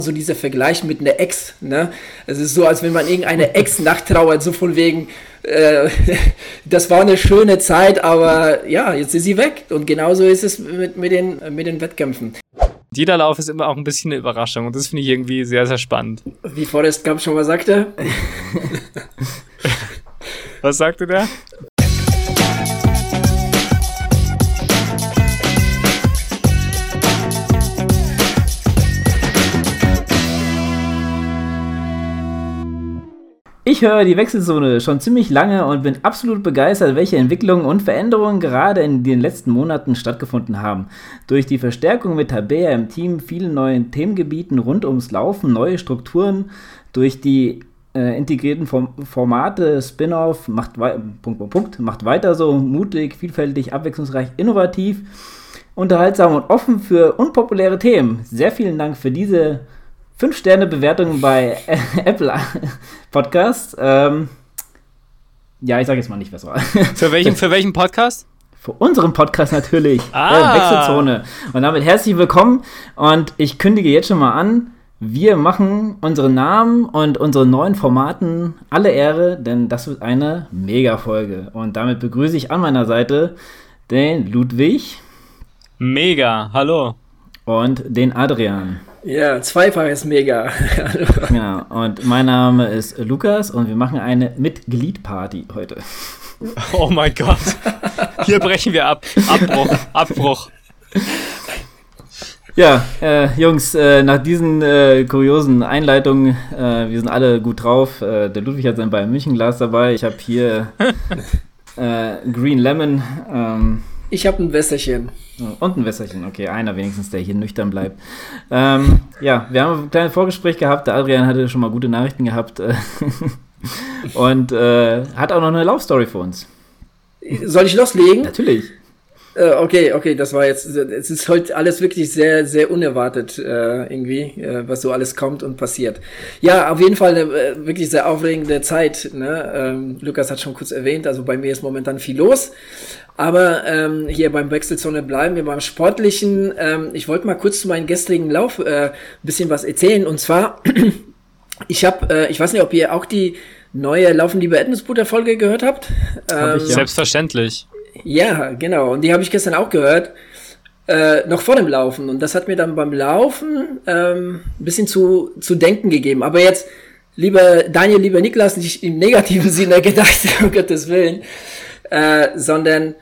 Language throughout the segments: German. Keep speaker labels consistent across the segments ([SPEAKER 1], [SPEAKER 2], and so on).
[SPEAKER 1] so dieser Vergleich mit einer Ex, ne? Es ist so, als wenn man irgendeine Ex nachtrauert, so von wegen, das war eine schöne Zeit, aber ja, jetzt ist sie weg. Und genauso ist es mit den Wettkämpfen.
[SPEAKER 2] Jeder Lauf ist immer auch ein bisschen eine Überraschung und das finde ich irgendwie sehr, sehr spannend.
[SPEAKER 1] Wie Forrest Gump schon mal sagte.
[SPEAKER 2] Was sagte der?
[SPEAKER 3] Ich höre die Wechselzone schon ziemlich lange und bin absolut begeistert, welche Entwicklungen und Veränderungen gerade in den letzten Monaten stattgefunden haben. Durch die Verstärkung mit Tabea im Team, vielen neuen Themengebieten rund ums Laufen, neue Strukturen, durch die integrierten Formate, Spin-off, macht weiter so, mutig, vielfältig, abwechslungsreich, innovativ, unterhaltsam und offen für unpopuläre Themen. Sehr vielen Dank für diese 5-Sterne-Bewertung bei Apple Podcast. Ja, ich sage jetzt mal nicht, was war.
[SPEAKER 2] Für welchen Podcast?
[SPEAKER 3] Für unseren Podcast natürlich. Wechselzone. Und damit herzlich willkommen. Und ich kündige jetzt schon mal an, wir machen unseren Namen und unseren neuen Formaten alle Ehre, denn das wird eine Mega-Folge. Und damit begrüße ich an meiner Seite den Ludwig.
[SPEAKER 2] Mega, hallo.
[SPEAKER 3] Und den Adrian.
[SPEAKER 1] Ja, zweifaches Mega.
[SPEAKER 3] Genau, und mein Name ist Lukas und wir machen eine Mitglied-Party heute.
[SPEAKER 2] Oh mein Gott. Hier brechen wir ab. Abbruch.
[SPEAKER 3] Ja, Jungs, nach diesen kuriosen Einleitungen, wir sind alle gut drauf. Der Ludwig hat sein Bayern-München-Glas dabei. Ich habe hier Green Lemon.
[SPEAKER 1] Ich habe ein Wässerchen.
[SPEAKER 3] Und ein Wässerchen, okay, einer wenigstens, der hier nüchtern bleibt. Ja, wir haben ein kleines Vorgespräch gehabt, der Adrian hatte schon mal gute Nachrichten gehabt und hat auch noch eine Love Story für uns.
[SPEAKER 1] Soll ich loslegen?
[SPEAKER 3] Natürlich.
[SPEAKER 1] Okay, das war jetzt, es ist heute alles wirklich sehr, sehr unerwartet irgendwie, was so alles kommt und passiert. Ja, auf jeden Fall eine wirklich sehr aufregende Zeit, ne? Lukas hat schon kurz erwähnt, also bei mir ist momentan viel los, aber hier beim Wechselzone bleiben wir beim Sportlichen. Ich wollte mal kurz zu meinem gestrigen Lauf ein bisschen was erzählen, und zwar, ich weiß nicht, ob ihr auch die neue Laufen lieber Erdnussbutter Folge gehört habt.
[SPEAKER 3] Hab ich, ja.
[SPEAKER 2] Selbstverständlich.
[SPEAKER 1] Ja, genau. Und die habe ich gestern auch gehört, noch vor dem Laufen. Und das hat mir dann beim Laufen ein bisschen zu denken gegeben. Aber jetzt, lieber Daniel, lieber Niklas, nicht im negativen Sinne gedacht, um Gottes Willen, sondern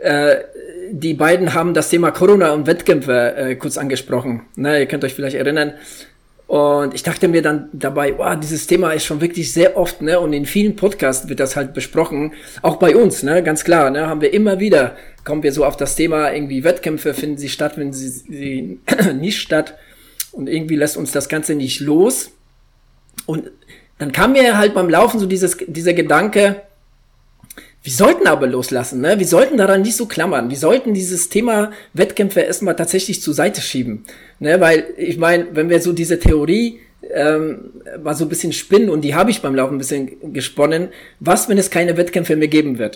[SPEAKER 1] die beiden haben das Thema Corona und Wettkämpfe kurz angesprochen. Na, ihr könnt euch vielleicht erinnern. Und ich dachte mir dann dabei, wow, dieses Thema ist schon wirklich sehr oft, ne, und in vielen Podcasts wird das halt besprochen, auch bei uns, ne, ganz klar, ne, haben wir immer wieder, kommen wir so auf das Thema, irgendwie Wettkämpfe, finden sie statt, finden sie nicht statt, und irgendwie lässt uns das Ganze nicht los. Und dann kam mir halt beim Laufen so dieser Gedanke, wir sollten aber loslassen, ne? Wir sollten daran nicht so klammern. Wir sollten dieses Thema Wettkämpfe erstmal tatsächlich zur Seite schieben, ne? Weil, ich meine, wenn wir so diese Theorie mal so ein bisschen spinnen, und die habe ich beim Laufen ein bisschen gesponnen, was, wenn es keine Wettkämpfe mehr geben wird?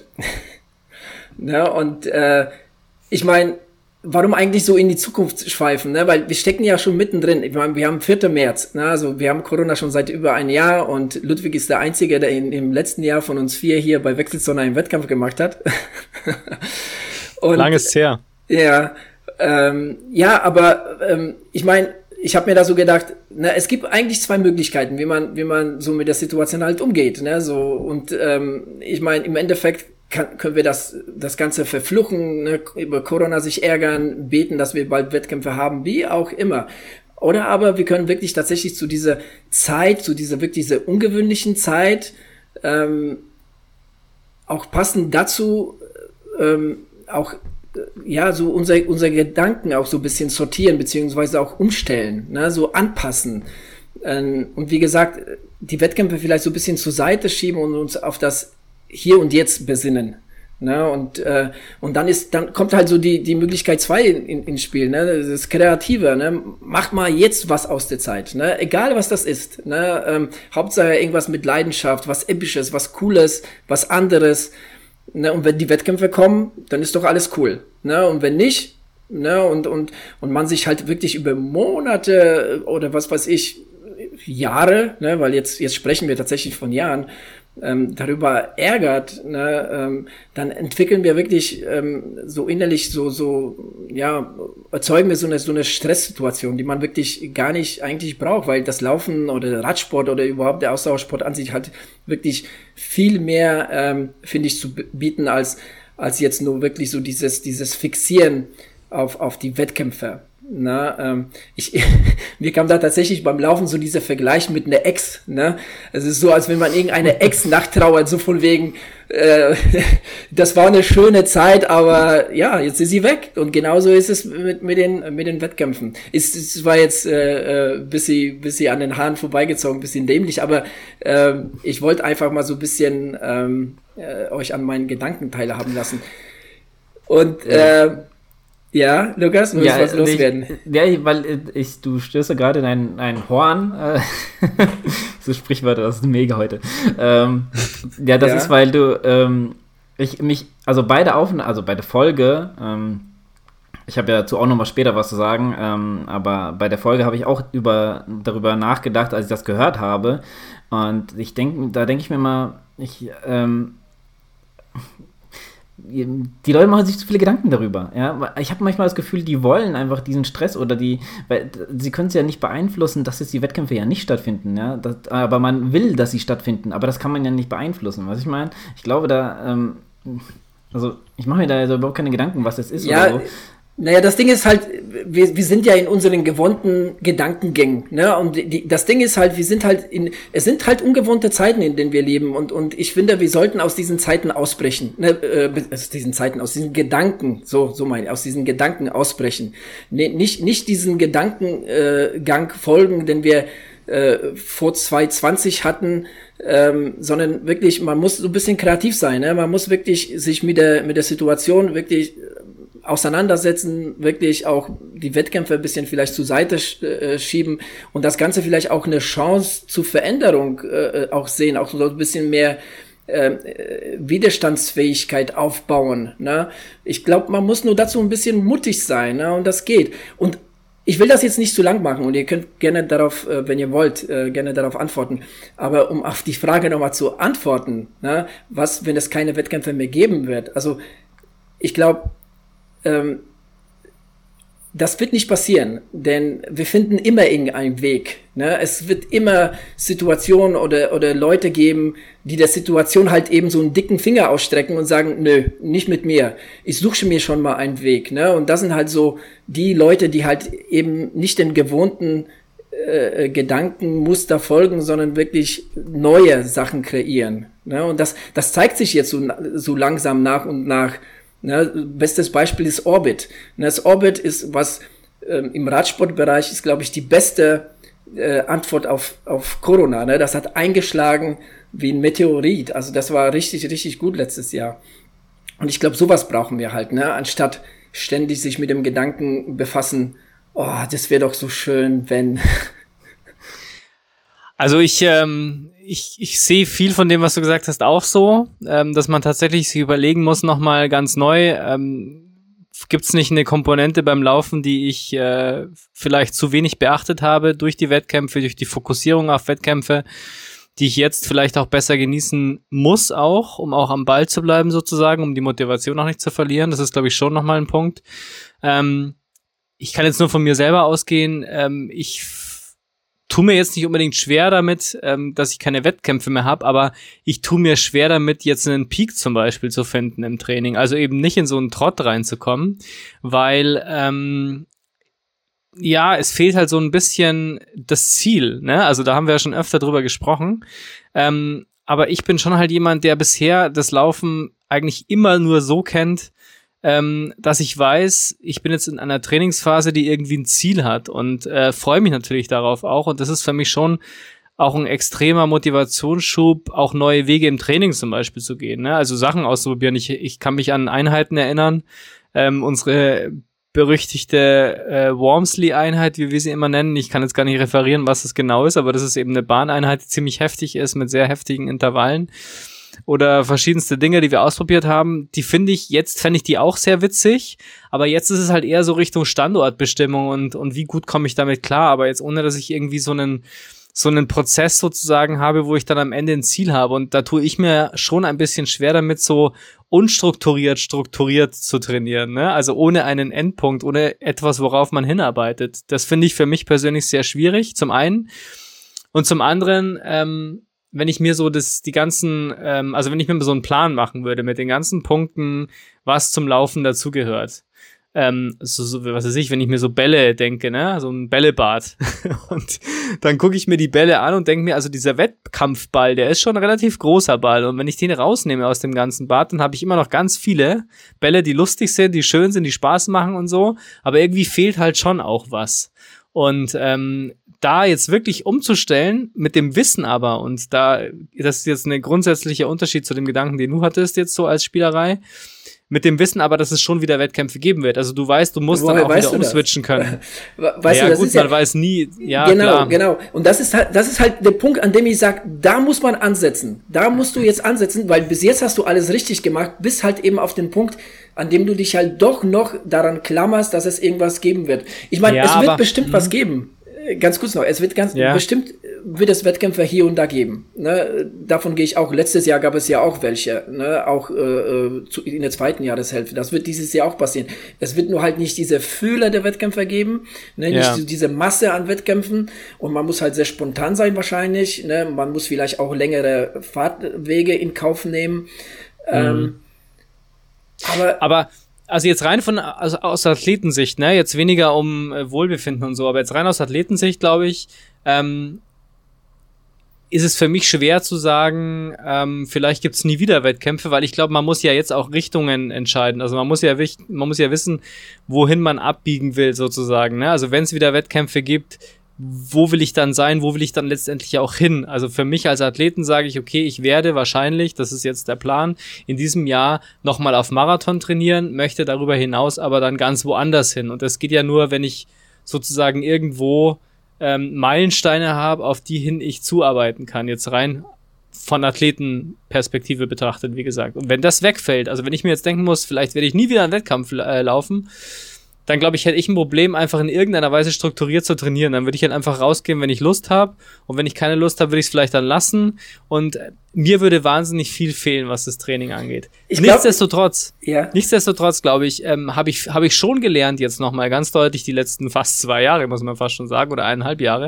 [SPEAKER 1] Ne? Und ich meine, warum eigentlich so in die Zukunft schweifen, ne? Weil wir stecken ja schon mittendrin. Ich meine, wir haben 4. März, ne? Also wir haben Corona schon seit über ein Jahr, und Ludwig ist der Einzige, der im letzten Jahr von uns 4 hier bei Wechselzone einen Wettkampf gemacht hat. Und,
[SPEAKER 2] lang ist es her.
[SPEAKER 1] Ja, aber ich meine, ich habe mir da so gedacht, na, es gibt eigentlich 2 Möglichkeiten, wie man so mit der Situation halt umgeht, ne? So, und ich meine, im Endeffekt können wir das Ganze verfluchen, ne, über Corona sich ärgern, beten, dass wir bald Wettkämpfe haben, wie auch immer. Oder aber wir können wirklich tatsächlich zu dieser Zeit, zu dieser wirklich sehr ungewöhnlichen Zeit, auch passend dazu, auch, ja, so unser Gedanken auch so ein bisschen sortieren, beziehungsweise auch umstellen, ne, so anpassen. Und wie gesagt, die Wettkämpfe vielleicht so ein bisschen zur Seite schieben und uns auf das Hier und Jetzt besinnen. Ne? Und dann kommt halt so die Möglichkeit 2 ins Spiel, ne? Das Kreative, ne? Macht mal jetzt was aus der Zeit, ne? Egal was das ist, ne? Hauptsache irgendwas mit Leidenschaft, was Episches, was Cooles, was anderes, ne? Und wenn die Wettkämpfe kommen, dann ist doch alles cool, ne? Und wenn nicht, ne, und man sich halt wirklich über Monate oder was weiß ich, Jahre, ne, weil jetzt sprechen wir tatsächlich von Jahren, darüber ärgert, ne, dann entwickeln wir wirklich so innerlich erzeugen wir so eine Stresssituation, die man wirklich gar nicht eigentlich braucht, weil das Laufen oder Radsport oder überhaupt der Ausdauersport an sich halt wirklich viel mehr, finde ich, zu bieten als jetzt nur wirklich so dieses Fixieren auf die Wettkämpfe. Na, mir kam da tatsächlich beim Laufen so dieser Vergleich mit einer Ex, ne? Es ist so, als wenn man irgendeine Ex nachtrauert, so von wegen, das war eine schöne Zeit, aber ja, jetzt ist sie weg. Und genauso ist es mit den Wettkämpfen. Es war jetzt bisschen an den Haaren vorbeigezogen, bisschen dämlich, aber ich wollte einfach mal so ein bisschen euch an meinen Gedanken teilhaben lassen. Und ja, Lukas, du willst was loswerden.
[SPEAKER 3] Weil du stößt gerade in ein Horn. So Sprichwörter, das ist mega heute. Das ist, weil du, also bei der Folge, ich habe ja dazu auch nochmal später was zu sagen, aber bei der Folge habe ich auch darüber nachgedacht, als ich das gehört habe. Und da denke ich mir mal, die Leute machen sich zu viele Gedanken darüber. Ja? Ich habe manchmal das Gefühl, die wollen einfach diesen Stress weil sie können es ja nicht beeinflussen, dass jetzt die Wettkämpfe ja nicht stattfinden. Ja? Aber man will, dass sie stattfinden. Aber das kann man ja nicht beeinflussen. Was ich meine? Ich glaube, ich mache mir da also überhaupt keine Gedanken, was das ist oder so.
[SPEAKER 1] Naja, das Ding ist halt, wir sind ja in unseren gewohnten Gedankengängen, ne? Und das Ding ist halt, es sind halt ungewohnte Zeiten, in denen wir leben. Und ich finde, wir sollten aus diesen Zeiten ausbrechen, ne? Aus diesen Gedanken, aus diesen Gedanken ausbrechen. Nicht diesen Gedankengang folgen, den wir vor 2020 hatten, sondern wirklich, man muss so ein bisschen kreativ sein, ne? Man muss wirklich sich mit der Situation wirklich auseinandersetzen, wirklich auch die Wettkämpfe ein bisschen vielleicht zur Seite schieben und das Ganze vielleicht auch eine Chance zur Veränderung auch sehen, auch so ein bisschen mehr Widerstandsfähigkeit aufbauen. Ne? Ich glaube, man muss nur dazu ein bisschen mutig sein, ne? Und das geht. Und ich will das jetzt nicht zu lang machen und ihr könnt gerne darauf, wenn ihr wollt, gerne darauf antworten. Aber um auf die Frage nochmal zu antworten, ne? Was, wenn es keine Wettkämpfe mehr geben wird? Also ich glaube, das wird nicht passieren, denn wir finden immer irgendeinen Weg. Ne? Es wird immer Situationen oder Leute geben, die der Situation halt eben so einen dicken Finger ausstrecken und sagen, nö, nicht mit mir. Ich suche mir schon mal einen Weg. Ne? Und das sind halt so die Leute, die halt eben nicht den gewohnten Gedankenmuster folgen, sondern wirklich neue Sachen kreieren. Ne? Und das zeigt sich jetzt so langsam nach und nach. Ne, bestes Beispiel ist Orbit. Das Orbit ist was im Radsportbereich ist, glaube ich, die beste Antwort auf Corona. Ne? Das hat eingeschlagen wie ein Meteorit. Also das war richtig, richtig gut letztes Jahr. Und ich glaube, sowas brauchen wir halt, ne? Anstatt ständig sich mit dem Gedanken befassen, oh, das wäre doch so schön, wenn...
[SPEAKER 2] Also ich sehe viel von dem, was du gesagt hast, auch so, dass man tatsächlich sich überlegen muss, nochmal ganz neu, gibt es nicht eine Komponente beim Laufen, die ich vielleicht zu wenig beachtet habe durch die Wettkämpfe, durch die Fokussierung auf Wettkämpfe, die ich jetzt vielleicht auch besser genießen muss auch, um auch am Ball zu bleiben sozusagen, um die Motivation auch nicht zu verlieren. Das ist, glaube ich, schon nochmal ein Punkt. Ich kann jetzt nur von mir selber ausgehen, ich tue mir jetzt nicht unbedingt schwer damit, dass ich keine Wettkämpfe mehr habe, aber ich tue mir schwer damit, jetzt einen Peak zum Beispiel zu finden im Training. Also eben nicht in so einen Trott reinzukommen, weil es fehlt halt so ein bisschen das Ziel. Ne? Also da haben wir ja schon öfter drüber gesprochen. Aber ich bin schon halt jemand, der bisher das Laufen eigentlich immer nur so kennt, dass ich weiß, ich bin jetzt in einer Trainingsphase, die irgendwie ein Ziel hat und freue mich natürlich darauf auch. Und das ist für mich schon auch ein extremer Motivationsschub, auch neue Wege im Training zum Beispiel zu gehen. Ne? Also Sachen auszuprobieren. Ich kann mich an Einheiten erinnern. Unsere berüchtigte Walmsley-Einheit, wie wir sie immer nennen. Ich kann jetzt gar nicht referieren, was das genau ist, aber das ist eben eine Bahneinheit, die ziemlich heftig ist, mit sehr heftigen Intervallen. oder verschiedenste Dinge, die wir ausprobiert haben, fände ich die auch sehr witzig, aber jetzt ist es halt eher so Richtung Standortbestimmung und wie gut komme ich damit klar, aber jetzt ohne, dass ich irgendwie so einen Prozess sozusagen habe, wo ich dann am Ende ein Ziel habe, und da tue ich mir schon ein bisschen schwer damit, so strukturiert zu trainieren, ne? Also ohne einen Endpunkt, ohne etwas, worauf man hinarbeitet. Das finde ich für mich persönlich sehr schwierig, zum einen. Und zum anderen, wenn ich mir so wenn ich mir so einen Plan machen würde mit den ganzen Punkten, was zum Laufen dazugehört. Was weiß ich, wenn ich mir so Bälle denke, ne, so ein Bällebad. Und dann gucke ich mir die Bälle an und denke mir, also dieser Wettkampfball, der ist schon ein relativ großer Ball. Und wenn ich den rausnehme aus dem ganzen Bad, dann habe ich immer noch ganz viele Bälle, die lustig sind, die schön sind, die Spaß machen und so. Aber irgendwie fehlt halt schon auch was. Und da jetzt wirklich umzustellen, mit dem Wissen aber, und das ist jetzt ein grundsätzlicher Unterschied zu dem Gedanken, den du hattest jetzt so als Spielerei, mit dem Wissen aber, dass es schon wieder Wettkämpfe geben wird. Also du weißt, du musst dann auch wieder umswitchen können.
[SPEAKER 1] Weißt
[SPEAKER 2] ja
[SPEAKER 1] du, das
[SPEAKER 2] gut,
[SPEAKER 1] ist
[SPEAKER 2] man weiß nie. Ja,
[SPEAKER 1] genau,
[SPEAKER 2] klar.
[SPEAKER 1] genau. Und das ist halt der Punkt, an dem ich sage, da muss man ansetzen. Da musst du jetzt ansetzen, weil bis jetzt hast du alles richtig gemacht, bis halt eben auf den Punkt, an dem du dich halt doch noch daran klammerst, dass es irgendwas geben wird. Ich meine, es wird bestimmt was geben. Ganz kurz noch, es wird bestimmt wird es Wettkämpfe hier und da geben. Ne? Davon gehe ich auch. Letztes Jahr gab es ja auch welche, ne? Auch in der zweiten Jahreshälfte. Das wird dieses Jahr auch passieren. Es wird nur halt nicht diese Fülle der Wettkämpfe geben, ne? Nicht diese Masse an Wettkämpfen, und man muss halt sehr spontan sein wahrscheinlich. Ne? Man muss vielleicht auch längere Fahrtwege in Kauf nehmen.
[SPEAKER 2] Aber also jetzt rein aus Athletensicht, ne, jetzt weniger um Wohlbefinden und so, aber jetzt rein aus Athletensicht, glaube ich, ist es für mich schwer zu sagen, vielleicht gibt's nie wieder Wettkämpfe, weil ich glaube, man muss ja jetzt auch Richtungen entscheiden. Also man muss ja wissen, wohin man abbiegen will, sozusagen, ne? Also wenn es wieder Wettkämpfe gibt, wo will ich dann sein, wo will ich dann letztendlich auch hin? Also für mich als Athleten sage ich, okay, ich werde wahrscheinlich, das ist jetzt der Plan, in diesem Jahr nochmal auf Marathon trainieren, möchte darüber hinaus aber dann ganz woanders hin. Und das geht ja nur, wenn ich sozusagen irgendwo Meilensteine habe, auf die hin ich zuarbeiten kann, jetzt rein von Athletenperspektive betrachtet, wie gesagt. Und wenn das wegfällt, also wenn ich mir jetzt denken muss, vielleicht werde ich nie wieder einen Wettkampf laufen, dann glaube ich, hätte ich ein Problem, einfach in irgendeiner Weise strukturiert zu trainieren. Dann würde ich halt einfach rausgehen, wenn ich Lust habe. Und wenn ich keine Lust habe, würde ich es vielleicht dann lassen. Und mir würde wahnsinnig viel fehlen, was das Training angeht. Nichtsdestotrotz, glaube ich, habe ich schon gelernt, jetzt nochmal ganz deutlich, die letzten fast 2 Jahre, muss man fast schon sagen, oder 1,5 Jahre,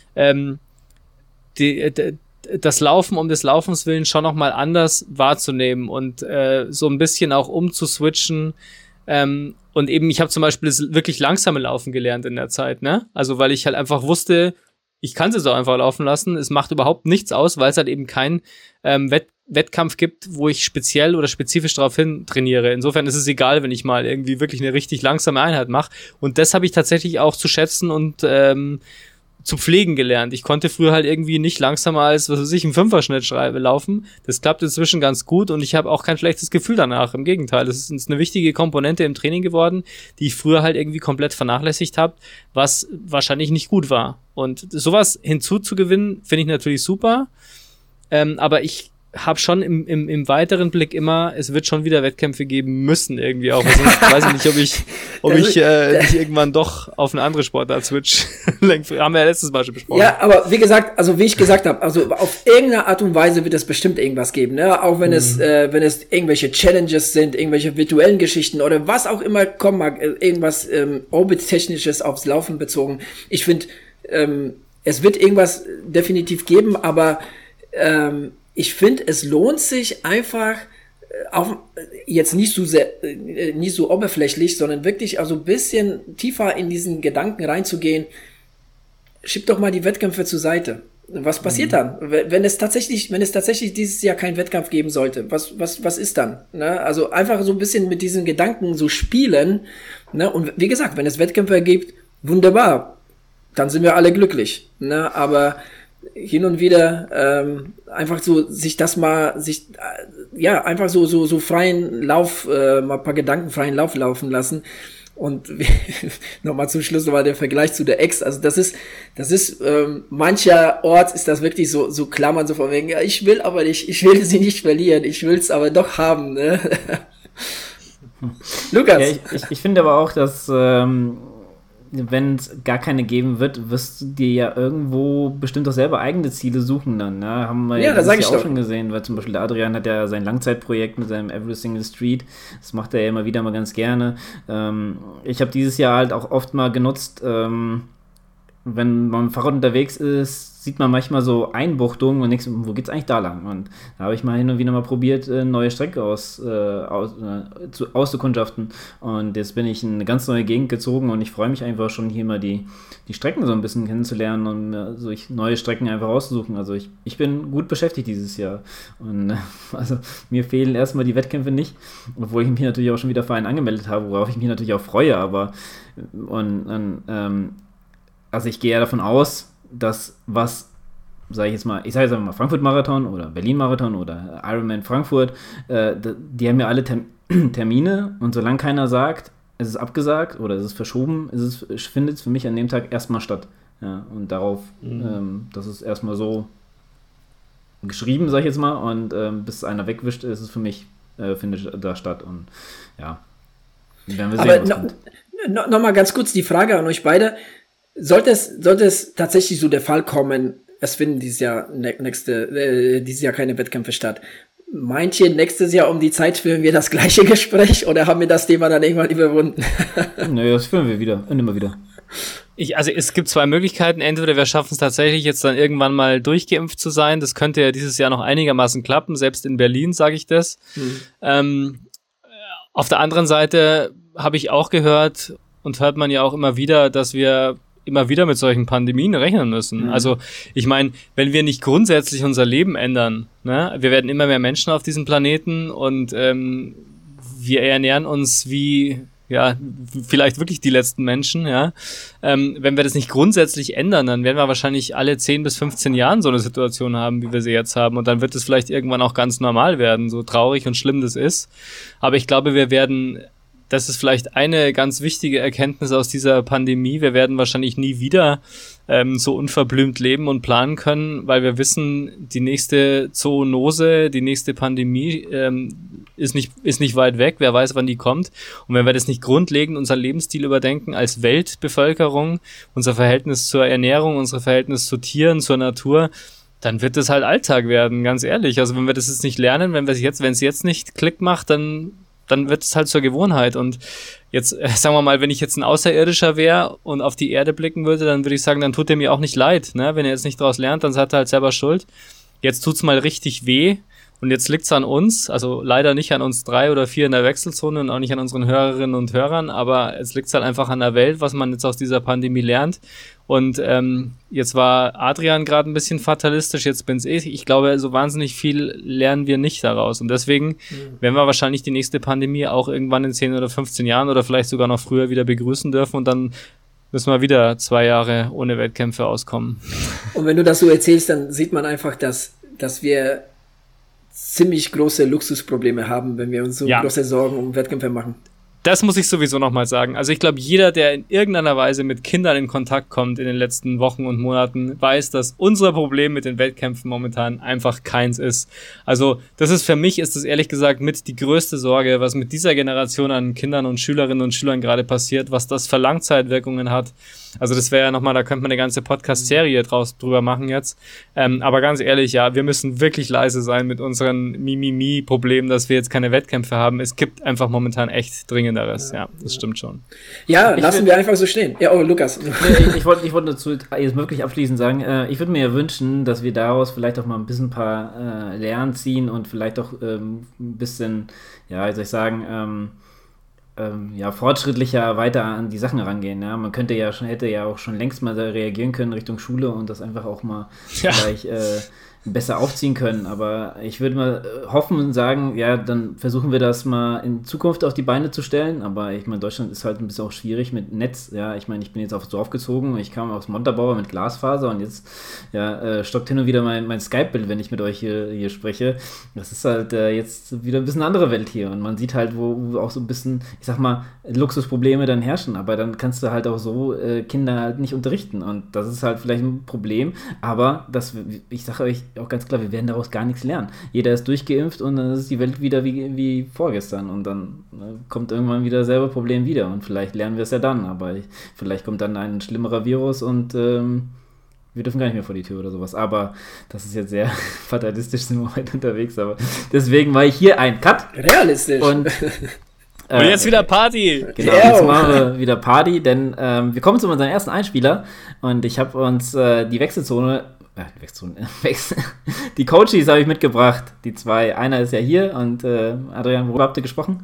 [SPEAKER 2] das Laufen um des Laufens willen schon nochmal anders wahrzunehmen und so ein bisschen auch umzuswitchen. Und eben, ich habe zum Beispiel das wirklich langsame Laufen gelernt in der Zeit, ne? Also, weil ich halt einfach wusste, ich kann es jetzt auch einfach laufen lassen. Es macht überhaupt nichts aus, weil es halt eben keinen Wettkampf gibt, wo ich speziell oder spezifisch darauf hin trainiere. Insofern ist es egal, wenn ich mal irgendwie wirklich eine richtig langsame Einheit mache. Und das habe ich tatsächlich auch zu schätzen und zu pflegen gelernt. Ich konnte früher halt irgendwie nicht langsamer als, was weiß ich, im Fünferschnitt laufen. Das klappt inzwischen ganz gut und ich habe auch kein schlechtes Gefühl danach. Im Gegenteil, das ist eine wichtige Komponente im Training geworden, die ich früher halt irgendwie komplett vernachlässigt habe, was wahrscheinlich nicht gut war. Und sowas hinzuzugewinnen, finde ich natürlich super. Aber ich habe schon im weiteren Blick immer, es wird schon wieder Wettkämpfe geben müssen irgendwie auch. Also ich weiß nicht, ob ich nicht irgendwann doch auf eine andere Sportart switch. Haben wir ja letztes Mal schon besprochen.
[SPEAKER 1] Ja, aber wie ich gesagt habe, also auf irgendeine Art und Weise wird es bestimmt irgendwas geben, ne? Auch wenn es irgendwelche Challenges sind, irgendwelche virtuellen Geschichten oder was auch immer kommen mag, irgendwas Orbit-technisches aufs Laufen bezogen. Ich finde, es wird irgendwas definitiv geben, aber ich finde, es lohnt sich einfach, auch jetzt nicht so oberflächlich, sondern wirklich also ein bisschen tiefer in diesen Gedanken reinzugehen. Schieb doch mal die Wettkämpfe zur Seite. Was passiert dann? Wenn es tatsächlich dieses Jahr keinen Wettkampf geben sollte, was ist dann? Ne? Also einfach so ein bisschen mit diesen Gedanken so spielen. Ne? Und wie gesagt, wenn es Wettkämpfe gibt, wunderbar. Dann sind wir alle glücklich. Ne? Aber hin und wieder einfach so einfach so freien Lauf, mal ein paar Gedanken freien Lauf laufen lassen Und nochmal zum Schluss nochmal der Vergleich zu der Ex. Also das ist mancherorts ist das wirklich so Klammern, so von wegen, ja, ich will aber nicht, ich will sie nicht verlieren, ich will es aber doch haben, ne? Lukas.
[SPEAKER 3] Ja, ich finde aber auch, dass wenn es gar keine geben wird, wirst du dir ja irgendwo bestimmt auch selber eigene Ziele suchen dann. Ne? Haben wir
[SPEAKER 1] ja, das sag ich
[SPEAKER 3] auch
[SPEAKER 1] doch
[SPEAKER 3] schon gesehen, weil zum Beispiel der Adrian hat ja sein Langzeitprojekt mit seinem Every Single Street. Das macht er ja immer wieder mal ganz gerne. Ich habe dieses Jahr halt auch oft mal genutzt, wenn man mit dem Fahrrad unterwegs ist, sieht man manchmal so Einbuchtungen und denkst, wo geht's eigentlich da lang? Und da habe ich mal hin und wieder mal probiert, eine neue Strecke auszukundschaften. Und jetzt bin ich in eine ganz neue Gegend gezogen und ich freue mich einfach schon, hier mal die Strecken so ein bisschen kennenzulernen und so neue Strecken einfach auszusuchen. Also ich bin gut beschäftigt dieses Jahr. Und also mir fehlen erstmal die Wettkämpfe nicht, obwohl ich mich natürlich auch schon wieder für einen angemeldet habe, worauf ich mich natürlich auch freue. Aber also ich gehe ja davon aus, dass ich sage jetzt mal Frankfurt-Marathon oder Berlin-Marathon oder Ironman Frankfurt, die haben ja alle Termine und solange keiner sagt, es ist abgesagt oder es ist verschoben, findet es für mich an dem Tag erstmal statt. Ja, und darauf, das ist erstmal so geschrieben, sage ich jetzt mal, und bis einer wegwischt, ist es für mich, findet da statt und ja, werden wir sehen, was kommt.
[SPEAKER 1] Noch mal ganz kurz die Frage an euch beide. Sollte es tatsächlich so der Fall kommen, es finden dieses Jahr keine Wettkämpfe statt. Meint ihr, nächstes Jahr um die Zeit führen wir das gleiche Gespräch oder haben wir das Thema dann irgendwann überwunden?
[SPEAKER 3] Naja, das führen wir wieder und immer wieder.
[SPEAKER 2] Also es gibt zwei Möglichkeiten. Entweder wir schaffen es tatsächlich jetzt dann irgendwann mal durchgeimpft zu sein. Das könnte ja dieses Jahr noch einigermaßen klappen, selbst in Berlin sage ich das. Auf der anderen Seite habe ich auch gehört und hört man ja auch immer wieder, dass wir immer wieder mit solchen Pandemien rechnen müssen. Mhm. Also ich meine, wenn wir nicht grundsätzlich unser Leben ändern, ne, wir werden immer mehr Menschen auf diesem Planeten und wir ernähren uns wie, ja, vielleicht wirklich die letzten Menschen, ja. Wenn wir das nicht grundsätzlich ändern, dann werden wir wahrscheinlich alle 10 bis 15 Jahren so eine Situation haben, wie wir sie jetzt haben und dann wird es vielleicht irgendwann auch ganz normal werden, so traurig und schlimm das ist. Aber ich glaube, das ist vielleicht eine ganz wichtige Erkenntnis aus dieser Pandemie. Wir werden wahrscheinlich nie wieder so unverblümt leben und planen können, weil wir wissen, die nächste Zoonose, die nächste Pandemie ist nicht weit weg. Wer weiß, wann die kommt. Und wenn wir das nicht grundlegend unseren Lebensstil überdenken als Weltbevölkerung, unser Verhältnis zur Ernährung, unser Verhältnis zu Tieren, zur Natur, dann wird es halt Alltag werden, ganz ehrlich. Also wenn wir das jetzt nicht lernen, wenn es jetzt nicht Klick macht, dann wird es halt zur Gewohnheit. Und jetzt, sagen wir mal, wenn ich jetzt ein Außerirdischer wäre und auf die Erde blicken würde, dann würde ich sagen, dann tut er mir auch nicht leid. Ne? Wenn er jetzt nicht daraus lernt, dann hat er halt selber Schuld. Jetzt tut's mal richtig weh und jetzt liegt's an uns, also leider nicht an uns 3 oder 4 in der Wechselzone und auch nicht an unseren Hörerinnen und Hörern, aber es liegt's halt einfach an der Welt, was man jetzt aus dieser Pandemie lernt. Und jetzt war Adrian gerade ein bisschen fatalistisch, jetzt bin's ich. Ich glaube, so wahnsinnig viel lernen wir nicht daraus. Und deswegen werden wir wahrscheinlich die nächste Pandemie auch irgendwann in 10 oder 15 Jahren oder vielleicht sogar noch früher wieder begrüßen dürfen. Und dann müssen wir wieder 2 Jahre ohne Wettkämpfe auskommen.
[SPEAKER 1] Und wenn du das so erzählst, dann sieht man einfach, dass wir ziemlich große Luxusprobleme haben, wenn wir uns so große Sorgen um Wettkämpfe machen.
[SPEAKER 2] Das muss ich sowieso nochmal sagen. Also ich glaube, jeder, der in irgendeiner Weise mit Kindern in Kontakt kommt in den letzten Wochen und Monaten, weiß, dass unser Problem mit den Wettkämpfen momentan einfach keins ist. Also für mich ist das ehrlich gesagt mit die größte Sorge, was mit dieser Generation an Kindern und Schülerinnen und Schülern gerade passiert, was das für Langzeitwirkungen hat. Also das wäre ja nochmal, da könnte man eine ganze Podcast-Serie drüber machen jetzt. Aber ganz ehrlich, ja, wir müssen wirklich leise sein mit unseren Mimimi-Problemen, dass wir jetzt keine Wettkämpfe haben. Es gibt einfach momentan echt Dringenderes. Ja, das stimmt schon.
[SPEAKER 1] Ja, lassen wir einfach so stehen. Ja, oh, Lukas.
[SPEAKER 3] Ich wollte dazu jetzt wirklich abschließend sagen, ich würde mir ja wünschen, dass wir daraus vielleicht auch mal ein bisschen ein paar Lernen ziehen und vielleicht auch ein bisschen, ja, wie soll ich sagen, fortschrittlicher weiter an die Sachen rangehen. Ja? Man hätte ja auch schon längst mal reagieren können Richtung Schule und das einfach auch mal vielleicht besser aufziehen können. Aber ich würde mal hoffen und sagen, ja, dann versuchen wir das mal in Zukunft auf die Beine zu stellen. Aber ich meine, Deutschland ist halt ein bisschen auch schwierig mit Netz. Ja, ich meine, ich bin jetzt aufs Dorf gezogen. Ich kam aus Montabaur mit Glasfaser und jetzt stockt hin und wieder mein Skype-Bild, wenn ich mit euch hier spreche. Das ist halt jetzt wieder ein bisschen eine andere Welt hier. Und man sieht halt, wo auch so ein bisschen, ich sag mal, Luxusprobleme dann herrschen, aber dann kannst du halt auch so Kinder halt nicht unterrichten und das ist halt vielleicht ein Problem, aber ich sage euch auch ganz klar, wir werden daraus gar nichts lernen. Jeder ist durchgeimpft und dann ist die Welt wieder wie vorgestern und dann kommt irgendwann wieder dasselbe Problem wieder und vielleicht lernen wir es ja dann, aber vielleicht kommt dann ein schlimmerer Virus und wir dürfen gar nicht mehr vor die Tür oder sowas, aber das ist jetzt sehr fatalistisch, sind wir heute unterwegs, aber deswegen war ich hier ein Cut.
[SPEAKER 1] Realistisch.
[SPEAKER 2] Und jetzt wieder Party.
[SPEAKER 3] Genau, jetzt machen wir wieder Party, denn wir kommen zu unserem ersten Einspieler und ich habe uns die die Coaches habe ich mitgebracht, die zwei. Einer ist ja hier und Adrian, worüber habt ihr gesprochen?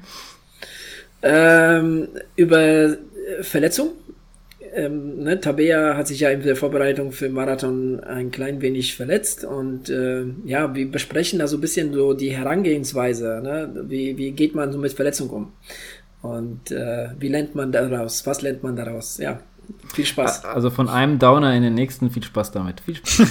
[SPEAKER 1] Über Verletzung. Tabea hat sich ja in der Vorbereitung für Marathon ein klein wenig verletzt und wir besprechen da so ein bisschen so die Herangehensweise, ne? Wie geht man so mit Verletzung um und wie lernt man daraus, was lernt man daraus, ja, viel Spaß.
[SPEAKER 3] Also von einem Downer in den nächsten, viel Spaß damit. Viel Spaß.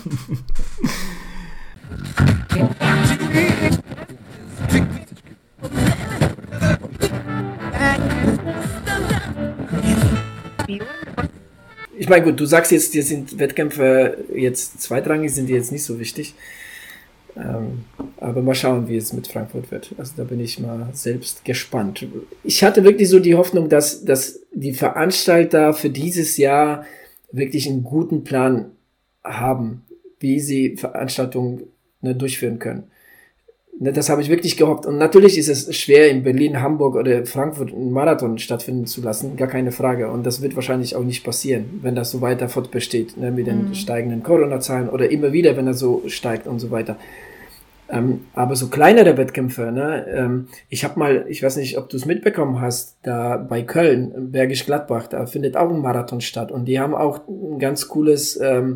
[SPEAKER 1] Ich meine, gut, du sagst jetzt, dir sind Wettkämpfe jetzt zweitrangig, sind die jetzt nicht so wichtig. Aber mal schauen, wie es mit Frankfurt wird. Also da bin ich mal selbst gespannt. Ich hatte wirklich so die Hoffnung, dass die Veranstalter für dieses Jahr wirklich einen guten Plan haben, wie sie Veranstaltungen durchführen können. Das habe ich wirklich gehofft. Und natürlich ist es schwer, in Berlin, Hamburg oder Frankfurt einen Marathon stattfinden zu lassen. Gar keine Frage. Und das wird wahrscheinlich auch nicht passieren, wenn das so weiter fortbesteht, mit den steigenden Corona-Zahlen oder immer wieder, wenn er so steigt und so weiter. Aber so kleinere Wettkämpfe, ich weiß nicht, ob du es mitbekommen hast, da bei Köln, Bergisch Gladbach, da findet auch ein Marathon statt. Und die haben auch ein ganz cooles,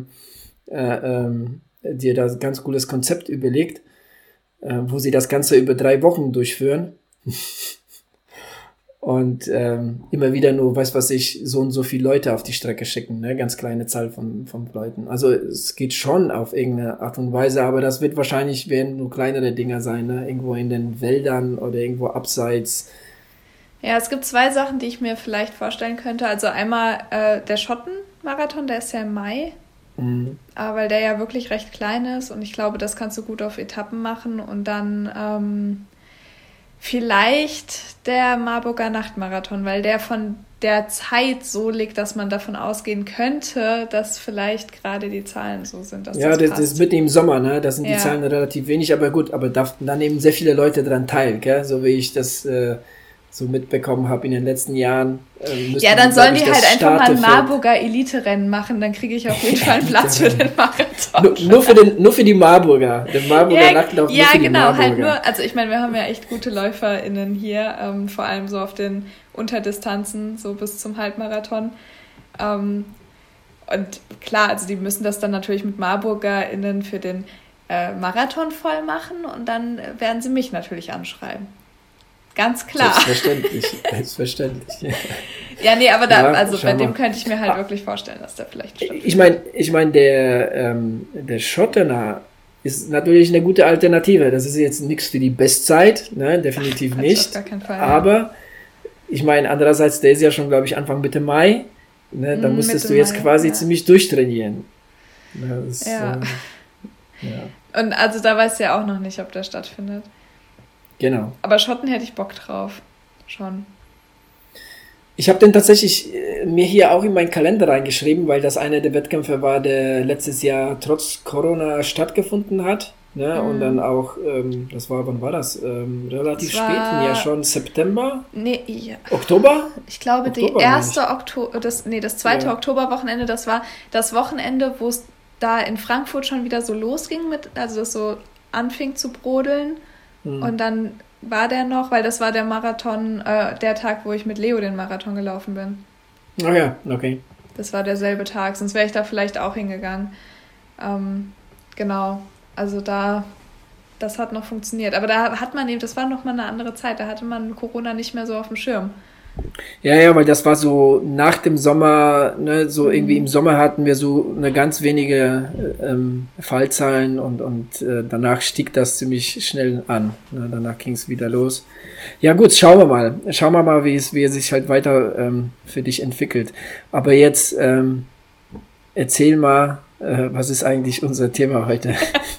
[SPEAKER 1] ganz cooles Konzept überlegt, wo sie das Ganze über 3 Wochen durchführen und immer wieder nur, so und so viele Leute auf die Strecke schicken, ne? Ganz kleine Zahl von Leuten. Also es geht schon auf irgendeine Art und Weise, aber das werden nur kleinere Dinger sein, ne? Irgendwo in den Wäldern oder irgendwo abseits.
[SPEAKER 4] Ja, es gibt 2 Sachen, die ich mir vielleicht vorstellen könnte. Also einmal der Schotten-Marathon, der ist ja im Mai. Weil der ja wirklich recht klein ist und ich glaube, das kannst du gut auf Etappen machen und dann vielleicht der Marburger Nachtmarathon, weil der von der Zeit so liegt, dass man davon ausgehen könnte, dass vielleicht gerade die Zahlen so sind, dass
[SPEAKER 1] das ist mitten im Sommer, ne? Da sind die Zahlen relativ wenig, aber gut, aber da nehmen sehr viele Leute dran teil, gell? So wie ich das so mitbekommen habe in den letzten Jahren.
[SPEAKER 4] Dann sollen die halt einfach mal ein Marburger Elite-Rennen machen, dann kriege ich auf jeden Fall einen Platz für den Marathon.
[SPEAKER 1] Nur für die Marburger, den Marburger Nachtlauf.
[SPEAKER 4] Ja, genau, halt nur, also ich meine, wir haben ja echt gute LäuferInnen hier, vor allem so auf den Unterdistanzen, so bis zum Halbmarathon. Und klar, also die müssen das dann natürlich mit MarburgerInnen für den Marathon voll machen und dann werden sie mich natürlich anschreiben. Ganz klar.
[SPEAKER 1] Selbstverständlich.
[SPEAKER 4] Ja, nee, aber bei dem könnte ich mir halt wirklich vorstellen, dass der vielleicht stattfindet.
[SPEAKER 1] Ich meine, der Schottener ist natürlich eine gute Alternative. Das ist jetzt nichts für die Bestzeit, ne? Definitiv nicht. Auf gar keinen Fall, aber ich meine, andererseits, der ist ja schon, glaube ich, Anfang Mitte Mai. Ne? Da musstest du jetzt quasi ziemlich durchtrainieren. Das,
[SPEAKER 4] ja. Und also da weißt du ja auch noch nicht, ob der stattfindet.
[SPEAKER 1] Genau.
[SPEAKER 4] Aber Schotten hätte ich Bock drauf. Schon.
[SPEAKER 1] Ich habe den tatsächlich mir hier auch in meinen Kalender reingeschrieben, weil das einer der Wettkämpfe war, der letztes Jahr trotz Corona stattgefunden hat. Ne? Und dann auch, wann war das? Relativ spät, im Jahr schon September?
[SPEAKER 4] Nee, ja.
[SPEAKER 1] Oktober?
[SPEAKER 4] Ich glaube, die erste Oktober, das zweite Oktoberwochenende, das war das Wochenende, wo es da in Frankfurt schon wieder so losging, also das so anfing zu brodeln. Und dann war der noch, weil das war der Marathon, der Tag, wo ich mit Leo den Marathon gelaufen bin.
[SPEAKER 1] Oh ja, okay.
[SPEAKER 4] Das war derselbe Tag, sonst wäre ich da vielleicht auch hingegangen. Genau, also das hat noch funktioniert. Aber da hat man eben, das war noch mal eine andere Zeit, da hatte man Corona nicht mehr so auf dem Schirm.
[SPEAKER 1] Ja, weil das war so nach dem Sommer, ne, so irgendwie im Sommer hatten wir so eine ganz wenige Fallzahlen und danach stieg das ziemlich schnell an. Ne, danach ging es wieder los. Ja gut, schauen wir mal. Schauen wir mal, wie es sich halt weiter für dich entwickelt. Aber jetzt erzähl mal, was ist eigentlich unser Thema heute?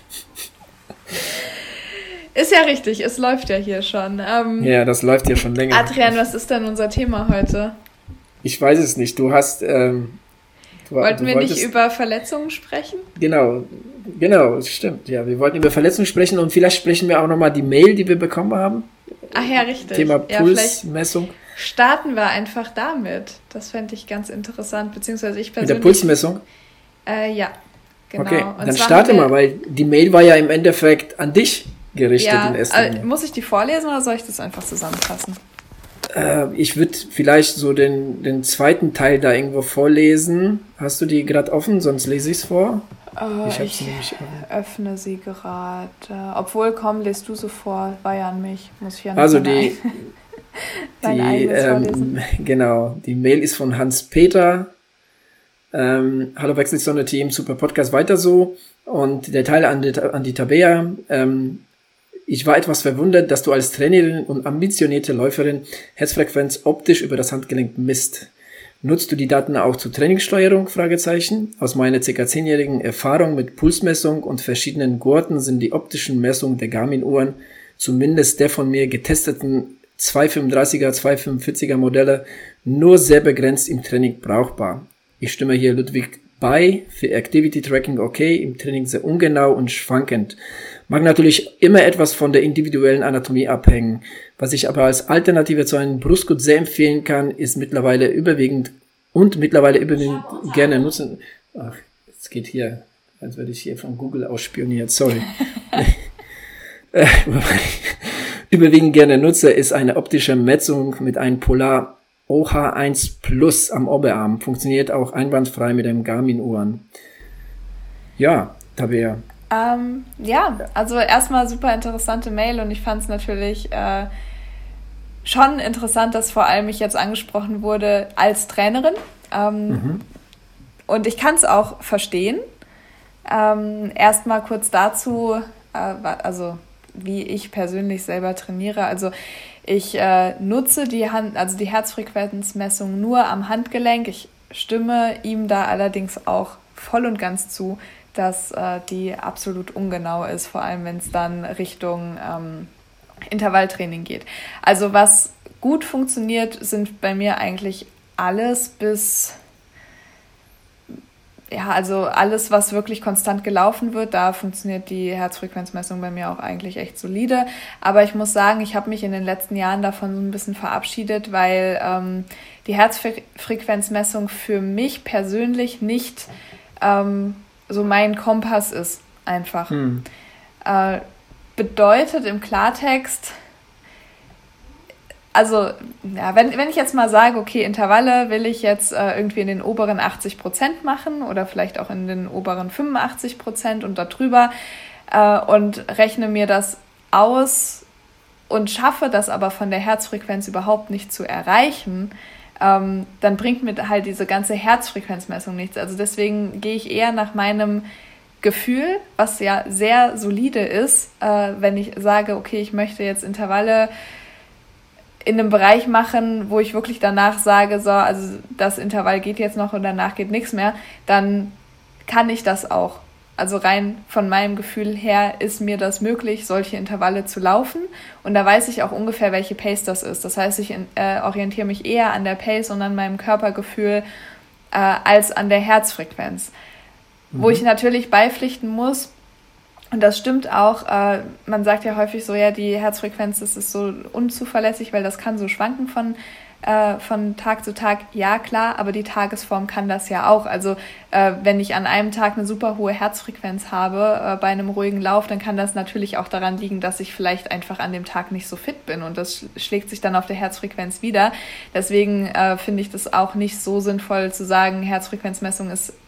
[SPEAKER 4] Ist ja richtig, es läuft ja hier schon.
[SPEAKER 1] Ja, das läuft ja schon länger.
[SPEAKER 4] Adrian, was ist denn unser Thema heute?
[SPEAKER 1] Ich weiß es nicht. Du hast...
[SPEAKER 4] Wollten wir nicht über Verletzungen sprechen?
[SPEAKER 1] Genau, stimmt. Ja, wir wollten über Verletzungen sprechen und vielleicht sprechen wir auch nochmal die Mail, die wir bekommen haben.
[SPEAKER 4] Ach ja, richtig.
[SPEAKER 1] Thema Pulsmessung.
[SPEAKER 4] Starten wir einfach damit. Das fände ich ganz interessant, beziehungsweise ich persönlich...
[SPEAKER 1] Mit der Pulsmessung?
[SPEAKER 4] Ja, genau.
[SPEAKER 1] Okay, dann starte mal, weil die Mail war ja im Endeffekt an dich gerichtet.
[SPEAKER 4] Ja,
[SPEAKER 1] im ersten.
[SPEAKER 4] Muss ich die vorlesen oder soll ich das einfach zusammenfassen?
[SPEAKER 1] Ich würde vielleicht so den zweiten Teil da irgendwo vorlesen. Hast du die gerade offen? Sonst lese ich es vor.
[SPEAKER 4] Ich öffne sie gerade. Obwohl, komm, lest du sie vor. War ja an mich. Muss ich ja nicht
[SPEAKER 1] also genau, die Mail ist von Hans-Peter. Hallo Wechselsonne-Team, super Podcast, weiter so. Und der Teil an die Tabea. Ich war etwas verwundert, dass du als Trainerin und ambitionierte Läuferin Herzfrequenz optisch über das Handgelenk misst. Nutzt du die Daten auch zur Trainingssteuerung? Fragezeichen. Aus meiner ca. 10-jährigen Erfahrung mit Pulsmessung und verschiedenen Gurten sind die optischen Messungen der Garmin-Uhren, zumindest der von mir getesteten 235er, 245er Modelle, nur sehr begrenzt im Training brauchbar. Ich stimme hier Ludwig bei, für Activity Tracking okay, im Training sehr ungenau und schwankend. Mag natürlich immer etwas von der individuellen Anatomie abhängen. Was ich aber als Alternative zu einem Brustgurt sehr empfehlen kann, ist mittlerweile überwiegend gerne nutzen. Ach, es geht hier, als werde ich hier von Google ausspioniert, sorry. Überwiegend gerne nutze, ist eine optische Messung mit einem Polar OH1 Plus am Oberarm. Funktioniert auch einwandfrei mit einem Garmin-Uhren. Ja, Tabea.
[SPEAKER 4] Ja, also erstmal super interessante Mail und ich fand es natürlich schon interessant, dass vor allem ich jetzt angesprochen wurde als Trainerin. Und ich kann es auch verstehen. Erstmal kurz dazu, also wie ich persönlich selber trainiere. Also ich nutze die Herzfrequenzmessung nur am Handgelenk. Ich stimme ihm da allerdings auch voll und ganz zu, dass die absolut ungenau ist, vor allem wenn es dann Richtung Intervalltraining geht. Also was gut funktioniert, sind bei mir eigentlich alles alles, was wirklich konstant gelaufen wird, da funktioniert die Herzfrequenzmessung bei mir auch eigentlich echt solide. Aber ich muss sagen, ich habe mich in den letzten Jahren davon so ein bisschen verabschiedet, weil die Herzfrequenzmessung für mich persönlich nicht so mein Kompass ist einfach. Bedeutet im Klartext, also ja, wenn ich jetzt mal sage, okay, Intervalle will ich jetzt irgendwie in den oberen 80% machen oder vielleicht auch in den oberen 85% und darüber und rechne mir das aus und schaffe das aber von der Herzfrequenz überhaupt nicht zu erreichen, dann bringt mir halt diese ganze Herzfrequenzmessung nichts. Also deswegen gehe ich eher nach meinem Gefühl, was ja sehr solide ist, wenn ich sage, okay, ich möchte jetzt Intervalle in einem Bereich machen, wo ich wirklich danach sage, so, also das Intervall geht jetzt noch und danach geht nichts mehr, dann kann ich das auch. Also rein von meinem Gefühl her ist mir das möglich, solche Intervalle zu laufen. Und da weiß ich auch ungefähr, welche Pace das ist. Das heißt, ich orientiere mich eher an der Pace und an meinem Körpergefühl als an der Herzfrequenz. Wo ich natürlich beipflichten muss, und das stimmt auch, man sagt ja häufig so, ja, die Herzfrequenz, das ist so unzuverlässig, weil das kann so schwanken von Tag zu Tag. Ja, klar, aber die Tagesform kann das ja auch. Also wenn ich an einem Tag eine super hohe Herzfrequenz habe bei einem ruhigen Lauf, dann kann das natürlich auch daran liegen, dass ich vielleicht einfach an dem Tag nicht so fit bin und das schlägt sich dann auf der Herzfrequenz wieder. Deswegen finde ich das auch nicht so sinnvoll zu sagen, Herzfrequenzmessung ist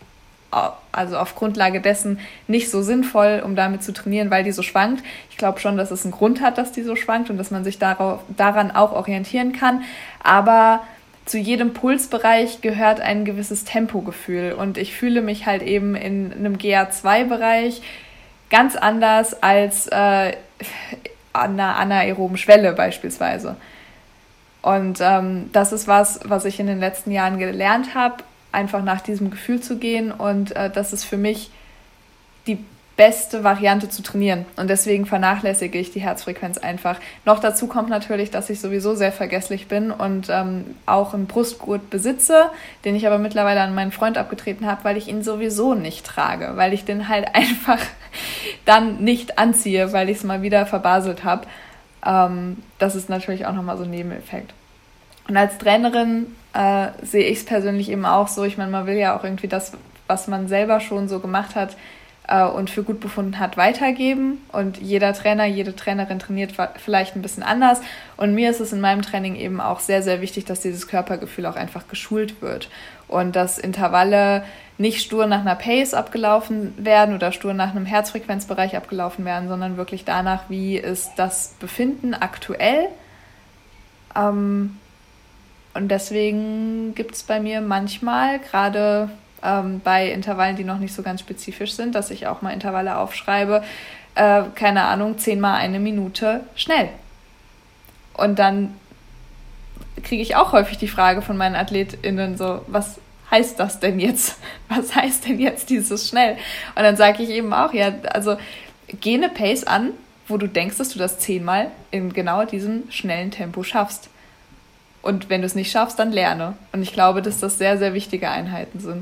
[SPEAKER 4] also auf Grundlage dessen nicht so sinnvoll, um damit zu trainieren, weil die so schwankt. Ich glaube schon, dass es einen Grund hat, dass die so schwankt und dass man sich daran auch orientieren kann. Aber zu jedem Pulsbereich gehört ein gewisses Tempogefühl. Und ich fühle mich halt eben in einem GA2-Bereich ganz anders als an einer anaeroben Schwelle beispielsweise. Und das ist was ich in den letzten Jahren gelernt habe, einfach nach diesem Gefühl zu gehen. Und das ist für mich die beste Variante zu trainieren. Und deswegen vernachlässige ich die Herzfrequenz einfach. Noch dazu kommt natürlich, dass ich sowieso sehr vergesslich bin und auch einen Brustgurt besitze, den ich aber mittlerweile an meinen Freund abgetreten habe, weil ich ihn sowieso nicht trage, weil ich den halt einfach dann nicht anziehe, weil ich es mal wieder verbaselt habe. Das ist natürlich auch nochmal so ein Nebeneffekt. Und als Trainerin sehe ich es persönlich eben auch so. Ich meine, man will ja auch irgendwie das, was man selber schon so gemacht hat und für gut befunden hat, weitergeben. Und jeder Trainer, jede Trainerin trainiert vielleicht ein bisschen anders. Und mir ist es in meinem Training eben auch sehr, sehr wichtig, dass dieses Körpergefühl auch einfach geschult wird. Und dass Intervalle nicht stur nach einer Pace abgelaufen werden oder stur nach einem Herzfrequenzbereich abgelaufen werden, sondern wirklich danach, wie ist das Befinden aktuell. Und deswegen gibt es bei mir manchmal, gerade bei Intervallen, die noch nicht so ganz spezifisch sind, dass ich auch mal Intervalle aufschreibe, keine Ahnung, 10 mal 1 Minute schnell. Und dann kriege ich auch häufig die Frage von meinen AthletInnen so, was heißt das denn jetzt? Was heißt denn jetzt dieses schnell? Und dann sage ich eben auch, ja, also geh eine Pace an, wo du denkst, dass du das 10 Mal in genau diesem schnellen Tempo schaffst. Und wenn du es nicht schaffst, dann lerne. Und ich glaube, dass das sehr, sehr wichtige Einheiten sind.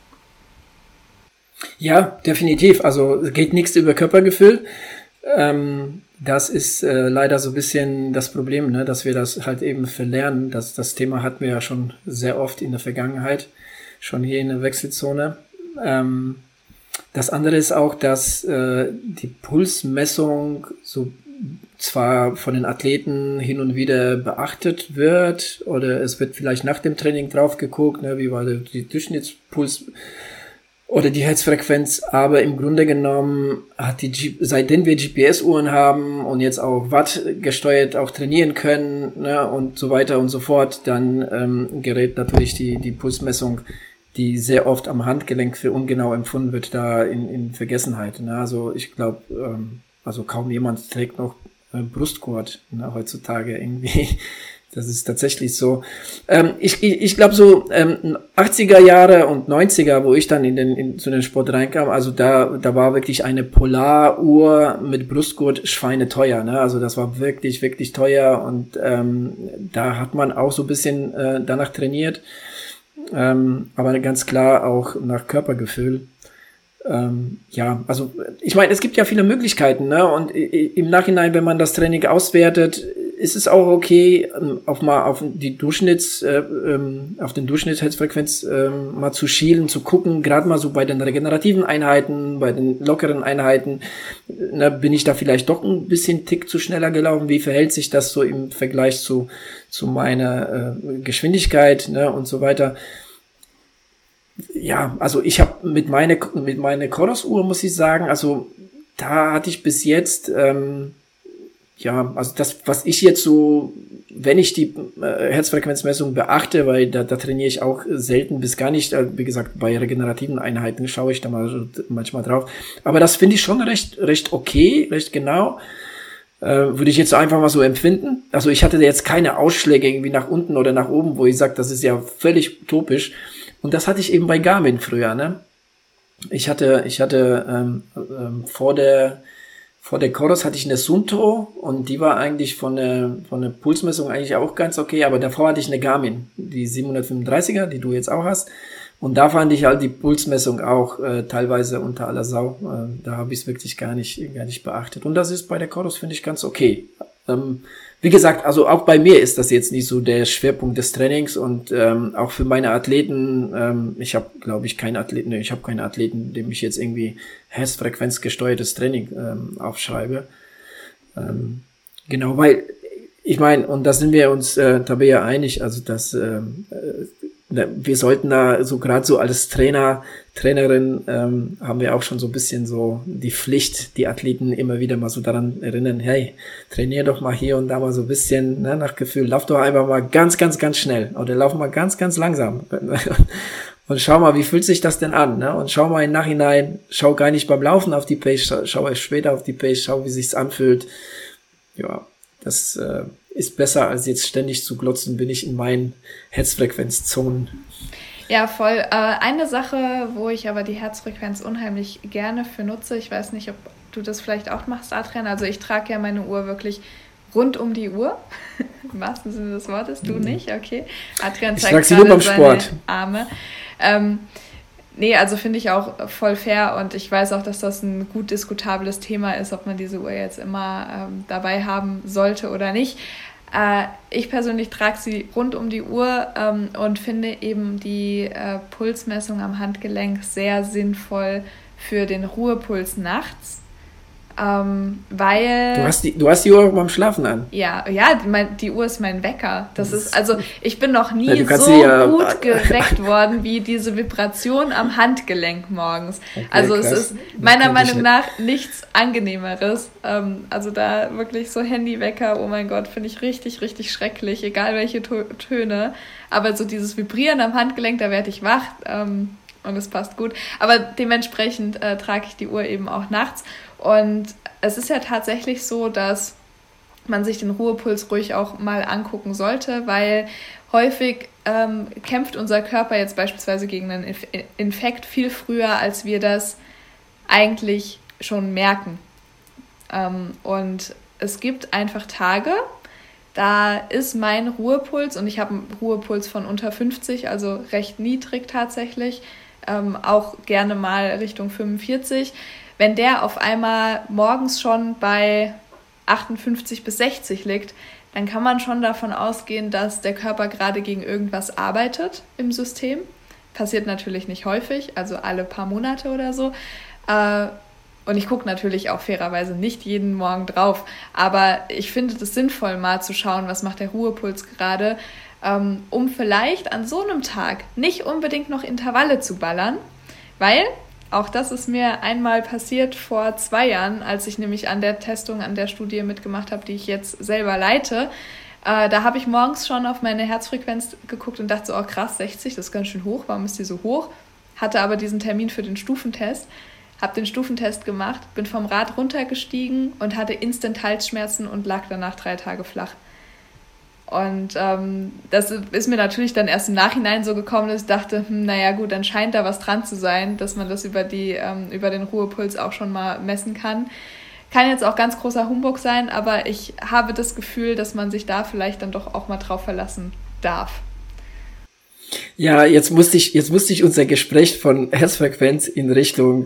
[SPEAKER 1] Ja, definitiv. Also es geht nichts über Körpergefühl. Das ist leider so ein bisschen das Problem, ne, dass wir das halt eben verlernen. Das Thema hatten wir ja schon sehr oft in der Vergangenheit, schon hier in der Wechselzone. Das andere ist auch, dass die Pulsmessung so zwar von den Athleten hin und wieder beachtet wird oder es wird vielleicht nach dem Training drauf geguckt, ne, wie war die Durchschnittspuls oder die Herzfrequenz, aber im Grunde genommen hat seitdem wir GPS-Uhren haben und jetzt auch Watt gesteuert auch trainieren können, ne, und so weiter und so fort, dann gerät natürlich die Pulsmessung, die sehr oft am Handgelenk für ungenau empfunden wird, da in Vergessenheit. Ne? Also ich glaube, also kaum jemand trägt noch Brustgurt, ne, heutzutage irgendwie. Das ist tatsächlich so. Ich glaube so 80er Jahre und 90er, wo ich dann zu den Sport reinkam, also da war wirklich eine Polaruhr mit Brustgurt schweineteuer, ne? Also das war wirklich, wirklich teuer und da hat man auch so ein bisschen danach trainiert, aber ganz klar auch nach Körpergefühl. Ja, also ich meine, es gibt ja viele Möglichkeiten, ne? Und im Nachhinein, wenn man das Training auswertet, ist es auch okay, auf den Durchschnittsherzfrequenz mal zu schielen, zu gucken, gerade mal so bei den regenerativen Einheiten, bei den lockeren Einheiten, ne, bin ich da vielleicht doch ein bisschen Tick zu schneller gelaufen, wie verhält sich das so im Vergleich zu meiner Geschwindigkeit, ne, und so weiter. Ja, also ich habe mit meiner Chorus-Uhr, muss ich sagen, also da hatte ich bis jetzt, ja, also das, was ich jetzt so, wenn ich die Herzfrequenzmessung beachte, weil da trainiere ich auch selten bis gar nicht, wie gesagt, bei regenerativen Einheiten schaue ich da mal manchmal drauf, aber das finde ich schon recht okay, recht genau, würde ich jetzt einfach mal so empfinden. Also ich hatte jetzt keine Ausschläge irgendwie nach unten oder nach oben, wo ich sage, das ist ja völlig utopisch. Und das hatte ich eben bei Garmin früher, ne? Ich hatte vor der Chorus hatte ich eine Suunto und die war eigentlich von der Pulsmessung eigentlich auch ganz okay, aber davor hatte ich eine Garmin, die 735er, die du jetzt auch hast. Und da fand ich halt die Pulsmessung auch teilweise unter aller Sau. Da habe ich es wirklich gar nicht beachtet. Und das ist bei der Chorus, finde ich, ganz okay. Wie gesagt, also auch bei mir ist das jetzt nicht so der Schwerpunkt des Trainings und auch für meine Athleten, ich habe, glaube ich, keinen Athleten, dem ich jetzt irgendwie herzfrequenzgesteuertes Training aufschreibe. Genau, weil ich meine, und da sind wir uns Tabea einig, also dass wir sollten da so gerade so als Trainerin haben wir auch schon so ein bisschen so die Pflicht, die Athleten immer wieder mal so daran erinnern, hey, trainier doch mal hier und da mal so ein bisschen, ne, nach Gefühl, lauf doch einfach mal ganz, ganz, ganz schnell oder lauf mal ganz, ganz langsam und schau mal, wie fühlt sich das denn an, ne? Und schau mal im Nachhinein, schau gar nicht beim Laufen auf die Pace, schau erst später auf die Pace, schau, wie sich's anfühlt. Ja, das ist besser, als jetzt ständig zu glotzen, bin ich in meinen Herzfrequenzzonen.
[SPEAKER 4] Ja, voll. Eine Sache, wo ich aber die Herzfrequenz unheimlich gerne für nutze, ich weiß nicht, ob du das vielleicht auch machst, Adrian, also ich trage ja meine Uhr wirklich rund um die Uhr, im wahrsten Sinne des Wortes, du nicht, okay. Adrian zeigt gerade seine Arme. Nee, also finde ich auch voll fair und ich weiß auch, dass das ein gut diskutables Thema ist, ob man diese Uhr jetzt immer dabei haben sollte oder nicht. Ich persönlich trage sie rund um die Uhr und finde eben die Pulsmessung am Handgelenk sehr sinnvoll für den Ruhepuls nachts. Weil
[SPEAKER 1] du hast die Uhr beim Schlafen an.
[SPEAKER 4] Ja, die Uhr ist mein Wecker. Das ist, also ich bin noch nie gut geweckt worden wie diese Vibration am Handgelenk morgens. Okay, also krass. Es ist meiner Meinung nach nichts Angenehmeres. Also da wirklich so Handywecker, oh mein Gott, finde ich richtig, richtig schrecklich, egal welche Töne. Aber so dieses Vibrieren am Handgelenk, da werde ich wach und es passt gut. Aber dementsprechend trage ich die Uhr eben auch nachts. Und es ist ja tatsächlich so, dass man sich den Ruhepuls ruhig auch mal angucken sollte, weil häufig kämpft unser Körper jetzt beispielsweise gegen einen Infekt viel früher, als wir das eigentlich schon merken. Und es gibt einfach Tage, da ist mein Ruhepuls, und ich habe einen Ruhepuls von unter 50, also recht niedrig tatsächlich, auch gerne mal Richtung 45. Wenn der auf einmal morgens schon bei 58 bis 60 liegt, dann kann man schon davon ausgehen, dass der Körper gerade gegen irgendwas arbeitet im System. Passiert natürlich nicht häufig, also alle paar Monate oder so. Und ich gucke natürlich auch fairerweise nicht jeden Morgen drauf. Aber ich finde es sinnvoll, mal zu schauen, was macht der Ruhepuls gerade, um vielleicht an so einem Tag nicht unbedingt noch Intervalle zu ballern, weil auch das ist mir einmal passiert vor 2 Jahren, als ich nämlich an der Testung, an der Studie mitgemacht habe, die ich jetzt selber leite. Da habe ich morgens schon auf meine Herzfrequenz geguckt und dachte so, oh krass, 60, das ist ganz schön hoch, warum ist die so hoch? Hatte aber diesen Termin für den Stufentest, habe den Stufentest gemacht, bin vom Rad runtergestiegen und hatte instant Halsschmerzen und lag danach 3 Tage flach. Und das ist mir natürlich dann erst im Nachhinein so gekommen, dass ich dachte, naja gut, dann scheint da was dran zu sein, dass man das über den Ruhepuls auch schon mal messen kann. Kann jetzt auch ganz großer Humbug sein, aber ich habe das Gefühl, dass man sich da vielleicht dann doch auch mal drauf verlassen darf.
[SPEAKER 1] Ja, jetzt musste ich unser Gespräch von Herzfrequenz in Richtung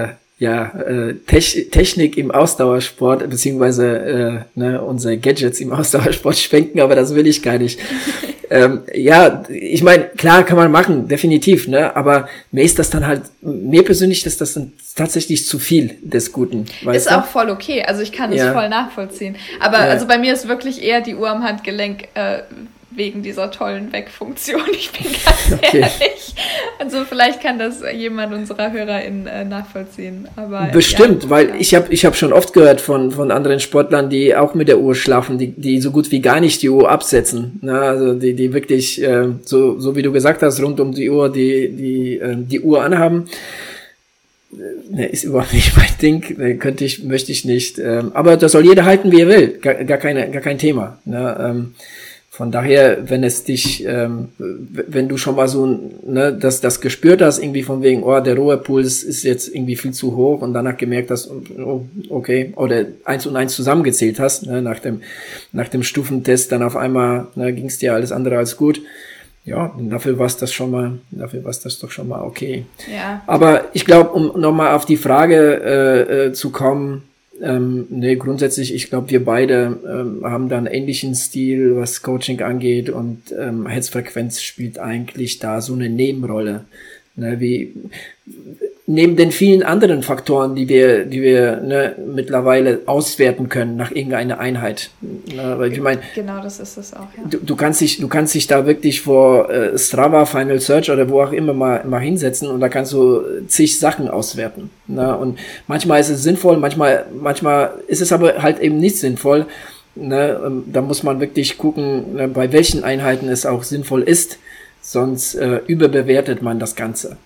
[SPEAKER 1] Technik im Ausdauersport, beziehungsweise unsere Gadgets im Ausdauersport schwenken, aber das will ich gar nicht. Ich meine, klar kann man machen, definitiv, ne? Aber mir persönlich ist das dann tatsächlich zu viel des Guten.
[SPEAKER 4] Ist auch voll okay, also ich kann es voll nachvollziehen. Aber also bei mir ist wirklich eher die Uhr am Handgelenk wegen dieser tollen Weckfunktion. Ich bin ganz ehrlich. Also vielleicht kann das jemand unserer HörerInnen nachvollziehen. Aber
[SPEAKER 1] bestimmt, weil ich hab schon oft gehört von anderen Sportlern, die auch mit der Uhr schlafen, die so gut wie gar nicht die Uhr absetzen. Na, also die wirklich, so wie du gesagt hast, rund um die Uhr die Uhr anhaben. Ist überhaupt nicht mein Ding, möchte ich nicht. Aber das soll jeder halten, wie er will. Gar kein Thema. Ne? Von daher, wenn du schon mal so, das gespürt hast, irgendwie von wegen, der Ruhepuls ist jetzt irgendwie viel zu hoch und danach gemerkt hast, okay, oder 1 und 1 zusammengezählt hast, nach dem Stufentest, dann auf einmal, ging es dir alles andere als gut. Ja, dafür war es das doch schon mal okay. Ja. Aber ich glaube, um nochmal auf die Frage zu kommen, grundsätzlich, ich glaube, wir beide haben da einen ähnlichen Stil, was Coaching angeht, und Herzfrequenz spielt eigentlich da so eine Nebenrolle. neben den vielen anderen Faktoren, die wir mittlerweile auswerten können nach irgendeiner Einheit. Weil ich meine,
[SPEAKER 4] genau, das ist es auch. Ja.
[SPEAKER 1] Du kannst dich da wirklich vor Strava, Final Search oder wo auch immer mal hinsetzen und da kannst du zig Sachen auswerten. Und manchmal ist es sinnvoll, manchmal ist es aber halt eben nicht sinnvoll. Da muss man wirklich gucken, bei welchen Einheiten es auch sinnvoll ist. Sonst überbewertet man das Ganze.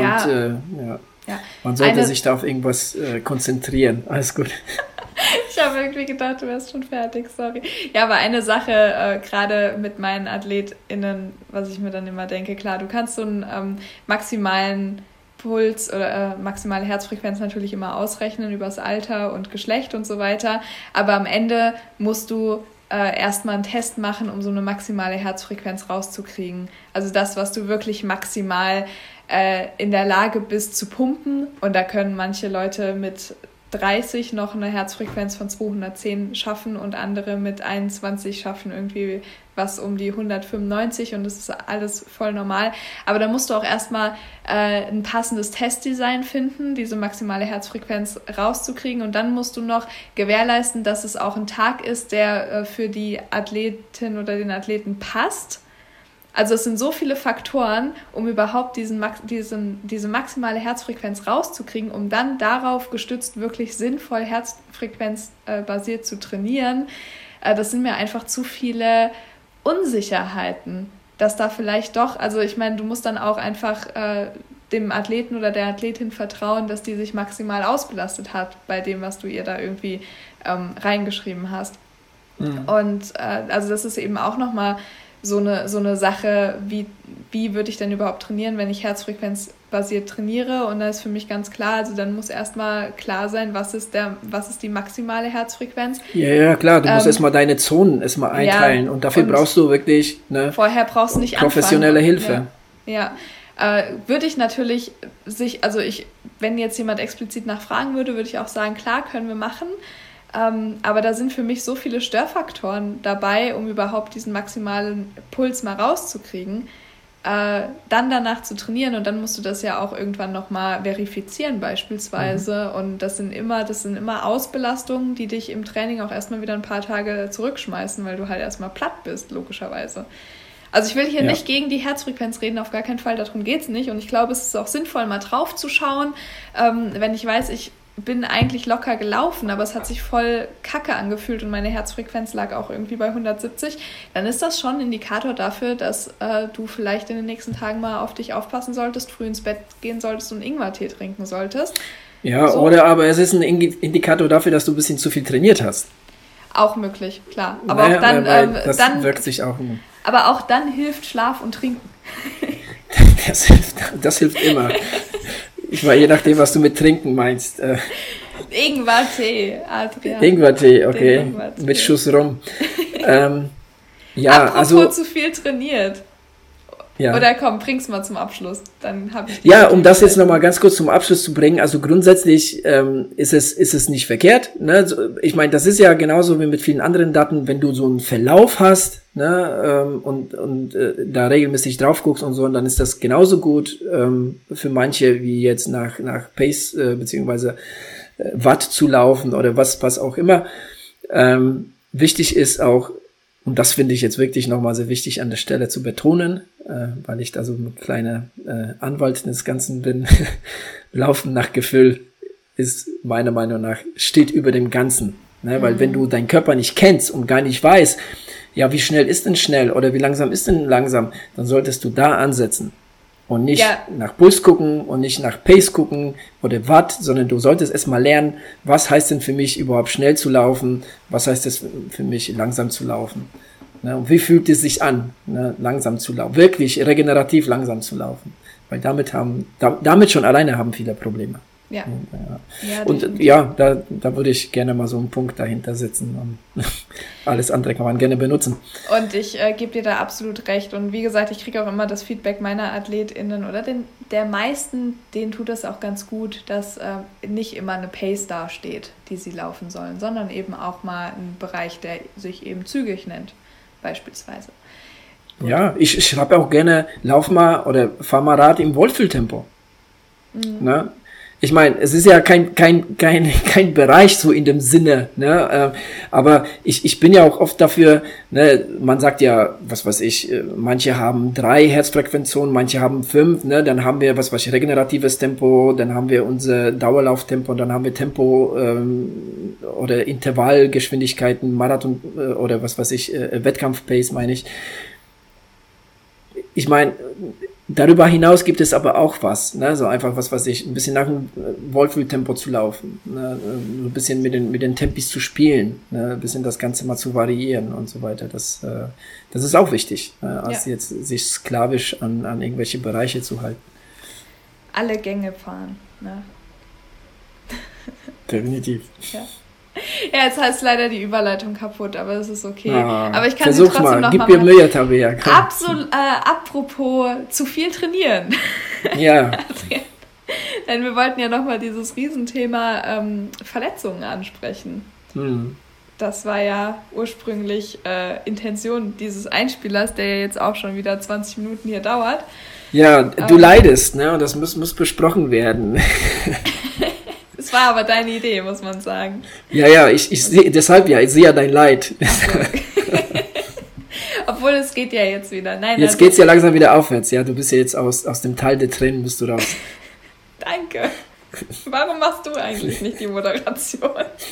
[SPEAKER 1] Man sollte sich da auf irgendwas konzentrieren. Alles gut.
[SPEAKER 4] Ich habe irgendwie gedacht, du wärst schon fertig, sorry. Ja, aber eine Sache, gerade mit meinen AthletInnen, was ich mir dann immer denke, klar, du kannst so einen maximalen Puls oder maximale Herzfrequenz natürlich immer ausrechnen übers Alter und Geschlecht und so weiter, aber am Ende musst du erstmal einen Test machen, um so eine maximale Herzfrequenz rauszukriegen. Also das, was du wirklich maximal in der Lage bist zu pumpen. Und da können manche Leute mit 30 noch eine Herzfrequenz von 210 schaffen und andere mit 21 schaffen irgendwie was um die 195 und das ist alles voll normal. Aber da musst du auch erstmal ein passendes Testdesign finden, diese maximale Herzfrequenz rauszukriegen und dann musst du noch gewährleisten, dass es auch ein Tag ist, der für die Athletin oder den Athleten passt. Also es sind so viele Faktoren, um überhaupt diese maximale Herzfrequenz rauszukriegen, um dann darauf gestützt wirklich sinnvoll herzfrequenzbasiert zu trainieren. Das sind mir einfach zu viele Unsicherheiten, dass da vielleicht doch, also ich meine, du musst dann auch einfach dem Athleten oder der Athletin vertrauen, dass die sich maximal ausbelastet hat bei dem, was du ihr da irgendwie reingeschrieben hast. Mhm. Und also das ist eben auch nochmal so eine Sache, wie würde ich denn überhaupt trainieren, wenn ich herzfrequenzbasiert trainiere? Und da ist für mich ganz klar, also dann muss erstmal klar sein, was ist die maximale Herzfrequenz.
[SPEAKER 1] Ja, klar, du musst erstmal deine Zonen einteilen und dafür brauchst du wirklich
[SPEAKER 4] vorher brauchst du nicht
[SPEAKER 1] professionelle Hilfe.
[SPEAKER 4] Ja. Würde ich natürlich wenn jetzt jemand explizit nachfragen würde, würde ich auch sagen, klar, können wir machen. Aber da sind für mich so viele Störfaktoren dabei, um überhaupt diesen maximalen Puls mal rauszukriegen, dann danach zu trainieren und dann musst du das ja auch irgendwann nochmal verifizieren beispielsweise und das sind immer Ausbelastungen, die dich im Training auch erstmal wieder ein paar Tage zurückschmeißen, weil du halt erstmal platt bist, logischerweise. Also ich will hier nicht gegen die Herzfrequenz reden, auf gar keinen Fall, darum geht's nicht und ich glaube, es ist auch sinnvoll, mal drauf zu schauen, wenn ich weiß, ich bin eigentlich locker gelaufen, aber es hat sich voll kacke angefühlt und meine Herzfrequenz lag auch irgendwie bei 170, dann ist das schon ein Indikator dafür, dass du vielleicht in den nächsten Tagen mal auf dich aufpassen solltest, früh ins Bett gehen solltest und Ingwertee trinken solltest. Ja, so. Oder
[SPEAKER 1] aber es ist ein Indikator dafür, dass du ein bisschen zu viel trainiert hast.
[SPEAKER 4] Auch möglich, klar. Aber auch dann,
[SPEAKER 1] das wirkt sich auch.
[SPEAKER 4] Aber auch dann hilft Schlaf und Trinken.
[SPEAKER 1] Das hilft immer. Ich meine, je nachdem, was du mit Trinken meinst.
[SPEAKER 4] Ingwertee, Adrian.
[SPEAKER 1] Ingwertee, okay. Ingwertee. Mit Schuss Rum.
[SPEAKER 4] Apropos zu viel trainiert. Ja. Oder komm, bring's mal zum Abschluss. Dann hab ich
[SPEAKER 1] um das jetzt nochmal ganz kurz zum Abschluss zu bringen. Also grundsätzlich ist es nicht verkehrt. Ne? Ich meine, das ist ja genauso wie mit vielen anderen Daten, wenn du so einen Verlauf hast, ne, und da regelmäßig drauf guckst und so, und dann ist das genauso gut für manche wie jetzt nach Pace beziehungsweise Watt zu laufen oder was auch immer. Wichtig ist auch, und das finde ich jetzt wirklich nochmal sehr wichtig an der Stelle zu betonen, weil ich da so ein kleiner Anwalt des Ganzen bin. Laufen nach Gefühl ist meiner Meinung nach, steht über dem Ganzen. Ne? Weil wenn du deinen Körper nicht kennst und gar nicht weißt, ja, wie schnell ist denn schnell oder wie langsam ist denn langsam, dann solltest du da ansetzen. Und nicht nach Puls gucken und nicht nach Pace gucken oder Watt, sondern du solltest erstmal lernen, was heißt denn für mich überhaupt schnell zu laufen, was heißt es für mich langsam zu laufen. Ne, und wie fühlt es sich an, ne, langsam zu laufen, wirklich regenerativ langsam zu laufen. Weil damit schon alleine haben viele Probleme.
[SPEAKER 4] Ja.
[SPEAKER 1] Und da würde ich gerne mal so einen Punkt dahinter setzen. Und alles andere kann man gerne benutzen.
[SPEAKER 4] Und ich gebe dir da absolut recht. Und wie gesagt, ich kriege auch immer das Feedback meiner AthletInnen oder der meisten, denen tut das auch ganz gut, dass nicht immer eine Pace dasteht, die sie laufen sollen, sondern eben auch mal ein Bereich, der sich eben zügig nennt, beispielsweise. Gut.
[SPEAKER 1] Ja, ich schreibe auch gerne, lauf mal oder fahr mal Rad im Wohlfühltempo. Ne? Ich meine, es ist ja kein Bereich so in dem Sinne, ne? Aber ich bin ja auch oft dafür, ne? Man sagt ja, was weiß ich, manche haben 3 Herzfrequenzonen, manche haben 5, ne? Dann haben wir, was weiß ich, regeneratives Tempo, dann haben wir unser Dauerlauftempo, dann haben wir Tempo oder Intervallgeschwindigkeiten, Marathon oder was weiß ich, Wettkampfpace meine ich. Ich meine, darüber hinaus gibt es aber auch was, ne? So einfach was weiß ich, ein bisschen nach dem Wohlfühltempo zu laufen, ne? Ein bisschen mit den Tempis zu spielen, ne? Ein bisschen das Ganze mal zu variieren und so weiter. Das ist auch wichtig, ne? Als jetzt sich sklavisch an irgendwelche Bereiche zu halten.
[SPEAKER 4] Alle Gänge fahren, ne?
[SPEAKER 1] Definitiv.
[SPEAKER 4] Ja, jetzt heißt leider die Überleitung kaputt, aber das ist okay. Aber ich kann
[SPEAKER 1] versuch
[SPEAKER 4] sie trotzdem
[SPEAKER 1] mal,
[SPEAKER 4] noch
[SPEAKER 1] gib
[SPEAKER 4] mal
[SPEAKER 1] mir Mühe, Tabea.
[SPEAKER 4] apropos zu viel trainieren.
[SPEAKER 1] Ja.
[SPEAKER 4] Denn wir wollten ja nochmal dieses Riesenthema Verletzungen ansprechen. Das war ja ursprünglich Intention dieses Einspielers, der ja jetzt auch schon wieder 20 Minuten hier dauert.
[SPEAKER 1] Ja, du leidest, ne? Und das muss besprochen werden.
[SPEAKER 4] Es war aber deine Idee, muss man sagen.
[SPEAKER 1] Ja, ich sehe deshalb ich sehe ja dein Leid.
[SPEAKER 4] Obwohl, es geht ja jetzt wieder. Nein,
[SPEAKER 1] jetzt geht's ja langsam wieder aufwärts, ja. Du bist ja jetzt aus dem Tal der Tränen bist du raus.
[SPEAKER 4] Danke. Warum machst du eigentlich nicht die Moderation?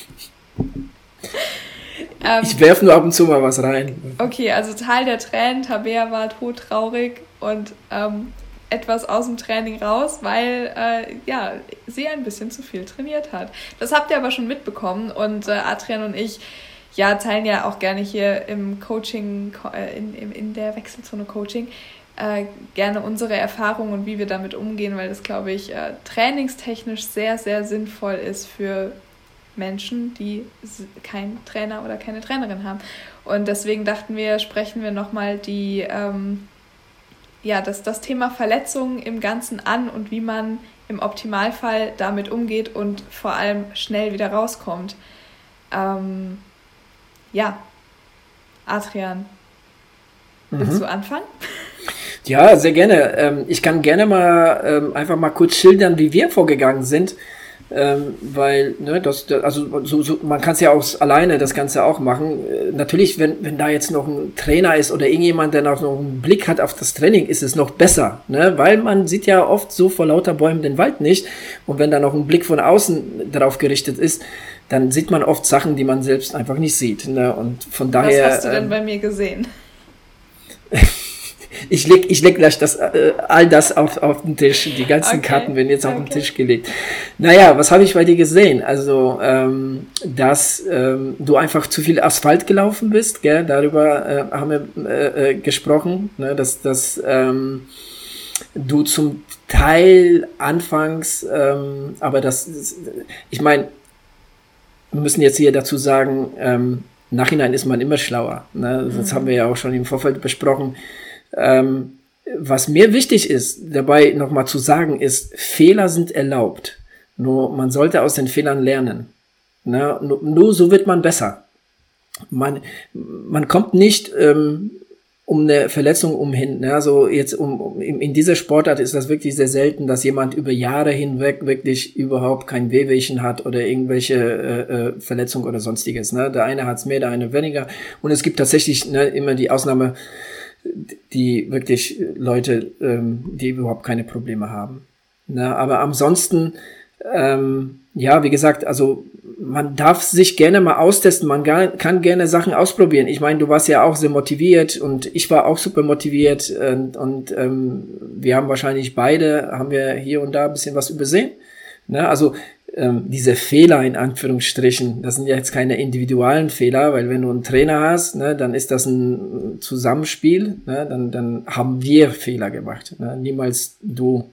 [SPEAKER 1] Ich werfe nur ab und zu mal was rein.
[SPEAKER 4] Okay, also Tal der Tränen, Tabea war todtraurig und etwas aus dem Training raus, weil sie ein bisschen zu viel trainiert hat. Das habt ihr aber schon mitbekommen und Adrian und ich teilen ja auch gerne hier im Coaching, in der Wechselzone Coaching, gerne unsere Erfahrungen und wie wir damit umgehen, weil das, glaube ich, trainingstechnisch sehr, sehr sinnvoll ist für Menschen, die keinen Trainer oder keine Trainerin haben. Und deswegen dachten wir, sprechen wir nochmal das Thema Verletzungen im Ganzen an und wie man im Optimalfall damit umgeht und vor allem schnell wieder rauskommt. Adrian, willst du anfangen?
[SPEAKER 1] Ja, sehr gerne. Ich kann gerne mal einfach mal kurz schildern, wie wir vorgegangen sind. Weil, ne, man kann es ja auch alleine das Ganze auch machen. Natürlich, wenn da jetzt noch ein Trainer ist oder irgendjemand, der noch einen Blick hat auf das Training, ist es noch besser, ne? Weil man sieht ja oft so vor lauter Bäumen den Wald nicht. Und wenn da noch ein Blick von außen darauf gerichtet ist, dann sieht man oft Sachen, die man selbst einfach nicht sieht, ne? Und von daher.
[SPEAKER 4] Was hast du denn bei mir gesehen?
[SPEAKER 1] Ich leg gleich all das auf den Tisch. Die ganzen Karten werden jetzt auf den Tisch gelegt. Naja, was habe ich bei dir gesehen? Also, dass du einfach zu viel Asphalt gelaufen bist, gell? Darüber haben wir gesprochen, ne? Dass du zum Teil anfangs, aber ich meine, wir müssen jetzt hier dazu sagen, im Nachhinein ist man immer schlauer, ne? Das haben wir ja auch schon im Vorfeld besprochen. Was mir wichtig ist, dabei nochmal zu sagen, ist, Fehler sind erlaubt. Nur man sollte aus den Fehlern lernen. Ne? Nur so wird man besser. Man kommt nicht um eine Verletzung umhin. Ne? Also jetzt in dieser Sportart ist das wirklich sehr selten, dass jemand über Jahre hinweg wirklich überhaupt kein Wehwehchen hat oder irgendwelche Verletzung oder sonstiges. Ne? Der eine hat es mehr, der eine weniger. Und es gibt tatsächlich immer die Ausnahme, die wirklich Leute, die überhaupt keine Probleme haben. Na, aber ansonsten, wie gesagt, also man darf sich gerne mal austesten, man kann gerne Sachen ausprobieren. Ich meine, du warst ja auch sehr motiviert und ich war auch super motiviert und wir haben wahrscheinlich haben wir hier und da ein bisschen was übersehen. Na, also diese Fehler in Anführungsstrichen, das sind ja jetzt keine individuellen Fehler, weil wenn du einen Trainer hast, ne, dann ist das ein Zusammenspiel, ne, dann haben wir Fehler gemacht, ne, niemals du.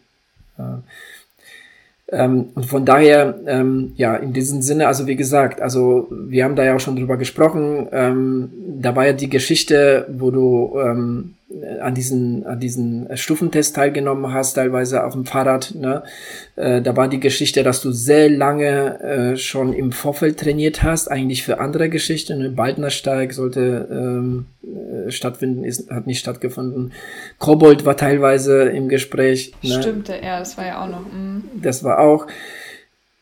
[SPEAKER 1] Und von daher, in diesem Sinne, also wie gesagt, also wir haben da ja auch schon drüber gesprochen, da war ja die Geschichte, wo du an diesen Stufentest teilgenommen hast, teilweise auf dem Fahrrad, ne? Da war die Geschichte, dass du sehr lange schon im Vorfeld trainiert hast, eigentlich für andere Geschichten, ne? Baldnersteig sollte stattfinden, hat nicht stattgefunden. Kobold war teilweise im Gespräch. Ne?
[SPEAKER 4] Stimmt, ja, das war ja auch noch.
[SPEAKER 1] Das war auch.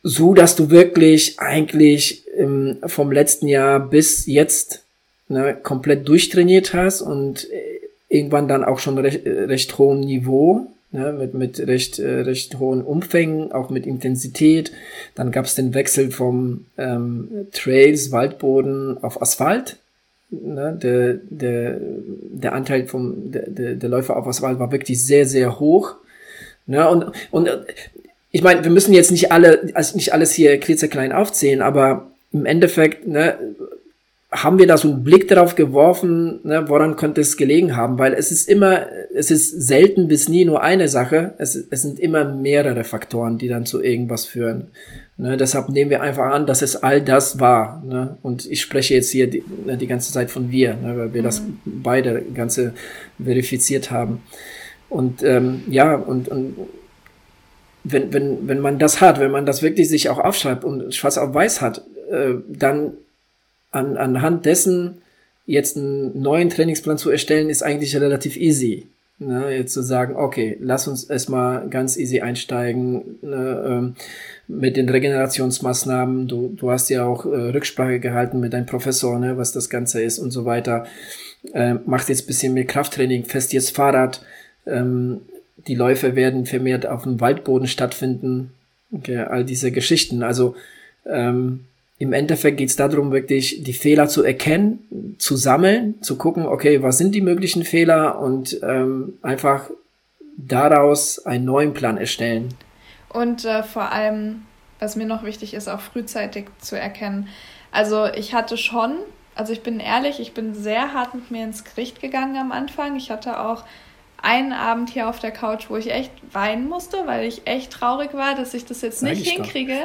[SPEAKER 1] so, dass du wirklich eigentlich vom letzten Jahr bis jetzt, ne, komplett durchtrainiert hast und irgendwann dann auch schon recht hohem Niveau, ne, mit recht hohen Umfängen, auch mit Intensität. Dann gab es den Wechsel vom Trails, Waldboden auf Asphalt. Ne, der Anteil der Läufer auf Asphalt war wirklich sehr, sehr hoch. Ne, und ich meine, wir müssen jetzt nicht alles hier klitzeklein aufzählen, aber im Endeffekt, ne, haben wir da so einen Blick darauf geworfen, ne, woran könnte es gelegen haben, weil es ist selten bis nie nur eine Sache, es sind immer mehrere Faktoren, die dann zu irgendwas führen. Ne, deshalb nehmen wir einfach an, dass es all das war. Ne, und ich spreche jetzt hier die ganze Zeit von wir, ne, weil wir das beide ganze verifiziert haben. Und wenn man das hat, wenn man das wirklich sich auch aufschreibt und schwarz auf weiß hat, dann anhand dessen jetzt einen neuen Trainingsplan zu erstellen, ist eigentlich relativ easy. Ne, jetzt zu sagen, okay, lass uns erstmal ganz easy einsteigen, ne, mit den Regenerationsmaßnahmen. Du hast ja auch Rücksprache gehalten mit deinem Professor, ne, was das Ganze ist und so weiter. Macht jetzt ein bisschen mehr Krafttraining, fest jetzt Fahrrad. Die Läufe werden vermehrt auf dem Waldboden stattfinden. Okay, all diese Geschichten. Also im Endeffekt geht es darum, wirklich die Fehler zu erkennen, zu sammeln, zu gucken, okay, was sind die möglichen Fehler und einfach daraus einen neuen Plan erstellen.
[SPEAKER 4] Und vor allem, was mir noch wichtig ist, auch frühzeitig zu erkennen. Also ich bin ehrlich, ich bin sehr hart mit mir ins Gericht gegangen am Anfang. Ich hatte auch einen Abend hier auf der Couch, wo ich echt weinen musste, weil ich echt traurig war, dass ich das jetzt nicht hinkriege,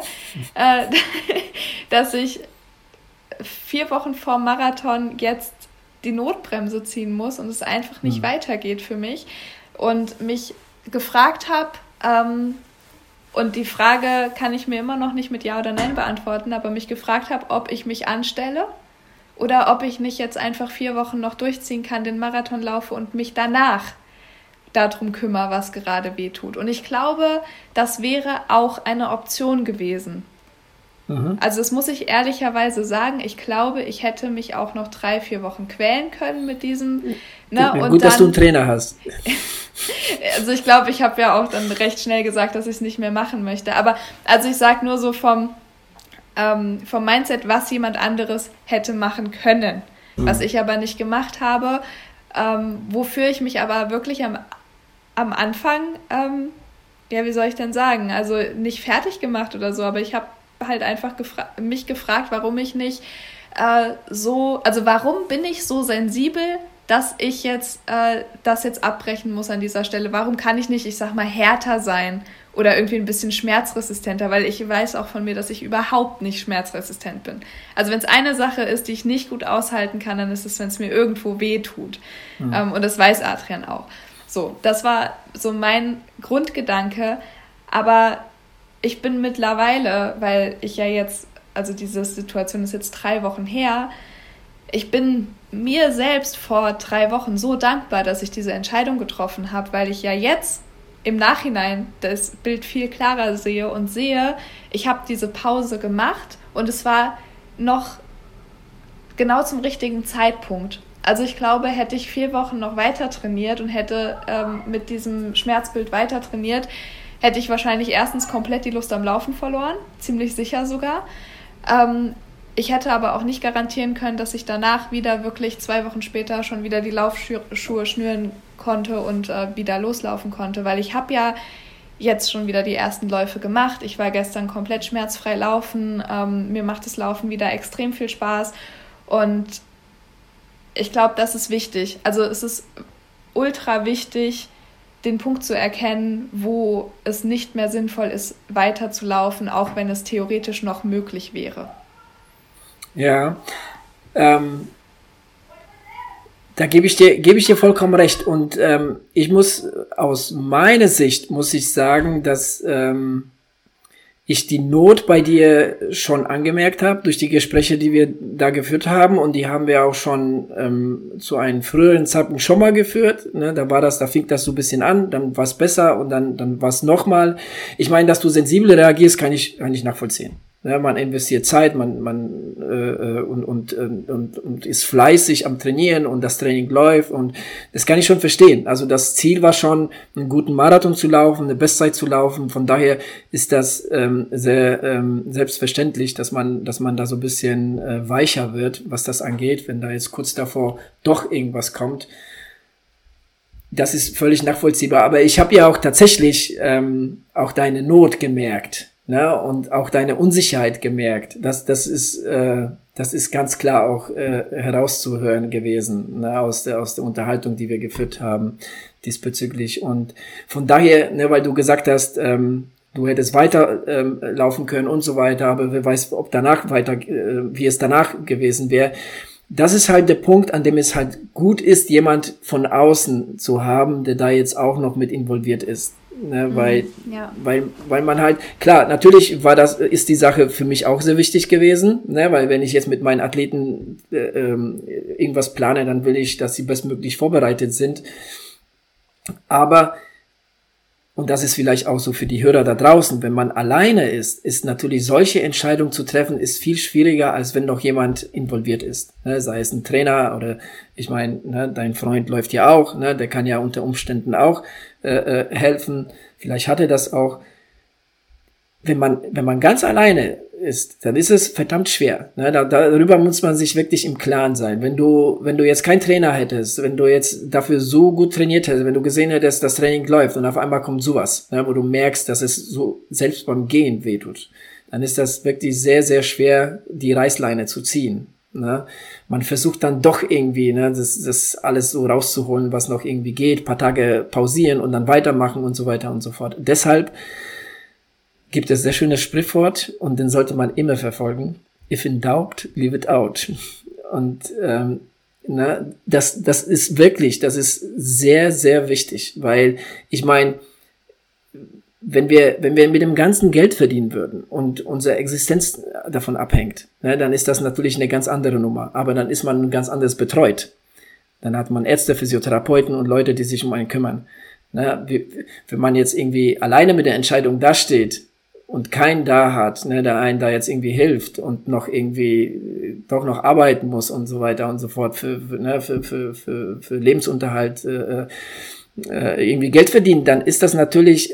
[SPEAKER 4] dass ich 4 Wochen vor Marathon jetzt die Notbremse ziehen muss und es einfach nicht weitergeht für mich und mich gefragt habe, und die Frage kann ich mir immer noch nicht mit Ja oder Nein beantworten, aber mich gefragt habe, ob ich mich anstelle oder ob ich nicht jetzt einfach 4 Wochen noch durchziehen kann, den Marathon laufe und mich danach darum kümmere, was gerade wehtut. Und ich glaube, das wäre auch eine Option gewesen. Also das muss ich ehrlicherweise sagen. Ich glaube, ich hätte mich auch noch 3-4 Wochen quälen können mit diesem. Ne? Und
[SPEAKER 1] gut, dass du einen Trainer hast.
[SPEAKER 4] Also ich glaube, ich habe ja auch dann recht schnell gesagt, dass ich es nicht mehr machen möchte. Aber also ich sage nur so vom Mindset, was jemand anderes hätte machen können, was ich aber nicht gemacht habe, wofür ich mich aber wirklich am Anfang, wie soll ich denn sagen, also nicht fertig gemacht oder so, aber ich habe halt einfach mich gefragt, warum ich nicht warum bin ich so sensibel, dass ich jetzt das jetzt abbrechen muss an dieser Stelle? Warum kann ich nicht, ich sag mal, härter sein oder irgendwie ein bisschen schmerzresistenter? Weil ich weiß auch von mir, dass ich überhaupt nicht schmerzresistent bin. Also wenn es eine Sache ist, die ich nicht gut aushalten kann, dann ist es, wenn es mir irgendwo weh tut. Und das weiß Adrian auch. So, das war so mein Grundgedanke. Aber ich bin mittlerweile, weil ich ja jetzt, also diese Situation ist jetzt 3 Wochen her, ich bin mir selbst vor 3 Wochen so dankbar, dass ich diese Entscheidung getroffen habe, weil ich ja jetzt im Nachhinein das Bild viel klarer sehe und sehe, ich habe diese Pause gemacht und es war noch genau zum richtigen Zeitpunkt. Also ich glaube, hätte ich 4 Wochen noch weiter trainiert und hätte mit diesem Schmerzbild weiter trainiert, hätte ich wahrscheinlich erstens komplett die Lust am Laufen verloren, ziemlich sicher sogar. Ich hätte aber auch nicht garantieren können, dass ich danach wieder wirklich 2 Wochen später schon wieder die Laufschuhe schnüren konnte und wieder loslaufen konnte, weil ich habe ja jetzt schon wieder die ersten Läufe gemacht. Ich war gestern komplett schmerzfrei laufen. Mir macht das Laufen wieder extrem viel Spaß und ich glaube, das ist wichtig. Also es ist ultra wichtig, den Punkt zu erkennen, wo es nicht mehr sinnvoll ist, weiter zu laufen, auch wenn es theoretisch noch möglich wäre.
[SPEAKER 1] Ja, da gebe ich dir vollkommen recht. Und aus meiner Sicht muss ich sagen, dass ich die Not bei dir schon angemerkt habe, durch die Gespräche, die wir da geführt haben, und die haben wir auch schon zu einem früheren Zeitpunkt schon mal geführt, ne? Da fing das so ein bisschen an, dann war es besser und dann war es nochmal. Ich meine, dass du sensibel reagierst, kann ich nachvollziehen. Ja, man investiert Zeit, man ist fleißig am Trainieren und das Training läuft, und das kann ich schon verstehen. Also das Ziel war schon, einen guten Marathon zu laufen, eine Bestzeit zu laufen. Von daher ist das sehr selbstverständlich, dass man da so ein bisschen weicher wird, was das angeht, wenn da jetzt kurz davor doch irgendwas kommt. Das ist völlig nachvollziehbar. Aber ich habe ja auch tatsächlich auch deine Not gemerkt. Ne, und auch deine Unsicherheit gemerkt. Das ist ganz klar auch herauszuhören gewesen, ne, aus der Unterhaltung, die wir geführt haben diesbezüglich. Und von daher, ne, weil du gesagt hast, du hättest weiter laufen können und so weiter, aber wer weiß, ob danach wie es danach gewesen wäre. Das ist halt der Punkt, an dem es halt gut ist, jemand von außen zu haben, der da jetzt auch noch mit involviert ist. Ne, weil man halt, klar, natürlich ist die Sache für mich auch sehr wichtig gewesen, ne, weil wenn ich jetzt mit meinen Athleten irgendwas plane, dann will ich, dass sie bestmöglich vorbereitet sind. Aber, und das ist vielleicht auch so für die Hörer da draußen, wenn man alleine ist natürlich solche Entscheidungen zu treffen, ist viel schwieriger, als wenn noch jemand involviert ist. Ne, sei es ein Trainer oder, ich meine, ne, dein Freund läuft ja auch, ne, der kann ja unter Umständen auch helfen. Vielleicht hat er das auch. Wenn man ganz alleine ist, dann ist es verdammt schwer. Ne? Darüber muss man sich wirklich im Klaren sein. Wenn du jetzt keinen Trainer hättest, wenn du jetzt dafür so gut trainiert hättest, wenn du gesehen hättest, das Training läuft und auf einmal kommt sowas, ne, wo du merkst, dass es so selbst beim Gehen wehtut, dann ist das wirklich sehr, sehr schwer, die Reißleine zu ziehen. Ne? Man versucht dann doch irgendwie, ne, das alles so rauszuholen, was noch irgendwie geht, paar Tage pausieren und dann weitermachen und so weiter und so fort. Deshalb gibt es sehr schönes Sprichwort, und den sollte man immer verfolgen. If in doubt, leave it out. Und ne, das ist wirklich, das ist sehr, sehr wichtig, weil ich meine, wenn wir mit dem ganzen Geld verdienen würden und unsere Existenz davon abhängt, ne, dann ist das natürlich eine ganz andere Nummer. Aber dann ist man ganz anders betreut. Dann hat man Ärzte, Physiotherapeuten und Leute, die sich um einen kümmern. Ne, wenn man jetzt irgendwie alleine mit der Entscheidung dasteht und keinen da hat, ne, der einen da jetzt irgendwie hilft und noch irgendwie doch noch arbeiten muss und so weiter und so fort für Lebensunterhalt irgendwie Geld verdienen, dann ist das natürlich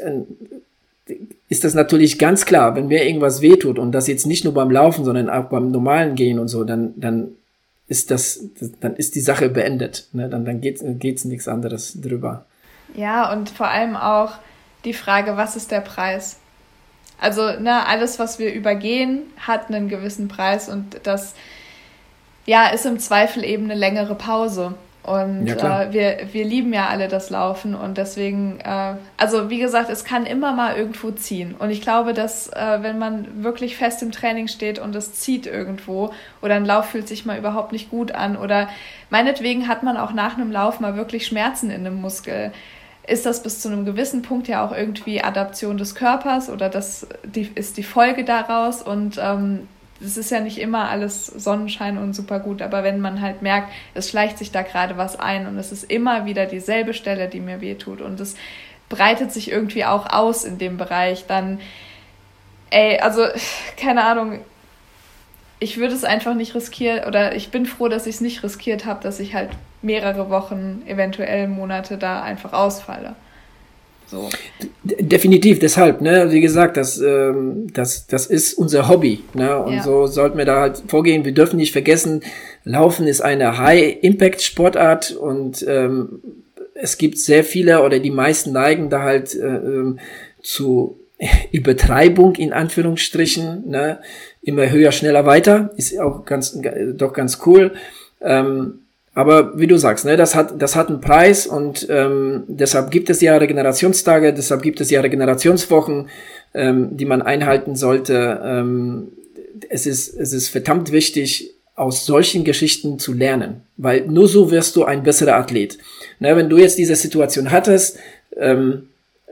[SPEAKER 1] ganz klar, wenn mir irgendwas wehtut, und das jetzt nicht nur beim Laufen, sondern auch beim normalen Gehen und so, dann ist die Sache beendet, ne? Dann geht's nichts anderes drüber.
[SPEAKER 4] Ja, und vor allem auch die Frage, was ist der Preis? Also, ne, alles, was wir übergehen, hat einen gewissen Preis, und das, ja, ist im Zweifel eben eine längere Pause. Und ja, wir lieben ja alle das Laufen, und deswegen, also wie gesagt, es kann immer mal irgendwo ziehen. Und ich glaube, dass wenn man wirklich fest im Training steht und es zieht irgendwo oder ein Lauf fühlt sich mal überhaupt nicht gut an oder meinetwegen hat man auch nach einem Lauf mal wirklich Schmerzen in einem Muskel, ist das bis zu einem gewissen Punkt ja auch irgendwie Adaption des Körpers oder ist die Folge daraus, und es ist ja nicht immer alles Sonnenschein und super gut, aber wenn man halt merkt, es schleicht sich da gerade was ein und es ist immer wieder dieselbe Stelle, die mir wehtut, und es breitet sich irgendwie auch aus in dem Bereich, dann, also, keine Ahnung, ich würde es einfach nicht riskieren, oder ich bin froh, dass ich es nicht riskiert habe, dass ich halt mehrere Wochen, eventuell Monate da einfach ausfalle. So.
[SPEAKER 1] Definitiv, deshalb, ne, wie gesagt, das ist unser Hobby, ne, und ja, so sollten wir da halt vorgehen. Wir dürfen nicht vergessen, Laufen ist eine High-Impact-Sportart, und es gibt sehr viele, oder die meisten neigen da halt zu Übertreibung in Anführungsstrichen, ne, immer höher, schneller, weiter, ist auch ganz cool. Aber wie du sagst, ne, das hat einen Preis, und deshalb gibt es ja Regenerationstage, deshalb gibt es ja Regenerationswochen, die man einhalten sollte. Es ist verdammt wichtig, aus solchen Geschichten zu lernen, weil nur so wirst du ein besserer Athlet. Ne, wenn du jetzt diese Situation hattest,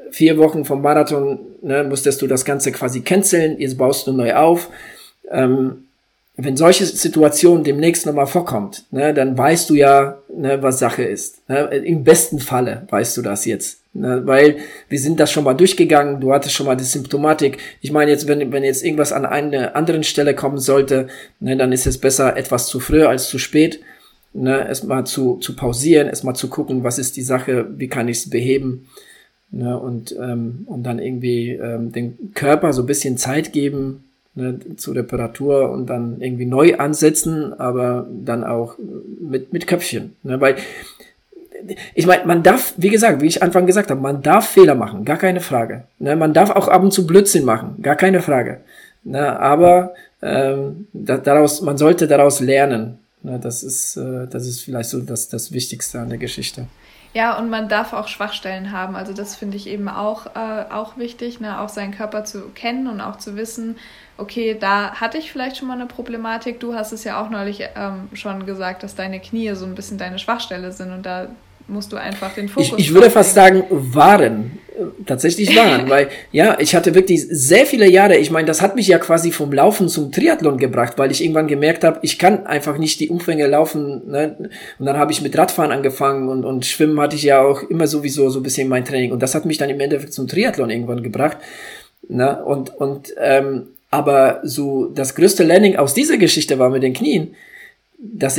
[SPEAKER 1] 4 Wochen vom Marathon, ne, musstest du das Ganze quasi canceln, jetzt baust du neu auf. Wenn solche Situationen demnächst nochmal vorkommt, ne, dann weißt du ja, ne, was Sache ist. Ne? Im besten Falle weißt du das jetzt. Ne? Weil wir sind das schon mal durchgegangen, du hattest schon mal die Symptomatik. Ich meine jetzt, wenn jetzt irgendwas an einer anderen Stelle kommen sollte, ne, dann ist es besser etwas zu früh als zu spät. Ne? Erstmal zu pausieren, erstmal zu gucken, was ist die Sache, wie kann ich es beheben. Ne? Und dann irgendwie dem Körper so ein bisschen Zeit geben, ne, zur Reparatur und dann irgendwie neu ansetzen, aber dann auch mit Köpfchen. Ne? Weil, ich meine, man darf, wie gesagt, wie ich Anfang gesagt habe, man darf Fehler machen, gar keine Frage. Ne? Man darf auch ab und zu Blödsinn machen, gar keine Frage. Ne? Aber man sollte daraus lernen. Ne? Das ist vielleicht so das Wichtigste an der Geschichte.
[SPEAKER 4] Ja, und man darf auch Schwachstellen haben. Also das finde ich eben auch wichtig, ne? Auch seinen Körper zu kennen und auch zu wissen, okay, da hatte ich vielleicht schon mal eine Problematik. Du hast es ja auch neulich schon gesagt, dass deine Knie so ein bisschen deine Schwachstelle sind und da musst du einfach den Fokus
[SPEAKER 1] Ich würde fast sagen, tatsächlich waren, weil ja, ich hatte wirklich sehr viele Jahre, ich meine, das hat mich ja quasi vom Laufen zum Triathlon gebracht, weil ich irgendwann gemerkt habe, ich kann einfach nicht die Umfänge laufen, ne? Und dann habe ich mit Radfahren angefangen und Schwimmen hatte ich ja auch immer sowieso so ein bisschen mein Training und das hat mich dann im Endeffekt zum Triathlon irgendwann gebracht, ne? Aber so das größte Learning aus dieser Geschichte war mit den Knien, dass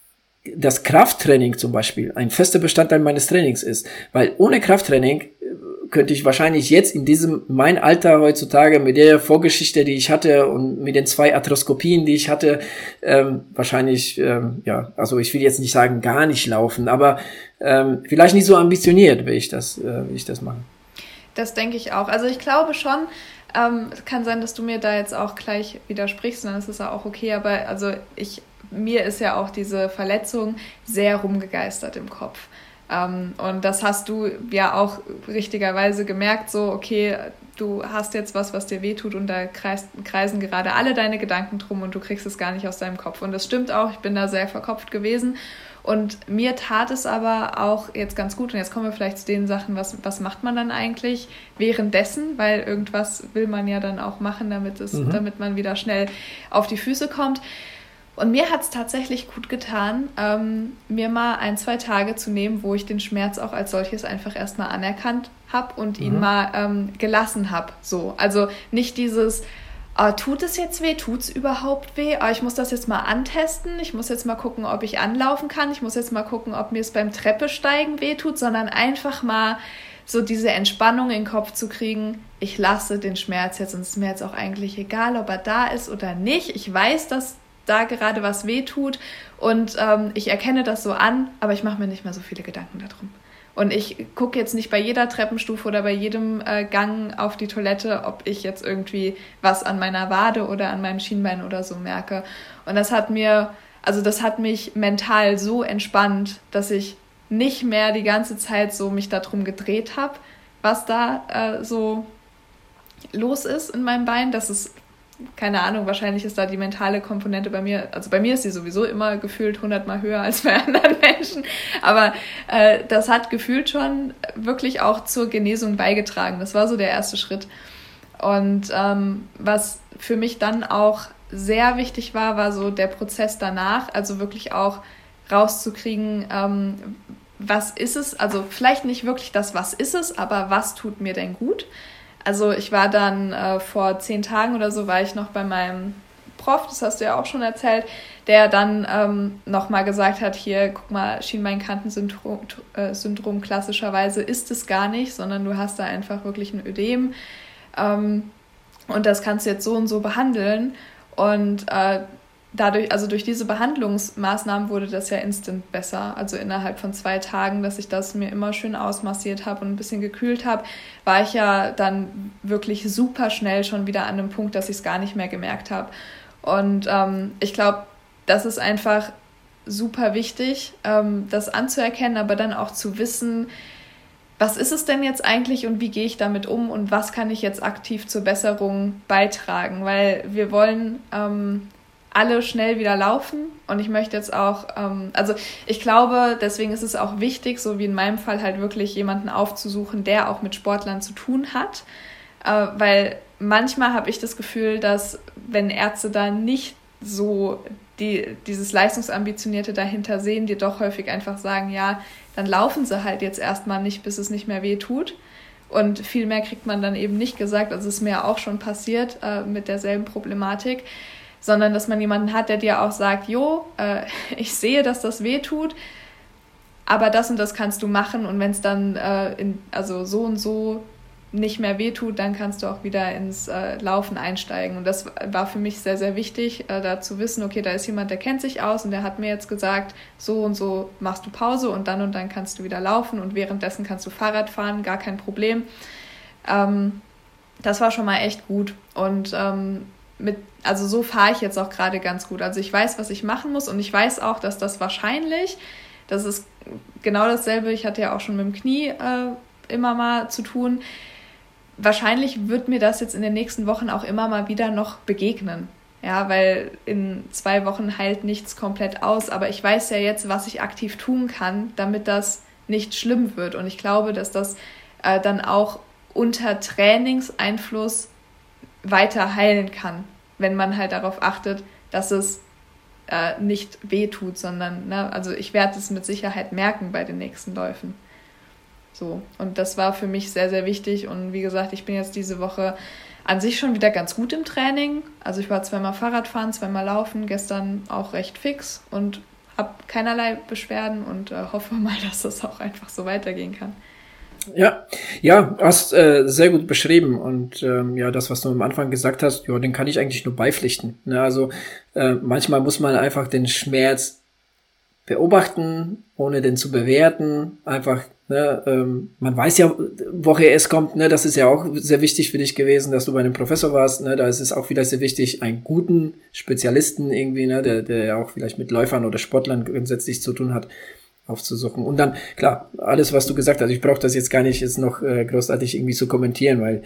[SPEAKER 1] das Krafttraining zum Beispiel ein fester Bestandteil meines Trainings ist. Weil ohne Krafttraining könnte ich wahrscheinlich jetzt in mein Alter heutzutage mit der Vorgeschichte, die ich hatte und mit den 2 Arthroskopien, die ich hatte, wahrscheinlich, also ich will jetzt nicht sagen gar nicht laufen, aber vielleicht nicht so ambitioniert, will ich das machen.
[SPEAKER 4] Das denke ich auch. Also ich glaube schon, kann sein, dass du mir da jetzt auch gleich widersprichst, dann ist es ja auch okay, aber also mir ist ja auch diese Verletzung sehr rumgegeistert im Kopf. Und das hast du ja auch richtigerweise gemerkt, so, okay, du hast jetzt was dir wehtut und da kreisen gerade alle deine Gedanken drum und du kriegst es gar nicht aus deinem Kopf. Und das stimmt auch, ich bin da sehr verkopft gewesen. Und mir tat es aber auch jetzt ganz gut. Und jetzt kommen wir vielleicht zu den Sachen, was macht man dann eigentlich währenddessen? Weil irgendwas will man ja dann auch machen, damit man wieder schnell auf die Füße kommt. Und mir hat es tatsächlich gut getan, mir mal 1-2 Tage zu nehmen, wo ich den Schmerz auch als solches einfach erstmal anerkannt habe und ihn mal gelassen habe. So. Also nicht dieses, tut es jetzt weh, tut es überhaupt weh? Ich muss das jetzt mal antesten, ich muss jetzt mal gucken, ob ich anlaufen kann, ich muss jetzt mal gucken, ob mir es beim Treppesteigen weh tut, sondern einfach mal so diese Entspannung in den Kopf zu kriegen, ich lasse den Schmerz jetzt und es ist mir jetzt auch eigentlich egal, ob er da ist oder nicht. Ich weiß, dass da gerade was weh tut und ich erkenne das so an, aber ich mache mir nicht mehr so viele Gedanken darum. Und ich gucke jetzt nicht bei jeder Treppenstufe oder bei jedem Gang auf die Toilette, ob ich jetzt irgendwie was an meiner Wade oder an meinem Schienbein oder so merke. Und das hat mich mental so entspannt, dass ich nicht mehr die ganze Zeit so mich darum gedreht habe, was da so los ist in meinem Bein. Das ist, keine Ahnung, wahrscheinlich ist da die mentale Komponente bei mir, also bei mir ist sie sowieso immer gefühlt 100-mal höher als bei anderen Menschen, aber das hat gefühlt schon wirklich auch zur Genesung beigetragen. Das war so der erste Schritt. Und was für mich dann auch sehr wichtig war so der Prozess danach, also wirklich auch rauszukriegen, was ist es, also vielleicht nicht wirklich das, was ist es, aber was tut mir denn gut? Also ich war dann vor 10 Tagen oder so, war ich noch bei meinem Prof, das hast du ja auch schon erzählt, der dann nochmal gesagt hat, hier, guck mal, Schienbeinkantensyndrom klassischerweise ist es gar nicht, sondern du hast da einfach wirklich ein Ödem und das kannst du jetzt so und so behandeln und durch diese Behandlungsmaßnahmen wurde das ja instant besser. Also innerhalb von 2 Tagen, dass ich das mir immer schön ausmassiert habe und ein bisschen gekühlt habe, war ich ja dann wirklich super schnell schon wieder an einem Punkt, dass ich es gar nicht mehr gemerkt habe. Und ich glaube, das ist einfach super wichtig, das anzuerkennen, aber dann auch zu wissen, was ist es denn jetzt eigentlich und wie gehe ich damit um und was kann ich jetzt aktiv zur Besserung beitragen? Weil wir wollen alle schnell wieder laufen und ich möchte jetzt auch, also ich glaube, deswegen ist es auch wichtig, so wie in meinem Fall halt wirklich jemanden aufzusuchen, der auch mit Sportlern zu tun hat, weil manchmal habe ich das Gefühl, dass wenn Ärzte da nicht so dieses Leistungsambitionierte dahinter sehen, die doch häufig einfach sagen, ja, dann laufen sie halt jetzt erstmal nicht, bis es nicht mehr weh tut. Und viel mehr kriegt man dann eben nicht gesagt, also es ist mir auch schon passiert mit derselben Problematik, sondern dass man jemanden hat, der dir auch sagt, ich sehe, dass das weh tut, aber das und das kannst du machen und wenn es dann also so und so nicht mehr wehtut, dann kannst du auch wieder ins Laufen einsteigen. Und das war für mich sehr, sehr wichtig, da zu wissen, okay, da ist jemand, der kennt sich aus und der hat mir jetzt gesagt, so und so machst du Pause und dann kannst du wieder laufen und währenddessen kannst du Fahrrad fahren, gar kein Problem. Das war schon mal echt gut. Und also so fahre ich jetzt auch gerade ganz gut. Also ich weiß, was ich machen muss und ich weiß auch, dass das wahrscheinlich, das ist genau dasselbe, ich hatte ja auch schon mit dem Knie immer mal zu tun, wahrscheinlich wird mir das jetzt in den nächsten Wochen auch immer mal wieder noch begegnen. Ja, weil in 2 Wochen heilt nichts komplett aus. Aber ich weiß ja jetzt, was ich aktiv tun kann, damit das nicht schlimm wird. Und ich glaube, dass das dann auch unter Trainingseinfluss weiter heilen kann, wenn man halt darauf achtet, dass es nicht wehtut, sondern, also ich werde es mit Sicherheit merken bei den nächsten Läufen. So, und das war für mich sehr, sehr wichtig und wie gesagt, ich bin jetzt diese Woche an sich schon wieder ganz gut im Training. Also ich war 2-mal Fahrradfahren, 2-mal laufen, gestern auch recht fix und habe keinerlei Beschwerden und hoffe mal, dass das auch einfach so weitergehen kann.
[SPEAKER 1] Ja, hast sehr gut beschrieben und das, was du am Anfang gesagt hast, den kann ich eigentlich nur beipflichten. Ne? Also manchmal muss man einfach den Schmerz beobachten, ohne den zu bewerten, einfach, man weiß ja, woher es kommt, das ist ja auch sehr wichtig für dich gewesen, dass du bei einem Professor warst, da ist es auch wieder sehr wichtig, einen guten Spezialisten irgendwie, der auch vielleicht mit Läufern oder Sportlern grundsätzlich zu tun hat, aufzusuchen. Und dann, klar, alles, was du gesagt hast, ich brauche das jetzt gar nicht jetzt noch großartig irgendwie zu kommentieren, weil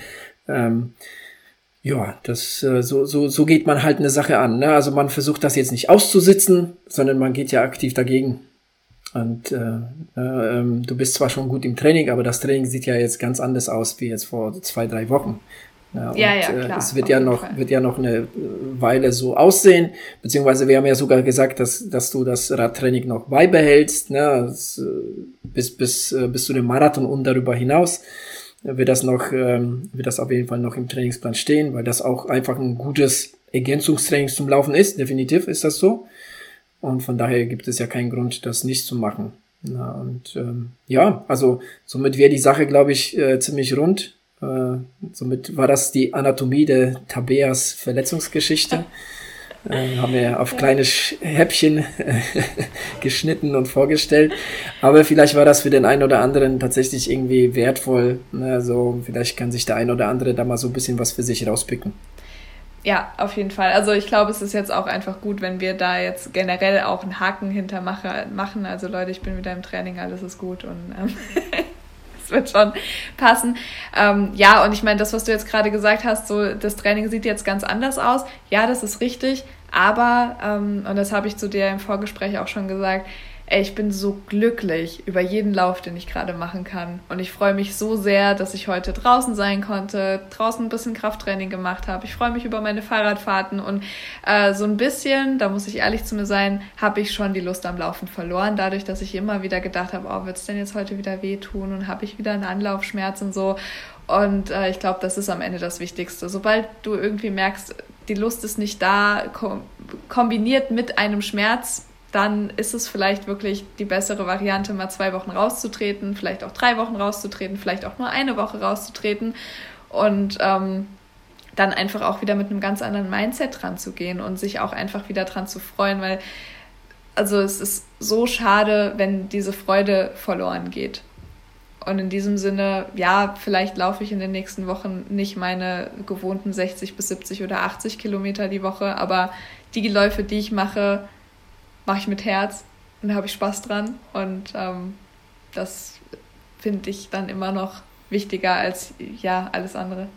[SPEAKER 1] so geht man halt eine Sache an. Ne? Also man versucht das jetzt nicht auszusitzen, sondern man geht ja aktiv dagegen. Und du bist zwar schon gut im Training, aber das Training sieht ja jetzt ganz anders aus wie jetzt vor 2-3 Wochen. Ja, klar. Es wird ja noch eine Weile so aussehen, beziehungsweise wir haben ja sogar gesagt, dass du das Radtraining noch beibehältst, bis zu dem Marathon und darüber hinaus. Wird das auf jeden Fall noch im Trainingsplan stehen, weil das auch einfach ein gutes Ergänzungstraining zum Laufen ist. Definitiv ist das so. Und von daher gibt es ja keinen Grund, das nicht zu machen. Also somit wäre die Sache, glaube ich, ziemlich rund. Somit war das die Anatomie der Tabeas Verletzungsgeschichte. Haben wir auf kleine Häppchen geschnitten und vorgestellt. Aber vielleicht war das für den einen oder anderen tatsächlich irgendwie wertvoll. Also vielleicht kann sich der ein oder andere da mal so ein bisschen was für sich rauspicken.
[SPEAKER 4] Ja, auf jeden Fall. Also ich glaube, es ist jetzt auch einfach gut, wenn wir da jetzt generell auch einen Haken hinter machen. Also Leute, ich bin wieder im Training, alles ist gut und es wird schon passen. Und ich meine, das, was du jetzt gerade gesagt hast, so das Training sieht jetzt ganz anders aus. Ja, das ist richtig, aber, und das habe ich zu dir im Vorgespräch auch schon gesagt, ich bin so glücklich über jeden Lauf, den ich gerade machen kann. Und ich freue mich so sehr, dass ich heute draußen sein konnte, draußen ein bisschen Krafttraining gemacht habe. Ich freue mich über meine Fahrradfahrten und so ein bisschen, da muss ich ehrlich zu mir sein, habe ich schon die Lust am Laufen verloren, dadurch, dass ich immer wieder gedacht habe, wird es denn jetzt heute wieder wehtun und habe ich wieder einen Anlaufschmerz und so. Und ich glaube, das ist am Ende das Wichtigste. Sobald du irgendwie merkst, die Lust ist nicht da, kombiniert mit einem Schmerz, dann ist es vielleicht wirklich die bessere Variante, mal 2 Wochen rauszutreten, vielleicht auch 3 Wochen rauszutreten, vielleicht auch nur 1 Woche rauszutreten und dann einfach auch wieder mit einem ganz anderen Mindset dran zu gehen und sich auch einfach wieder dran zu freuen, weil also es ist so schade, wenn diese Freude verloren geht. Und in diesem Sinne, ja, vielleicht laufe ich in den nächsten Wochen nicht meine gewohnten 60 bis 70 oder 80 Kilometer die Woche, aber die Läufe, die ich mache ich mit Herz und da habe ich Spaß dran und das finde ich dann immer noch wichtiger als alles andere.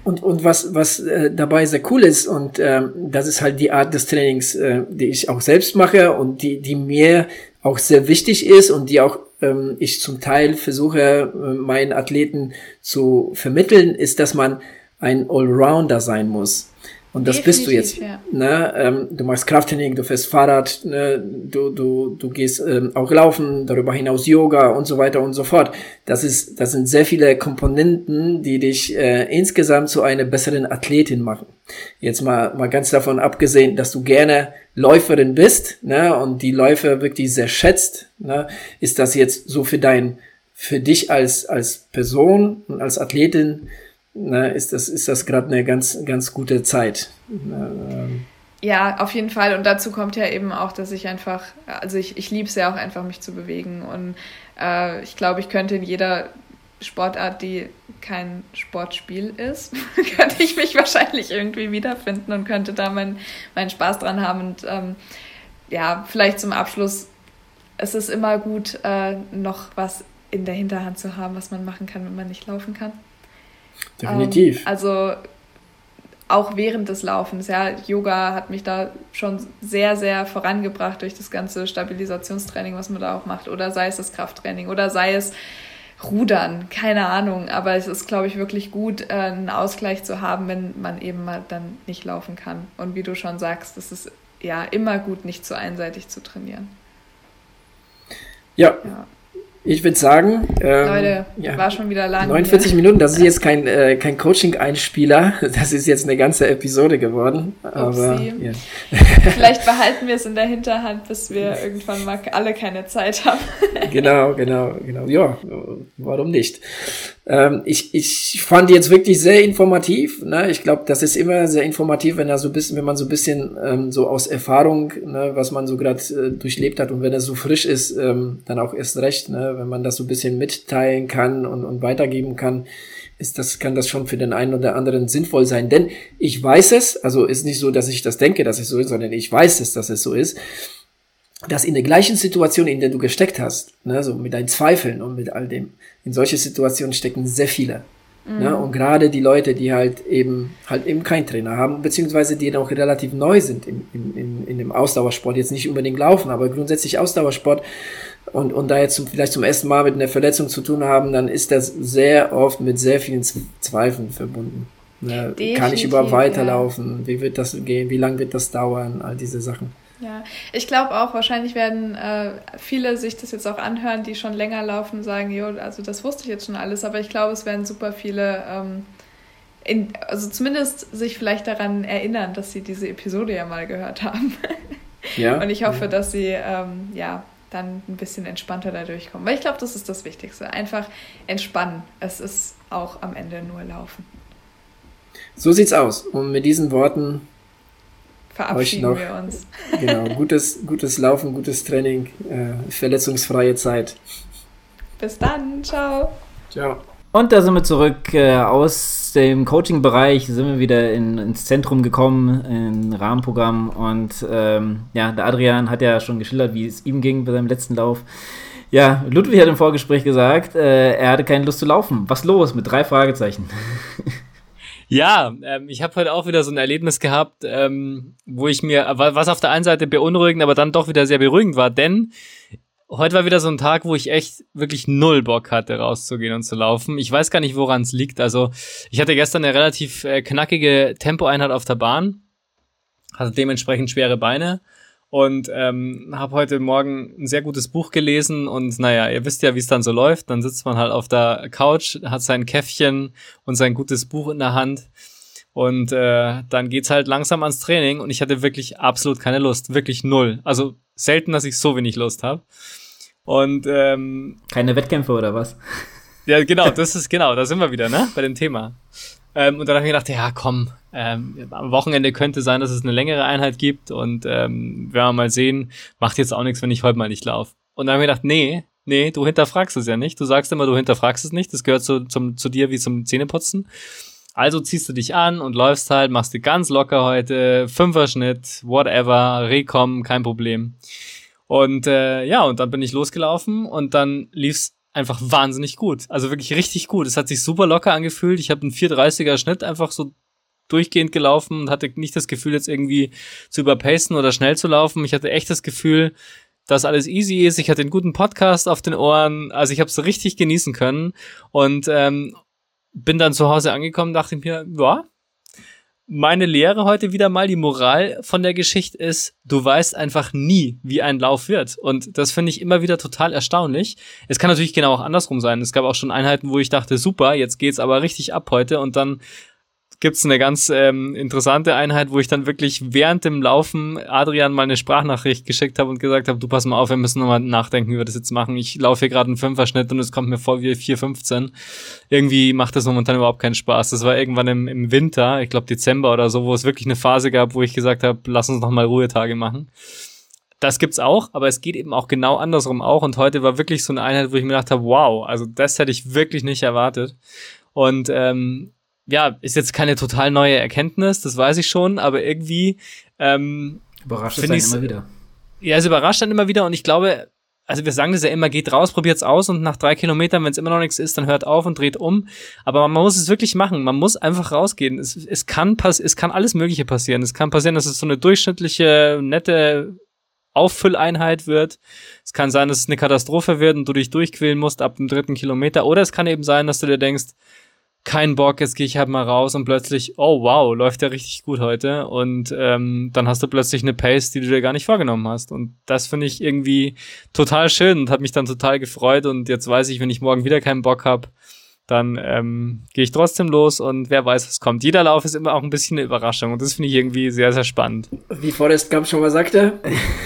[SPEAKER 1] Und was dabei sehr cool ist, und das ist halt die Art des Trainings, die ich auch selbst mache und die mir auch sehr wichtig ist und die auch ich zum Teil versuche, meinen Athleten zu vermitteln, ist, dass man ein Allrounder sein muss. Und das bist du jetzt.
[SPEAKER 4] Ja.
[SPEAKER 1] Ne? Du machst Krafttraining, du fährst Fahrrad, ne? du gehst auch laufen, darüber hinaus Yoga und so weiter und so fort. Das sind sehr viele Komponenten, die dich insgesamt zu einer besseren Athletin machen. Jetzt mal ganz davon abgesehen, dass du gerne Läuferin bist, ne? Und die Läufer wirklich sehr schätzt. Ne? Ist das jetzt so für dich als Person und als Athletin? Na, ist das gerade eine ganz, ganz gute Zeit.
[SPEAKER 4] Ja, auf jeden Fall. Und dazu kommt ja eben auch, dass ich einfach, also ich liebe es ja auch einfach, mich zu bewegen. Und ich glaube, ich könnte in jeder Sportart, die kein Sportspiel ist, könnte ich mich wahrscheinlich irgendwie wiederfinden und könnte da meinen Spaß dran haben. Und ja, vielleicht zum Abschluss, es ist immer gut, noch was in der Hinterhand zu haben, was man machen kann, wenn man nicht laufen kann.
[SPEAKER 1] Definitiv.
[SPEAKER 4] Also auch während des Laufens, ja, Yoga hat mich da schon sehr, sehr vorangebracht durch das ganze Stabilisationstraining, was man da auch macht, oder sei es das Krafttraining oder sei es Rudern, keine Ahnung, aber es ist, glaube ich, wirklich gut, einen Ausgleich zu haben, wenn man eben mal dann nicht laufen kann. Und wie du schon sagst, es ist ja immer gut, nicht zu einseitig zu trainieren.
[SPEAKER 1] Ja. Ich würde sagen,
[SPEAKER 4] Leute, war schon wieder lang.
[SPEAKER 1] 49 Minuten, das ist jetzt kein Coaching-Einspieler, das ist jetzt eine ganze Episode geworden. Aber, ja.
[SPEAKER 4] Vielleicht behalten wir es in der Hinterhand, bis wir irgendwann mal alle keine Zeit haben. Genau.
[SPEAKER 1] Ja, warum nicht? Ich fand jetzt wirklich sehr informativ. Ne? Ich glaube, das ist immer sehr informativ, wenn man so ein bisschen so aus Erfahrung, ne, was man so gerade durchlebt hat, und wenn es so frisch ist, dann auch erst recht, ne? Wenn man das so ein bisschen mitteilen kann und weitergeben kann, kann das schon für den einen oder anderen sinnvoll sein. Denn ich weiß es, also ist nicht so, dass ich das denke, dass es so ist, sondern ich weiß es, dass es so ist, dass in der gleichen Situation, in der du gesteckt hast, ne, so mit deinen Zweifeln und mit all dem, in solche Situationen stecken sehr viele. Ne? Und gerade die Leute, die halt eben keinen Trainer haben, beziehungsweise die noch relativ neu sind in dem Ausdauersport, jetzt nicht unbedingt laufen, aber grundsätzlich Ausdauersport, und da jetzt vielleicht zum ersten Mal mit einer Verletzung zu tun haben, dann ist das sehr oft mit sehr vielen Zweifeln verbunden. Ne? Kann ich überhaupt weiterlaufen? Ja. Wie wird das gehen? Wie lange wird das dauern? All diese Sachen.
[SPEAKER 4] Ja, ich glaube auch, wahrscheinlich werden viele sich das jetzt auch anhören, die schon länger laufen und sagen, jo, also das wusste ich jetzt schon alles, aber ich glaube, es werden super viele, also zumindest sich vielleicht daran erinnern, dass sie diese Episode ja mal gehört haben. Ja. Und ich hoffe, dass sie dann ein bisschen entspannter da durchkommen. Weil ich glaube, das ist das Wichtigste. Einfach entspannen. Es ist auch am Ende nur Laufen.
[SPEAKER 1] So sieht's aus. Und mit diesen Worten
[SPEAKER 4] verabschieden wir uns.
[SPEAKER 1] Genau, gutes Laufen, gutes Training, verletzungsfreie Zeit.
[SPEAKER 4] Bis dann. Ciao.
[SPEAKER 1] Ciao.
[SPEAKER 3] Und da sind wir zurück aus dem Coaching-Bereich, sind wir wieder ins Zentrum gekommen, in Rahmenprogramm. Und der Adrian hat ja schon geschildert, wie es ihm ging bei seinem letzten Lauf. Ja, Ludwig hat im Vorgespräch gesagt, er hatte keine Lust zu laufen. Was los? Mit 3 Fragezeichen.
[SPEAKER 2] Ja, ich habe heute auch wieder so ein Erlebnis gehabt, wo ich mir, was auf der einen Seite beunruhigend, aber dann doch wieder sehr beruhigend war, denn heute war wieder so ein Tag, wo ich echt wirklich 0 Bock hatte, rauszugehen und zu laufen. Ich weiß gar nicht, woran es liegt. Also ich hatte gestern eine relativ knackige Tempoeinheit auf der Bahn, hatte dementsprechend schwere Beine und habe heute Morgen ein sehr gutes Buch gelesen und naja, ihr wisst ja, wie es dann so läuft. Dann sitzt man halt auf der Couch, hat sein Käffchen und sein gutes Buch in der Hand und dann geht's halt langsam ans Training und ich hatte wirklich absolut keine Lust, wirklich 0. Also selten, dass ich so wenig Lust habe. Und
[SPEAKER 3] keine Wettkämpfe oder was?
[SPEAKER 2] Ja, genau, da sind wir wieder, ne, bei dem Thema. Und dann habe ich gedacht, ja komm, am Wochenende könnte sein, dass es eine längere Einheit gibt und werden wir mal sehen, macht jetzt auch nichts, wenn ich heute mal nicht laufe. Und dann habe ich gedacht, nee, du hinterfragst es ja nicht. Du sagst immer, du hinterfragst es nicht. Das gehört zu dir wie zum Zähneputzen. Also ziehst du dich an und läufst halt, machst dir ganz locker heute, 5er-Schnitt, whatever, Rekom, kein Problem. Und und dann bin ich losgelaufen und dann lief's einfach wahnsinnig gut. Also wirklich richtig gut. Es hat sich super locker angefühlt. Ich habe einen 4:30er Schnitt einfach so durchgehend gelaufen und hatte nicht das Gefühl, jetzt irgendwie zu überpacen oder schnell zu laufen. Ich hatte echt das Gefühl, dass alles easy ist. Ich hatte einen guten Podcast auf den Ohren. Also ich habe es richtig genießen können und bin dann zu Hause angekommen, dachte mir, ja, meine Lehre heute wieder mal, die Moral von der Geschichte ist, du weißt einfach nie, wie ein Lauf wird. Und das finde ich immer wieder total erstaunlich. Es kann natürlich genau auch andersrum sein. Es gab auch schon Einheiten, wo ich dachte, super, jetzt geht's aber richtig ab heute. Und dann gibt's eine ganz interessante Einheit, wo ich dann wirklich während dem Laufen Adrian mal eine Sprachnachricht geschickt habe und gesagt habe, du pass mal auf, wir müssen nochmal nachdenken, wie wir das jetzt machen. Ich laufe hier gerade einen 5er-Schnitt und es kommt mir vor wie 4:15. Irgendwie macht das momentan überhaupt keinen Spaß. Das war irgendwann im Winter, ich glaube Dezember oder so, wo es wirklich eine Phase gab, wo ich gesagt habe, lass uns nochmal Ruhetage machen. Das gibt's auch, aber es geht eben auch genau andersrum auch. Und heute war wirklich so eine Einheit, wo ich mir gedacht habe, wow, also das hätte ich wirklich nicht erwartet. Und ja, ist jetzt keine total neue Erkenntnis, das weiß ich schon, aber irgendwie
[SPEAKER 3] überrascht es einen immer wieder.
[SPEAKER 2] Ja, es überrascht dann immer wieder und ich glaube, also wir sagen das ja immer, geht raus, probiert's aus und nach 3 Kilometern, wenn es immer noch nichts ist, dann hört auf und dreht um. Aber man muss es wirklich machen, man muss einfach rausgehen. Es kann alles Mögliche passieren. Es kann passieren, dass es so eine durchschnittliche, nette Auffülleinheit wird. Es kann sein, dass es eine Katastrophe wird und du dich durchquälen musst ab dem 3. Kilometer. Oder es kann eben sein, dass du dir denkst, kein Bock, jetzt gehe ich halt mal raus und plötzlich, oh wow, läuft ja richtig gut heute und dann hast du plötzlich eine Pace, die du dir gar nicht vorgenommen hast und das finde ich irgendwie total schön und hat mich dann total gefreut und jetzt weiß ich, wenn ich morgen wieder keinen Bock habe, dann gehe ich trotzdem los und wer weiß, was kommt. Jeder Lauf ist immer auch ein bisschen eine Überraschung und das finde ich irgendwie sehr, sehr spannend.
[SPEAKER 1] Wie Forrest Gump schon mal sagte.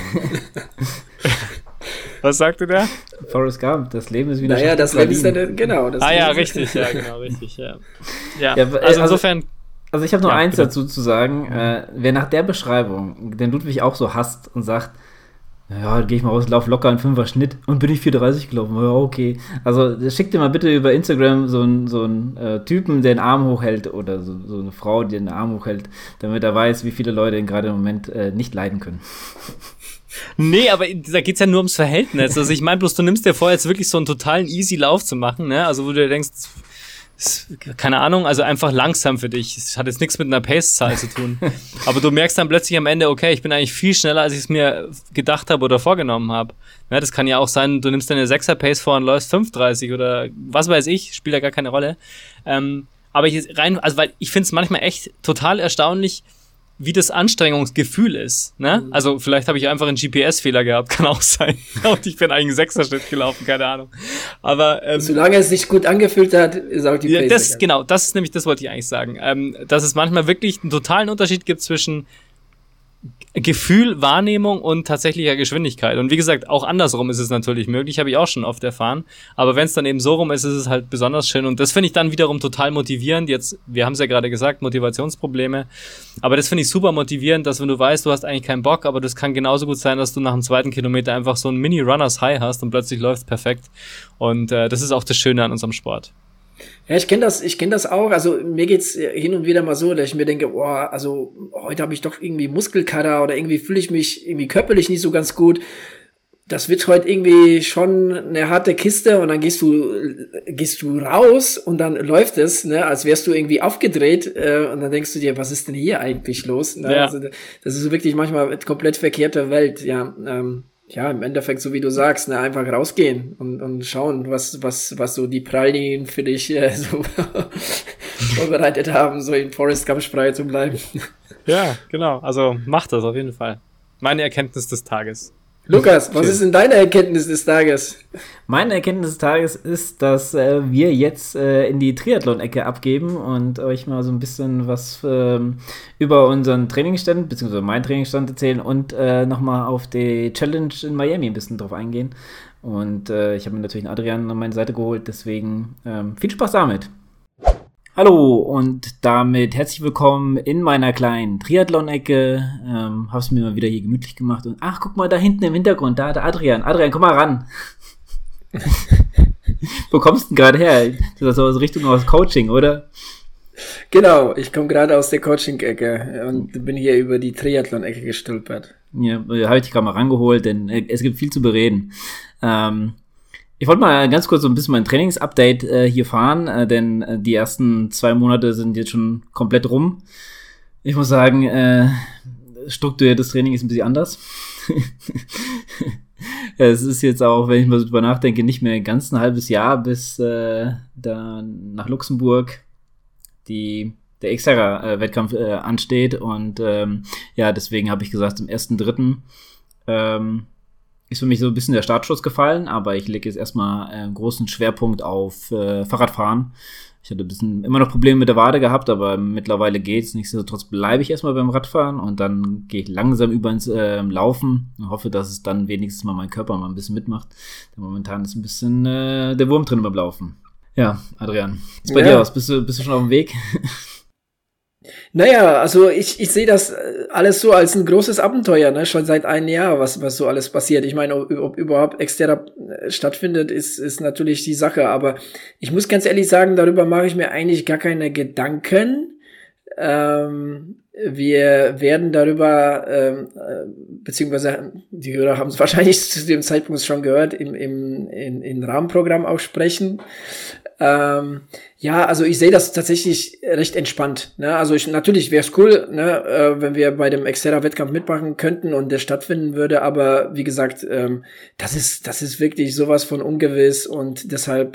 [SPEAKER 2] Was sagte der?
[SPEAKER 3] Forrest Gump, das Leben ist wieder
[SPEAKER 1] naja, das Leben ist genau. Das
[SPEAKER 2] ja, richtig, ja, genau, richtig, ja. Ja, also insofern...
[SPEAKER 3] Also ich habe noch eins dazu zu sagen. Wer nach der Beschreibung den Ludwig auch so hasst und sagt, ja, gehe ich mal raus, lauf locker einen 5er Schnitt und bin ich 4:30 gelaufen. Ja, okay. Also schickt dir mal bitte über Instagram so einen Typen, der den Arm hochhält oder so eine Frau, die den Arm hochhält, damit er weiß, wie viele Leute ihn gerade im Moment nicht leiden können.
[SPEAKER 2] Nee, aber da geht's ja nur ums Verhältnis. Also ich meine bloß, du nimmst dir vor, jetzt wirklich so einen totalen easy Lauf zu machen, ne? Also wo du dir denkst, keine Ahnung, also einfach langsam für dich. Es hat jetzt nichts mit einer Pace-Zahl zu tun. Aber du merkst dann plötzlich am Ende, okay, ich bin eigentlich viel schneller, als ich es mir gedacht habe oder vorgenommen habe. Ja, das kann ja auch sein, du nimmst deine 6er-Pace vor und läufst 5:30 oder was weiß ich, spielt ja gar keine Rolle. Aber weil ich finde es manchmal echt total erstaunlich, wie das Anstrengungsgefühl ist, ne? Also vielleicht habe ich einfach einen GPS-Fehler gehabt, kann auch sein. Und ich bin eigentlich einen 6er-Schnitt gelaufen, keine Ahnung. Aber
[SPEAKER 1] solange es sich gut angefühlt hat, ist auch die
[SPEAKER 2] Pace. Genau, das ist nämlich, das wollte ich eigentlich sagen. Dass es manchmal wirklich einen totalen Unterschied gibt zwischen Gefühl, Wahrnehmung und tatsächlicher Geschwindigkeit. Und wie gesagt, auch andersrum ist es natürlich möglich, habe ich auch schon oft erfahren. Aber wenn es dann eben so rum ist, ist es halt besonders schön. Und das finde ich dann wiederum total motivierend. Jetzt, wir haben es ja gerade gesagt, Motivationsprobleme. Aber das finde ich super motivierend, dass wenn du weißt, du hast eigentlich keinen Bock, aber das kann genauso gut sein, dass du nach dem 2. Kilometer einfach so ein Mini-Runners-High hast und plötzlich läuft perfekt. Und das ist auch das Schöne an unserem Sport.
[SPEAKER 1] Ja, ich kenne das auch. Also mir geht's hin und wieder mal so, dass ich mir denke, boah, also heute habe ich doch irgendwie Muskelkater oder irgendwie fühle ich mich irgendwie körperlich nicht so ganz gut. Das wird heute irgendwie schon eine harte Kiste und dann gehst du raus und dann läuft es, ne, als wärst du irgendwie aufgedreht und dann denkst du dir, was ist denn hier eigentlich los? Ne?
[SPEAKER 2] Ja.
[SPEAKER 1] Also das ist wirklich manchmal eine komplett verkehrte Welt, ja. Ja, im Endeffekt, so wie du sagst, ne, einfach rausgehen und schauen, was so die Pralinen für dich so vorbereitet haben, so in Forrest Gump Sprache zu bleiben.
[SPEAKER 2] Ja, genau. Also mach das auf jeden Fall. Meine Erkenntnis des Tages.
[SPEAKER 1] Lukas, was ist denn deine Erkenntnis des Tages?
[SPEAKER 3] Meine Erkenntnis des Tages ist, dass wir jetzt in die Triathlon-Ecke abgeben und euch mal so ein bisschen was über unseren Trainingsstand, beziehungsweise meinen Trainingsstand erzählen und nochmal auf die Challenge in Miami ein bisschen drauf eingehen. Und ich habe mir natürlich einen Adrian an meine Seite geholt, deswegen viel Spaß damit. Hallo und damit herzlich willkommen in meiner kleinen Triathlon-Ecke. Hab's mir mal wieder hier gemütlich gemacht und ach, guck mal da hinten im Hintergrund, da hat Adrian. Adrian, komm mal ran. Wo kommst du denn gerade her? Das ist so Richtung aus Coaching, oder?
[SPEAKER 1] Genau, ich komme gerade aus der Coaching-Ecke und bin hier über die Triathlon-Ecke gestolpert.
[SPEAKER 3] Ja, habe ich dich gerade mal rangeholt, denn es gibt viel zu bereden. Ich wollte mal ganz kurz so ein bisschen mein Trainingsupdate hier fahren, denn die ersten 2 Monate sind jetzt schon komplett rum. Ich muss sagen, strukturiertes Training ist ein bisschen anders. Es ist jetzt auch, wenn ich mal so drüber nachdenke, nicht mehr ganz ein halbes Jahr, bis da nach Luxemburg der Xterra-Wettkampf ansteht. Und deswegen habe ich gesagt, am 1.3. Ist für mich so ein bisschen der Startschuss gefallen, aber ich lege jetzt erstmal einen großen Schwerpunkt auf Fahrradfahren. Ich hatte ein bisschen immer noch Probleme mit der Wade gehabt, aber mittlerweile geht's. Nichtsdestotrotz bleibe ich erstmal beim Radfahren und dann gehe ich langsam über ins Laufen und hoffe, dass es dann wenigstens mal mein Körper mal ein bisschen mitmacht. Denn momentan ist ein bisschen der Wurm drin beim Laufen. Ja, Adrian, ist bei dir aus? Bist du schon auf dem Weg?
[SPEAKER 1] Naja, also ich sehe das alles so als ein großes Abenteuer, ne? Schon seit einem Jahr, was so alles passiert. Ich meine, ob überhaupt Xterra stattfindet, ist natürlich die Sache. Aber ich muss ganz ehrlich sagen, darüber mache ich mir eigentlich gar keine Gedanken. Wir werden darüber, beziehungsweise die Hörer haben es wahrscheinlich zu dem Zeitpunkt schon gehört, im Rahmenprogramm auch sprechen. Also ich sehe das tatsächlich recht entspannt. Ne? Also natürlich wäre es cool, ne, wenn wir bei dem Xterra-Wettkampf mitmachen könnten und der stattfinden würde, aber wie gesagt, das ist wirklich sowas von ungewiss und deshalb,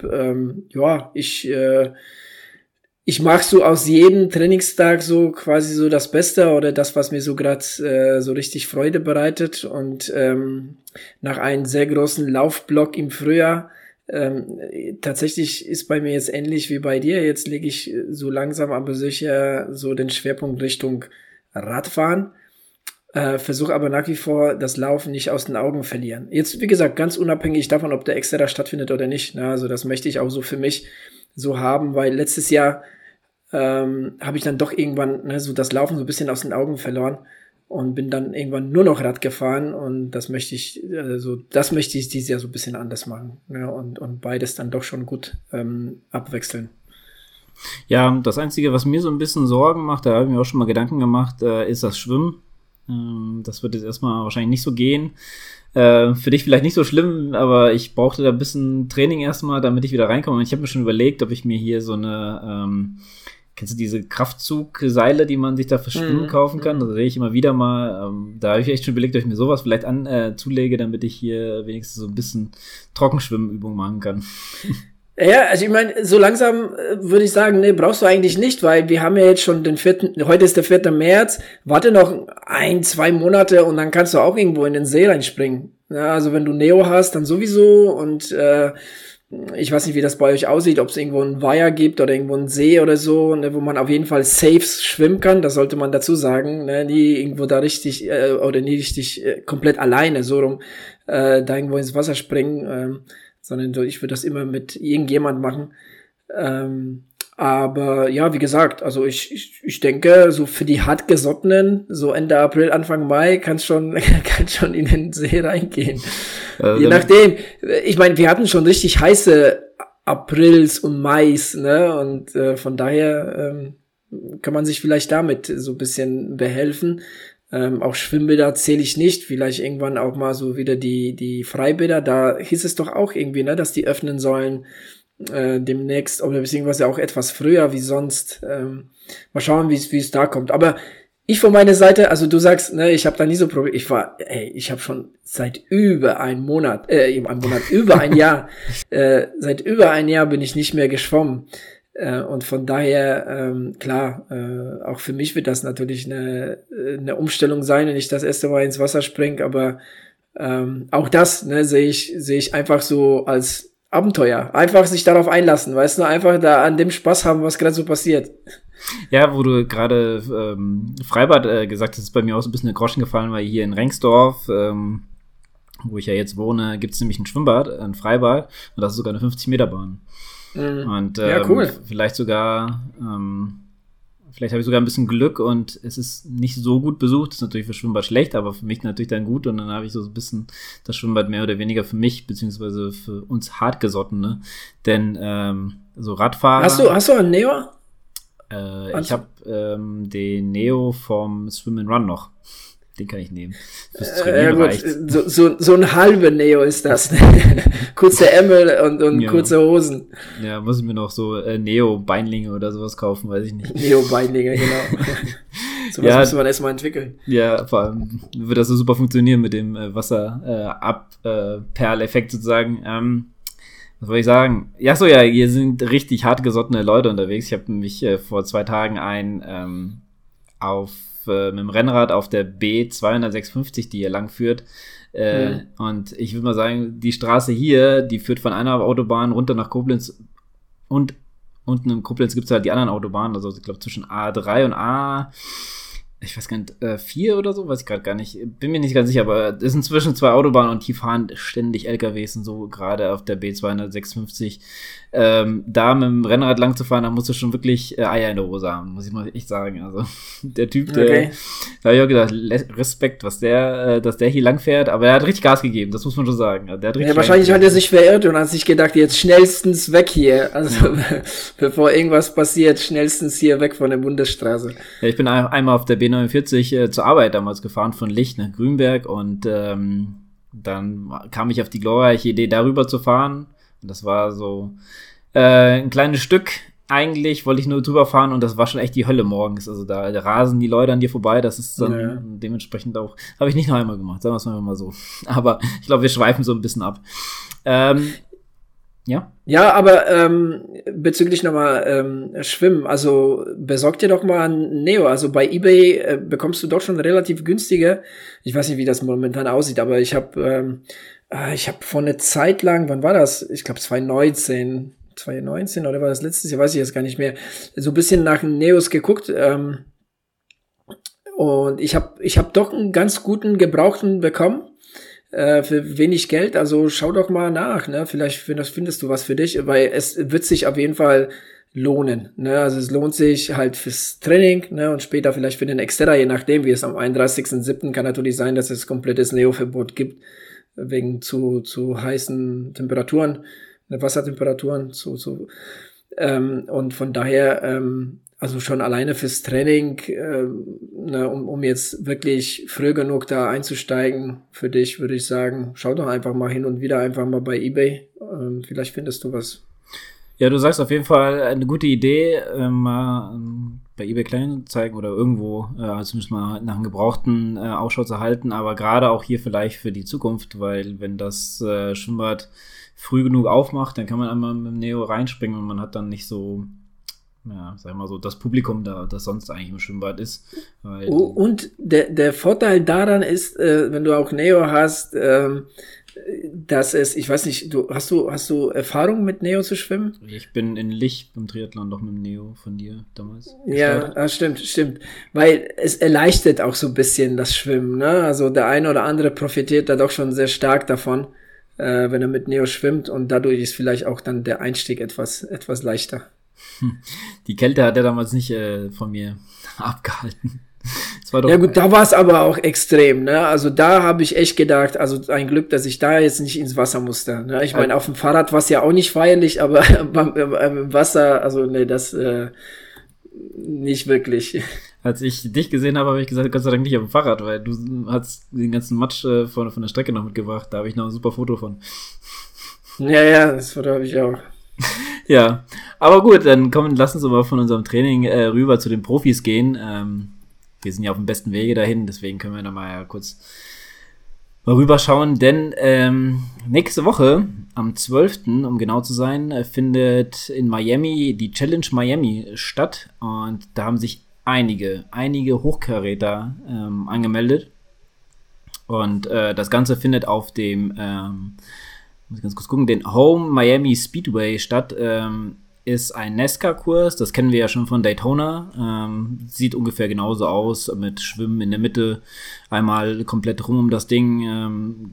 [SPEAKER 1] ich mache so aus jedem Trainingstag so quasi so das Beste oder das, was mir so gerade so richtig Freude bereitet und nach einem sehr großen Laufblock im Frühjahr tatsächlich ist bei mir jetzt ähnlich wie bei dir. Jetzt lege ich so langsam aber sicher so den Schwerpunkt Richtung Radfahren. Versuche aber nach wie vor das Laufen nicht aus den Augen verlieren. Jetzt, wie gesagt, ganz unabhängig davon, ob der Xterra stattfindet oder nicht. Ne? Also das möchte ich auch so für mich so haben, weil letztes Jahr habe ich dann doch irgendwann so das Laufen so ein bisschen aus den Augen verloren. Und bin dann irgendwann nur noch Rad gefahren und das möchte ich dieses Jahr so ein bisschen anders machen, ne? Und beides dann doch schon gut abwechseln.
[SPEAKER 3] Ja, das Einzige, was mir so ein bisschen Sorgen macht, da habe ich mir auch schon mal Gedanken gemacht, ist das Schwimmen. Das wird jetzt erstmal wahrscheinlich nicht so gehen. Für dich vielleicht nicht so schlimm, aber ich brauchte da ein bisschen Training erstmal, damit ich wieder reinkomme. Und ich habe mir schon überlegt, ob ich mir hier so eine kennst du diese Kraftzugseile, die man sich da für Schwimmen kaufen kann? Das sehe ich immer wieder mal. Da habe ich echt schon überlegt, ob ich mir sowas vielleicht zulege, damit ich hier wenigstens so ein bisschen Trockenschwimmübungen machen kann.
[SPEAKER 1] Ja, also ich meine, so langsam würde ich sagen, nee, brauchst du eigentlich nicht, weil wir haben ja jetzt schon heute ist der 4. März, warte noch 1-2 Monate und dann kannst du auch irgendwo in den See reinspringen. Ja, also wenn du Neo hast, dann sowieso und ich weiß nicht, wie das bei euch aussieht, ob es irgendwo einen Weiher gibt oder irgendwo einen See oder so, ne, wo man auf jeden Fall safe schwimmen kann, das sollte man dazu sagen, ne, nie irgendwo da richtig oder nie richtig komplett alleine so rum da irgendwo ins Wasser springen, sondern so, ich würde das immer mit irgendjemand machen. Aber ja, wie gesagt, also ich denke, so für die Hartgesottenen, so Ende April, Anfang Mai, kann schon in den See reingehen. Je nachdem. Ich meine, wir hatten schon richtig heiße Aprils und Mais, ne? Und von daher kann man sich vielleicht damit so ein bisschen behelfen. Auch Schwimmbäder zähle ich nicht. Vielleicht irgendwann auch mal so wieder die Freibäder. Da hieß es doch auch irgendwie, ne, dass die öffnen sollen demnächst oder beziehungsweise auch etwas früher wie sonst. Mal schauen, wie es da kommt. Aber ich von meiner Seite, also du sagst, ne, ich habe da nie so Probleme. Ich habe schon seit über einem Jahr, seit über ein Jahr bin ich nicht mehr geschwommen. Und von daher, klar, auch für mich wird das natürlich eine Umstellung sein, wenn ich das erste Mal ins Wasser springe, aber auch das, ne, sehe ich einfach so als Abenteuer. Einfach sich darauf einlassen, weißt du, einfach da an dem Spaß haben, was gerade so passiert.
[SPEAKER 3] Ja, wo du gerade Freibad gesagt hast, ist bei mir auch so ein bisschen der Groschen gefallen, weil hier in Rengsdorf, wo ich ja jetzt wohne, gibt es nämlich ein Schwimmbad, ein Freibad, und das ist sogar eine 50-Meter-Bahn. Und
[SPEAKER 1] ja, cool.
[SPEAKER 3] Vielleicht habe ich sogar ein bisschen Glück und es ist nicht so gut besucht. Das ist natürlich für Schwimmbad schlecht, aber für mich natürlich dann gut. Und dann habe ich so ein bisschen das Schwimmbad mehr oder weniger für mich, beziehungsweise für uns Hartgesottene. Denn so Radfahren.
[SPEAKER 1] Hast du einen Neo?
[SPEAKER 3] Ich habe den Neo vom Swim and Run noch. Den kann ich nehmen.
[SPEAKER 1] Ja gut, so ein halber Neo ist das. Kurze Ärmel und kurze Hosen.
[SPEAKER 3] Ja, muss ich mir noch so Neo-Beinlinge oder sowas kaufen, weiß ich nicht.
[SPEAKER 1] Neo-Beinlinge, genau. Sowas muss man erstmal entwickeln.
[SPEAKER 3] Ja, vor allem wird das so super funktionieren mit dem Wasser-Perl-Effekt sozusagen. Was soll ich sagen? Ja, hier sind richtig hartgesottene Leute unterwegs. Ich habe mich vor 2 Tagen mit dem Rennrad auf der B256, die hier lang führt. Und ich würde mal sagen, die Straße hier, die führt von einer Autobahn runter nach Koblenz und unten in Koblenz gibt es halt die anderen Autobahnen, also ich glaube zwischen A3 und ich weiß gar nicht, 4 oder so, weiß ich gerade gar nicht, bin mir nicht ganz sicher, aber es sind zwischen 2 Autobahnen und die fahren ständig LKWs und so, gerade auf der B256. Da mit dem Rennrad lang zu fahren, da musst du schon wirklich Eier in der Hose haben, muss ich mal echt sagen. Also der Typ, da habe ich auch gedacht, Respekt, dass der hier lang fährt, aber er hat richtig Gas gegeben, das muss man schon sagen. Der hat
[SPEAKER 1] wahrscheinlich hat er sich verirrt und hat sich gedacht, jetzt schnellstens weg hier, also bevor irgendwas passiert, schnellstens hier weg von der Bundesstraße.
[SPEAKER 3] Ja, ich bin einmal auf der B49 zur Arbeit damals gefahren, von Licht nach Grünberg und dann kam ich auf die glorreiche Idee, darüber zu fahren. Und das war so ein kleines Stück. Eigentlich wollte ich nur drüber fahren und das war schon echt die Hölle morgens. Also da rasen die Leute an dir vorbei. Das ist dann dementsprechend auch, habe ich nicht noch einmal gemacht, sagen wir es mal so. Aber ich glaube, wir schweifen so ein bisschen ab. Ja?
[SPEAKER 1] Ja, aber bezüglich nochmal Schwimmen, also besorg dir doch mal ein Neo. Also bei eBay bekommst du doch schon relativ günstige. Ich weiß nicht, wie das momentan aussieht, aber ich habe vor einer Zeit lang, wann war das? Ich glaube 2019 oder war das letztes Jahr, weiß ich jetzt gar nicht mehr, so ein bisschen nach Neos geguckt und ich hab doch einen ganz guten Gebrauchten bekommen für wenig Geld, also schau doch mal nach, ne? Vielleicht findest du was für dich, weil es wird sich auf jeden Fall lohnen, ne? Also es lohnt sich halt fürs Training, ne? Und später vielleicht für den Exterra, je nachdem, wie es am 31.07. kann natürlich sein, dass es komplettes Neo-Verbot gibt, wegen zu heißen Temperaturen, Wassertemperaturen, und von daher, also schon alleine fürs Training, um jetzt wirklich früh genug da einzusteigen, für dich würde ich sagen, schau doch einfach mal hin und wieder einfach mal bei eBay, vielleicht findest du was.
[SPEAKER 3] Ja, du sagst auf jeden Fall eine gute Idee, mal bei eBay Kleinanzeigen oder irgendwo zumindest mal nach einem Gebrauchten Ausschau zu halten, aber gerade auch hier vielleicht für die Zukunft, weil wenn das Schwimmbad früh genug aufmacht, dann kann man einmal mit dem Neo reinspringen und man hat dann nicht so, ja, sag ich mal so, das Publikum da, das sonst eigentlich im Schwimmbad ist. Weil
[SPEAKER 1] und der Vorteil daran ist, wenn du auch Neo hast, dass ich weiß nicht, hast du Erfahrung mit Neo zu schwimmen?
[SPEAKER 3] Ich bin in Lich beim Triathlon doch mit dem Neo von dir damals.
[SPEAKER 1] Ja, stimmt. Weil es erleichtert auch so ein bisschen das Schwimmen, ne? Also der eine oder andere profitiert da doch schon sehr stark davon, wenn er mit Neo schwimmt und dadurch ist vielleicht auch dann der Einstieg etwas leichter.
[SPEAKER 3] Die Kälte hat er damals nicht von mir abgehalten.
[SPEAKER 1] Ja gut, da war es aber auch extrem, ne? Also da habe ich echt gedacht, also ein Glück, dass ich da jetzt nicht ins Wasser musste, ne? Ich meine, auf dem Fahrrad war es ja auch nicht feierlich, aber beim Wasser, also ne, das nicht wirklich.
[SPEAKER 3] Als ich dich gesehen habe ich gesagt, Gott sei Dank nicht auf dem Fahrrad, weil du hast den ganzen Matsch von der Strecke noch mitgebracht, da habe ich noch ein super Foto von.
[SPEAKER 1] Ja, das Foto habe ich auch.
[SPEAKER 3] Ja, aber gut, dann lass uns aber von unserem Training rüber zu den Profis gehen. Wir sind ja auf dem besten Wege dahin, deswegen können wir da mal kurz mal rüberschauen, denn nächste Woche, am 12., um genau zu sein, findet in Miami die Challenge Miami statt und da haben sich einige Hochkaräter angemeldet und das Ganze findet auf dem muss ich ganz kurz gucken, den Home Miami Speedway statt, ist ein NASCAR-Kurs, das kennen wir ja schon von Daytona, sieht ungefähr genauso aus, mit Schwimmen in der Mitte, einmal komplett rum um das Ding,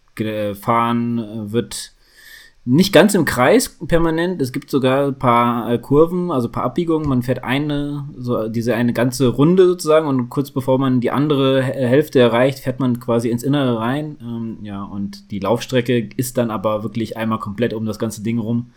[SPEAKER 3] fahren wird nicht ganz im Kreis permanent, es gibt sogar ein paar Kurven, also ein paar Abbiegungen, man fährt diese eine ganze Runde sozusagen und kurz bevor man die andere Hälfte erreicht, fährt man quasi ins Innere rein, und die Laufstrecke ist dann aber wirklich einmal komplett um das ganze Ding rum.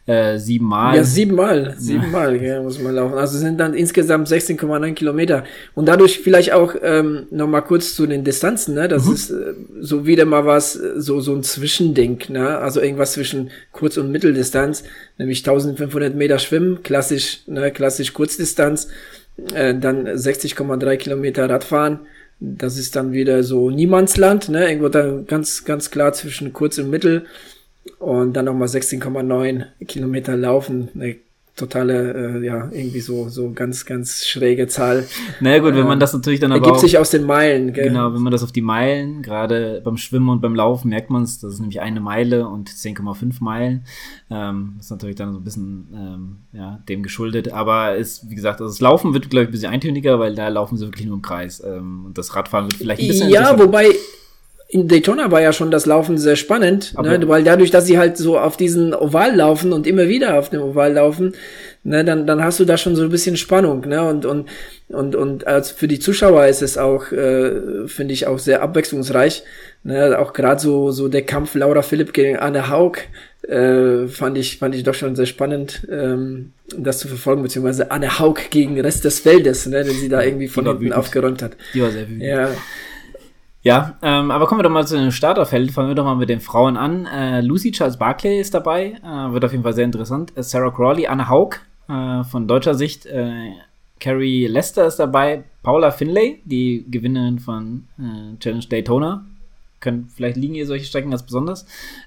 [SPEAKER 3] 7 Mal.
[SPEAKER 1] Ja, 7 Mal, ja, muss man laufen. Also sind dann insgesamt 16,9 Kilometer. Und dadurch vielleicht auch noch mal kurz zu den Distanzen, ne? Das ist so wieder mal was, so ein Zwischending, ne? Also irgendwas zwischen Kurz- und Mitteldistanz, nämlich 1500 Meter Schwimmen, klassisch Kurzdistanz, dann 60,3 Kilometer Radfahren. Das ist dann wieder so Niemandsland, ne? Irgendwo dann ganz klar zwischen Kurz und Mittel. Und dann nochmal 16,9 Kilometer laufen, eine totale, irgendwie so ganz schräge Zahl.
[SPEAKER 3] Naja gut, wenn man das natürlich dann aber
[SPEAKER 1] ergibt sich aus den Meilen, gell?
[SPEAKER 3] Genau, wenn man das auf die Meilen, gerade beim Schwimmen und beim Laufen merkt man es, das ist nämlich 1 Meile und 10,5 Meilen. Ist natürlich dann so ein bisschen dem geschuldet, aber ist, wie gesagt, also das Laufen wird, glaube ich, ein bisschen eintöniger, weil da laufen sie wirklich nur im Kreis. Und das Radfahren wird vielleicht ein bisschen
[SPEAKER 1] ja, wobei in Daytona war ja schon das Laufen sehr spannend, ne, weil dadurch, dass sie halt so auf diesen Oval laufen und immer wieder auf dem Oval laufen, ne, dann hast du da schon so ein bisschen Spannung, ne, und als für die Zuschauer ist es auch, finde ich auch sehr abwechslungsreich, ne, auch gerade so der Kampf Laura Philipp gegen Anne Haug, fand ich doch schon sehr spannend, das zu verfolgen, beziehungsweise Anne Haug gegen den Rest des Feldes, ne, den sie da irgendwie von hinten aufgeräumt hat.
[SPEAKER 3] Die war sehr wütend.
[SPEAKER 1] Ja.
[SPEAKER 3] Ja, aber kommen wir doch mal zu dem Starterfeld. Fangen wir doch mal mit den Frauen an. Lucy Charles-Barclay ist dabei. Wird auf jeden Fall sehr interessant. Sarah Crawley, Anne Haug von deutscher Sicht. Carrie Lester ist dabei. Paula Finlay, die Gewinnerin von Challenge Daytona. Vielleicht liegen ihr solche Strecken ganz besonders.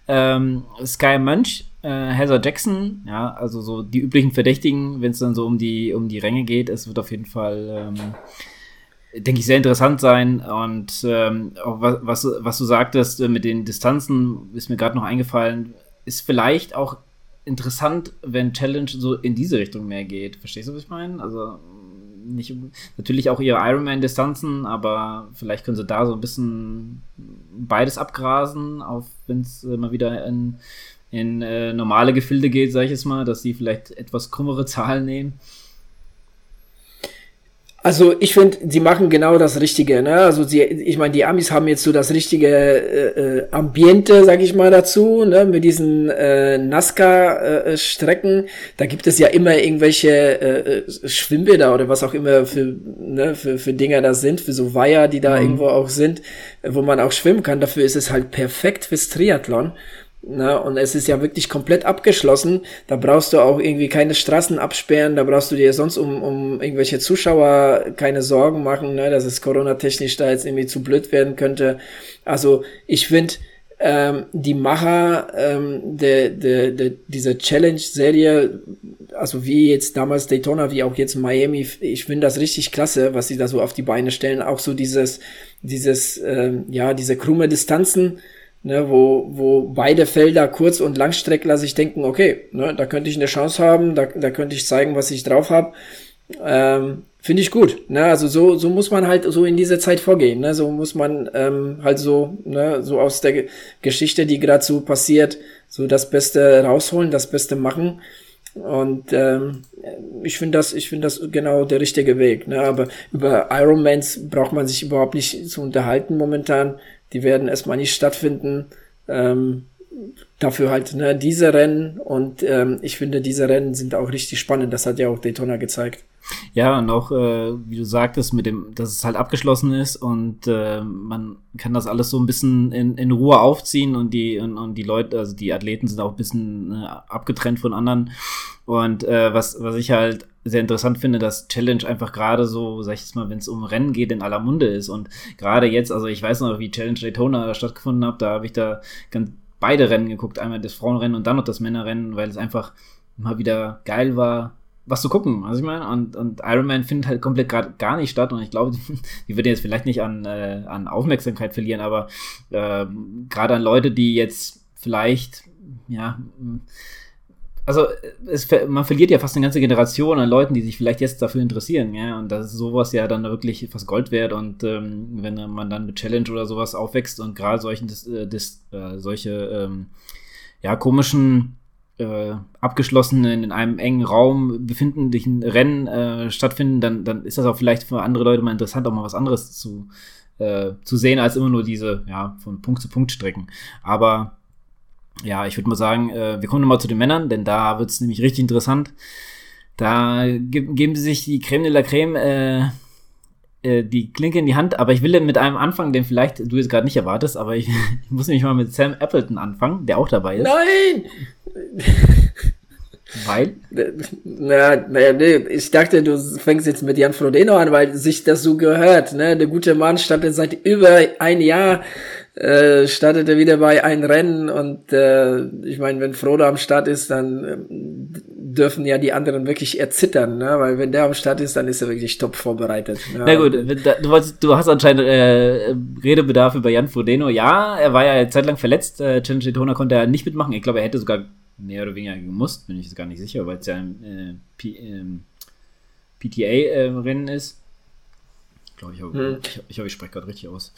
[SPEAKER 3] Sky Mönch, Heather Jackson. Ja, also so die üblichen Verdächtigen, wenn es dann so um die Ränge geht. Es wird auf jeden Fall denke ich, sehr interessant sein. Und auch was du sagtest mit den Distanzen, ist mir gerade noch eingefallen, ist vielleicht auch interessant, wenn Challenge so in diese Richtung mehr geht. Verstehst du, was ich meine? Also nicht natürlich auch ihre Ironman-Distanzen, aber vielleicht können sie da so ein bisschen beides abgrasen, auch wenn es mal wieder in normale Gefilde geht, sag ich jetzt mal, dass sie vielleicht etwas krummere Zahlen nehmen.
[SPEAKER 1] Also ich finde, sie machen genau das Richtige, ne? Also ich meine, die Amis haben jetzt so das richtige Ambiente, sag ich mal, dazu, ne? Mit diesen NASCAR-Strecken. Da gibt es ja immer irgendwelche Schwimmbäder oder was auch immer für Dinger das sind, für so Weiher, die da irgendwo auch sind, wo man auch schwimmen kann. Dafür ist es halt perfekt fürs Triathlon. Na, und es ist ja wirklich komplett abgeschlossen. Da brauchst du auch irgendwie keine Straßen absperren, da brauchst du dir sonst um irgendwelche Zuschauer keine Sorgen machen, ne, dass es coronatechnisch da jetzt irgendwie zu blöd werden könnte. Also ich finde, die Macher dieser Challenge-Serie, also wie jetzt damals Daytona, wie auch jetzt Miami, ich finde das richtig klasse, was sie da so auf die Beine stellen. Auch so diese krumme Distanzen, ne, wo beide Felder, Kurz- und Langstreckler, sich denken, okay, ne, da könnte ich eine Chance haben, da könnte ich zeigen, was ich drauf habe. Finde ich gut, ne, also so muss man halt so in dieser Zeit vorgehen, ne, so muss man halt so, ne, so aus der Geschichte, die gerade so passiert, so das Beste rausholen, das Beste machen. Und ich finde das genau der richtige Weg, ne, aber über Ironmans braucht man sich überhaupt nicht zu unterhalten momentan. Die werden erstmal nicht stattfinden. Dafür halt, ne, diese Rennen, und ich finde, diese Rennen sind auch richtig spannend. Das hat ja auch Daytona gezeigt.
[SPEAKER 3] Ja, und auch, wie du sagtest, dass es halt abgeschlossen ist und man kann das alles so ein bisschen in Ruhe aufziehen und die Leute, also die Athleten sind auch ein bisschen abgetrennt von anderen. Und was ich halt sehr interessant finde, dass Challenge einfach gerade so, sag ich jetzt mal, wenn es um Rennen geht, in aller Munde ist. Und gerade jetzt, also ich weiß noch, wie Challenge Daytona stattgefunden hat, da habe ich da beide Rennen geguckt, einmal das Frauenrennen und dann noch das Männerrennen, weil es einfach mal wieder geil war, was zu gucken, also ich meine, und Ironman findet halt komplett gerade gar nicht statt, und ich glaube, die wird jetzt vielleicht nicht an Aufmerksamkeit verlieren, aber gerade an Leute, die jetzt vielleicht, ja, also man verliert ja fast eine ganze Generation an Leuten, die sich vielleicht jetzt dafür interessieren, ja, und das ist sowas ja dann wirklich fast Gold wert, und wenn man dann mit Challenge oder sowas aufwächst und gerade solche komischen abgeschlossenen, in einem engen Raum befindlichen Rennen stattfinden, dann ist das auch vielleicht für andere Leute mal interessant, auch mal was anderes zu sehen, als immer nur diese, ja, von Punkt zu Punkt Strecken. Aber ja, ich würde mal sagen, wir kommen nochmal zu den Männern, denn da wird es nämlich richtig interessant. Da geben sie sich die Creme de la Creme die Klinke in die Hand, aber ich will mit einem anfangen, den vielleicht du jetzt gerade nicht erwartest, aber ich muss nämlich mal mit Sam Appleton anfangen, der auch dabei ist.
[SPEAKER 1] Nein!
[SPEAKER 3] Weil?
[SPEAKER 1] Nee, ich dachte, du fängst jetzt mit Jan Frodeno an, weil sich das so gehört, ne? Der gute Mann startet seit über ein Jahr, startet er wieder bei einem Rennen und ich meine, wenn Frodo am Start ist, dann dürfen ja die anderen wirklich erzittern, ne? Weil wenn der am Start ist, dann ist er wirklich top vorbereitet. Ja.
[SPEAKER 3] Na gut, du hast anscheinend Redebedarf über Jan Frodeno. Ja, er war ja eine Zeit lang verletzt, Challenge Daytona konnte er nicht mitmachen. Ich glaube, er hätte sogar mehr oder weniger gemusst, bin ich jetzt gar nicht sicher, weil es ja ein PTA-Rennen ist. Ich glaube, ich hoffe, ich spreche gerade richtig aus.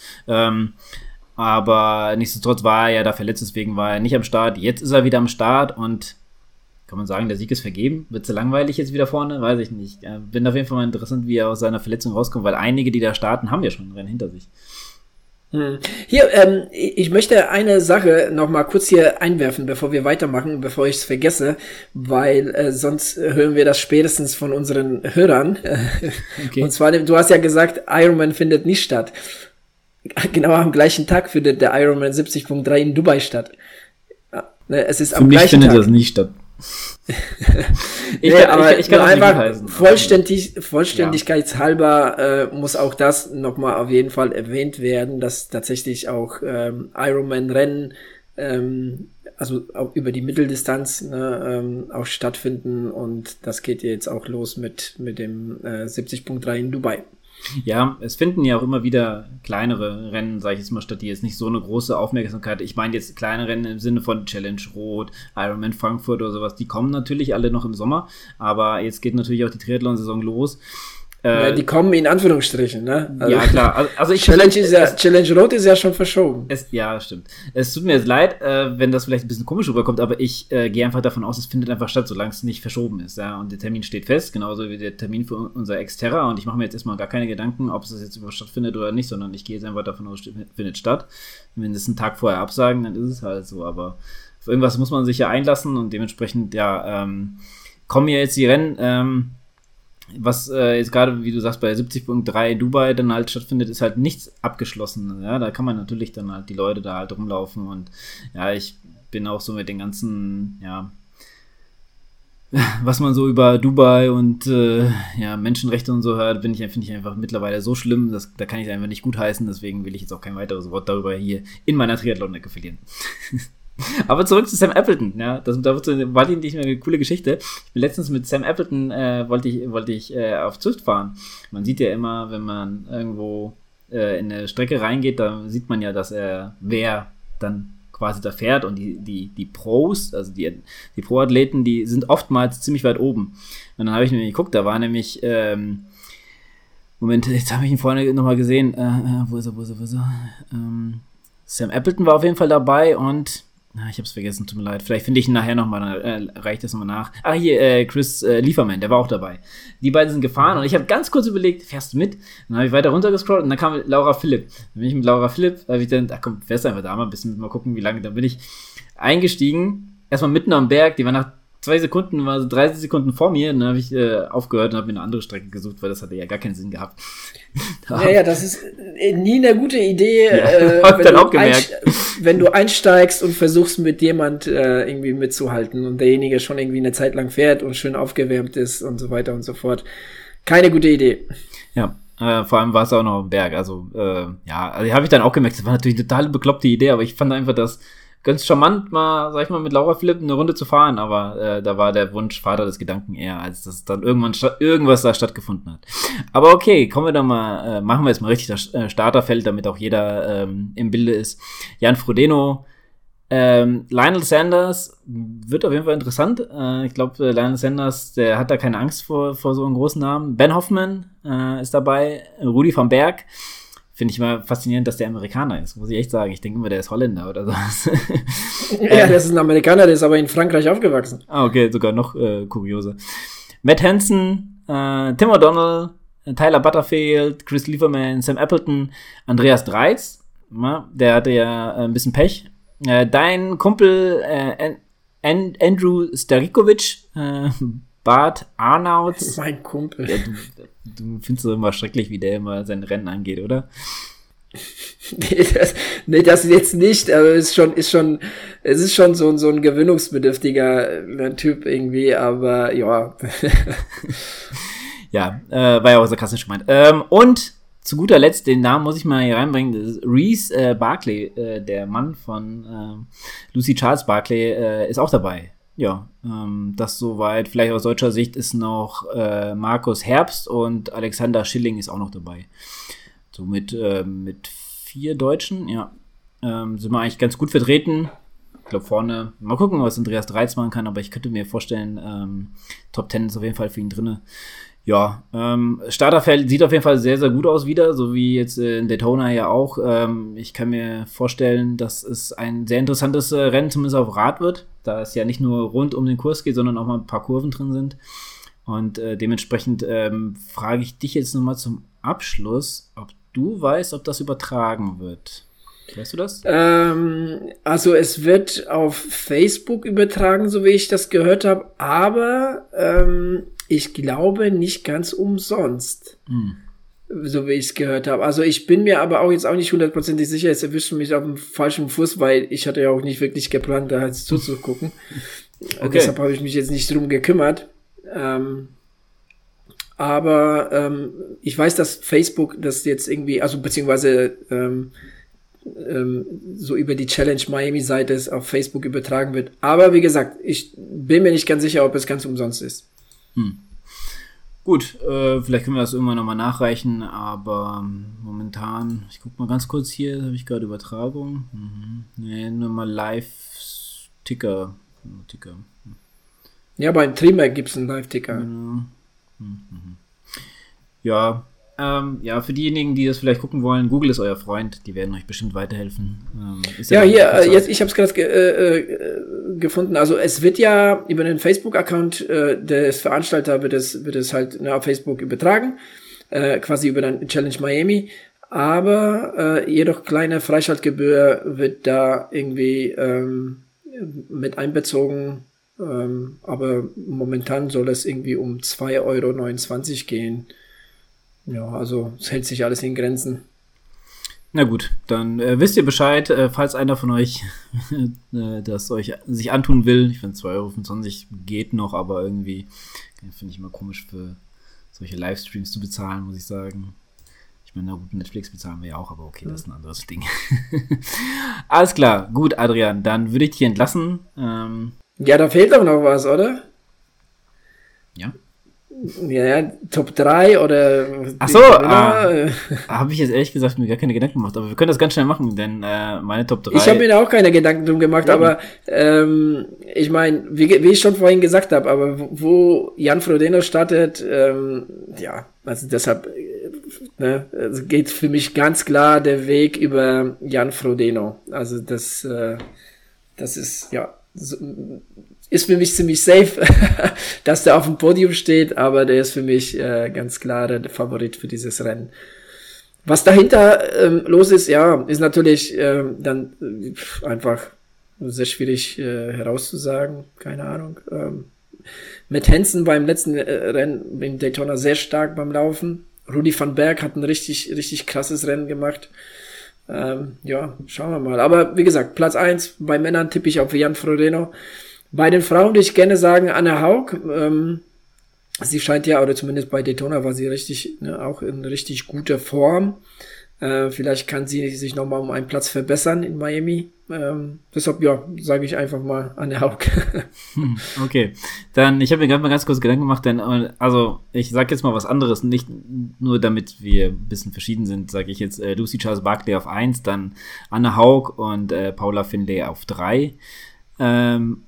[SPEAKER 3] Aber nichtsdestotrotz war er ja da verletzt, deswegen war er nicht am Start. Jetzt ist er wieder am Start und kann man sagen, der Sieg ist vergeben? Wird so langweilig jetzt wieder vorne? Weiß ich nicht. Bin auf jeden Fall mal interessant, wie er aus seiner Verletzung rauskommt, weil einige, die da starten, haben ja schon ein Rennen hinter sich.
[SPEAKER 1] Hier, ich möchte eine Sache noch mal kurz hier einwerfen, bevor wir weitermachen, bevor ich es vergesse, weil sonst hören wir das spätestens von unseren Hörern. Okay. Und zwar, du hast ja gesagt, Ironman findet nicht statt. Genau am gleichen Tag findet der Ironman 70.3 in Dubai statt. Ja, ne, es ist am gleichen Tag.
[SPEAKER 3] Für mich findet das nicht statt.
[SPEAKER 1] ich kann einfach vollständigkeitshalber muss auch das nochmal auf jeden Fall erwähnt werden, dass tatsächlich auch Ironman-Rennen also auch über die Mitteldistanz auch stattfinden und das geht jetzt auch los mit dem 70.3 in Dubai.
[SPEAKER 3] Ja, es finden ja auch immer wieder kleinere Rennen, sage ich jetzt mal, statt, die jetzt nicht so eine große Aufmerksamkeit. Ich meine jetzt kleine Rennen im Sinne von Challenge Rot, Ironman Frankfurt oder sowas, die kommen natürlich alle noch im Sommer, aber jetzt geht natürlich auch die Triathlon-Saison los.
[SPEAKER 1] Ja, die kommen in Anführungsstrichen, ne?
[SPEAKER 3] Also, ja, klar. Also
[SPEAKER 1] Challenge Rot ist ja schon verschoben.
[SPEAKER 3] Ja, stimmt. Es tut mir jetzt leid, wenn das vielleicht ein bisschen komisch rüberkommt, aber ich gehe einfach davon aus, es findet einfach statt, solange es nicht verschoben ist. Ja? Und der Termin steht fest, genauso wie der Termin für unser Xterra. Und ich mache mir jetzt erstmal gar keine Gedanken, ob es jetzt überhaupt stattfindet oder nicht, sondern ich gehe jetzt einfach davon aus, es findet statt. Wenn es einen Tag vorher absagen, dann ist es halt so. Aber auf irgendwas muss man sich ja einlassen und dementsprechend, ja, kommen ja jetzt die Rennen, was jetzt gerade, wie du sagst, bei 70.3 Dubai dann halt stattfindet, ist halt nichts abgeschlossen. Ja, da kann man natürlich dann halt die Leute da halt rumlaufen und ja, ich bin auch so mit den ganzen, ja, was man so über Dubai und ja, Menschenrechte und so hört, finde ich einfach mittlerweile so schlimm, da kann ich es einfach nicht gutheißen, deswegen will ich jetzt auch kein weiteres Wort darüber hier in meiner Triathlon-Ecke verlieren. Aber zurück zu Sam Appleton, ja, war die nicht mehr eine coole Geschichte. Ich bin letztens mit Sam Appleton, wollte ich auf Zwift fahren. Man sieht ja immer, wenn man irgendwo in eine Strecke reingeht, da sieht man ja, dass wer dann quasi da fährt und die Pros, also die Pro-Athleten, die sind oftmals ziemlich weit oben. Und dann habe ich mir geguckt, da war nämlich, Moment, jetzt habe ich ihn vorne nochmal gesehen, wo ist er? Sam Appleton war auf jeden Fall dabei und ich habe es vergessen, tut mir leid. Vielleicht finde ich ihn nachher nochmal, dann reicht das nochmal nach. Hier, Chris Lieferman, der war auch dabei. Die beiden sind gefahren und ich habe ganz kurz überlegt, fährst du mit? Dann habe ich weiter runtergescrollt und dann kam Laura Philipp. Dann bin ich mit Laura Philipp, habe ich dann, komm, fährst du einfach da mal ein bisschen, mal gucken, wie lange. Dann bin ich eingestiegen, erstmal mitten am Berg, die war nach 2 Sekunden, war so 30 Sekunden vor mir, und dann habe ich aufgehört und habe mir eine andere Strecke gesucht, weil das hatte ja gar keinen Sinn gehabt.
[SPEAKER 1] Ja, das ist nie eine gute Idee, wenn du einsteigst und versuchst mit jemand irgendwie mitzuhalten und derjenige schon irgendwie eine Zeit lang fährt und schön aufgewärmt ist und so weiter und so fort. Keine gute Idee.
[SPEAKER 3] Ja, vor allem war es auch noch am Berg, also also habe ich dann auch gemerkt, das war natürlich eine total bekloppte Idee, aber ich fand einfach das ganz charmant, mal, sag ich mal, mit Laura Philipp eine Runde zu fahren, aber da war der Wunsch Vater des Gedanken eher, als dass dann irgendwas da stattgefunden hat. Aber okay, kommen wir da mal, machen wir jetzt mal richtig das Starterfeld, damit auch jeder im Bilde ist. Jan Frodeno, Lionel Sanders wird auf jeden Fall interessant. Ich glaube, Lionel Sanders, der hat da keine Angst vor so einem großen Namen. Ben Hoffman ist dabei, Rudi van Berg. Finde ich mal faszinierend, dass der Amerikaner ist, muss ich echt sagen. Ich denke immer, der ist Holländer oder sowas.
[SPEAKER 1] Ja, das ist ein Amerikaner, der ist aber in Frankreich aufgewachsen.
[SPEAKER 3] Okay, sogar noch kurioser. Matt Hansen, Tim O'Donnell, Tyler Butterfield, Chris Lieferman, Sam Appleton, Andreas Dreitz. Der hatte ja ein bisschen Pech. Dein Kumpel Andrew Starikovic, Bart Arnauts.
[SPEAKER 1] Mein Kumpel.
[SPEAKER 3] Ja, du findest es immer schrecklich, wie der immer sein Rennen angeht, oder?
[SPEAKER 1] Das jetzt nicht, aber es ist schon so ein gewöhnungsbedürftiger Typ irgendwie, aber ja.
[SPEAKER 3] Ja, war ja auch sarkastisch gemeint. Und zu guter Letzt, den Namen muss ich mal hier reinbringen, das ist Reese Barclay, der Mann von Lucy Charles Barclay, ist auch dabei. Ja, das soweit. Vielleicht aus deutscher Sicht ist noch Markus Herbst und Alexander Schilling ist auch noch dabei. So mit 4 Deutschen, ja, sind wir eigentlich ganz gut vertreten. Ich glaube vorne, mal gucken, was Andreas Dreiz machen kann, aber ich könnte mir vorstellen, Top 10 ist auf jeden Fall für ihn drinne. Ja, Starterfeld sieht auf jeden Fall sehr, sehr gut aus wieder, so wie jetzt in Daytona ja auch. Ich kann mir vorstellen, dass es ein sehr interessantes Rennen zumindest auf Rad wird, da es ja nicht nur rund um den Kurs geht, sondern auch mal ein paar Kurven drin sind. Und dementsprechend frage ich dich jetzt nochmal zum Abschluss, ob du weißt, ob das übertragen wird. Weißt du das?
[SPEAKER 1] Also es wird auf Facebook übertragen, so wie ich das gehört habe, aber ich glaube nicht ganz umsonst, so wie ich es gehört habe. Also ich bin mir aber auch jetzt auch nicht 100% sicher, jetzt erwischt mich auf dem falschen Fuß, weil ich hatte ja auch nicht wirklich geplant, da jetzt zuzugucken. Okay. Deshalb habe ich mich jetzt nicht drum gekümmert. Aber ich weiß, dass Facebook das jetzt irgendwie, also beziehungsweise so über die Challenge Miami-Seite es auf Facebook übertragen wird. Aber wie gesagt, ich bin mir nicht ganz sicher, ob es ganz umsonst ist.
[SPEAKER 3] Gut, vielleicht können wir das irgendwann nochmal nachreichen, aber momentan, ich guck mal ganz kurz hier, habe ich gerade Übertragung. Nee, nur mal Live-Ticker.
[SPEAKER 1] Ja, beim Trimac gibt es einen Live-Ticker.
[SPEAKER 3] Genau. Ja, für diejenigen, die das vielleicht gucken wollen, Google ist euer Freund, die werden euch bestimmt weiterhelfen.
[SPEAKER 1] Jetzt, ich habe es gerade gefunden, also es wird ja über den Facebook-Account des Veranstalters wird es halt auf Facebook übertragen, quasi über den Challenge Miami, aber jedoch kleine Freischaltgebühr wird da irgendwie mit einbezogen, aber momentan soll es irgendwie um 2,29 € gehen. Ja, also es hält sich alles in Grenzen.
[SPEAKER 3] Na gut, dann wisst ihr Bescheid, falls einer von euch das euch sich antun will. Ich finde 2,25 € geht noch, aber irgendwie finde ich immer komisch für solche Livestreams zu bezahlen, muss ich sagen. Ich meine, na gut, Netflix bezahlen wir ja auch, aber okay, das ist ein anderes Ding. Alles klar, gut, Adrian, dann würde ich dich entlassen.
[SPEAKER 1] Ja, da fehlt doch noch was, oder?
[SPEAKER 3] Ja.
[SPEAKER 1] Ja, Top 3 oder...
[SPEAKER 3] Ach so, habe ich jetzt ehrlich gesagt mir gar keine Gedanken gemacht, aber wir können das ganz schnell machen, denn meine Top 3...
[SPEAKER 1] Ich habe mir da auch keine Gedanken drum gemacht, aber ich meine, wie ich schon vorhin gesagt habe, aber wo Jan Frodeno startet, ja, also deshalb also geht für mich ganz klar der Weg über Jan Frodeno. Also das ist, ja... ist für mich ziemlich safe, dass der auf dem Podium steht, aber der ist für mich ganz klar der Favorit für dieses Rennen. Was dahinter los ist, ja, ist natürlich dann einfach sehr schwierig herauszusagen, keine Ahnung. Mit Hansen beim letzten Rennen in Daytona sehr stark beim Laufen. Rudi van Berg hat ein richtig krasses Rennen gemacht. Ja, schauen wir mal. Aber wie gesagt, Platz 1 bei Männern tippe ich auf Jan Frodeno. Bei den Frauen würde ich gerne sagen, Anne Haug. Sie scheint ja, oder zumindest bei Daytona war sie auch in richtig guter Form. Vielleicht kann sie sich nochmal um einen Platz verbessern in Miami. Deshalb, ja, sage ich einfach mal Anne Haug.
[SPEAKER 3] Okay, dann, ich habe mir gerade mal ganz kurz Gedanken gemacht, denn, also, ich sage jetzt mal was anderes, nicht nur damit wir ein bisschen verschieden sind, sage ich jetzt Lucy Charles Barclay auf 1, dann Anne Haug und Paula Findlay auf 3. Wenn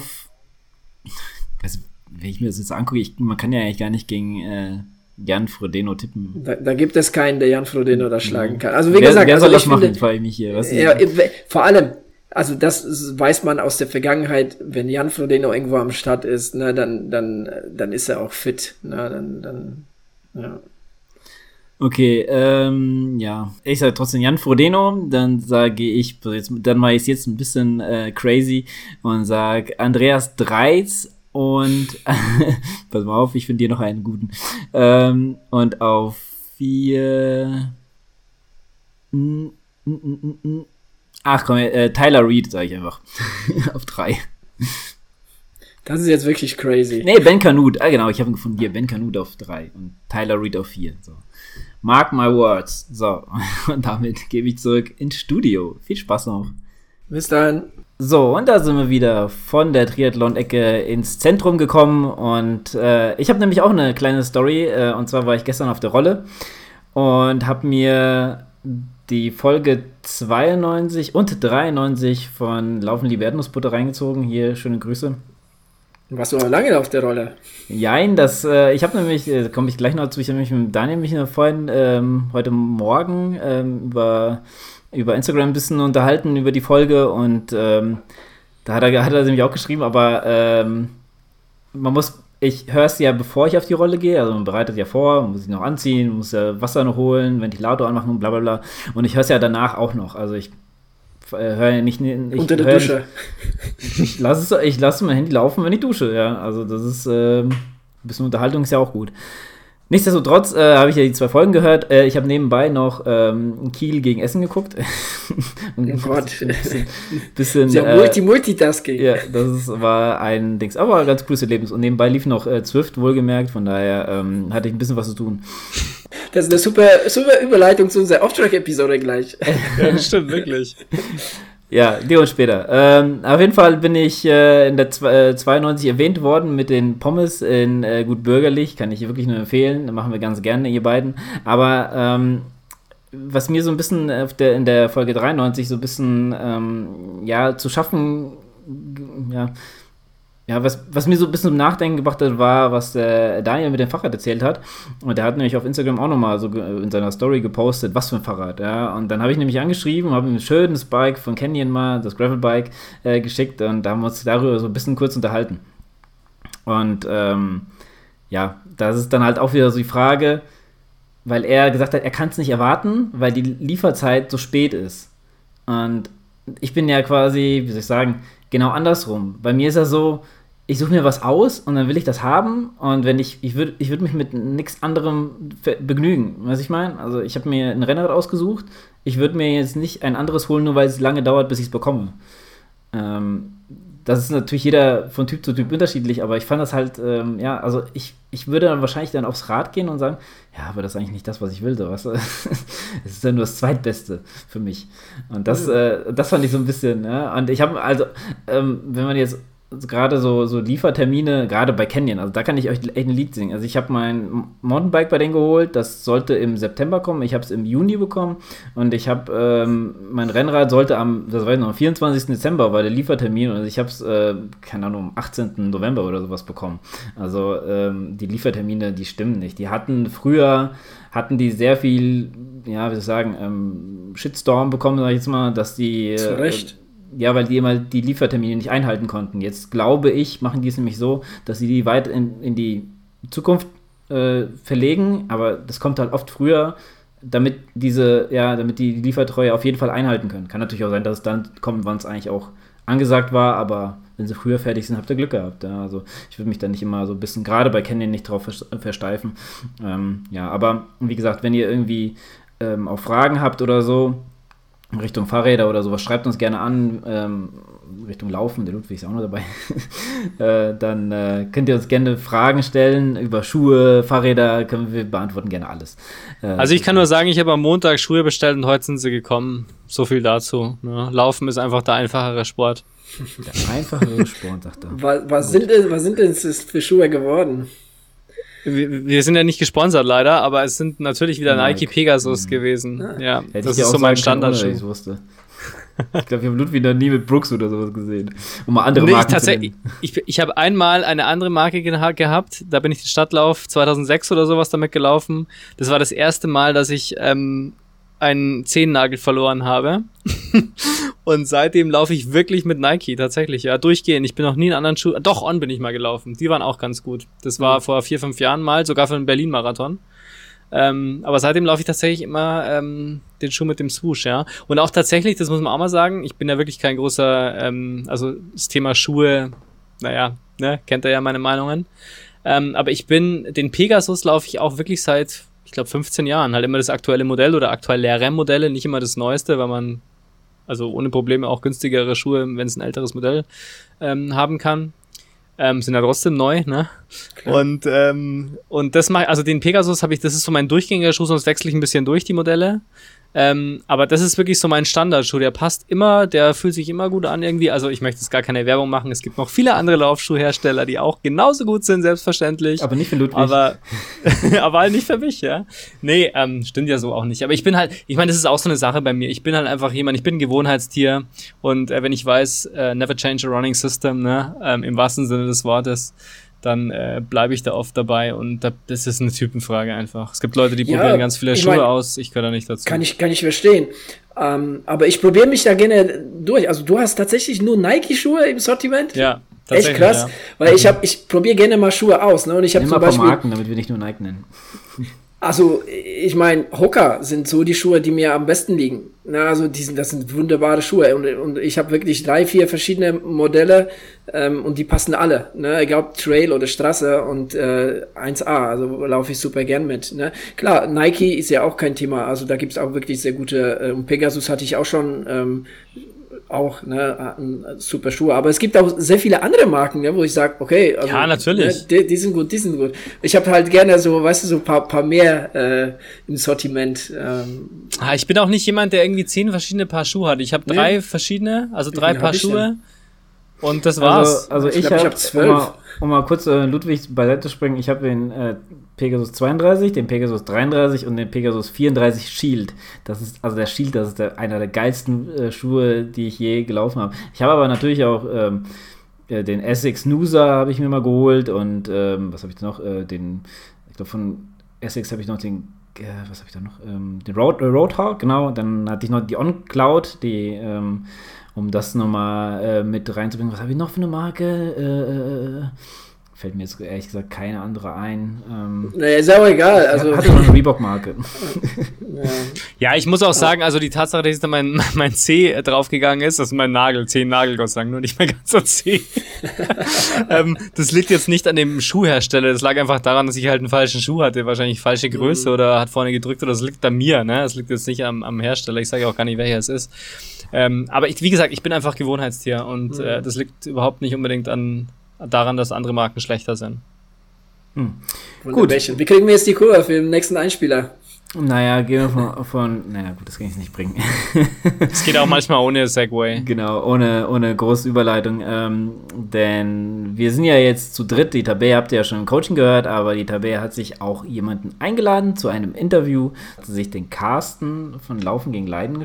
[SPEAKER 3] ich mir das jetzt angucke, man kann ja eigentlich gar nicht gegen Jan Frodeno tippen.
[SPEAKER 1] Da gibt es keinen, der Jan Frodeno da schlagen kann. Also wie gesagt,
[SPEAKER 3] wer soll das machen, frage ich mich hier.
[SPEAKER 1] Vor allem, also das weiß man aus der Vergangenheit, wenn Jan Frodeno irgendwo am Start ist, ne, dann ist er auch fit. Ne, ja.
[SPEAKER 3] Okay, ja. Ich sage trotzdem Jan Frodeno, dann sage ich, dann mache ich es jetzt ein bisschen crazy und sage Andreas Dreiz und pass mal auf, ich finde dir noch einen guten. Und auf 4 Ach komm, Tyler Reed sage ich einfach. Auf 3.
[SPEAKER 1] Das ist jetzt wirklich crazy.
[SPEAKER 3] Nee, Ben Canute. Genau, ich habe ihn gefunden. Hier, Ben Canute auf 3 und Tyler Reed auf 4. So. Mark my words. So, und damit gebe ich zurück ins Studio. Viel Spaß noch.
[SPEAKER 1] Bis dann.
[SPEAKER 3] So, und da sind wir wieder von der Triathlon-Ecke ins Zentrum gekommen. Und ich habe nämlich auch eine kleine Story. Und zwar war ich gestern auf der Rolle und habe mir die Folge 92 und 93 von Laufen liebe Erdnussbutter reingezogen. Hier, schöne Grüße.
[SPEAKER 1] Warst du aber lange auf der Rolle?
[SPEAKER 3] Jein, ich habe nämlich, komme ich gleich noch dazu, ich habe mich mit Daniel vorhin heute Morgen über Instagram ein bisschen unterhalten über die Folge und da hat er nämlich auch geschrieben, aber ich höre es ja, bevor ich auf die Rolle gehe, also man bereitet ja vor, muss ich noch anziehen, muss Wasser noch holen, Ventilator anmachen und bla bla bla und ich höre es ja danach auch noch, also ich höre nicht
[SPEAKER 1] unter der Dusche.
[SPEAKER 3] Ich lasse mein Handy laufen, wenn ich dusche, ja. Also das ist ein bisschen Unterhaltung ist ja auch gut. Nichtsdestotrotz habe ich ja die 2 Folgen gehört. Ich habe nebenbei noch Kiel gegen Essen geguckt.
[SPEAKER 1] Oh Gott.
[SPEAKER 3] Bisschen
[SPEAKER 1] ja, Multitasking.
[SPEAKER 3] Ja, war ein Dings, aber ein ganz cooles Erlebnis. Und nebenbei lief noch Zwift, wohlgemerkt. Von daher hatte ich ein bisschen was zu tun.
[SPEAKER 1] Das ist eine super Überleitung zu unserer Off-Track-Episode gleich.
[SPEAKER 2] Ja, stimmt, wirklich.
[SPEAKER 3] Ja, die und später. Auf jeden Fall bin ich in der 92 erwähnt worden mit den Pommes in Gut Bürgerlich. Kann ich wirklich nur empfehlen. Das machen wir ganz gerne, ihr beiden. Aber was mir so ein bisschen in der Folge 93 so ein bisschen zu schaffen, was mir so ein bisschen zum Nachdenken gebracht hat, war, was Daniel mit dem Fahrrad erzählt hat. Und der hat nämlich auf Instagram auch nochmal so in seiner Story gepostet, was für ein Fahrrad. Ja. Und dann habe ich nämlich angeschrieben, habe ihm ein schönes Bike von Canyon mal, das Gravelbike, geschickt. Und da haben wir uns darüber so ein bisschen kurz unterhalten. Und das ist dann halt auch wieder so die Frage, weil er gesagt hat, er kann es nicht erwarten, weil die Lieferzeit so spät ist. Und ich bin ja quasi, wie soll ich sagen, genau andersrum. Bei mir ist ja so, ich suche mir was aus und dann will ich das haben und wenn ich würd mich mit nichts anderem begnügen, was ich meine? Also ich habe mir ein Rennrad ausgesucht, ich würde mir jetzt nicht ein anderes holen, nur weil es lange dauert, bis ich es bekomme. Das ist natürlich jeder von Typ zu Typ unterschiedlich, aber ich fand das halt, also ich würde dann wahrscheinlich dann aufs Rad gehen und sagen, ja, aber das ist eigentlich nicht das, was ich will, so, weißt du? Es ist ja nur das Zweitbeste für mich. Und das fand ich so ein bisschen, ja. Und ich habe, also, wenn man jetzt gerade so Liefertermine, gerade bei Canyon, also da kann ich euch echt ein Lied singen. Also ich habe mein Mountainbike bei denen geholt, das sollte im September kommen, ich habe es im Juni bekommen und ich habe, mein Rennrad sollte am 24. Dezember war der Liefertermin und ich habe es, keine Ahnung, am 18. November oder sowas bekommen. Also die Liefertermine, die stimmen nicht. Früher hatten die sehr viel, ja, wie soll ich sagen, Shitstorm bekommen, sag ich jetzt mal, dass die...
[SPEAKER 1] Zu Recht.
[SPEAKER 3] Ja, weil die immer die Liefertermine nicht einhalten konnten. Jetzt glaube ich, machen die es nämlich so, dass sie die weit in die Zukunft verlegen, aber das kommt halt oft früher, damit die Liefertreue auf jeden Fall einhalten können. Kann natürlich auch sein, dass es dann kommt, wann es eigentlich auch angesagt war, aber wenn sie früher fertig sind, habt ihr Glück gehabt. Ja? Also ich würde mich da nicht immer so ein bisschen, gerade bei Canyon, nicht drauf versteifen. Aber wie gesagt, wenn ihr irgendwie auch Fragen habt oder so, Richtung Fahrräder oder sowas, schreibt uns gerne an, Richtung Laufen, der Ludwig ist auch noch dabei, dann könnt ihr uns gerne Fragen stellen über Schuhe, Fahrräder, wir beantworten gerne alles.
[SPEAKER 2] Also ich kann nur sagen, ich habe am Montag Schuhe bestellt und heute sind sie gekommen. So viel dazu. Ne? Laufen ist einfach der einfachere Sport.
[SPEAKER 3] Der einfachere Sport, sagt er.
[SPEAKER 1] Was sind denn das für Schuhe geworden?
[SPEAKER 2] Wir sind ja nicht gesponsert leider, aber es sind natürlich wieder Nike Pegasus gewesen. Ja, das ist so mein Standardschuh.
[SPEAKER 3] Ich wusste. Ich glaube, wir haben Ludwig noch nie mit Brooks oder sowas gesehen. Um mal andere Marken zu nennen.
[SPEAKER 2] Ich habe einmal eine andere Marke gehabt, da bin ich den Stadtlauf 2006 oder sowas damit gelaufen. Das war das erste Mal, dass ich einen Zehennagel verloren habe. Und seitdem laufe ich wirklich mit Nike, tatsächlich, ja, durchgehend. Ich bin noch nie in anderen Schuhen, doch, On bin ich mal gelaufen. Die waren auch ganz gut. Das war vor 4-5 Jahren mal, sogar für einen Berlin-Marathon. Aber seitdem laufe ich tatsächlich immer den Schuh mit dem Swoosh, ja. Und auch tatsächlich, das muss man auch mal sagen, ich bin ja wirklich kein großer, also das Thema Schuhe, naja, ne, kennt ihr ja meine Meinungen. Aber den Pegasus laufe ich auch wirklich seit, ich glaube, 15 Jahren. Halt immer das aktuelle Modell oder aktuellere Modelle, nicht immer das Neueste, weil man also ohne Probleme auch günstigere Schuhe, wenn es ein älteres Modell haben kann. Sind ja trotzdem neu, ne? Klar. Und das mache, also den Pegasus das ist so mein durchgängiger Schuh, sonst wechsle ich ein bisschen durch die Modelle. Aber das ist wirklich so mein Standardschuh, der passt immer, der fühlt sich immer gut an irgendwie. Also ich möchte jetzt gar keine Werbung machen, es gibt noch viele andere Laufschuhhersteller, die auch genauso gut sind, selbstverständlich.
[SPEAKER 3] Aber nicht für Ludwig.
[SPEAKER 2] Aber halt nicht für mich, ja. Nee, stimmt ja so auch nicht. Aber ich meine, das ist auch so eine Sache bei mir. Ich bin halt einfach jemand, ich bin ein Gewohnheitstier und wenn ich weiß, never change a running system, ne, im wahrsten Sinne des Wortes, dann bleibe ich da oft dabei und das ist eine Typenfrage einfach. Es gibt Leute, die probieren ganz viele Schuhe aus, ich gehöre da nicht dazu.
[SPEAKER 1] Kann ich verstehen. Aber ich probiere mich da gerne durch. Also du hast tatsächlich nur Nike-Schuhe im Sortiment?
[SPEAKER 2] Ja, tatsächlich.
[SPEAKER 1] Echt krass, ja. Weil ich probiere gerne mal Schuhe aus. Ne? Und ich habe zum Beispiel
[SPEAKER 3] Marken, damit wir nicht nur Nike nennen.
[SPEAKER 1] Also, ich meine, Hoka sind so die Schuhe, die mir am besten liegen. Na, also das sind wunderbare Schuhe und ich habe wirklich 3, 4 verschiedene Modelle und die passen alle. Ne? Egal ob Trail oder Straße und 1A, also laufe ich super gern mit. Ne? Klar, Nike ist ja auch kein Thema, also da gibt's auch wirklich sehr gute, Pegasus hatte ich auch schon super Schuhe. Aber es gibt auch sehr viele andere Marken, ne, wo ich sage, okay, also,
[SPEAKER 2] ja, natürlich.
[SPEAKER 1] Ne, die sind gut. Ich habe halt gerne so, weißt du, so paar mehr im Sortiment.
[SPEAKER 2] Ich bin auch nicht jemand, der irgendwie 10 verschiedene Paar Schuhe hat. Ich habe 3 verschiedene, also 3 Paar Schuhe. Und das war's.
[SPEAKER 3] Also ich habe 12. Um mal kurz Ludwig beiseite zu springen, ich habe den Pegasus 32, den Pegasus 33 und den Pegasus 34 Shield. Das ist einer der geilsten Schuhe, die ich je gelaufen habe. Ich habe aber natürlich auch den Essex Noosa habe ich mir mal geholt und was habe ich noch? Ich glaube von Essex habe ich noch den was habe ich da noch? Den Roadhog, genau. Dann hatte ich noch die On Cloud, die um das nochmal mit reinzubringen. Was habe ich noch für eine Marke? Fällt mir jetzt ehrlich gesagt keine andere ein.
[SPEAKER 1] Naja, ist auch egal. Also
[SPEAKER 3] hatte noch eine Reebok-Marke.
[SPEAKER 2] Ja, ich muss auch sagen, also die Tatsache, dass da mein C draufgegangen ist, das ist mein Nagel, Zehennagel, Gott sei Dank, nur nicht mein ganzer C. Das liegt jetzt nicht an dem Schuhhersteller, das lag einfach daran, dass ich halt einen falschen Schuh hatte, wahrscheinlich falsche Größe oder hat vorne gedrückt oder das liegt an mir, ne? Das liegt jetzt nicht am Hersteller, ich sage auch gar nicht, welcher es ist. Aber wie gesagt, ich bin einfach Gewohnheitstier und das liegt überhaupt nicht unbedingt daran, dass andere Marken schlechter sind.
[SPEAKER 1] Gut. Wie kriegen wir jetzt die Kurve für den nächsten Einspieler?
[SPEAKER 3] Naja, gehen wir naja, gut, das kann ich nicht bringen.
[SPEAKER 2] Es geht auch manchmal ohne Segway.
[SPEAKER 3] Genau, ohne große Überleitung. Denn wir sind ja jetzt zu dritt. Die Tabea habt ihr ja schon im Coaching gehört, aber die Tabea hat sich auch jemanden eingeladen zu einem Interview. Hat sich den Carsten von Laufen gegen Leiden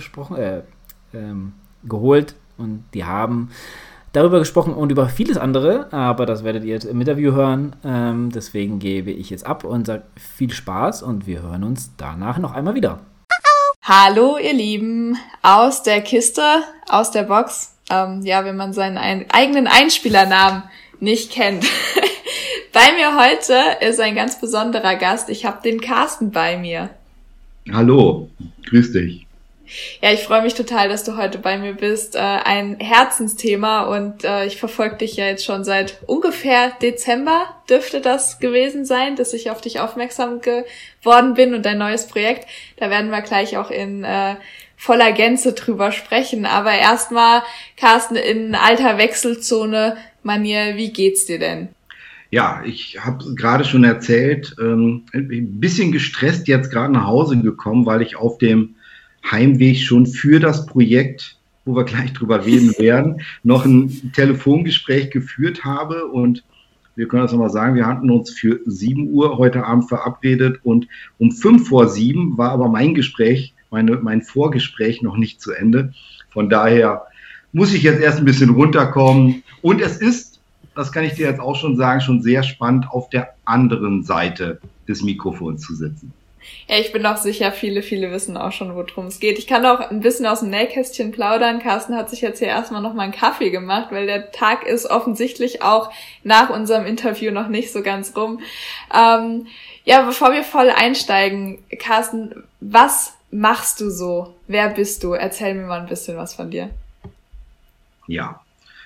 [SPEAKER 3] geholt und die haben darüber gesprochen und über vieles andere, aber das werdet ihr jetzt im Interview hören. Deswegen gebe ich jetzt ab und sage viel Spaß und wir hören uns danach noch einmal wieder.
[SPEAKER 4] Hallo ihr Lieben, aus der Kiste, aus der Box. Wenn man seinen eigenen Einspielernamen nicht kennt. Bei mir heute ist ein ganz besonderer Gast. Ich habe den Carsten bei mir.
[SPEAKER 5] Hallo, grüß dich.
[SPEAKER 4] Ja, ich freue mich total, dass du heute bei mir bist. Ein Herzensthema und ich verfolge dich ja jetzt schon seit ungefähr Dezember, dürfte das gewesen sein, dass ich auf dich aufmerksam geworden bin und dein neues Projekt. Da werden wir gleich auch in voller Gänze drüber sprechen. Aber erstmal, Carsten, in alter Wechselzone-Manier, wie geht's dir denn?
[SPEAKER 5] Ja, ich habe gerade schon erzählt, ein bisschen gestresst jetzt gerade nach Hause gekommen, weil ich auf dem Heimweg schon für das Projekt, wo wir gleich drüber reden werden, noch ein Telefongespräch geführt habe und wir können das nochmal sagen, wir hatten uns für 7 Uhr heute Abend verabredet und um 5 vor 7 war aber mein Vorgespräch noch nicht zu Ende. Von daher muss ich jetzt erst ein bisschen runterkommen und es ist, das kann ich dir jetzt auch schon sagen, schon sehr spannend auf der anderen Seite des Mikrofons zu sitzen.
[SPEAKER 4] Ja, ich bin auch sicher, viele wissen auch schon, worum es geht. Ich kann auch ein bisschen aus dem Nähkästchen plaudern. Carsten hat sich jetzt hier erstmal noch mal einen Kaffee gemacht, weil der Tag ist offensichtlich auch nach unserem Interview noch nicht so ganz rum. Ja, bevor wir voll einsteigen, Carsten, was machst du so? Wer bist du? Erzähl mir mal ein bisschen was von dir.
[SPEAKER 5] Ja,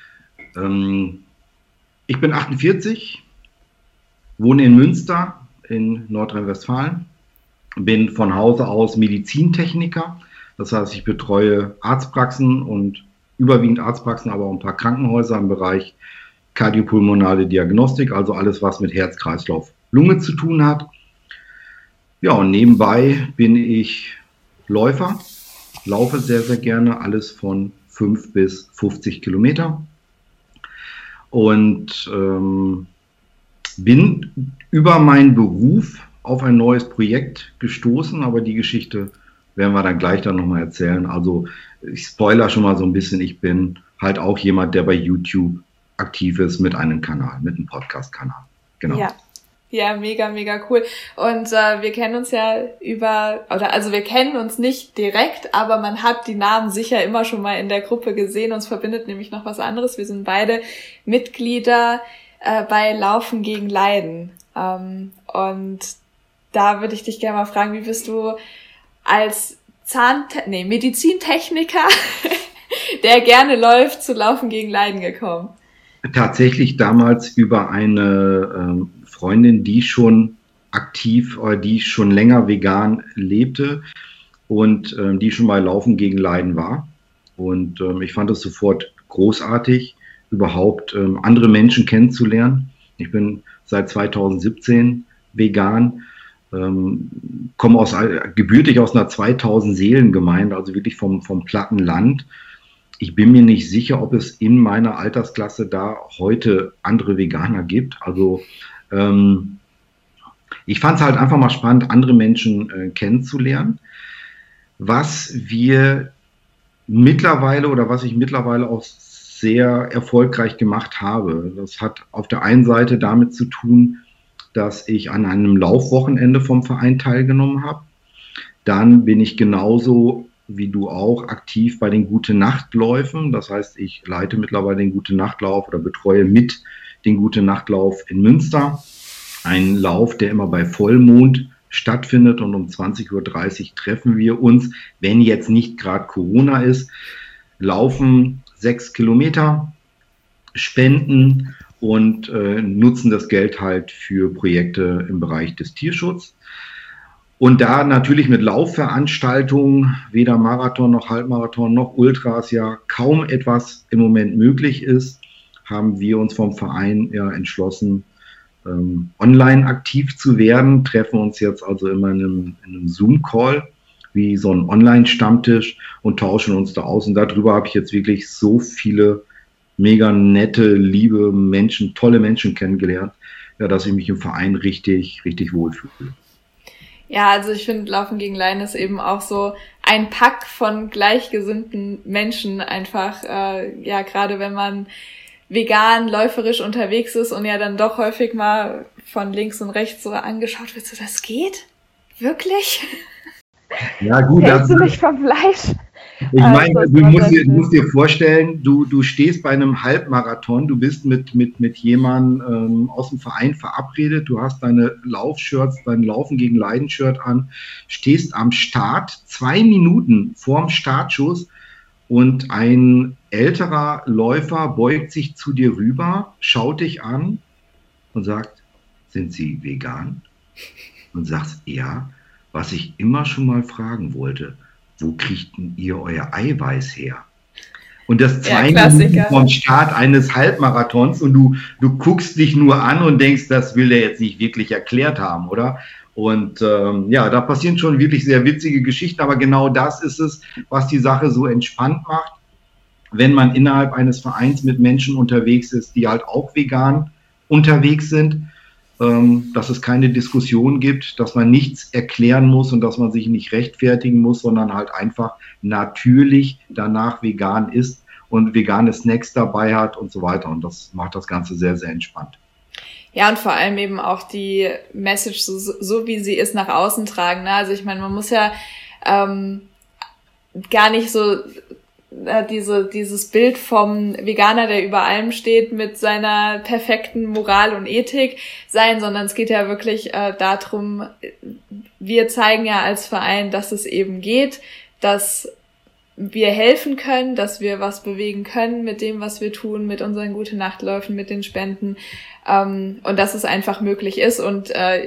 [SPEAKER 5] ich bin 48, wohne in Münster in Nordrhein-Westfalen, bin von Hause aus Medizintechniker, das heißt, ich betreue Arztpraxen und überwiegend Arztpraxen, aber auch ein paar Krankenhäuser im Bereich kardiopulmonale Diagnostik, also alles, was mit Herz, Kreislauf, Lunge zu tun hat. Ja, und nebenbei bin ich Läufer, laufe sehr, sehr gerne, alles von 5 bis 50 Kilometer und bin über meinen Beruf auf ein neues Projekt gestoßen, aber die Geschichte werden wir dann gleich nochmal erzählen. Also ich spoiler schon mal so ein bisschen, ich bin halt auch jemand, der bei YouTube aktiv ist mit einem Kanal, mit einem Podcast-Kanal. Genau.
[SPEAKER 4] Ja, mega, mega cool. Und wir kennen uns ja wir kennen uns nicht direkt, aber man hat die Namen sicher immer schon mal in der Gruppe gesehen. Uns verbindet nämlich noch was anderes. Wir sind beide Mitglieder bei Laufen gegen Leiden. Und da würde ich dich gerne mal fragen, wie bist du als Medizintechniker, der gerne läuft, zu Laufen gegen Leiden gekommen?
[SPEAKER 5] Tatsächlich damals über eine Freundin, die schon aktiv oder die schon länger vegan lebte und die schon bei Laufen gegen Leiden war. Und ich fand es sofort großartig, überhaupt andere Menschen kennenzulernen. Ich bin seit 2017 vegan, komme gebürtig aus einer 2000 Seelengemeinde, also wirklich vom platten Land. Ich bin mir nicht sicher, ob es in meiner Altersklasse da heute andere Veganer gibt. Also ich fand es halt einfach mal spannend, andere Menschen kennenzulernen. Was ich mittlerweile auch sehr erfolgreich gemacht habe. Das hat auf der einen Seite damit zu tun, dass ich an einem Laufwochenende vom Verein teilgenommen habe. Dann bin ich genauso wie du auch aktiv bei den Gute-Nacht-Läufen. Das heißt, ich leite mittlerweile den Gute-Nacht-Lauf oder betreue mit den Gute-Nacht-Lauf in Münster. Ein Lauf, der immer bei Vollmond stattfindet und um 20:30 Uhr treffen wir uns, wenn jetzt nicht gerade Corona ist, laufen 6 Kilometer, spenden und nutzen das Geld halt für Projekte im Bereich des Tierschutzes. Und da natürlich mit Laufveranstaltungen, weder Marathon noch Halbmarathon noch Ultras ja kaum etwas im Moment möglich ist, haben wir uns vom Verein ja entschlossen, online aktiv zu werden, treffen uns jetzt also immer in einem Zoom-Call, wie so ein Online-Stammtisch und tauschen uns da aus. Und darüber habe ich jetzt wirklich so viele mega nette, liebe Menschen, tolle Menschen kennengelernt, ja, dass ich mich im Verein richtig, richtig wohlfühle.
[SPEAKER 4] Ja, also ich finde, Laufen gegen Leiden ist eben auch so ein Pack von gleichgesinnten Menschen einfach, gerade wenn man vegan, läuferisch unterwegs ist und ja dann doch häufig mal von links und rechts so angeschaut wird, so, das geht? Wirklich?
[SPEAKER 5] Ja, gut.
[SPEAKER 6] Hältst du mich vom Fleisch?
[SPEAKER 5] Ich meine, du musst dir vorstellen, du stehst bei einem Halbmarathon, du bist mit jemandem aus dem Verein verabredet, du hast deine Laufshirts, dein Laufen gegen Leiden-Shirt an, stehst am Start, 2 Minuten vorm Startschuss und ein älterer Läufer beugt sich zu dir rüber, schaut dich an und sagt, sind Sie vegan? Und sagst, ja, was ich immer schon mal fragen wollte, wo kriegt denn ihr euer Eiweiß her? Und das 2 Minuten vom Start eines Halbmarathons und du guckst dich nur an und denkst, das will der jetzt nicht wirklich erklärt haben, oder? Und da passieren schon wirklich sehr witzige Geschichten, aber genau das ist es, was die Sache so entspannt macht, wenn man innerhalb eines Vereins mit Menschen unterwegs ist, die halt auch vegan unterwegs sind, dass es keine Diskussion gibt, dass man nichts erklären muss und dass man sich nicht rechtfertigen muss, sondern halt einfach natürlich danach vegan ist und vegane Snacks dabei hat und so weiter. Und das macht das Ganze sehr, sehr entspannt.
[SPEAKER 4] Ja, und vor allem eben auch die Message so wie sie ist nach außen tragen. Ne? Also ich meine, man muss ja gar nicht so dieses Bild vom Veganer, der über allem steht, mit seiner perfekten Moral und Ethik sein, sondern es geht ja wirklich darum, wir zeigen ja als Verein, dass es eben geht, dass wir helfen können, dass wir was bewegen können mit dem, was wir tun, mit unseren Gute-Nacht-Läufen, mit den Spenden, und dass es einfach möglich ist und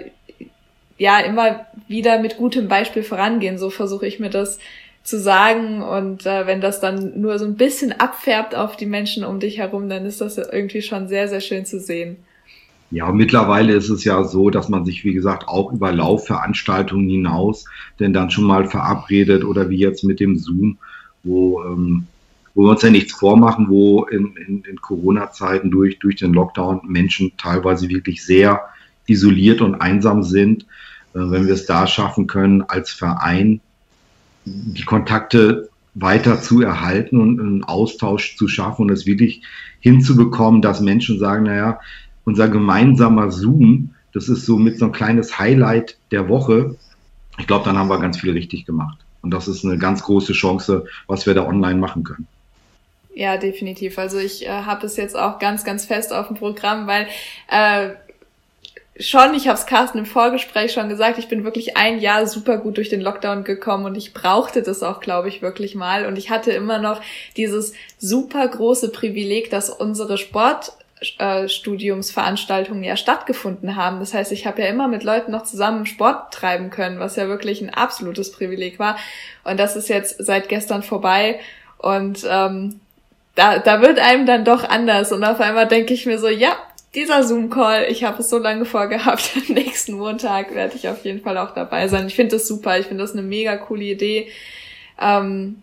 [SPEAKER 4] immer wieder mit gutem Beispiel vorangehen. So versuche ich mir das zu sagen, und wenn das dann nur so ein bisschen abfärbt auf die Menschen um dich herum, dann ist das irgendwie schon sehr, sehr schön zu sehen.
[SPEAKER 5] Ja, mittlerweile ist es ja so, dass man sich, wie gesagt, auch über Laufveranstaltungen hinaus denn dann schon mal verabredet, oder wie jetzt mit dem Zoom, wo wir uns ja nichts vormachen, wo in Corona-Zeiten durch den Lockdown Menschen teilweise wirklich sehr isoliert und einsam sind. Wenn wir es da schaffen können, als Verein die Kontakte weiter zu erhalten und einen Austausch zu schaffen und es wirklich hinzubekommen, dass Menschen sagen, naja, unser gemeinsamer Zoom, das ist so mit so ein kleines Highlight der Woche. Ich glaube, dann haben wir ganz viel richtig gemacht. Und das ist eine ganz große Chance, was wir da online machen können.
[SPEAKER 4] Ja, definitiv. Also ich habe es jetzt auch ganz, ganz fest auf dem Programm, weil ich habe es Carsten im Vorgespräch schon gesagt, ich bin wirklich ein Jahr super gut durch den Lockdown gekommen und ich brauchte das auch, glaube ich, wirklich mal. Und ich hatte immer noch dieses super große Privileg, dass unsere Sportstudiumsveranstaltungen ja stattgefunden haben. Das heißt, ich habe ja immer mit Leuten noch zusammen Sport treiben können, was ja wirklich ein absolutes Privileg war. Und das ist jetzt seit gestern vorbei. Und da wird einem dann doch anders. Und auf einmal denke ich mir so, ja, dieser Zoom-Call, ich habe es so lange vorgehabt, am nächsten Montag werde ich auf jeden Fall auch dabei sein. Ich finde das super, ich finde das eine mega coole Idee. Und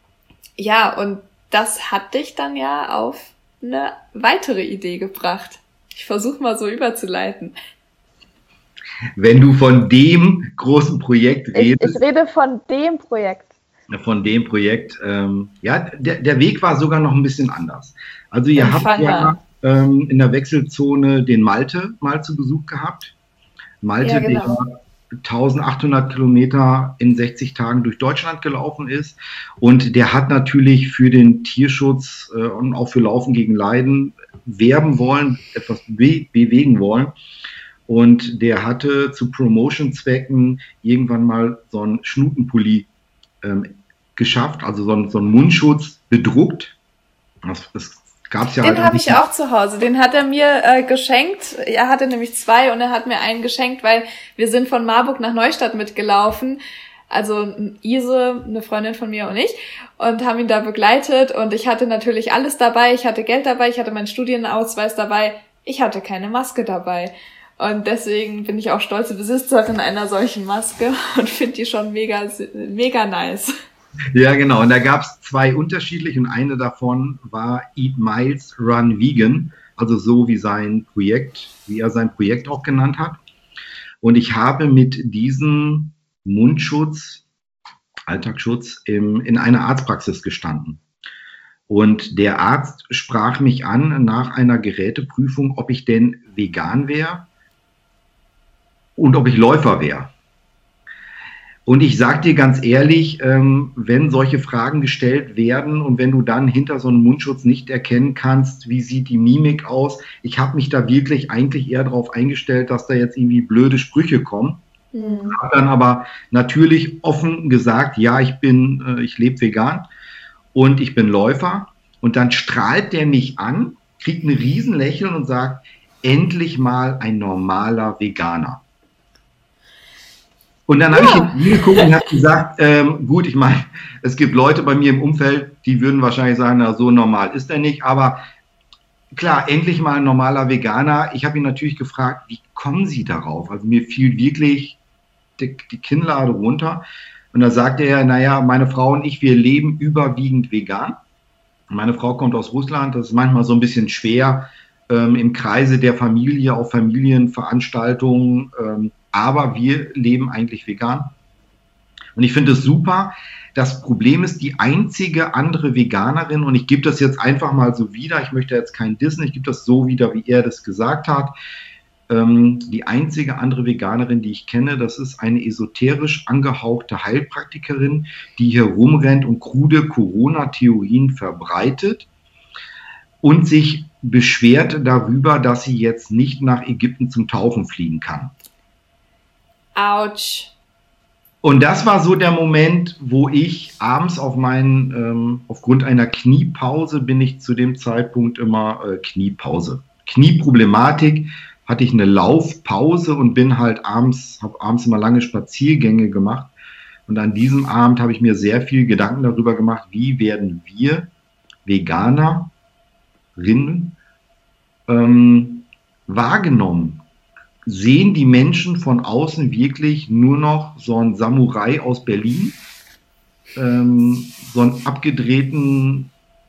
[SPEAKER 4] das hat dich dann ja auf eine weitere Idee gebracht. Ich versuche mal so überzuleiten.
[SPEAKER 5] Wenn du von dem großen Projekt redest...
[SPEAKER 6] Ich rede von dem Projekt.
[SPEAKER 5] Von dem Projekt, der Weg war sogar noch ein bisschen anders. Also ihr habt ja in der Wechselzone den Malte mal zu Besuch gehabt. Malte, der 1800 Kilometer in 60 Tagen durch Deutschland gelaufen ist. Und der hat natürlich für den Tierschutz und auch für Laufen gegen Leiden werben wollen, etwas bewegen wollen. Und der hatte zu Promotion-Zwecken irgendwann mal so einen Schnutenpulli geschafft, also so einen Mundschutz bedruckt. Das gab's ja.
[SPEAKER 4] Den habe ich auch zu Hause. Den hat er mir geschenkt. Er hatte nämlich 2 und er hat mir einen geschenkt, weil wir sind von Marburg nach Neustadt mitgelaufen. Also Ise, eine Freundin von mir und ich, und haben ihn da begleitet. Und ich hatte natürlich alles dabei. Ich hatte Geld dabei, ich hatte meinen Studienausweis dabei. Ich hatte keine Maske dabei. Und deswegen bin ich auch stolze Besitzerin einer solchen Maske und finde die schon mega, mega nice.
[SPEAKER 5] Ja, genau. Und da gab es 2 unterschiedliche und eine davon war Eat Miles, Run Vegan, also so wie er sein Projekt auch genannt hat. Und ich habe mit diesem Mundschutz, Alltagsschutz, in einer Arztpraxis gestanden. Und der Arzt sprach mich an nach einer Geräteprüfung, ob ich denn vegan wäre und ob ich Läufer wäre. Und ich sage dir ganz ehrlich, wenn solche Fragen gestellt werden und wenn du dann hinter so einem Mundschutz nicht erkennen kannst, wie sieht die Mimik aus, ich habe mich da wirklich eigentlich eher darauf eingestellt, dass da jetzt irgendwie blöde Sprüche kommen. Habe dann aber natürlich offen gesagt, ja, ich lebe vegan und ich bin Läufer. Und dann strahlt der mich an, kriegt ein Riesenlächeln und sagt, endlich mal ein normaler Veganer. Und dann habe ich ihn geguckt und habe gesagt, gut, ich meine, es gibt Leute bei mir im Umfeld, die würden wahrscheinlich sagen, na, so normal ist er nicht, aber klar, endlich mal ein normaler Veganer. Ich habe ihn natürlich gefragt, wie kommen Sie darauf? Also mir fiel wirklich die Kinnlade runter und da sagte er, naja, meine Frau und ich, wir leben überwiegend vegan. Meine Frau kommt aus Russland, das ist manchmal so ein bisschen schwer im Kreise der Familie, auf Familienveranstaltungen, aber wir leben eigentlich vegan. Und ich finde es super. Das Problem ist, die einzige andere Veganerin, und ich gebe das jetzt einfach mal so wieder, ich möchte jetzt keinen dissen, ich gebe das so wieder, wie er das gesagt hat. Die einzige andere Veganerin, die ich kenne, das ist eine esoterisch angehauchte Heilpraktikerin, die hier rumrennt und krude Corona-Theorien verbreitet und sich beschwert darüber, dass sie jetzt nicht nach Ägypten zum Taufen fliegen kann.
[SPEAKER 4] Autsch.
[SPEAKER 5] Und das war so der Moment, wo ich abends aufgrund einer Kniepause bin ich zu dem Zeitpunkt immer Knieproblematik, hatte ich eine Laufpause und bin halt habe abends immer lange Spaziergänge gemacht. Und an diesem Abend habe ich mir sehr viel Gedanken darüber gemacht, wie werden wir Veganerinnen wahrgenommen. Sehen die Menschen von außen wirklich nur noch so einen Samurai aus Berlin, so einen abgedrehten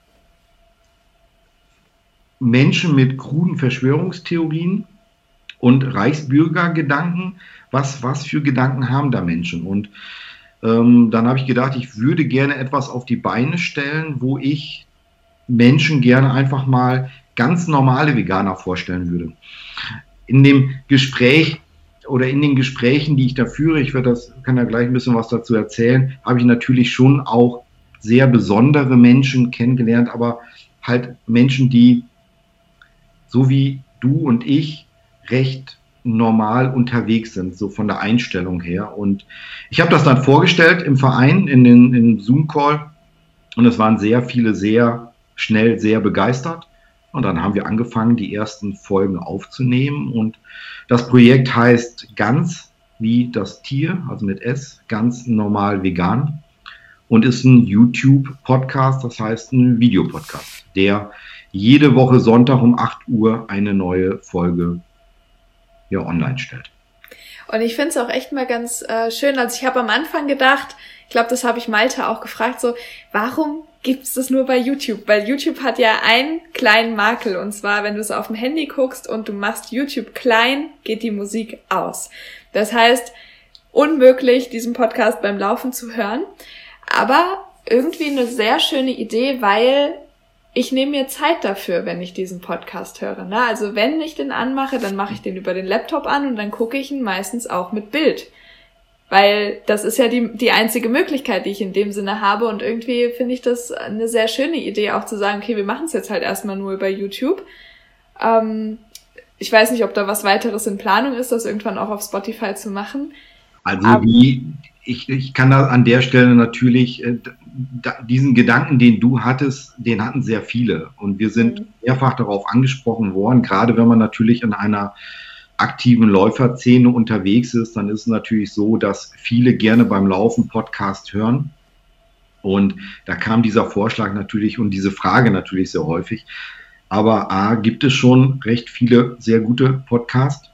[SPEAKER 5] Menschen mit kruden Verschwörungstheorien und Reichsbürgergedanken? Was für Gedanken haben da Menschen? Und dann habe ich gedacht, ich würde gerne etwas auf die Beine stellen, wo ich Menschen gerne einfach mal ganz normale Veganer vorstellen würde. In dem Gespräch oder in den Gesprächen, die ich da führe, kann da gleich ein bisschen was dazu erzählen, habe ich natürlich schon auch sehr besondere Menschen kennengelernt, aber halt Menschen, die so wie du und ich recht normal unterwegs sind, so von der Einstellung her. Und ich habe das dann vorgestellt im Verein, in den Zoom-Call, und es waren sehr viele sehr schnell sehr begeistert. Und dann haben wir angefangen, die ersten Folgen aufzunehmen. Und das Projekt heißt Ganz wie das Tier, also mit S, ganz normal vegan. Und ist ein YouTube-Podcast, das heißt ein Videopodcast, der jede Woche Sonntag um 8 Uhr eine neue Folge online stellt.
[SPEAKER 4] Und ich finde es auch echt mal ganz schön. Also ich habe am Anfang gedacht, ich glaube, das habe ich Malte auch gefragt, so, warum gibt es das nur bei YouTube? Weil YouTube hat ja einen kleinen Makel, und zwar, wenn du es auf dem Handy guckst und du machst YouTube klein, geht die Musik aus. Das heißt, unmöglich, diesen Podcast beim Laufen zu hören. Aber irgendwie eine sehr schöne Idee, weil ich nehme mir Zeit dafür, wenn ich diesen Podcast höre. Ne? Also wenn ich den anmache, dann mache ich den über den Laptop an und dann gucke ich ihn meistens auch mit Bild. Weil das ist ja die einzige Möglichkeit, die ich in dem Sinne habe. Und irgendwie finde ich das eine sehr schöne Idee, auch zu sagen, okay, wir machen es jetzt halt erstmal nur über YouTube. Ich weiß nicht, ob da was weiteres in Planung ist, das irgendwann auch auf Spotify zu machen.
[SPEAKER 5] Also ich kann da an der Stelle natürlich, diesen Gedanken, den du hattest, den hatten sehr viele. Und wir sind mehrfach darauf angesprochen worden, gerade wenn man natürlich in einer aktiven Läuferszene unterwegs ist, dann ist es natürlich so, dass viele gerne beim Laufen Podcast hören. Und da kam dieser Vorschlag natürlich und diese Frage natürlich sehr häufig. Aber gibt es schon recht viele sehr gute Podcasts.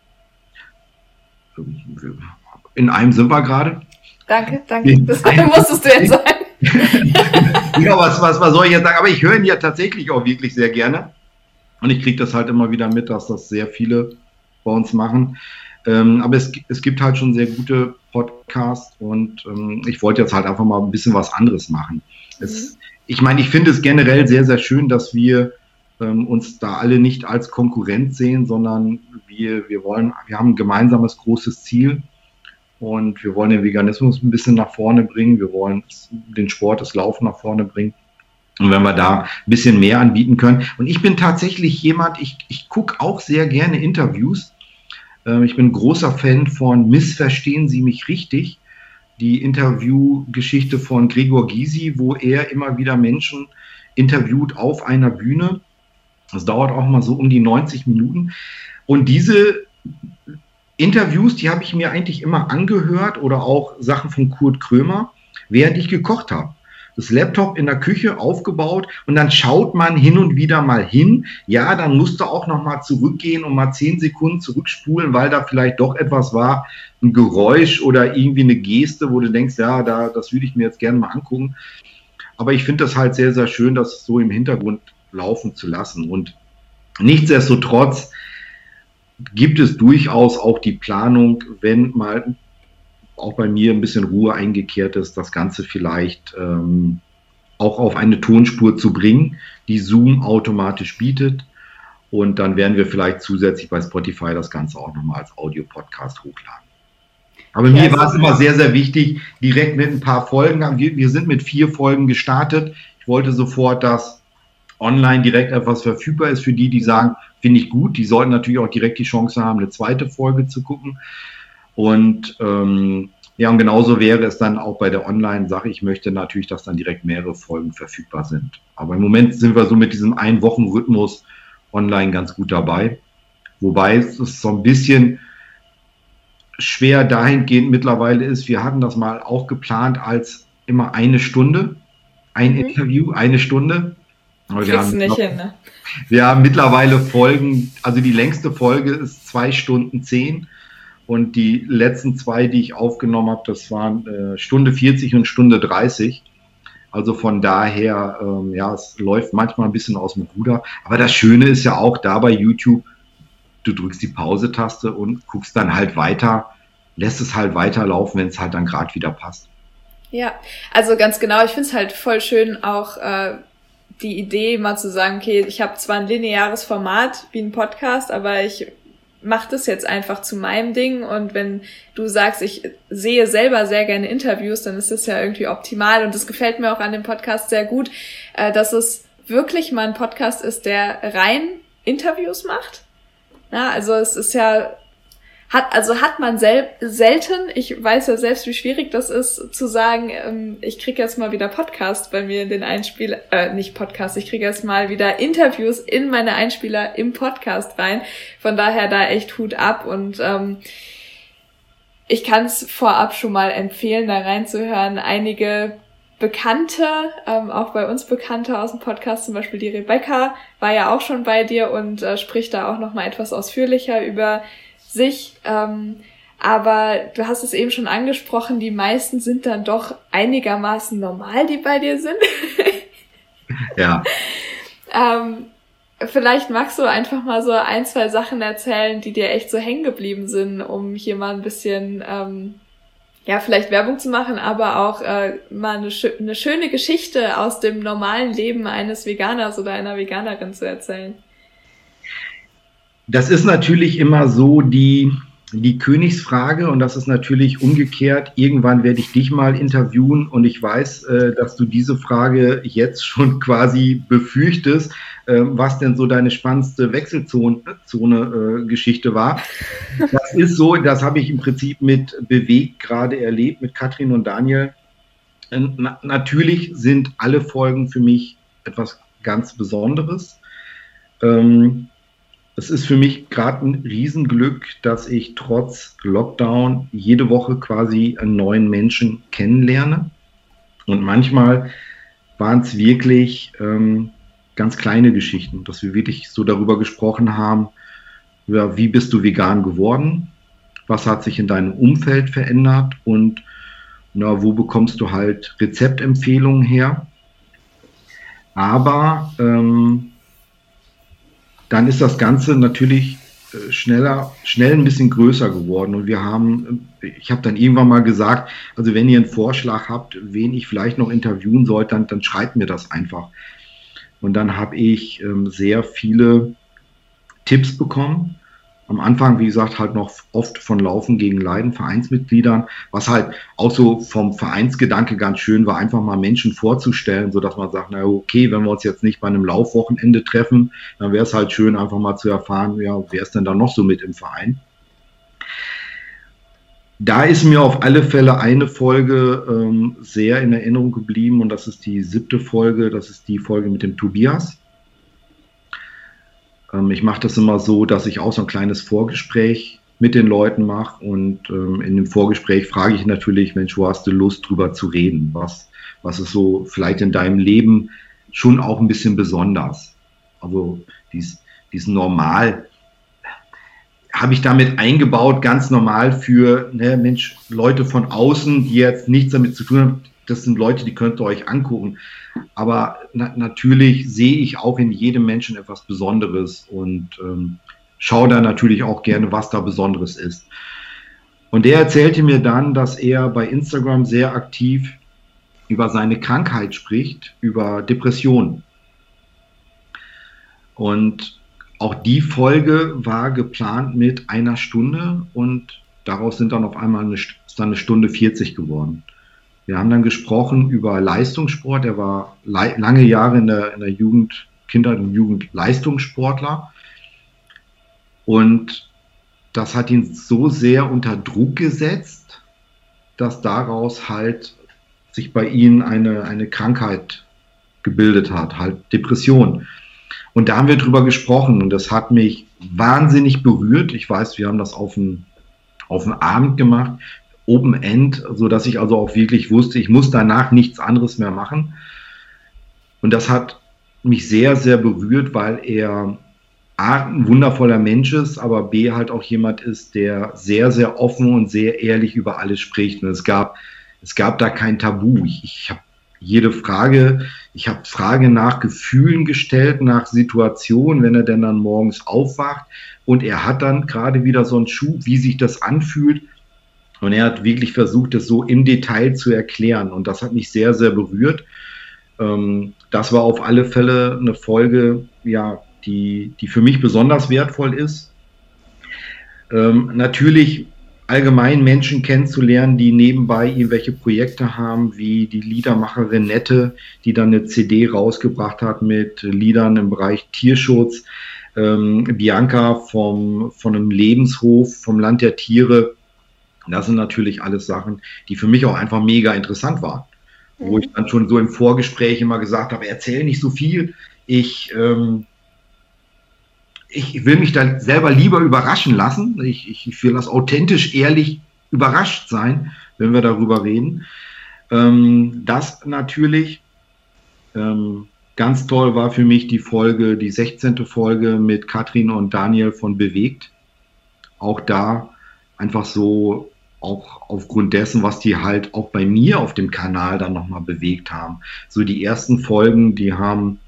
[SPEAKER 5] In einem sind wir gerade.
[SPEAKER 4] Danke. Das musstest du jetzt sagen.
[SPEAKER 5] Ja, was soll ich jetzt sagen? Aber ich höre ihn ja tatsächlich auch wirklich sehr gerne. Und ich kriege das halt immer wieder mit, dass das sehr viele bei uns machen. Aber es gibt halt schon sehr gute Podcasts und ich wollte jetzt halt einfach mal ein bisschen was anderes machen. Ich meine, ich finde es generell sehr, sehr schön, dass wir uns da alle nicht als Konkurrent sehen, sondern wir haben ein gemeinsames großes Ziel und wir wollen den Veganismus ein bisschen nach vorne bringen. Wir wollen den Sport, das Laufen nach vorne bringen. Und wenn wir da ein bisschen mehr anbieten können. Und ich bin tatsächlich jemand, ich gucke auch sehr gerne Interviews. Ich bin ein großer Fan von Missverstehen Sie mich richtig. Die Interviewgeschichte von Gregor Gysi, wo er immer wieder Menschen interviewt auf einer Bühne. Das dauert auch mal so um die 90 Minuten. Und diese Interviews, die habe ich mir eigentlich immer angehört oder auch Sachen von Kurt Krömer, während ich gekocht habe. Das Laptop in der Küche aufgebaut und dann schaut man hin und wieder mal hin. Ja, dann musst du auch noch mal zurückgehen und mal 10 Sekunden zurückspulen, weil da vielleicht doch etwas war, ein Geräusch oder irgendwie eine Geste, wo du denkst, ja, das würde ich mir jetzt gerne mal angucken. Aber ich finde das halt sehr, sehr schön, das so im Hintergrund laufen zu lassen. Und nichtsdestotrotz gibt es durchaus auch die Planung, wenn mal auch bei mir ein bisschen Ruhe eingekehrt ist, das Ganze vielleicht auch auf eine Tonspur zu bringen, die Zoom automatisch bietet. Und dann werden wir vielleicht zusätzlich bei Spotify das Ganze auch nochmal als Audio-Podcast hochladen. Aber mir war es immer sehr, sehr wichtig, direkt mit ein paar Folgen. Wir sind mit 4 Folgen gestartet. Ich wollte sofort, dass online direkt etwas verfügbar ist für die, die sagen, finde ich gut. Die sollten natürlich auch direkt die Chance haben, eine zweite Folge zu gucken. Und ja, und genauso wäre es dann auch bei der Online-Sache. Ich möchte natürlich, dass dann direkt mehrere Folgen verfügbar sind. Aber im Moment sind wir so mit diesem Ein-Wochen-Rhythmus online ganz gut dabei. Wobei es so ein bisschen schwer dahingehend mittlerweile ist, wir hatten das mal auch geplant als immer 1 Stunde, ein Interview, 1 Stunde. Aber wir haben,
[SPEAKER 4] nicht hin, ne?
[SPEAKER 5] Wir haben mittlerweile Folgen, also die längste Folge ist 2 Stunden 10 und die letzten 2, die ich aufgenommen habe, das waren Stunde 40 und Stunde 30. Also von daher, ja, es läuft manchmal ein bisschen aus dem Ruder. Aber das Schöne ist ja auch da bei YouTube, du drückst die Pause-Taste und guckst dann halt weiter, lässt es halt weiterlaufen, wenn es halt dann gerade wieder passt.
[SPEAKER 4] Ja, also ganz genau. Ich finde es halt voll schön, auch die Idee mal zu sagen, okay, ich habe zwar ein lineares Format wie ein Podcast, aber ich mache das jetzt einfach zu meinem Ding. Und wenn du sagst, ich sehe selber sehr gerne Interviews, dann ist das ja irgendwie optimal. Und das gefällt mir auch an dem Podcast sehr gut, dass es wirklich mal ein Podcast ist, der rein Interviews macht. Ja, also es ist ja, hat man selten, ich weiß ja selbst, wie schwierig das ist, zu sagen, ich kriege jetzt mal wieder Podcast bei mir in den Einspieler, nicht Podcast, ich kriege jetzt mal wieder Interviews in meine Einspieler im Podcast rein. Von daher da echt Hut ab und ich kann es vorab schon mal empfehlen, da reinzuhören. Einige Bekannte, auch bei uns Bekannte aus dem Podcast, zum Beispiel die Rebecca, war ja auch schon bei dir und spricht da auch nochmal etwas ausführlicher über sich, aber du hast es eben schon angesprochen, die meisten sind dann doch einigermaßen normal, die bei dir sind.
[SPEAKER 5] Ja.
[SPEAKER 4] Vielleicht magst du einfach mal so 1, 2 Sachen erzählen, die dir echt so hängen geblieben sind, um hier mal ein bisschen, ja, vielleicht Werbung zu machen, aber auch mal eine schöne Geschichte aus dem normalen Leben eines Veganers oder einer Veganerin zu erzählen.
[SPEAKER 5] Das ist natürlich immer so die Königsfrage und das ist natürlich umgekehrt. Irgendwann werde ich dich mal interviewen und ich weiß, dass du diese Frage jetzt schon quasi befürchtest, was denn so deine spannendste Wechselzone-Geschichte war. Das ist so, das habe ich im Prinzip mit Bewegt gerade erlebt, mit Katrin und Daniel. Natürlich sind alle Folgen für mich etwas ganz Besonderes. Es ist für mich gerade ein Riesenglück, dass ich trotz Lockdown jede Woche quasi einen neuen Menschen kennenlerne. Und manchmal waren es wirklich ganz kleine Geschichten, dass wir wirklich so darüber gesprochen haben, ja, wie bist du vegan geworden, was hat sich in deinem Umfeld verändert und na, wo bekommst du halt Rezeptempfehlungen her. Aber dann ist das Ganze natürlich schnell ein bisschen größer geworden und ich habe dann irgendwann mal gesagt, also wenn ihr einen Vorschlag habt, wen ich vielleicht noch interviewen sollte, dann schreibt mir das einfach. Und dann habe ich sehr viele Tipps bekommen. Am Anfang, wie gesagt, halt noch oft von Laufen gegen Leiden, Vereinsmitgliedern, was halt auch so vom Vereinsgedanke ganz schön war, einfach mal Menschen vorzustellen, sodass man sagt, na okay, wenn wir uns jetzt nicht bei einem Laufwochenende treffen, dann wäre es halt schön, einfach mal zu erfahren, ja, wer ist denn da noch so mit im Verein? Da ist mir auf alle Fälle eine Folge sehr in Erinnerung geblieben und das ist die 7. Folge, das ist die Folge mit dem Tobias. Ich mache das immer so, dass ich auch so ein kleines Vorgespräch mit den Leuten mache und in dem Vorgespräch frage ich natürlich, Mensch, wo hast du Lust drüber zu reden? Was ist so vielleicht in deinem Leben schon auch ein bisschen besonders? Also dies normal habe ich damit eingebaut, ganz normal für Mensch, Leute von außen, die jetzt nichts damit zu tun haben. Das sind Leute, die könnt ihr euch angucken. Aber natürlich sehe ich auch in jedem Menschen etwas Besonderes und schaue da natürlich auch gerne, was da Besonderes ist. Und der erzählte mir dann, dass er bei Instagram sehr aktiv über seine Krankheit spricht, über Depressionen. Und auch die Folge war geplant mit 1 Stunde und daraus sind dann auf einmal ist dann 1 Stunde 40 geworden. Wir haben dann gesprochen über Leistungssport. Er war lange Jahre in der Jugend, Kinder- und Jugendleistungssportler. Und das hat ihn so sehr unter Druck gesetzt, dass daraus halt sich bei ihm eine Krankheit gebildet hat, halt Depression. Und da haben wir drüber gesprochen und das hat mich wahnsinnig berührt. Ich weiß, wir haben das auf den Abend gemacht, Open End, sodass ich also auch wirklich wusste, ich muss danach nichts anderes mehr machen. Und das hat mich sehr, sehr berührt, weil er A, ein wundervoller Mensch ist, aber B, halt auch jemand ist, der sehr, sehr offen und sehr ehrlich über alles spricht. Und es gab da kein Tabu. Ich habe jede Frage, Frage nach Gefühlen gestellt, nach Situationen, wenn er denn dann morgens aufwacht. Und er hat dann gerade wieder so einen Schub, wie sich das anfühlt. Und er hat wirklich versucht, das so im Detail zu erklären. Und das hat mich sehr, sehr berührt. Das war auf alle Fälle eine Folge, ja, die für mich besonders wertvoll ist. Natürlich allgemein Menschen kennenzulernen, die nebenbei irgendwelche Projekte haben, wie die Liedermacherin Nette, die dann eine CD rausgebracht hat mit Liedern im Bereich Tierschutz. Bianca von einem Lebenshof, vom Land der Tiere. Das sind natürlich alles Sachen, die für mich auch einfach mega interessant waren. Wo ich dann schon so im Vorgespräch immer gesagt habe, erzähl nicht so viel. Ich will mich da selber lieber überraschen lassen. Ich will das authentisch, ehrlich überrascht sein, wenn wir darüber reden. Das natürlich ganz toll war für mich die 16. Folge mit Katrin und Daniel von Bewegt. Auch da einfach so, auch aufgrund dessen, was die halt auch bei mir auf dem Kanal dann nochmal bewegt haben. So die ersten Folgen, die haben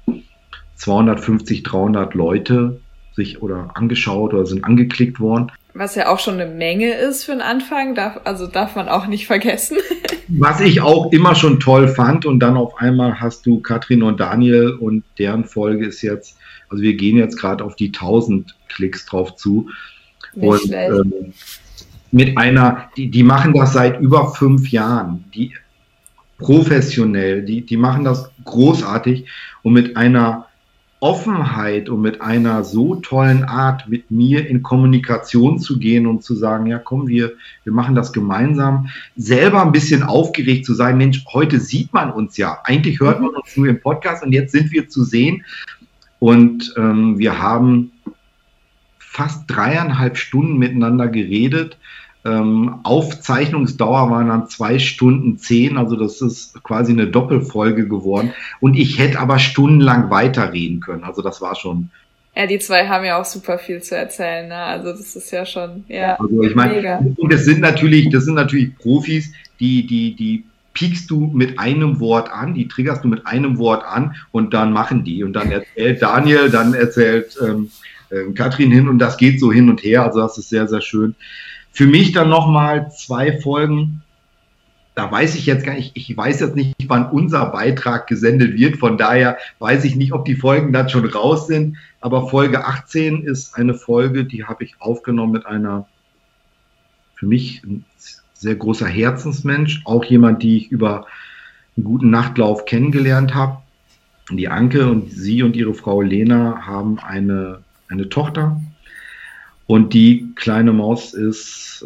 [SPEAKER 5] 250, 300 Leute sich oder angeschaut oder sind angeklickt worden.
[SPEAKER 4] Was ja auch schon eine Menge ist für den Anfang, darf man auch nicht vergessen.
[SPEAKER 5] Was ich auch immer schon toll fand und dann auf einmal hast du Katrin und Daniel und deren Folge ist jetzt, also wir gehen jetzt gerade auf die 1000 Klicks drauf zu.
[SPEAKER 4] Nicht schlecht.
[SPEAKER 5] Mit die machen das seit über 5 Jahren, die professionell, die machen das großartig und mit einer Offenheit und mit einer so tollen Art, mit mir in Kommunikation zu gehen und zu sagen, ja komm, wir machen das gemeinsam, selber ein bisschen aufgeregt zu sein, Mensch, heute sieht man uns ja, eigentlich hört man uns nur im Podcast und jetzt sind wir zu sehen und wir haben fast 3,5 Stunden miteinander geredet. Aufzeichnungsdauer waren dann 2 Stunden 10, also das ist quasi eine Doppelfolge geworden und ich hätte aber stundenlang weiterreden können, also das war schon.
[SPEAKER 4] Ja, die zwei haben ja auch super viel zu erzählen, ne? Also das ist ja schon, ja,
[SPEAKER 5] also ich meine, und das sind natürlich Profis, die piekst du mit einem Wort an, die triggerst du mit einem Wort an und dann machen die und dann erzählt Daniel, dann erzählt Katrin hin und das geht so hin und her, also das ist sehr, sehr schön. Für mich dann nochmal 2 Folgen, da weiß ich jetzt gar nicht, ich weiß jetzt nicht, wann unser Beitrag gesendet wird, von daher weiß ich nicht, ob die Folgen dann schon raus sind, aber Folge 18 ist eine Folge, die habe ich aufgenommen mit einer, für mich ein sehr großer Herzensmensch, auch jemand, die ich über einen guten Nachtlauf kennengelernt habe. Die Anke und sie und ihre Frau Lena haben eine Tochter. Und die kleine Maus ist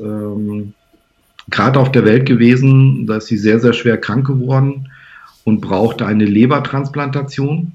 [SPEAKER 5] gerade auf der Welt gewesen, da ist sie sehr, sehr schwer krank geworden und brauchte eine Lebertransplantation.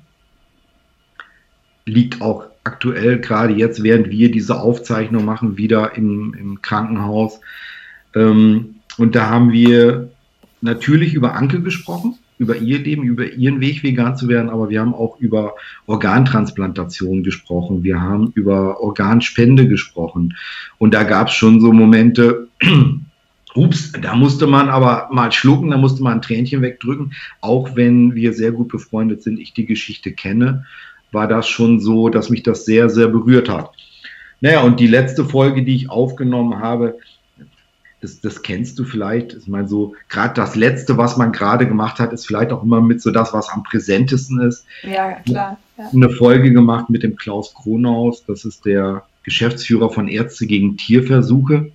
[SPEAKER 5] Liegt auch aktuell, gerade jetzt, während wir diese Aufzeichnung machen, wieder im Krankenhaus. Und da haben wir natürlich über Anke gesprochen, über ihr Leben, über ihren Weg, vegan zu werden, aber wir haben auch über Organtransplantation gesprochen, wir haben über Organspende gesprochen und da gab es schon so Momente, ups, da musste man aber mal schlucken, da musste man ein Tränchen wegdrücken, auch wenn wir sehr gut befreundet sind, ich die Geschichte kenne, war das schon so, dass mich das sehr, sehr berührt hat. Naja, und die letzte Folge, die ich aufgenommen habe, das kennst du vielleicht. Ich meine, so gerade das Letzte, was man gerade gemacht hat, ist vielleicht auch immer mit so das, was am präsentesten ist.
[SPEAKER 4] Ja, klar. Ja.
[SPEAKER 5] Eine Folge gemacht mit dem Klaus Kronaus, das ist der Geschäftsführer von Ärzte gegen Tierversuche.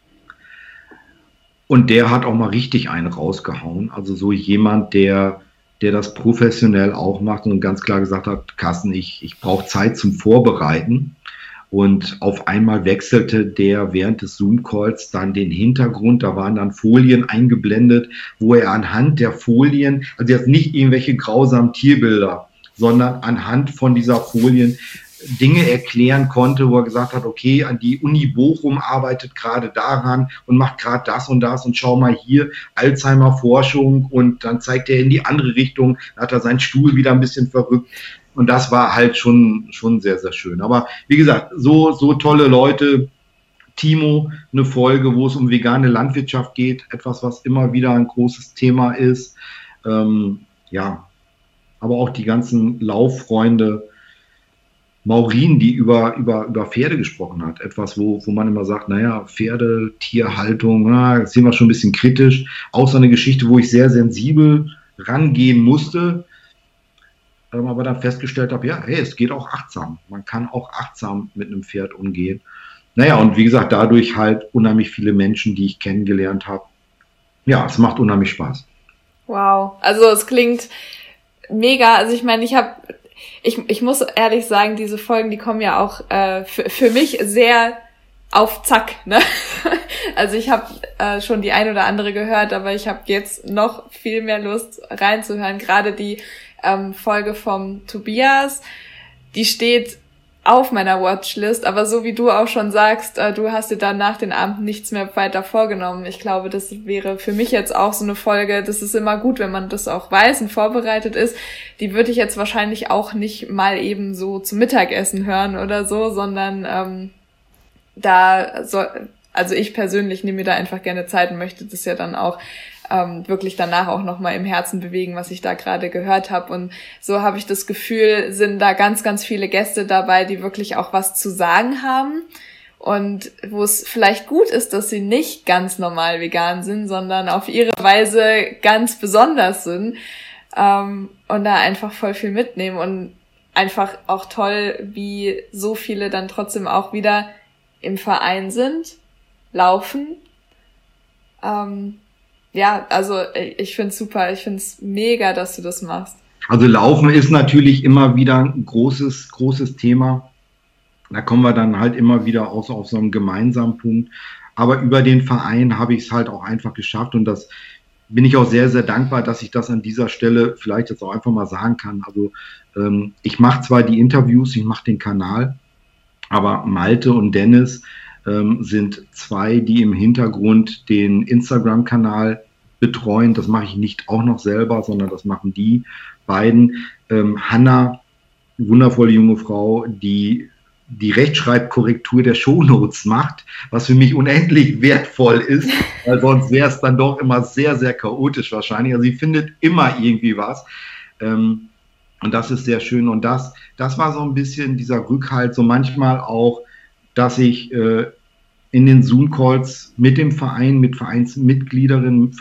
[SPEAKER 5] Und der hat auch mal richtig einen rausgehauen. Also so jemand, der das professionell auch macht und ganz klar gesagt hat, Carsten, ich brauche Zeit zum Vorbereiten. Und auf einmal wechselte der während des Zoom-Calls dann den Hintergrund. Da waren dann Folien eingeblendet, wo er anhand der Folien, also jetzt nicht irgendwelche grausamen Tierbilder, sondern anhand von dieser Folien Dinge erklären konnte, wo er gesagt hat, okay, an die Uni Bochum arbeitet gerade daran und macht gerade das und schau mal hier, Alzheimer-Forschung, und dann zeigt er in die andere Richtung, da hat er seinen Stuhl wieder ein bisschen verrückt. Und das war halt schon sehr, sehr schön. Aber wie gesagt, so tolle Leute. Timo, eine Folge, wo es um vegane Landwirtschaft geht, etwas, was immer wieder ein großes Thema ist. Ja, aber auch die ganzen Lauffreunde. Maureen, die über Pferde gesprochen hat. Etwas, wo man immer sagt, naja, Pferde, Tierhaltung, das sehen wir schon ein bisschen kritisch. Auch so eine Geschichte, wo ich sehr sensibel rangehen musste, aber dann festgestellt habe, ja, hey, es geht auch achtsam. Man kann auch achtsam mit einem Pferd umgehen. Naja, und wie gesagt, dadurch halt unheimlich viele Menschen, die ich kennengelernt habe. Ja, es macht unheimlich Spaß.
[SPEAKER 4] Wow, also es klingt mega. Also ich meine, ich muss ehrlich sagen, diese Folgen, die kommen ja auch für mich sehr auf Zack, ne? Also ich habe schon die ein oder andere gehört, aber ich habe jetzt noch viel mehr Lust reinzuhören. Gerade die Folge vom Tobias, die steht auf meiner Watchlist, aber so wie du auch schon sagst, du hast dir dann nach den Abend nichts mehr weiter vorgenommen. Ich glaube, das wäre für mich jetzt auch so eine Folge, das ist immer gut, wenn man das auch weiß und vorbereitet ist. Die würde ich jetzt wahrscheinlich auch nicht mal eben so zum Mittagessen hören oder so, sondern also ich persönlich nehme mir da einfach gerne Zeit und möchte das ja dann auch wirklich danach auch nochmal im Herzen bewegen, was ich da gerade gehört habe. Und so habe ich das Gefühl, sind da ganz, ganz viele Gäste dabei, die wirklich auch was zu sagen haben und wo es vielleicht gut ist, dass sie nicht ganz normal vegan sind, sondern auf ihre Weise ganz besonders sind und da einfach voll viel mitnehmen und einfach auch toll, wie so viele dann trotzdem auch wieder im Verein sind, laufen. Ja, also ich find's super, ich find's mega, dass du das machst.
[SPEAKER 5] Also Laufen ist natürlich immer wieder ein großes Thema. Da kommen wir dann halt immer wieder auf so einen gemeinsamen Punkt. Aber über den Verein habe ich es halt auch einfach geschafft und das bin ich auch sehr, sehr dankbar, dass ich das an dieser Stelle vielleicht jetzt auch einfach mal sagen kann. Also ich mache zwar die Interviews, ich mache den Kanal, aber Malte und Dennis sind zwei, die im Hintergrund den Instagram-Kanal betreuen. Das mache ich nicht auch noch selber, sondern das machen die beiden. Hanna, wundervolle junge Frau, die Rechtschreibkorrektur der Shownotes macht, was für mich unendlich wertvoll ist, weil sonst wäre es dann doch immer sehr, sehr chaotisch wahrscheinlich. Also sie findet immer irgendwie was. Und das ist sehr schön. Und das war so ein bisschen dieser Rückhalt, so manchmal auch, dass ich in den Zoom-Calls mit dem Verein, mit Vereinsmitgliedern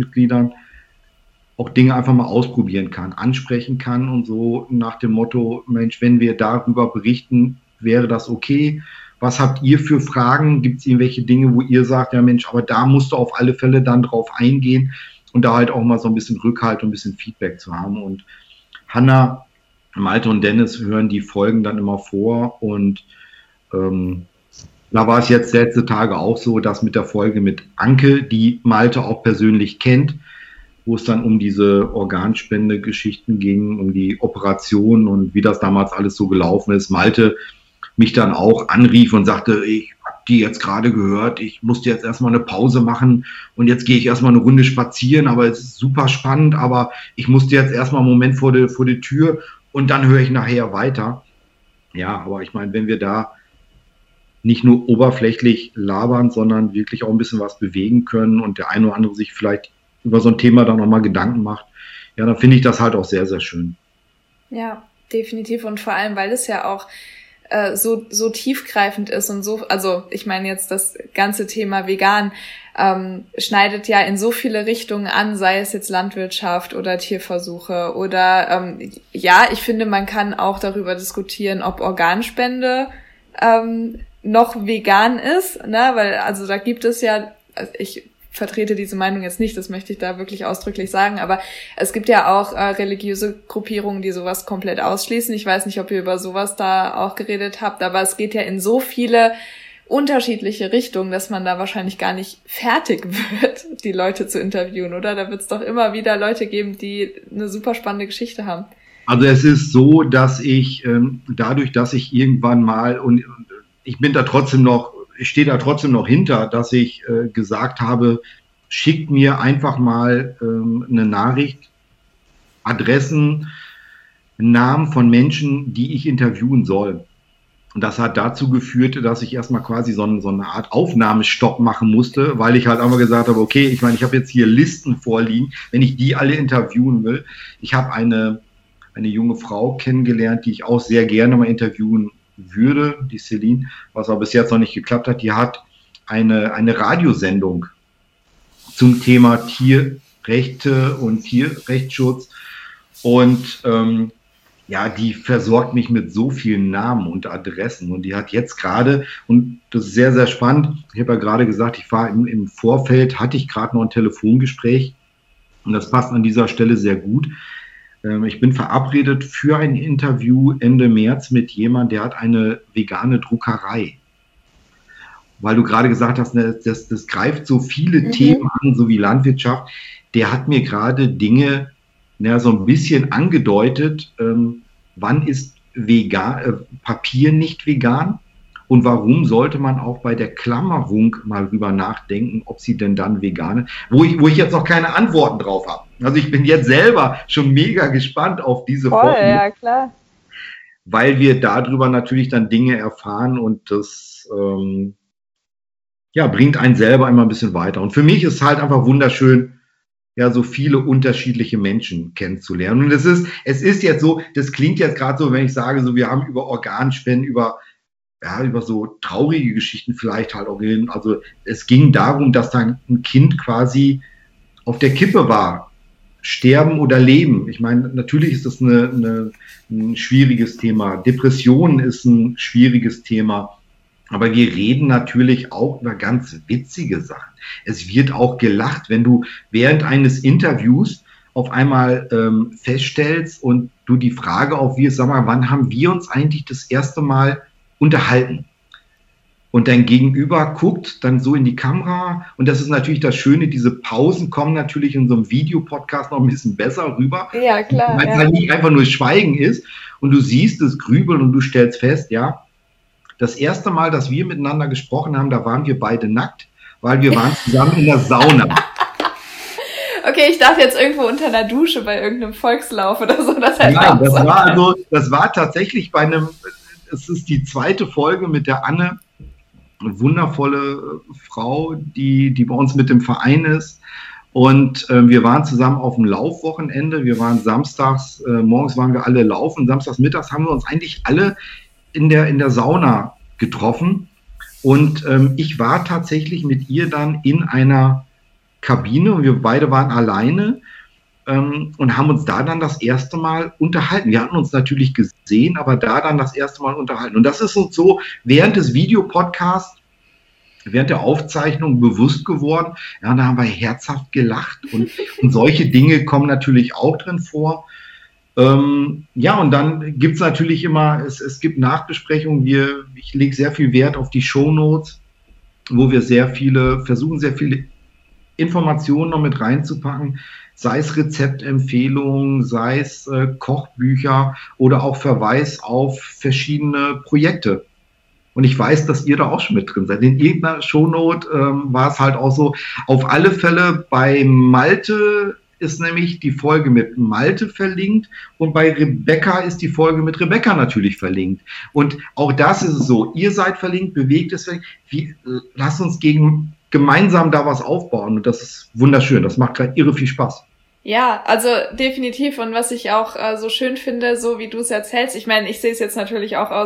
[SPEAKER 5] auch Dinge einfach mal ausprobieren kann, ansprechen kann und so nach dem Motto, Mensch, wenn wir darüber berichten, wäre das okay? Was habt ihr für Fragen? Gibt es irgendwelche Dinge, wo ihr sagt, ja Mensch, aber da musst du auf alle Fälle dann drauf eingehen und da halt auch mal so ein bisschen Rückhalt und ein bisschen Feedback zu haben. Und Hanna, Malte und Dennis hören die Folgen dann immer vor und da war es jetzt letzte Tage auch so, dass mit der Folge mit Anke, die Malte auch persönlich kennt, wo es dann um diese Organspende-Geschichten ging, um die Operation und wie das damals alles so gelaufen ist, Malte mich dann auch anrief und sagte, ich habe die jetzt gerade gehört, ich musste jetzt erstmal eine Pause machen und jetzt gehe ich erstmal eine Runde spazieren, aber es ist super spannend, aber ich musste jetzt erstmal einen Moment vor die Tür und dann höre ich nachher weiter. Ja, aber ich meine, wenn wir da nicht nur oberflächlich labern, sondern wirklich auch ein bisschen was bewegen können und der eine oder andere sich vielleicht über so ein Thema dann nochmal Gedanken macht, ja, dann finde ich das halt auch sehr, sehr schön.
[SPEAKER 4] Ja, definitiv und vor allem, weil es ja auch so tiefgreifend ist und so, also ich meine jetzt das ganze Thema vegan schneidet ja in so viele Richtungen an, sei es jetzt Landwirtschaft oder Tierversuche oder ja, ich finde, man kann auch darüber diskutieren, ob Organspende noch vegan ist, ne, weil also da gibt es ja, also ich vertrete diese Meinung jetzt nicht, das möchte ich da wirklich ausdrücklich sagen, aber es gibt ja auch religiöse Gruppierungen, die sowas komplett ausschließen. Ich weiß nicht, ob ihr über sowas da auch geredet habt, aber es geht ja in so viele unterschiedliche Richtungen, dass man da wahrscheinlich gar nicht fertig wird, die Leute zu interviewen, oder? Da wird es doch immer wieder Leute geben, die eine super spannende Geschichte haben.
[SPEAKER 5] Also es ist so, dass ich dadurch, dass ich irgendwann mal, und ich bin da trotzdem noch, ich stehe da trotzdem noch hinter, dass ich gesagt habe, schickt mir einfach mal eine Nachricht, Adressen, Namen von Menschen, die ich interviewen soll. Und das hat dazu geführt, dass ich erstmal quasi so eine Art Aufnahmestopp machen musste, weil ich halt einfach gesagt habe, okay, ich meine, ich habe jetzt hier Listen vorliegen, wenn ich die alle interviewen will. Ich habe eine junge Frau kennengelernt, die ich auch sehr gerne mal interviewen würde, die Celine, was aber bis jetzt noch nicht geklappt hat. Die hat eine Radiosendung zum Thema Tierrechte und Tierrechtsschutz und ja, die versorgt mich mit so vielen Namen und Adressen und die hat jetzt gerade, und das ist sehr, sehr spannend, ich habe ja gerade gesagt, ich war im Vorfeld, hatte ich gerade noch ein Telefongespräch und das passt an dieser Stelle sehr gut. Ich bin verabredet für ein Interview Ende März mit jemandem, der hat eine vegane Druckerei. Weil du gerade gesagt hast, das greift so viele Themen an, so wie Landwirtschaft. Der hat mir gerade Dinge so ein bisschen angedeutet, wann ist Papier nicht vegan und warum sollte man auch bei der Klammerung mal drüber nachdenken, ob sie denn dann vegan ist, wo ich jetzt noch keine Antworten drauf habe. Also ich bin jetzt selber schon mega gespannt auf diese Folge.
[SPEAKER 6] Ja, klar.
[SPEAKER 5] Weil wir darüber natürlich dann Dinge erfahren und das bringt einen selber immer ein bisschen weiter. Und für mich ist halt einfach wunderschön, ja, so viele unterschiedliche Menschen kennenzulernen. Und es ist jetzt so, das klingt jetzt gerade so, wenn ich sage, so wir haben über Organspenden, über so traurige Geschichten vielleicht halt auch reden. Also es ging darum, dass dann ein Kind quasi auf der Kippe war. Sterben oder leben. Ich meine, natürlich ist das ein schwieriges Thema. Depression ist ein schwieriges Thema. Aber wir reden natürlich auch über ganz witzige Sachen. Es wird auch gelacht, wenn du während eines Interviews auf einmal feststellst und du die Frage aufwirfst, sag mal, wann haben wir uns eigentlich das erste Mal unterhalten? Und dein Gegenüber guckt dann so in die Kamera und das ist natürlich das Schöne, diese Pausen kommen natürlich in so einem Videopodcast noch ein bisschen besser rüber.
[SPEAKER 4] Ja, klar.
[SPEAKER 5] Weil es halt nicht einfach nur Schweigen ist und du siehst es grübeln und du stellst fest, ja, das erste Mal, dass wir miteinander gesprochen haben, da waren wir beide nackt, weil wir waren zusammen in der Sauna.
[SPEAKER 4] Okay, ich dachte jetzt irgendwo unter einer Dusche bei irgendeinem Volkslauf oder so.
[SPEAKER 5] Nein, das war tatsächlich es ist die zweite Folge mit der Anne, eine wundervolle Frau, die bei uns mit dem Verein ist. Und wir waren zusammen auf dem Laufwochenende. Wir waren samstags, morgens waren wir alle laufen. Samstags mittags haben wir uns eigentlich alle in der Sauna getroffen. Und ich war tatsächlich mit ihr dann in einer Kabine und wir beide waren alleine und haben uns da dann das erste Mal unterhalten. Wir hatten uns natürlich gesehen, aber da dann das erste Mal unterhalten. Und das ist uns so während des Videopodcasts, während der Aufzeichnung bewusst geworden. Ja, da haben wir herzhaft gelacht und solche Dinge kommen natürlich auch drin vor. Ja, und dann gibt es natürlich immer, es gibt Nachbesprechungen. Ich lege sehr viel Wert auf die Shownotes, wo wir versuchen sehr viele Informationen noch mit reinzupacken, sei es Rezeptempfehlungen, sei es Kochbücher oder auch Verweis auf verschiedene Projekte. Und ich weiß, dass ihr da auch schon mit drin seid. In irgendeiner Shownote war es halt auch so. Auf alle Fälle bei Malte ist nämlich die Folge mit Malte verlinkt und bei Rebecca ist die Folge mit Rebecca natürlich verlinkt. Und auch das ist es so. Ihr seid verlinkt, bewegt es verlinkt. Lasst uns gemeinsam da was aufbauen und das ist wunderschön. Das macht gerade irre viel Spaß.
[SPEAKER 4] Ja, also definitiv und was ich auch so schön finde, so wie du es erzählst, ich meine, ich sehe es jetzt natürlich auch aus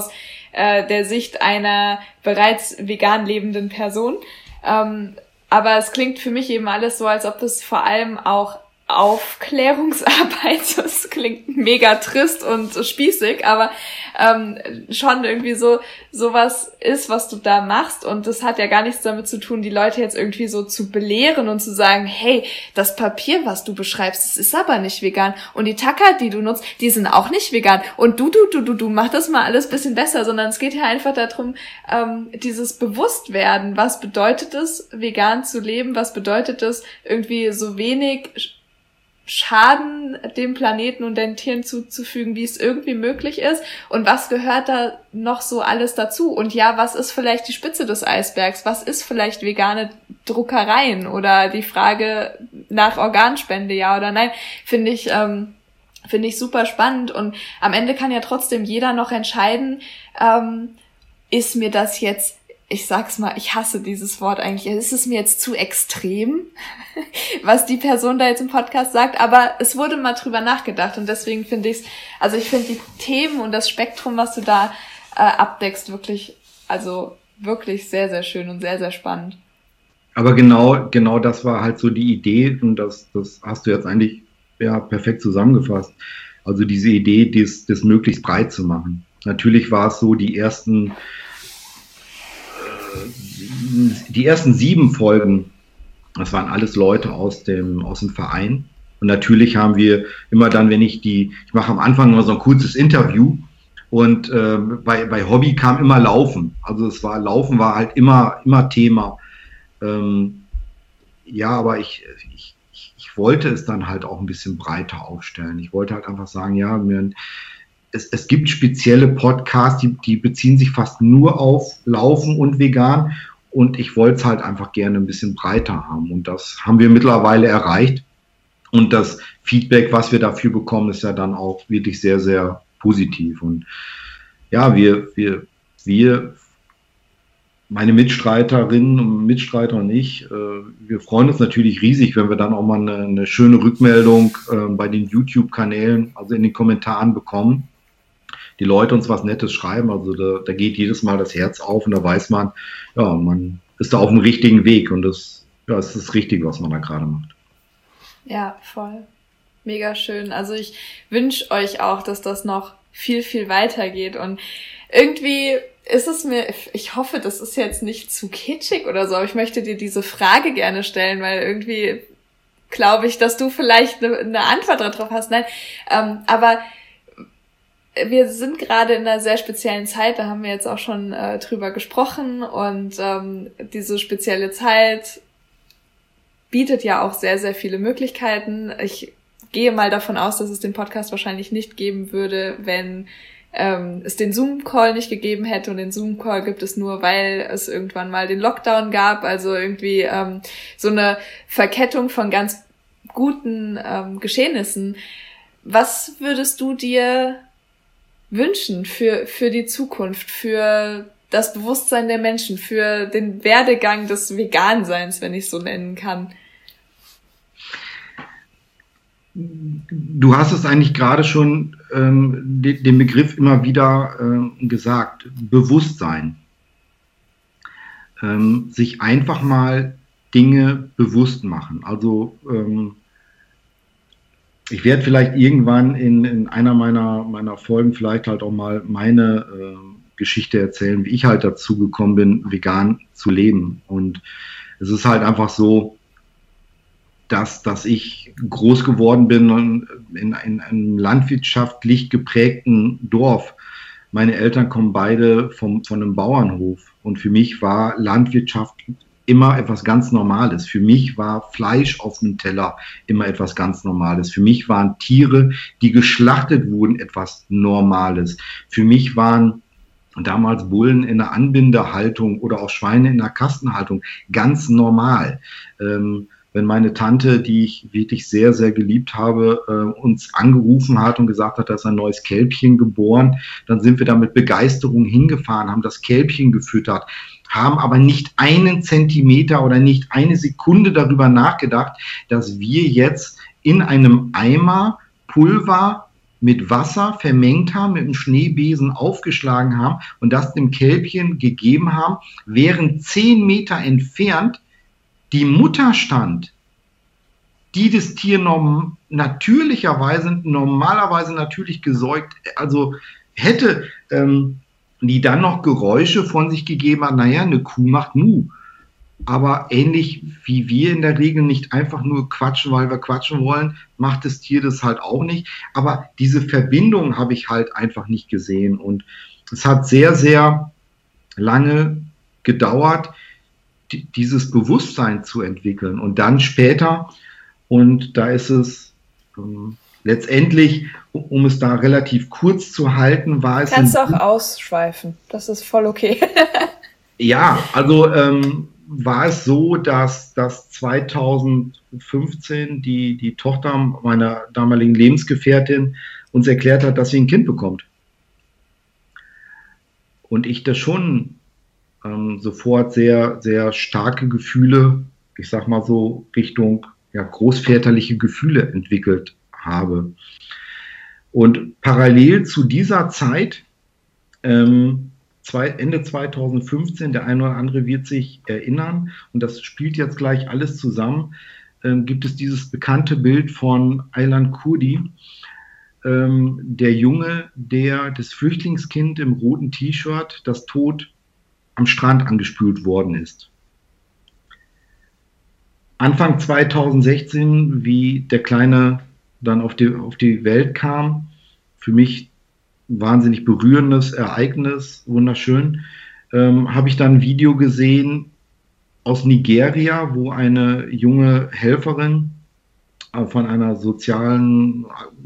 [SPEAKER 4] der Sicht einer bereits vegan lebenden Person. Aber es klingt für mich eben alles so, als ob das vor allem auch Aufklärungsarbeit, das klingt mega trist und spießig, aber schon irgendwie sowas ist, was du da machst, und das hat ja gar nichts damit zu tun, die Leute jetzt irgendwie so zu belehren und zu sagen, hey, das Papier, was du beschreibst, das ist aber nicht vegan, und die Tacker, die du nutzt, die sind auch nicht vegan, und du, mach das mal alles ein bisschen besser, sondern es geht ja einfach darum, dieses Bewusstwerden, was bedeutet es, vegan zu leben, was bedeutet es, irgendwie so wenig Schaden dem Planeten und den Tieren zuzufügen, wie es irgendwie möglich ist, und was gehört da noch so alles dazu, und ja, was ist vielleicht die Spitze des Eisbergs, was ist vielleicht vegane Druckereien oder die Frage nach Organspende, ja oder nein, finde ich super spannend, und am Ende kann ja trotzdem jeder noch entscheiden, ist mir das jetzt, ich sag's mal, ich hasse dieses Wort eigentlich, ist es mir jetzt zu extrem, was die Person da jetzt im Podcast sagt, aber es wurde mal drüber nachgedacht, und deswegen finde ich die Themen und das Spektrum, was du da abdeckst, wirklich sehr, sehr schön und sehr, sehr spannend.
[SPEAKER 5] Aber genau das war halt so die Idee, und das hast du jetzt eigentlich perfekt zusammengefasst. Also diese Idee, das möglichst breit zu machen. Natürlich war es so, die ersten 7 Folgen, das waren alles Leute aus dem Verein. Und natürlich haben wir immer dann, ich mache am Anfang immer so ein kurzes Interview, und bei Hobby kam immer Laufen. Also Laufen war halt immer Thema. Aber ich wollte es dann halt auch ein bisschen breiter aufstellen. Ich wollte halt einfach sagen, es gibt spezielle Podcasts, die beziehen sich fast nur auf Laufen und vegan, und ich wollte es halt einfach gerne ein bisschen breiter haben, und das haben wir mittlerweile erreicht, und das Feedback, was wir dafür bekommen, ist ja dann auch wirklich sehr, sehr positiv, und ja, wir meine Mitstreiterinnen und Mitstreiter und ich, wir freuen uns natürlich riesig, wenn wir dann auch mal eine schöne Rückmeldung bei den YouTube-Kanälen, also in den Kommentaren bekommen. Die Leute uns was Nettes schreiben, also da geht jedes Mal das Herz auf, und da weiß man, man ist da auf dem richtigen Weg, und es ist das Richtige, was man da gerade macht. Ja,
[SPEAKER 4] voll. Mega schön. Also ich wünsche euch auch, dass das noch viel, viel weitergeht, und irgendwie ist es mir, ich hoffe, das ist jetzt nicht zu kitschig oder so, aber ich möchte dir diese Frage gerne stellen, weil irgendwie glaube ich, dass du vielleicht eine Antwort darauf hast. Nein, aber wir sind gerade in einer sehr speziellen Zeit, da haben wir jetzt auch schon drüber gesprochen, und diese spezielle Zeit bietet ja auch sehr, sehr viele Möglichkeiten. Ich gehe mal davon aus, dass es den Podcast wahrscheinlich nicht geben würde, wenn es den Zoom-Call nicht gegeben hätte, und den Zoom-Call gibt es nur, weil es irgendwann mal den Lockdown gab, also irgendwie so eine Verkettung von ganz guten Geschehnissen. Was würdest du dir wünschen für die Zukunft, für das Bewusstsein der Menschen, für den Werdegang des Veganseins, wenn ich es so nennen kann?
[SPEAKER 5] Du hast es eigentlich gerade schon den Begriff immer wieder gesagt, Bewusstsein. Sich einfach mal Dinge bewusst machen. Also ich werde vielleicht irgendwann in einer meiner Folgen vielleicht halt auch mal meine Geschichte erzählen, wie ich halt dazu gekommen bin, vegan zu leben. Und es ist halt einfach so, dass ich groß geworden bin in einem landwirtschaftlich geprägten Dorf. Meine Eltern kommen beide von einem Bauernhof, und für mich war Landwirtschaft immer etwas ganz Normales. Für mich war Fleisch auf dem Teller immer etwas ganz Normales. Für mich waren Tiere, die geschlachtet wurden, etwas Normales. Für mich waren damals Bullen in der Anbindehaltung oder auch Schweine in der Kastenhaltung ganz normal. Wenn meine Tante, die ich wirklich sehr, sehr geliebt habe, uns angerufen hat und gesagt hat, da ist ein neues Kälbchen geboren, dann sind wir da mit Begeisterung hingefahren, haben das Kälbchen gefüttert, haben aber nicht einen Zentimeter oder nicht eine Sekunde darüber nachgedacht, dass wir jetzt in einem Eimer Pulver mit Wasser vermengt haben, mit einem Schneebesen aufgeschlagen haben und das dem Kälbchen gegeben haben, während 10 Meter entfernt die Mutter stand, die das Tier normalerweise natürlich gesäugt, also hätte, die dann noch Geräusche von sich gegeben hat, naja, eine Kuh macht Mu. Aber ähnlich wie wir in der Regel nicht einfach nur quatschen, weil wir quatschen wollen, macht das Tier das halt auch nicht. Aber diese Verbindung habe ich halt einfach nicht gesehen. Und es hat sehr, sehr lange gedauert, dieses Bewusstsein zu entwickeln. Und dann später, und da ist es letztendlich, um es da relativ kurz zu halten, war es...
[SPEAKER 4] Kannst du auch ausschweifen, das ist voll okay.
[SPEAKER 5] Ja, also war es so, dass 2015 die Tochter meiner damaligen Lebensgefährtin uns erklärt hat, dass sie ein Kind bekommt. Und ich da schon sofort sehr, sehr starke Gefühle, ich sag mal so Richtung großväterliche Gefühle entwickelt habe. Und parallel zu dieser Zeit, Ende 2015, der eine oder andere wird sich erinnern, und das spielt jetzt gleich alles zusammen, gibt es dieses bekannte Bild von Aylan Kurdi, der Junge, das Flüchtlingskind im roten T-Shirt, das tot am Strand angespült worden ist. Anfang 2016, wie der Kleine dann auf die Welt kam, für mich wahnsinnig berührendes Ereignis, wunderschön, habe ich dann ein Video gesehen aus Nigeria, wo eine junge Helferin von einer sozialen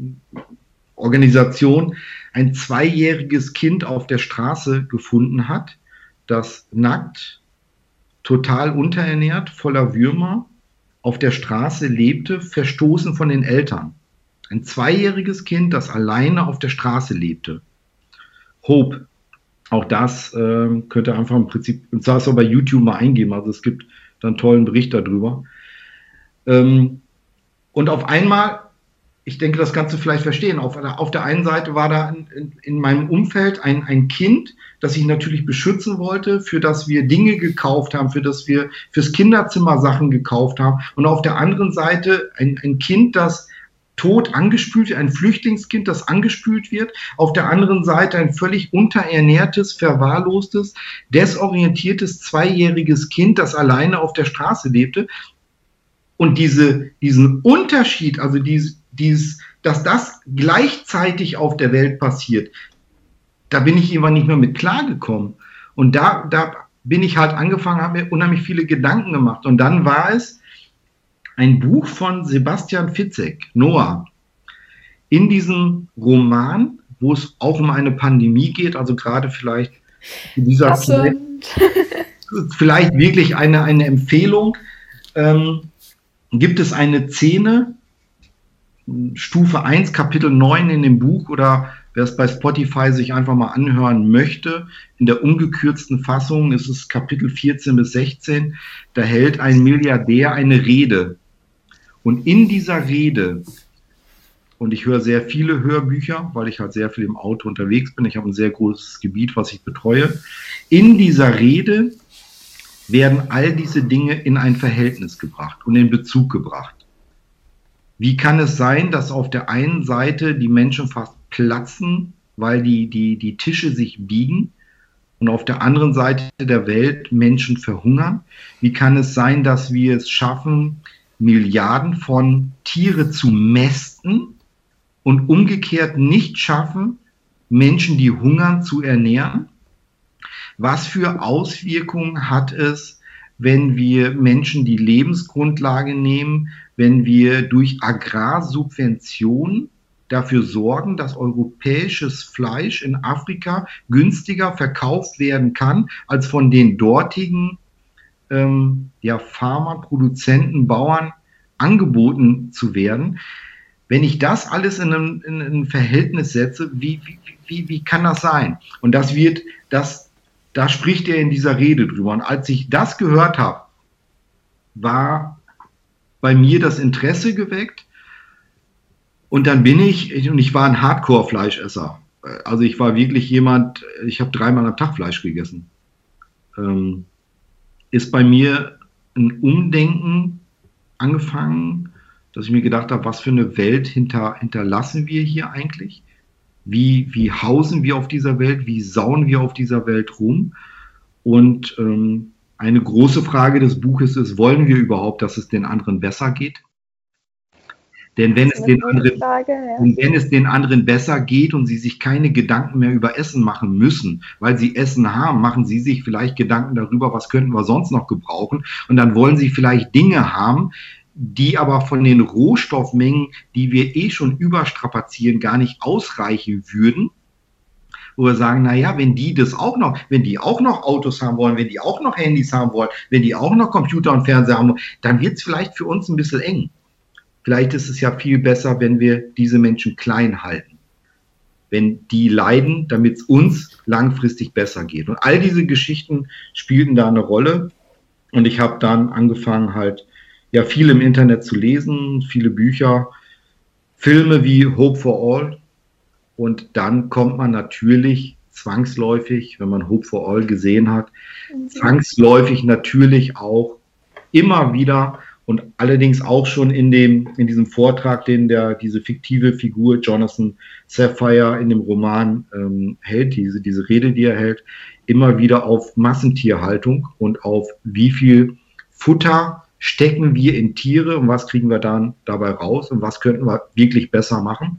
[SPEAKER 5] Organisation ein 2-jähriges Kind auf der Straße gefunden hat, das nackt, total unterernährt, voller Würmer, auf der Straße lebte, verstoßen von den Eltern. Ein 2-jähriges Kind, das alleine auf der Straße lebte. Hope. Auch das könnt ihr einfach im Prinzip, und zwar so bei YouTube mal eingeben, also es gibt dann einen tollen Bericht darüber. Und auf einmal, ich denke, das kannst du vielleicht verstehen, auf der einen Seite war da in meinem Umfeld ein Kind, das ich natürlich beschützen wollte, für das wir Dinge gekauft haben, für das wir fürs Kinderzimmer Sachen gekauft haben. Und auf der anderen Seite ein Kind, das tot angespült wird, ein Flüchtlingskind, das angespült wird. Auf der anderen Seite ein völlig unterernährtes, verwahrlostes, desorientiertes 2-jähriges Kind, das alleine auf der Straße lebte. Und diesen Unterschied, also dass das gleichzeitig auf der Welt passiert, da bin ich immer nicht mehr mit klargekommen. Und da bin ich halt angefangen, habe mir unheimlich viele Gedanken gemacht. Und dann war es ein Buch von Sebastian Fitzek, Noah. In diesem Roman, wo es auch um eine Pandemie geht, also gerade vielleicht in dieser Zeit, vielleicht wirklich eine Empfehlung, gibt es eine Szene, Stufe 1, Kapitel 9 in dem Buch, oder wer es bei Spotify sich einfach mal anhören möchte, in der ungekürzten Fassung ist es Kapitel 14 bis 16, da hält ein Milliardär eine Rede. Und in dieser Rede, und ich höre sehr viele Hörbücher, weil ich halt sehr viel im Auto unterwegs bin, ich habe ein sehr großes Gebiet, was ich betreue, in dieser Rede werden all diese Dinge in ein Verhältnis gebracht und in Bezug gebracht. Wie kann es sein, dass auf der einen Seite die Menschen fast platzen, weil die Tische sich biegen, und auf der anderen Seite der Welt Menschen verhungern? Wie kann es sein, dass wir es schaffen, Milliarden von Tiere zu mästen und umgekehrt nicht schaffen, Menschen, die hungern, zu ernähren? Was für Auswirkungen hat es, wenn wir Menschen die Lebensgrundlage nehmen, wenn wir durch Agrarsubventionen dafür sorgen, dass europäisches Fleisch in Afrika günstiger verkauft werden kann, als von den dortigen Farmer, Produzenten, Bauern angeboten zu werden? Wenn ich das alles in ein Verhältnis setze, wie kann das sein? Und da spricht er in dieser Rede drüber. Und als ich das gehört habe, war bei mir das Interesse geweckt. Und dann bin und ich war ein Hardcore-Fleischesser. Also ich war wirklich jemand, ich habe 3-mal am Tag Fleisch gegessen. Ist bei mir ein Umdenken angefangen, dass ich mir gedacht habe, was für eine Welt hinterlassen wir hier eigentlich? Wie hausen wir auf dieser Welt? Wie sauen wir auf dieser Welt rum? Und eine große Frage des Buches ist, wollen wir überhaupt, dass es den anderen besser geht? Denn wenn es den anderen besser geht und sie sich keine Gedanken mehr über Essen machen müssen, weil sie Essen haben, machen sie sich vielleicht Gedanken darüber, was könnten wir sonst noch gebrauchen. Und dann wollen sie vielleicht Dinge haben, die aber von den Rohstoffmengen, die wir schon überstrapazieren, gar nicht ausreichen würden. Wo wir sagen, naja, wenn die auch noch Autos haben wollen, wenn die auch noch Handys haben wollen, wenn die auch noch Computer und Fernseher haben wollen, dann wird es vielleicht für uns ein bisschen eng. Vielleicht ist es ja viel besser, wenn wir diese Menschen klein halten. Wenn die leiden, damit es uns langfristig besser geht. Und all diese Geschichten spielten da eine Rolle. Und ich habe dann angefangen halt, ja, viel im Internet zu lesen, viele Bücher, Filme wie Hope for All. Und dann kommt man natürlich zwangsläufig, wenn man Hope for All gesehen hat, zwangsläufig natürlich auch immer wieder und allerdings auch schon in diesem Vortrag, den diese fiktive Figur Jonathan Safire in dem Roman hält, diese Rede, die er hält, immer wieder auf Massentierhaltung und auf wie viel Futter stecken wir in Tiere und was kriegen wir dann dabei raus und was könnten wir wirklich besser machen.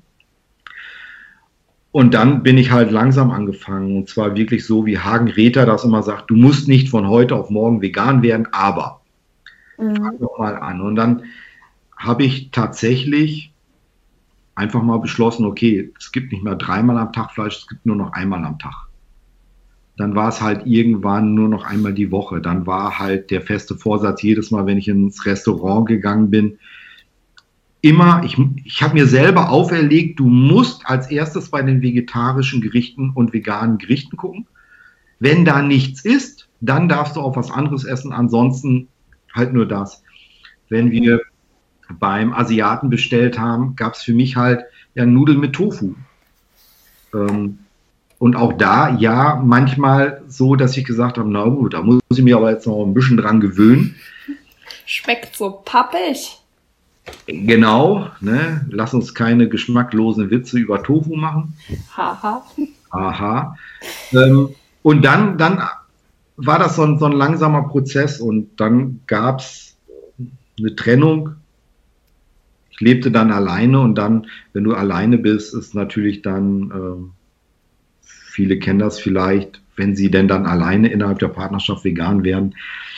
[SPEAKER 5] Und dann bin ich halt langsam angefangen und zwar wirklich so, wie Hagen Rether das immer sagt, du musst nicht von heute auf morgen vegan werden, aber fang doch mal an. Und dann habe ich tatsächlich einfach mal beschlossen, okay, es gibt nicht mehr 3-mal am Tag Fleisch, es gibt nur noch 1-mal am Tag. Dann war es halt irgendwann nur noch einmal die Woche. Dann war halt der feste Vorsatz, jedes Mal, wenn ich ins Restaurant gegangen bin, immer, ich habe mir selber auferlegt, du musst als erstes bei den vegetarischen Gerichten und veganen Gerichten gucken. Wenn da nichts ist, dann darfst du auch was anderes essen, ansonsten halt nur das. Wenn wir beim Asiaten bestellt haben, gab es für mich halt ja Nudeln mit Tofu. Und auch da, ja, manchmal so, dass ich gesagt habe, na gut, da muss ich mich aber jetzt noch ein bisschen dran gewöhnen.
[SPEAKER 4] Schmeckt so pappig.
[SPEAKER 5] Genau, ne? Lass uns keine geschmacklosen Witze über Tofu machen.
[SPEAKER 4] Haha.
[SPEAKER 5] Aha. Und dann war das so ein langsamer Prozess und dann gab es eine Trennung. Ich lebte dann alleine und dann, wenn du alleine bist, ist natürlich dann, viele kennen das vielleicht, wenn sie denn dann alleine innerhalb der Partnerschaft vegan werden,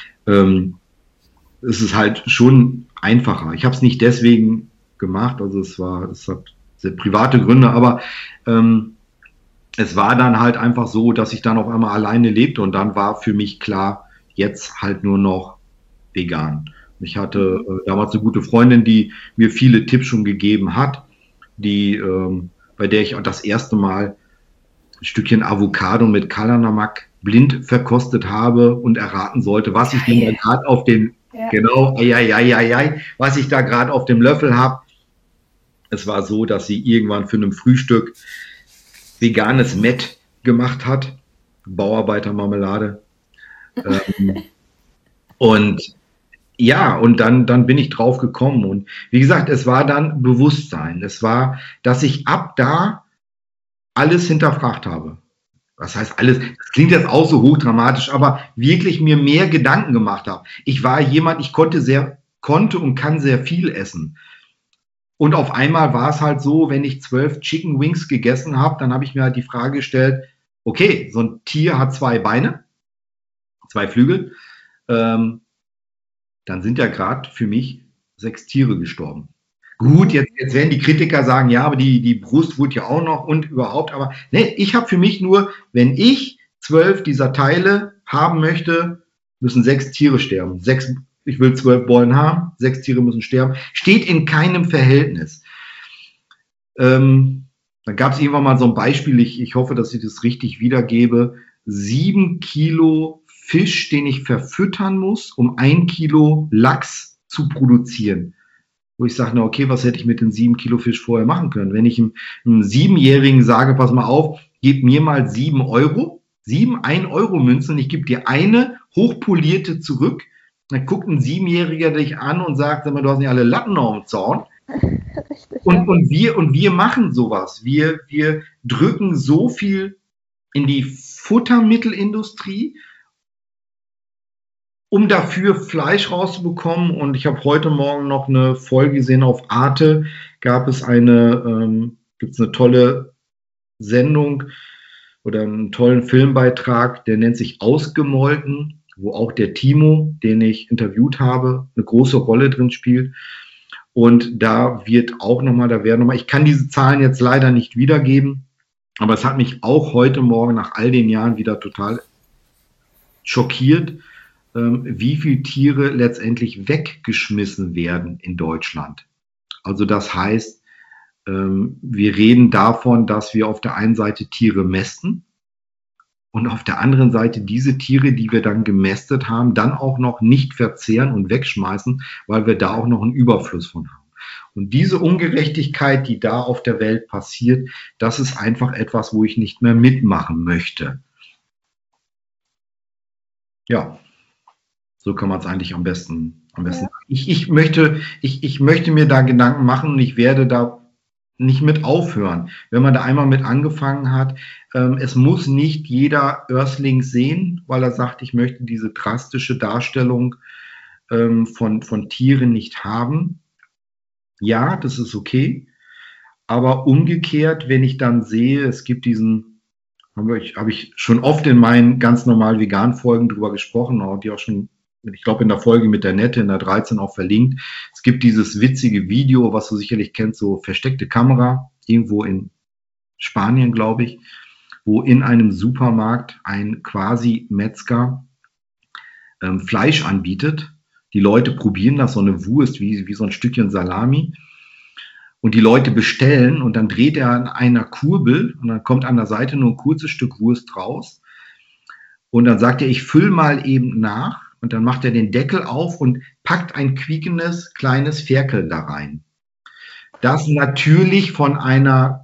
[SPEAKER 5] ist es halt schon einfacher. Ich habe es nicht deswegen gemacht, also es hat sehr private Gründe, aber es war dann halt einfach so, dass ich dann auf einmal alleine lebte und dann war für mich klar, jetzt halt nur noch vegan. Ich hatte damals eine gute Freundin, die mir viele Tipps schon gegeben hat, bei der ich das erste Mal ein Stückchen Avocado mit Kalanamak blind verkostet habe und erraten sollte, was ich denn da gerade auf dem was ich da gerade auf dem Löffel habe. Es war so, dass sie irgendwann für ein Frühstück veganes Mett gemacht hat, Bauarbeitermarmelade. Und ja, und dann bin ich drauf gekommen. Und wie gesagt, es war dann Bewusstsein. Es war, dass ich ab da alles hinterfragt habe. Was heißt alles? Das klingt jetzt auch so hochdramatisch, aber wirklich mir mehr Gedanken gemacht habe. Ich war jemand, ich konnte und kann sehr viel essen. Und auf einmal war es halt so, wenn ich 12 Chicken Wings gegessen habe, dann habe ich mir halt die Frage gestellt, okay, so ein Tier hat 2 Beine, 2 Flügel, dann sind ja gerade für mich 6 Tiere gestorben. Gut, jetzt werden die Kritiker sagen, ja, aber die Brust wurde ja auch noch und überhaupt, aber nee, ich habe für mich nur, wenn ich 12 dieser Teile haben möchte, müssen 6 Tiere sterben. Ich will 12 Bollen haben, 6 Tiere müssen sterben. Steht in keinem Verhältnis. Dann gab es irgendwann mal so ein Beispiel, ich hoffe, dass ich das richtig wiedergebe. 7 Kilo Fisch, den ich verfüttern muss, um 1 Kilo Lachs zu produzieren. wo ich sage, na okay, was hätte ich mit den 7 Kilo Fisch vorher machen können? Wenn ich einem 7-Jährigen sage, pass mal auf, gib mir mal 7 Euro, 7 1-Euro-Münzen und ich gebe dir eine hochpolierte zurück, dann guckt ein 7-Jähriger dich an und sagt, sag mal, du hast nicht alle Latten auf dem Zaun.
[SPEAKER 6] Richtig,
[SPEAKER 5] Und wir machen sowas. Wir drücken so viel in die Futtermittelindustrie, um dafür Fleisch rauszubekommen. Und ich habe heute Morgen noch eine Folge gesehen auf Arte. Gibt's eine tolle Sendung oder einen tollen Filmbeitrag, der nennt sich Ausgemolken, wo auch der Timo, den ich interviewt habe, eine große Rolle drin spielt. Und da werden nochmal, ich kann diese Zahlen jetzt leider nicht wiedergeben, aber es hat mich auch heute Morgen nach all den Jahren wieder total schockiert, wie viele Tiere letztendlich weggeschmissen werden in Deutschland. Also das heißt, wir reden davon, dass wir auf der einen Seite Tiere mästen und auf der anderen Seite diese Tiere, die wir dann gemästet haben, dann auch noch nicht verzehren und wegschmeißen, weil wir da auch noch einen Überfluss von haben. Und diese Ungerechtigkeit, die da auf der Welt passiert, das ist einfach etwas, wo ich nicht mehr mitmachen möchte. Ja, so kann man es eigentlich am besten. Ja. Ich möchte mir da Gedanken machen und ich werde da nicht mit aufhören. Wenn man da einmal mit angefangen hat, es muss nicht jeder Earthlings sehen, weil er sagt, ich möchte diese drastische Darstellung von Tieren nicht haben. Ja, das ist okay. Aber umgekehrt, wenn ich dann sehe, es gibt habe ich schon oft in meinen ganz normal veganen Folgen drüber gesprochen, auch die auch schon, ich glaube in der Folge mit der Nette in der 13 auch verlinkt. Es gibt dieses witzige Video, was du sicherlich kennst, so versteckte Kamera, irgendwo in Spanien, glaube ich, wo in einem Supermarkt ein quasi Metzger Fleisch anbietet. Die Leute probieren das, so eine Wurst, wie so ein Stückchen Salami. Und die Leute bestellen und dann dreht er an einer Kurbel und dann kommt an der Seite nur ein kurzes Stück Wurst raus. Und dann sagt er, ich fülle mal eben nach. Und dann macht er den Deckel auf und packt ein quiekendes, kleines Ferkel da rein. Das natürlich von einer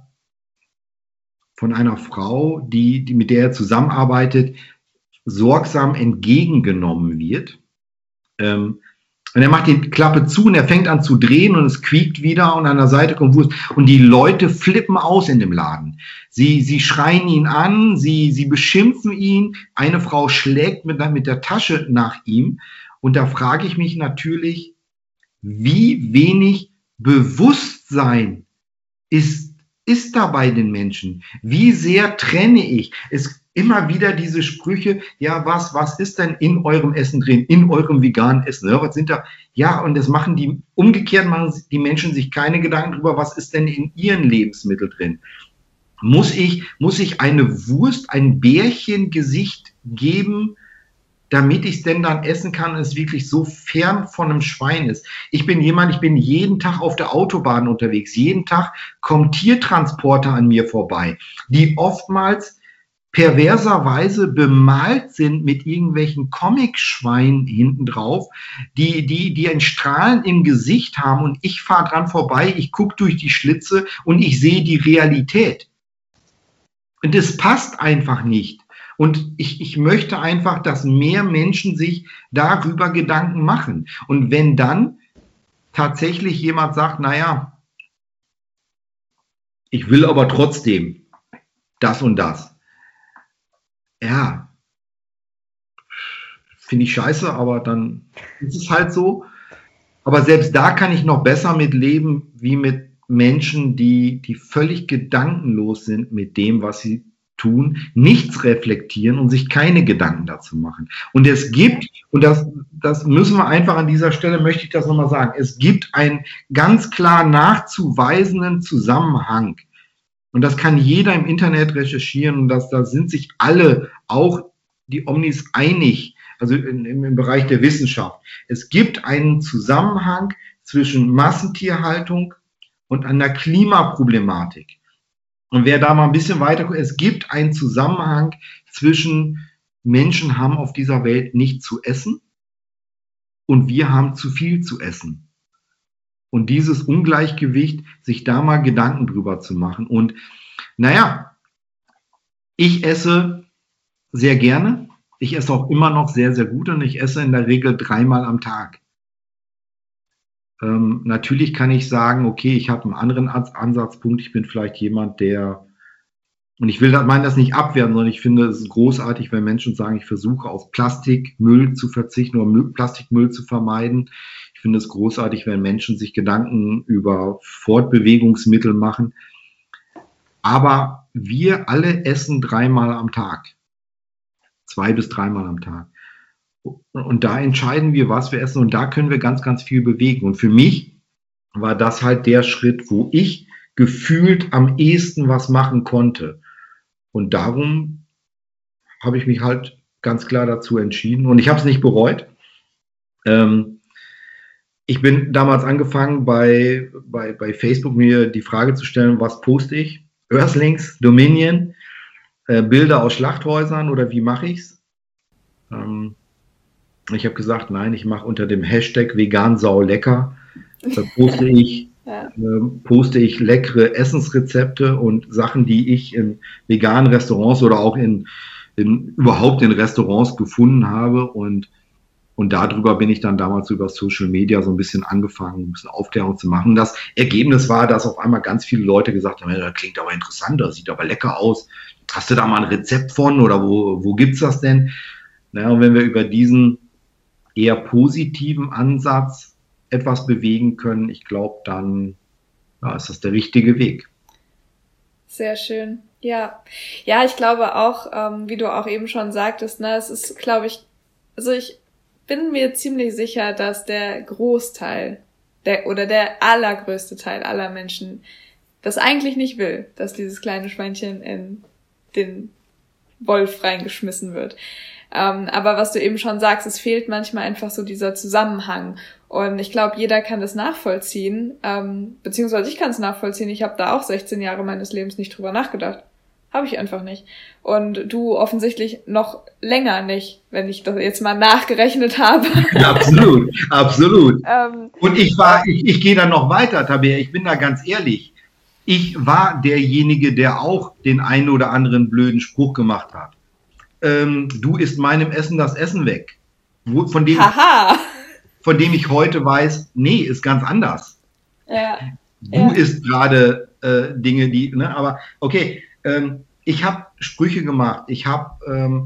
[SPEAKER 5] Frau, die mit der er zusammenarbeitet, sorgsam entgegengenommen wird. Und er macht die Klappe zu und er fängt an zu drehen und es quiekt wieder und an der Seite kommt Wurst. Und die Leute flippen aus in dem Laden. Sie schreien ihn an, sie beschimpfen ihn. Eine Frau schlägt mit der Tasche nach ihm. Und da frage ich mich natürlich, wie wenig Bewusstsein ist da bei den Menschen? Wie sehr trenne ich? Es immer wieder diese Sprüche, ja, was ist denn in eurem Essen drin, in eurem veganen Essen? Ja, was sind da? Ja, und umgekehrt machen die Menschen sich keine Gedanken darüber, was ist denn in ihren Lebensmitteln drin? Muss ich eine Wurst, ein Bärchengesicht geben, damit ich es denn dann essen kann und es wirklich so fern von einem Schwein ist? Ich bin jeden Tag auf der Autobahn unterwegs. Jeden Tag kommen Tiertransporter an mir vorbei, die oftmals perverserweise bemalt sind mit irgendwelchen Comic-Schweinen hinten drauf, die ein Strahlen im Gesicht haben und ich fahre dran vorbei, ich gucke durch die Schlitze und ich sehe die Realität. Und es passt einfach nicht. Und ich möchte einfach, dass mehr Menschen sich darüber Gedanken machen. Und wenn dann tatsächlich jemand sagt, naja, ich will aber trotzdem das und das. Ja, finde ich scheiße, aber dann ist es halt so. Aber selbst da kann ich noch besser mit leben, wie mit Menschen, die völlig gedankenlos sind mit dem, was sie tun, nichts reflektieren und sich keine Gedanken dazu machen. Und es gibt, und das müssen wir einfach an dieser Stelle, möchte ich das nochmal sagen, es gibt einen ganz klar nachzuweisenden Zusammenhang. Und das kann jeder im Internet recherchieren und da sind sich alle, auch die Omnis, einig, also im Bereich der Wissenschaft. Es gibt einen Zusammenhang zwischen Massentierhaltung und einer Klimaproblematik. Und wer da mal ein bisschen weiter guckt, es gibt einen Zusammenhang zwischen Menschen haben auf dieser Welt nicht zu essen und wir haben zu viel zu essen. Und dieses Ungleichgewicht, sich da mal Gedanken drüber zu machen. Und naja, ich esse sehr gerne. Ich esse auch immer noch sehr, sehr gut und ich esse in der Regel 3-mal am Tag. Natürlich kann ich sagen, okay, ich habe einen anderen Ansatzpunkt. Ich bin vielleicht jemand, der, und ich will das nicht abwerten, sondern ich finde es großartig, wenn Menschen sagen, ich versuche auf Plastikmüll zu verzichten oder Plastikmüll zu vermeiden. Ich finde es großartig, wenn Menschen sich Gedanken über Fortbewegungsmittel machen. Aber wir alle essen 3-mal am Tag. 2 bis 3-mal am Tag. Und da entscheiden wir, was wir essen und da können wir ganz, ganz viel bewegen. Und für mich war das halt der Schritt, wo ich gefühlt am ehesten was machen konnte. Und darum habe ich mich halt ganz klar dazu entschieden und ich habe es nicht bereut. Ich bin damals angefangen bei Facebook mir die Frage zu stellen, was poste ich? Earthlings, Dominion, Bilder aus Schlachthäusern oder wie mache ich's? Ich habe gesagt, nein, ich mache unter dem Hashtag vegan sau lecker, poste ich leckere Essensrezepte und Sachen, die ich in veganen Restaurants oder auch überhaupt in Restaurants gefunden habe und darüber bin ich dann damals über Social Media so ein bisschen angefangen, ein bisschen Aufklärung zu machen. Das Ergebnis war, dass auf einmal ganz viele Leute gesagt haben, das klingt aber interessant, das sieht aber lecker aus. Hast du da mal ein Rezept von oder wo gibt's das denn? Naja, und wenn wir über diesen eher positiven Ansatz etwas bewegen können, ich glaube, dann ist das der richtige Weg.
[SPEAKER 4] Sehr schön. Ja, ich glaube auch, wie du auch eben schon sagtest, ne, es ist, glaube ich, also ich bin mir ziemlich sicher, dass der Großteil der allergrößte Teil aller Menschen das eigentlich nicht will, dass dieses kleine Schweinchen in den Wolf reingeschmissen wird. Aber was du eben schon sagst, es fehlt manchmal einfach so dieser Zusammenhang. Und ich glaube, jeder kann das nachvollziehen, beziehungsweise ich kann es nachvollziehen. Ich habe da auch 16 Jahre meines Lebens nicht drüber nachgedacht. Habe ich einfach nicht. Und du offensichtlich noch länger nicht, wenn ich das jetzt mal nachgerechnet habe.
[SPEAKER 5] Absolut, absolut. Und ich gehe da noch weiter, Tabea, ich bin da ganz ehrlich. Ich war derjenige, der auch den einen oder anderen blöden Spruch gemacht hat. Du isst meinem Essen das Essen weg. Von dem ich heute weiß, nee, ist ganz anders.
[SPEAKER 4] Ja.
[SPEAKER 5] Du isst gerade Dinge, die, ne, aber okay, ich habe Sprüche gemacht, ich war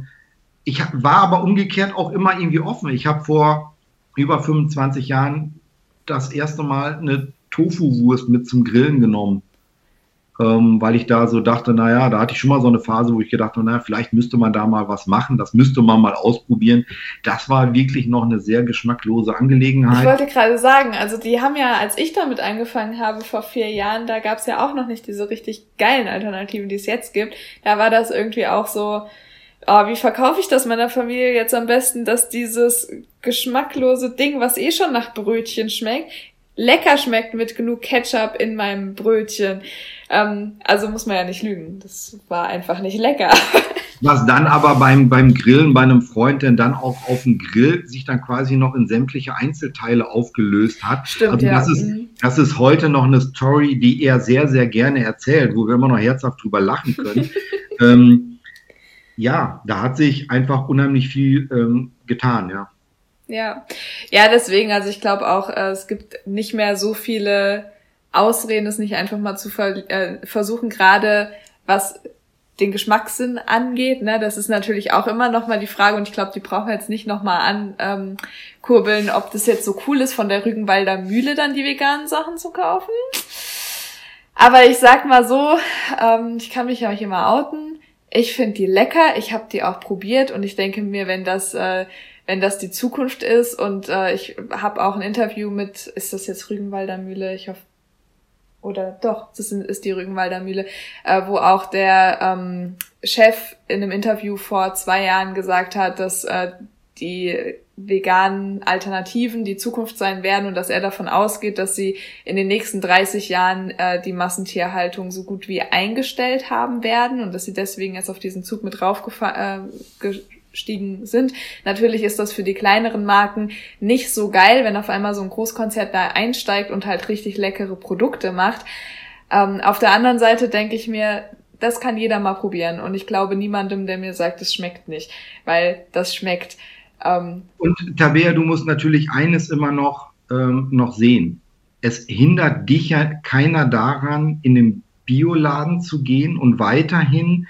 [SPEAKER 5] aber umgekehrt auch immer irgendwie offen. Ich habe vor über 25 Jahren das erste Mal eine Tofu-Wurst mit zum Grillen genommen. Weil ich da so dachte, naja, da hatte ich schon mal so eine Phase, wo ich gedacht habe, naja, vielleicht müsste man da mal was machen, das müsste man mal ausprobieren. Das war wirklich noch eine sehr geschmacklose Angelegenheit.
[SPEAKER 4] Ich wollte gerade sagen, also die haben ja, als ich damit angefangen habe vor 4 Jahren, da gab es ja auch noch nicht diese richtig geilen Alternativen, die es jetzt gibt. Da war das irgendwie auch so, wie verkaufe ich das meiner Familie jetzt am besten, dass dieses geschmacklose Ding, was eh schon nach Brötchen schmeckt, lecker schmeckt mit genug Ketchup in meinem Brötchen. Also muss man ja nicht lügen. Das war einfach nicht lecker.
[SPEAKER 5] Was dann aber beim Grillen bei einem Freund dann auch auf dem Grill sich dann quasi noch in sämtliche Einzelteile aufgelöst hat.
[SPEAKER 4] Stimmt,
[SPEAKER 5] also das ist heute noch eine Story, die er sehr, sehr gerne erzählt, wo wir immer noch herzhaft drüber lachen können. Ja, da hat sich einfach unheimlich viel getan, ja.
[SPEAKER 4] Ja, deswegen, also ich glaube auch, es gibt nicht mehr so viele Ausreden, es nicht einfach mal zu versuchen, gerade was den Geschmackssinn angeht, ne, das ist natürlich auch immer noch mal die Frage und ich glaube, die brauchen wir jetzt nicht noch mal ankurbeln, ob das jetzt so cool ist, von der Rügenwalder Mühle dann die veganen Sachen zu kaufen. Aber ich sag mal so, ich kann mich ja hier mal outen, ich finde die lecker, ich habe die auch probiert und ich denke mir, wenn das die Zukunft ist und ich habe auch ein Interview mit, ist das jetzt Rügenwalder Mühle? Ich hoffe, oder doch, das ist die Rügenwalder Mühle, wo auch der Chef in einem Interview vor 2 Jahren gesagt hat, dass die veganen Alternativen die Zukunft sein werden und dass er davon ausgeht, dass sie in den nächsten 30 Jahren die Massentierhaltung so gut wie eingestellt haben werden und dass sie deswegen jetzt auf diesen Zug mit eingestiegen sind. Natürlich ist das für die kleineren Marken nicht so geil, wenn auf einmal so ein Großkonzert da einsteigt und halt richtig leckere Produkte macht. Auf der anderen Seite denke ich mir, das kann jeder mal probieren. Und ich glaube niemandem, der mir sagt, es schmeckt nicht, weil das schmeckt.
[SPEAKER 5] Und Tabea, du musst natürlich eines immer noch sehen. Es hindert dich ja keiner daran, in den Bioladen zu gehen und weiterhin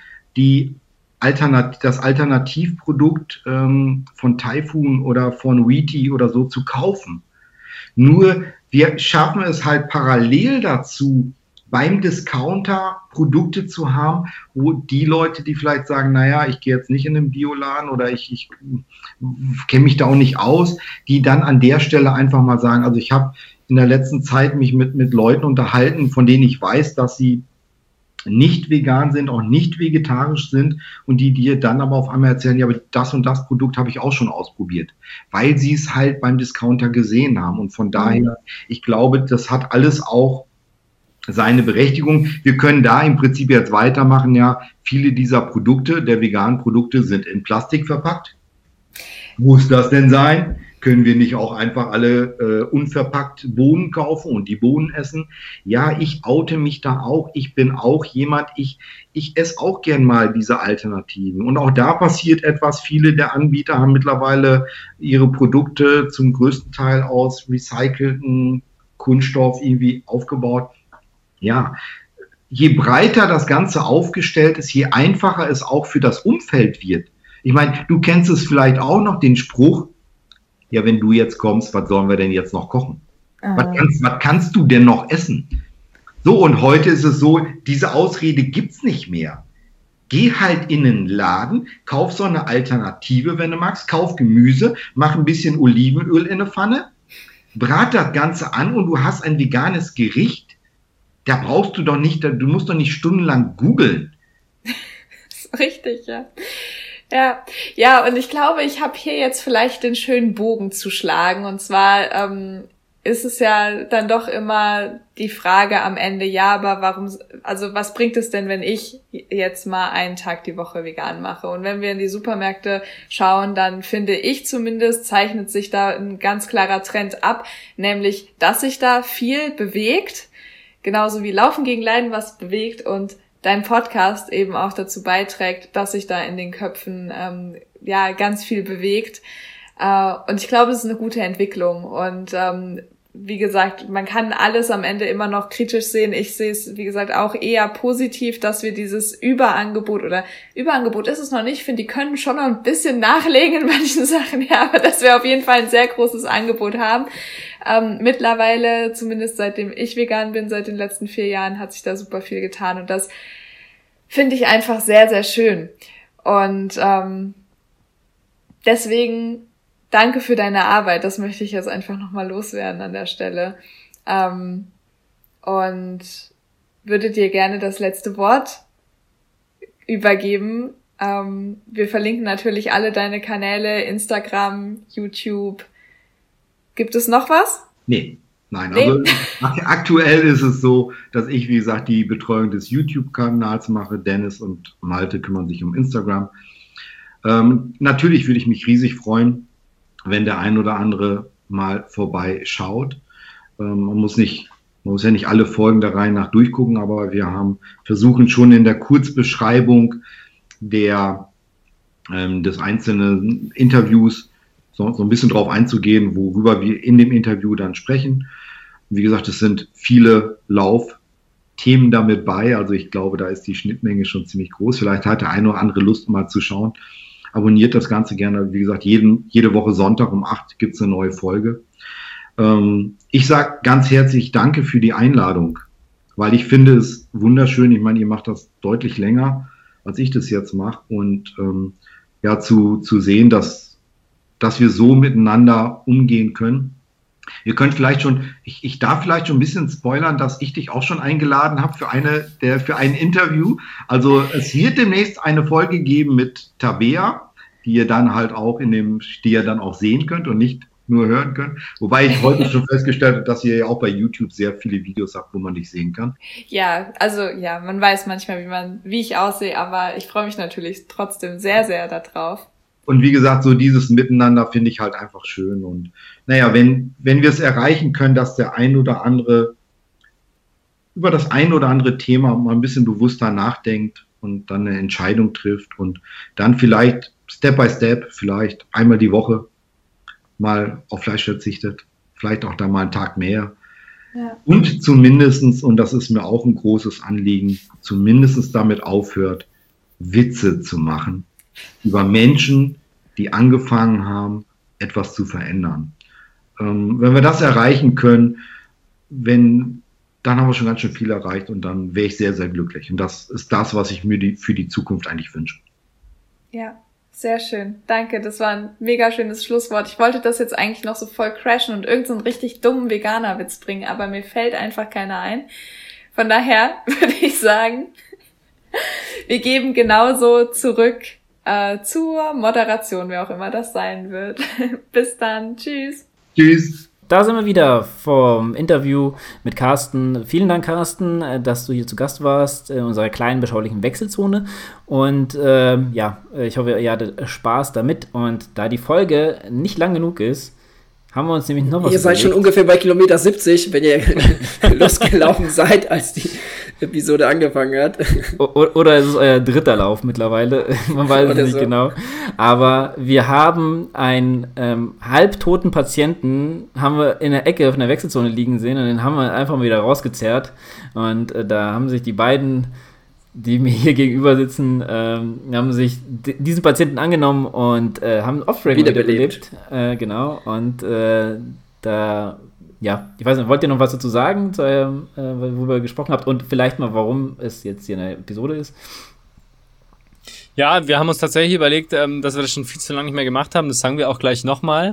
[SPEAKER 5] das Alternativprodukt von Typhoon oder von Wheaty oder so zu kaufen. Nur wir schaffen es halt parallel dazu, beim Discounter Produkte zu haben, wo die Leute, die vielleicht sagen, naja, ich gehe jetzt nicht in den Bioladen oder ich kenne mich da auch nicht aus, die dann an der Stelle einfach mal sagen, also ich habe in der letzten Zeit mich mit Leuten unterhalten, von denen ich weiß, dass sie nicht vegan sind, auch nicht vegetarisch sind und die dir dann aber auf einmal erzählen, ja, aber das und das Produkt habe ich auch schon ausprobiert, weil sie es halt beim Discounter gesehen haben. Und von daher, ich glaube, das hat alles auch seine Berechtigung. Wir können da im Prinzip jetzt weitermachen. Ja, viele dieser Produkte, der veganen Produkte, sind in Plastik verpackt. Muss das denn sein? Können wir nicht auch einfach alle unverpackt Bohnen kaufen und die Bohnen essen? Ja, ich oute mich da auch. Ich bin auch jemand, ich esse auch gern mal diese Alternativen. Und auch da passiert etwas. Viele der Anbieter haben mittlerweile ihre Produkte zum größten Teil aus recycelten Kunststoff irgendwie aufgebaut. Ja, je breiter das Ganze aufgestellt ist, je einfacher es auch für das Umfeld wird. Ich meine, du kennst es vielleicht auch noch, den Spruch, ja, wenn du jetzt kommst, was sollen wir denn jetzt noch kochen? Was kannst du denn noch essen? So, und heute ist es so, diese Ausrede gibt's nicht mehr. Geh halt in den Laden, kauf so eine Alternative, wenn du magst, kauf Gemüse, mach ein bisschen Olivenöl in eine Pfanne, brat das Ganze an und du hast ein veganes Gericht. Da brauchst du doch nicht, du musst doch nicht stundenlang googeln.
[SPEAKER 4] Richtig, ja. Ja, und ich glaube, ich habe hier jetzt vielleicht den schönen Bogen zu schlagen. Und zwar ist es ja dann doch immer die Frage am Ende, ja, aber was bringt es denn, wenn ich jetzt mal einen Tag die Woche vegan mache? Und wenn wir in die Supermärkte schauen, dann finde ich zumindest, zeichnet sich da ein ganz klarer Trend ab, nämlich, dass sich da viel bewegt, genauso wie Laufen gegen Leiden was bewegt und dein Podcast eben auch dazu beiträgt, dass sich da in den Köpfen ganz viel bewegt. Und ich glaube, es ist eine gute Entwicklung. Und wie gesagt, man kann alles am Ende immer noch kritisch sehen. Ich sehe es, wie gesagt, auch eher positiv, dass wir dieses Überangebot ist es noch nicht. Ich finde, die können schon noch ein bisschen nachlegen in manchen Sachen, ja, aber dass wir auf jeden Fall ein sehr großes Angebot haben. Mittlerweile, zumindest seitdem ich vegan bin, seit den letzten 4 Jahren, hat sich da super viel getan und das finde ich einfach sehr, sehr schön. Und deswegen danke für deine Arbeit, das möchte ich jetzt einfach nochmal loswerden an der Stelle. Und würde dir gerne das letzte Wort übergeben. Wir verlinken natürlich alle deine Kanäle, Instagram, YouTube. Gibt es noch was?
[SPEAKER 5] Nein. Also aktuell ist es so, dass ich, wie gesagt, die Betreuung des YouTube-Kanals mache. Dennis und Malte kümmern sich um Instagram. Natürlich würde ich mich riesig freuen, wenn der ein oder andere mal vorbeischaut. Man muss ja nicht alle Folgen der Reihe nach durchgucken, aber wir versuchen schon in der Kurzbeschreibung des einzelnen Interviews so ein bisschen drauf einzugehen, worüber wir in dem Interview dann sprechen. Wie gesagt, es sind viele Laufthemen damit bei, also ich glaube, da ist die Schnittmenge schon ziemlich groß. Vielleicht hat der eine oder andere Lust, mal zu schauen. Abonniert das Ganze gerne. Wie gesagt, jede Woche Sonntag um 8 gibt es eine neue Folge. Ich sage ganz herzlich Danke für die Einladung, weil ich finde es wunderschön. Ich meine, ihr macht das deutlich länger, als ich das jetzt mache. Und zu sehen, dass wir so miteinander umgehen können. Ihr könnt vielleicht schon, ich darf vielleicht schon ein bisschen spoilern, dass ich dich auch schon eingeladen habe für ein Interview. Also es wird demnächst eine Folge geben mit Tabea, die ihr dann halt auch die ihr dann auch sehen könnt und nicht nur hören könnt. Wobei ich heute schon festgestellt habe, dass ihr ja auch bei YouTube sehr viele Videos habt, wo man dich sehen kann.
[SPEAKER 4] Ja, also ja, man weiß manchmal, wie ich aussehe, aber ich freue mich natürlich trotzdem sehr, sehr darauf.
[SPEAKER 5] Und wie gesagt, so dieses Miteinander finde ich halt einfach schön. Und naja, wenn wir es erreichen können, dass der ein oder andere über das ein oder andere Thema mal ein bisschen bewusster nachdenkt und dann eine Entscheidung trifft und dann vielleicht Step by Step, vielleicht einmal die Woche mal auf Fleisch verzichtet, vielleicht auch da mal einen Tag mehr. Ja. Und zumindestens, und das ist mir auch ein großes Anliegen, zumindest damit aufhört, Witze zu machen über Menschen, die angefangen haben, etwas zu verändern. Wenn wir das erreichen können, dann haben wir schon ganz schön viel erreicht und dann wäre ich sehr, sehr glücklich. Und das ist das, was ich mir für die Zukunft eigentlich wünsche.
[SPEAKER 4] Ja, sehr schön. Danke, das war ein mega schönes Schlusswort. Ich wollte das jetzt eigentlich noch so voll crashen und irgend so einen richtig dummen Veganer-Witz bringen, aber mir fällt einfach keiner ein. Von daher würde ich sagen, wir geben genauso zurück zur Moderation, wer auch immer das sein wird. Bis dann. Tschüss.
[SPEAKER 5] Tschüss.
[SPEAKER 3] Da sind wir wieder vom Interview mit Carsten. Vielen Dank, Carsten, dass du hier zu Gast warst in unserer kleinen, beschaulichen Wechselzone. Und ich hoffe, ihr hattet Spaß damit. Und da die Folge nicht lang genug ist, haben wir uns nämlich noch was
[SPEAKER 1] Ihr seid schon ungefähr bei Kilometer 70, wenn ihr losgelaufen seid, als die Episode angefangen hat.
[SPEAKER 3] Oder ist es euer dritter Lauf mittlerweile? Man weiß es nicht so genau. Aber wir haben einen halbtoten Patienten haben wir in der Ecke von der Wechselzone liegen sehen und den haben wir einfach mal wieder rausgezerrt. Und da haben sich die beiden, die mir hier gegenüber sitzen, haben sich diesen Patienten angenommen und haben Off-Track wiederbelebt. Genau. Und ich weiß nicht, wollt ihr noch was dazu sagen, worüber ihr gesprochen habt und vielleicht mal, warum es jetzt hier eine Episode ist?
[SPEAKER 2] Ja, wir haben uns tatsächlich überlegt, dass wir das schon viel zu lange nicht mehr gemacht haben. Das sagen wir auch gleich nochmal.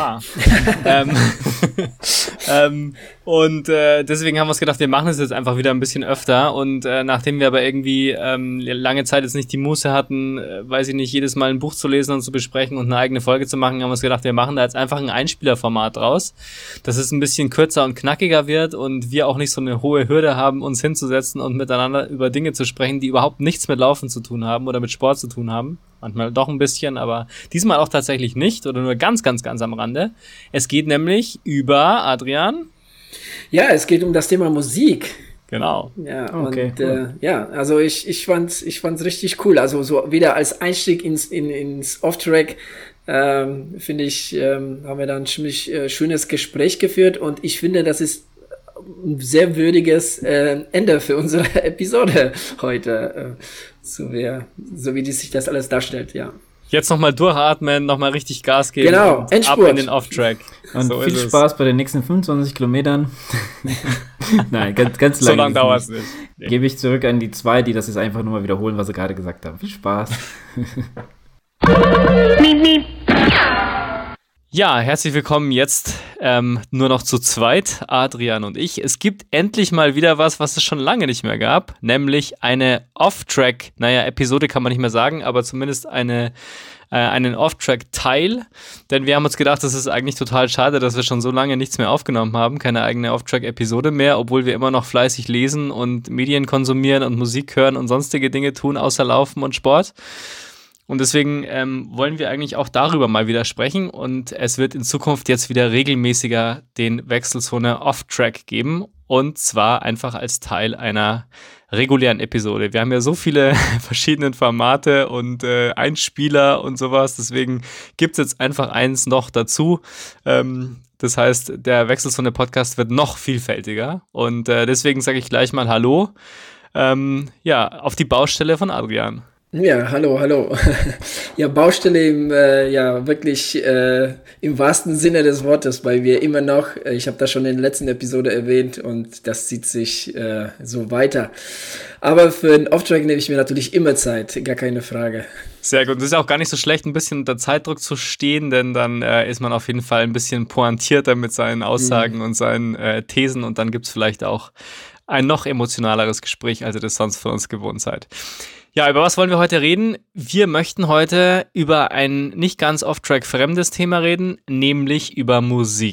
[SPEAKER 2] Deswegen haben wir uns gedacht, wir machen es jetzt einfach wieder ein bisschen öfter und nachdem wir aber irgendwie lange Zeit jetzt nicht die Muße hatten, weiß ich nicht, jedes Mal ein Buch zu lesen und zu besprechen und eine eigene Folge zu machen, haben wir uns gedacht, wir machen da jetzt einfach ein Einspielerformat draus, dass es ein bisschen kürzer und knackiger wird und wir auch nicht so eine hohe Hürde haben, uns hinzusetzen und miteinander über Dinge zu sprechen, die überhaupt nichts mit Laufen zu tun haben oder mit Sport zu tun haben. Manchmal doch ein bisschen, aber diesmal auch tatsächlich nicht oder nur ganz, ganz, ganz am Rande. Es geht nämlich über, Adrian?
[SPEAKER 1] Ja, es geht um das Thema Musik.
[SPEAKER 2] Genau.
[SPEAKER 1] Ja, okay, und cool. Also ich fand's richtig cool. Also so wieder als Einstieg ins Off-Track finde ich, haben wir da ein ziemlich schönes Gespräch geführt und ich finde, das ist ein sehr würdiges Ende für unsere Episode heute. So wie sich das alles darstellt, ja.
[SPEAKER 2] Jetzt nochmal durchatmen, nochmal richtig Gas geben.
[SPEAKER 1] Genau,
[SPEAKER 2] Endspurt. Ab in den Off-Track.
[SPEAKER 3] Und so viel Spaß bei den nächsten 25 Kilometern. Nein, ganz lange.
[SPEAKER 2] So lange dauert es nicht.
[SPEAKER 3] Nee. Gebe ich zurück an die zwei, die das jetzt einfach nur mal wiederholen, was sie gerade gesagt haben. Viel Spaß.
[SPEAKER 2] Ja, herzlich willkommen jetzt nur noch zu zweit, Adrian und ich. Es gibt endlich mal wieder was es schon lange nicht mehr gab, nämlich eine Off-Track, Episode kann man nicht mehr sagen, aber zumindest einen Off-Track-Teil, denn wir haben uns gedacht, das ist eigentlich total schade, dass wir schon so lange nichts mehr aufgenommen haben, keine eigene Off-Track-Episode mehr, obwohl wir immer noch fleißig lesen und Medien konsumieren und Musik hören und sonstige Dinge tun, außer Laufen und Sport. Und deswegen wollen wir eigentlich auch darüber mal wieder sprechen und es wird in Zukunft jetzt wieder regelmäßiger den Wechselzone Off-Track geben und zwar einfach als Teil einer regulären Episode. Wir haben ja so viele verschiedene Formate und Einspieler und sowas, deswegen gibt's jetzt einfach eins noch dazu. Das heißt, der Wechselzone-Podcast wird noch vielfältiger und deswegen sage ich gleich mal Hallo auf die Baustelle von Adrian.
[SPEAKER 1] Ja, hallo. Ja, Baustelle wirklich im wahrsten Sinne des Wortes, weil wir immer noch, ich habe das schon in der letzten Episode erwähnt und das zieht sich so weiter. Aber für einen Off-Track nehme ich mir natürlich immer Zeit, gar keine Frage.
[SPEAKER 2] Sehr gut. Es ist auch gar nicht so schlecht, ein bisschen unter Zeitdruck zu stehen, denn dann ist man auf jeden Fall ein bisschen pointierter mit seinen Aussagen und seinen Thesen und dann gibt's vielleicht auch ein noch emotionaleres Gespräch, als ihr das sonst von uns gewohnt seid. Ja, über was wollen wir heute reden? Wir möchten heute über ein nicht ganz off-track fremdes Thema reden, nämlich über Musik.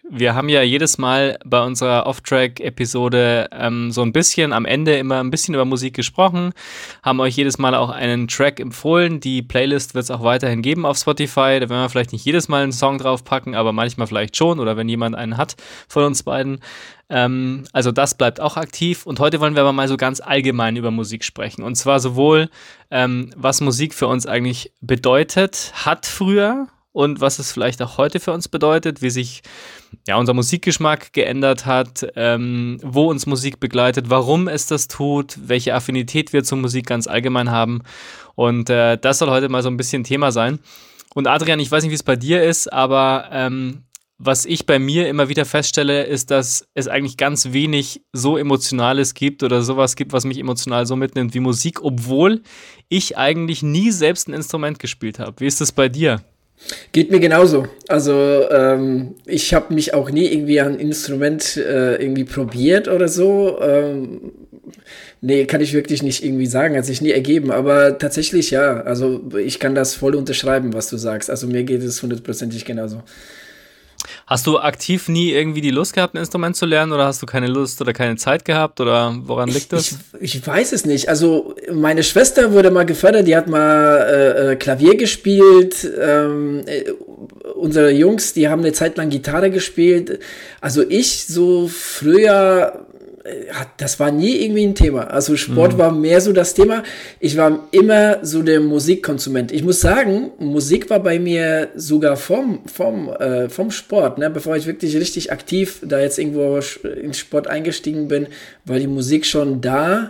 [SPEAKER 2] Wir haben ja jedes Mal bei unserer Off-Track-Episode so ein bisschen am Ende immer ein bisschen über Musik gesprochen, haben euch jedes Mal auch einen Track empfohlen. Die Playlist wird es auch weiterhin geben auf Spotify. Da werden wir vielleicht nicht jedes Mal einen Song draufpacken, aber manchmal vielleicht schon oder wenn jemand einen hat von uns beiden. Also das bleibt auch aktiv. Und heute wollen wir aber mal so ganz allgemein über Musik sprechen. Und zwar sowohl, was Musik für uns eigentlich bedeutet, hat früher und was es vielleicht auch heute für uns bedeutet, wie sich unser Musikgeschmack geändert hat, wo uns Musik begleitet, warum es das tut, welche Affinität wir zur Musik ganz allgemein haben. Und das soll heute mal so ein bisschen Thema sein. Und Adrian, ich weiß nicht, wie es bei dir ist, aber was ich bei mir immer wieder feststelle, ist, dass es eigentlich ganz wenig so Emotionales gibt oder sowas gibt, was mich emotional so mitnimmt wie Musik, obwohl ich eigentlich nie selbst ein Instrument gespielt habe. Wie ist das bei dir?
[SPEAKER 1] Geht mir genauso. Also ich habe mich auch nie irgendwie an ein Instrument irgendwie probiert oder so. Nee, kann ich wirklich nicht irgendwie sagen, hat sich nie ergeben. Aber tatsächlich ja, also ich kann das voll unterschreiben, was du sagst. Also mir geht es 100%ig genauso.
[SPEAKER 2] Hast du aktiv nie irgendwie die Lust gehabt, ein Instrument zu lernen oder hast du keine Lust oder keine Zeit gehabt oder woran liegt das?
[SPEAKER 1] Ich weiß es nicht. Also meine Schwester wurde mal gefördert, die hat mal Klavier gespielt. Unsere Jungs, die haben eine Zeit lang Gitarre gespielt. Also ich so früher, das war nie irgendwie ein Thema. Also Sport war mehr so das Thema. Ich war immer so der Musikkonsument. Ich muss sagen, Musik war bei mir sogar vom Sport, ne? Bevor ich wirklich richtig aktiv da jetzt irgendwo ins Sport eingestiegen bin, war die Musik schon da.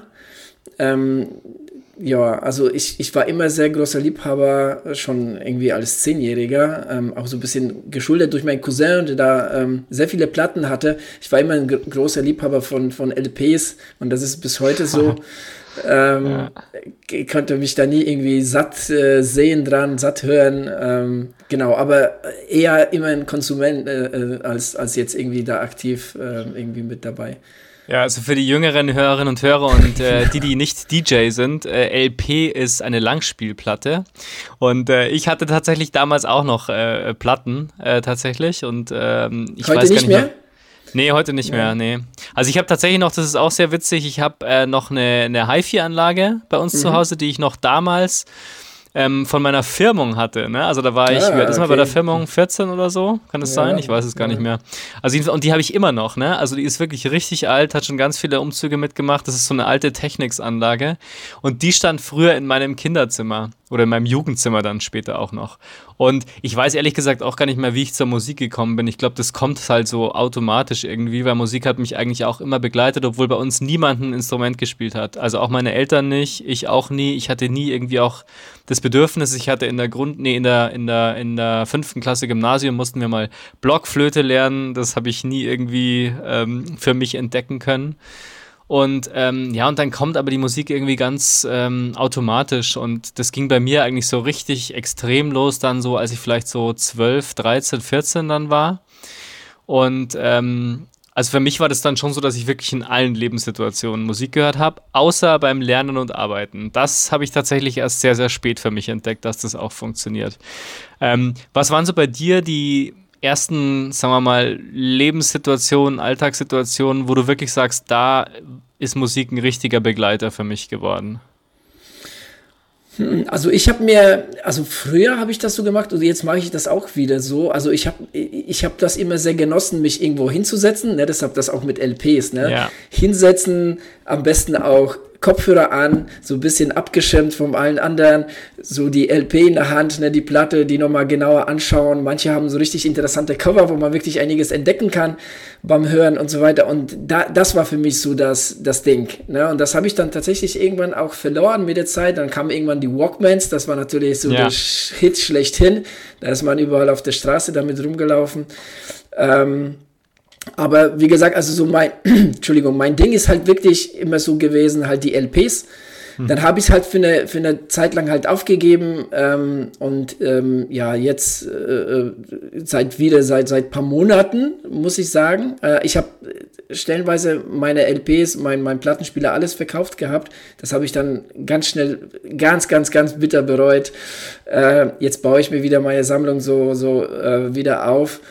[SPEAKER 1] Ja, also ich war immer sehr großer Liebhaber, schon irgendwie als 10-Jähriger, auch so ein bisschen geschuldet durch meinen Cousin, der da sehr viele Platten hatte. Ich war immer ein großer Liebhaber von LPs und das ist bis heute so. Ich konnte mich da nie irgendwie satt sehen dran, satt hören. Genau, aber eher immer ein Konsument als jetzt irgendwie da aktiv irgendwie mit dabei.
[SPEAKER 2] Ja, also für die jüngeren Hörerinnen und Hörer und die nicht DJ sind, LP ist eine Langspielplatte und ich hatte tatsächlich damals auch noch Platten tatsächlich und ich
[SPEAKER 1] heute
[SPEAKER 2] weiß gar
[SPEAKER 1] nicht mehr?
[SPEAKER 2] Nee, heute nicht mehr, nee. Also ich habe tatsächlich noch, das ist auch sehr witzig, ich habe noch eine Hi-Fi-Anlage bei uns zu Hause, die ich noch damals von meiner Firmung hatte, ne? Also da war ich, wie alt ist man bei der Firmung? 14 oder so? Kann das sein? Ich weiß es gar nicht mehr. Also und die habe ich immer noch, ne? Also die ist wirklich richtig alt, hat schon ganz viele Umzüge mitgemacht. Das ist so eine alte Technics-Anlage und die stand früher in meinem Kinderzimmer oder in meinem Jugendzimmer dann später auch noch. Und ich weiß ehrlich gesagt auch gar nicht mehr, wie ich zur Musik gekommen bin. Ich glaube, das kommt halt so automatisch irgendwie, weil Musik hat mich eigentlich auch immer begleitet, obwohl bei uns niemand ein Instrument gespielt hat. Also auch meine Eltern nicht, ich auch nie. Ich hatte nie irgendwie auch das Bedürfnis. Ich hatte in der 5. Klasse Gymnasium mussten wir mal Blockflöte lernen. Das habe ich nie irgendwie für mich entdecken können. Und und dann kommt aber die Musik irgendwie ganz automatisch und das ging bei mir eigentlich so richtig extrem los dann so, als ich vielleicht so 12, 13, 14 dann war und also für mich war das dann schon so, dass ich wirklich in allen Lebenssituationen Musik gehört habe, außer beim Lernen und Arbeiten. Das habe ich tatsächlich erst sehr, sehr spät für mich entdeckt, dass das auch funktioniert. Was waren so bei dir die ersten, sagen wir mal, Lebenssituationen, Alltagssituationen, wo du wirklich sagst, da ist Musik ein richtiger Begleiter für mich geworden?
[SPEAKER 1] Also früher habe ich das so gemacht und jetzt mache ich das auch wieder so. Also ich hab das immer sehr genossen, mich irgendwo hinzusetzen, ne? Deshalb das auch mit LPs, ne? Ja. Hinsetzen, am besten auch Kopfhörer an, so ein bisschen abgeschirmt von allen anderen, so die LP in der Hand, ne, die Platte, die nochmal genauer anschauen. Manche haben so richtig interessante Cover, wo man wirklich einiges entdecken kann beim Hören und so weiter. Und das war für mich so das Ding. Ne? Und das habe ich dann tatsächlich irgendwann auch verloren mit der Zeit. Dann kamen irgendwann die Walkmans, das war natürlich so der Hit schlechthin. Da ist man überall auf der Straße damit rumgelaufen. Aber wie gesagt, also so mein Ding ist halt wirklich immer so gewesen, halt die LPs. Dann habe ich es halt für eine Zeit lang halt aufgegeben jetzt seit ein paar Monaten, muss ich sagen. Ich habe stellenweise meine LPs, mein Plattenspieler, alles verkauft gehabt. Das habe ich dann ganz schnell, ganz, ganz, ganz bitter bereut. Jetzt baue ich mir wieder meine Sammlung so wieder auf.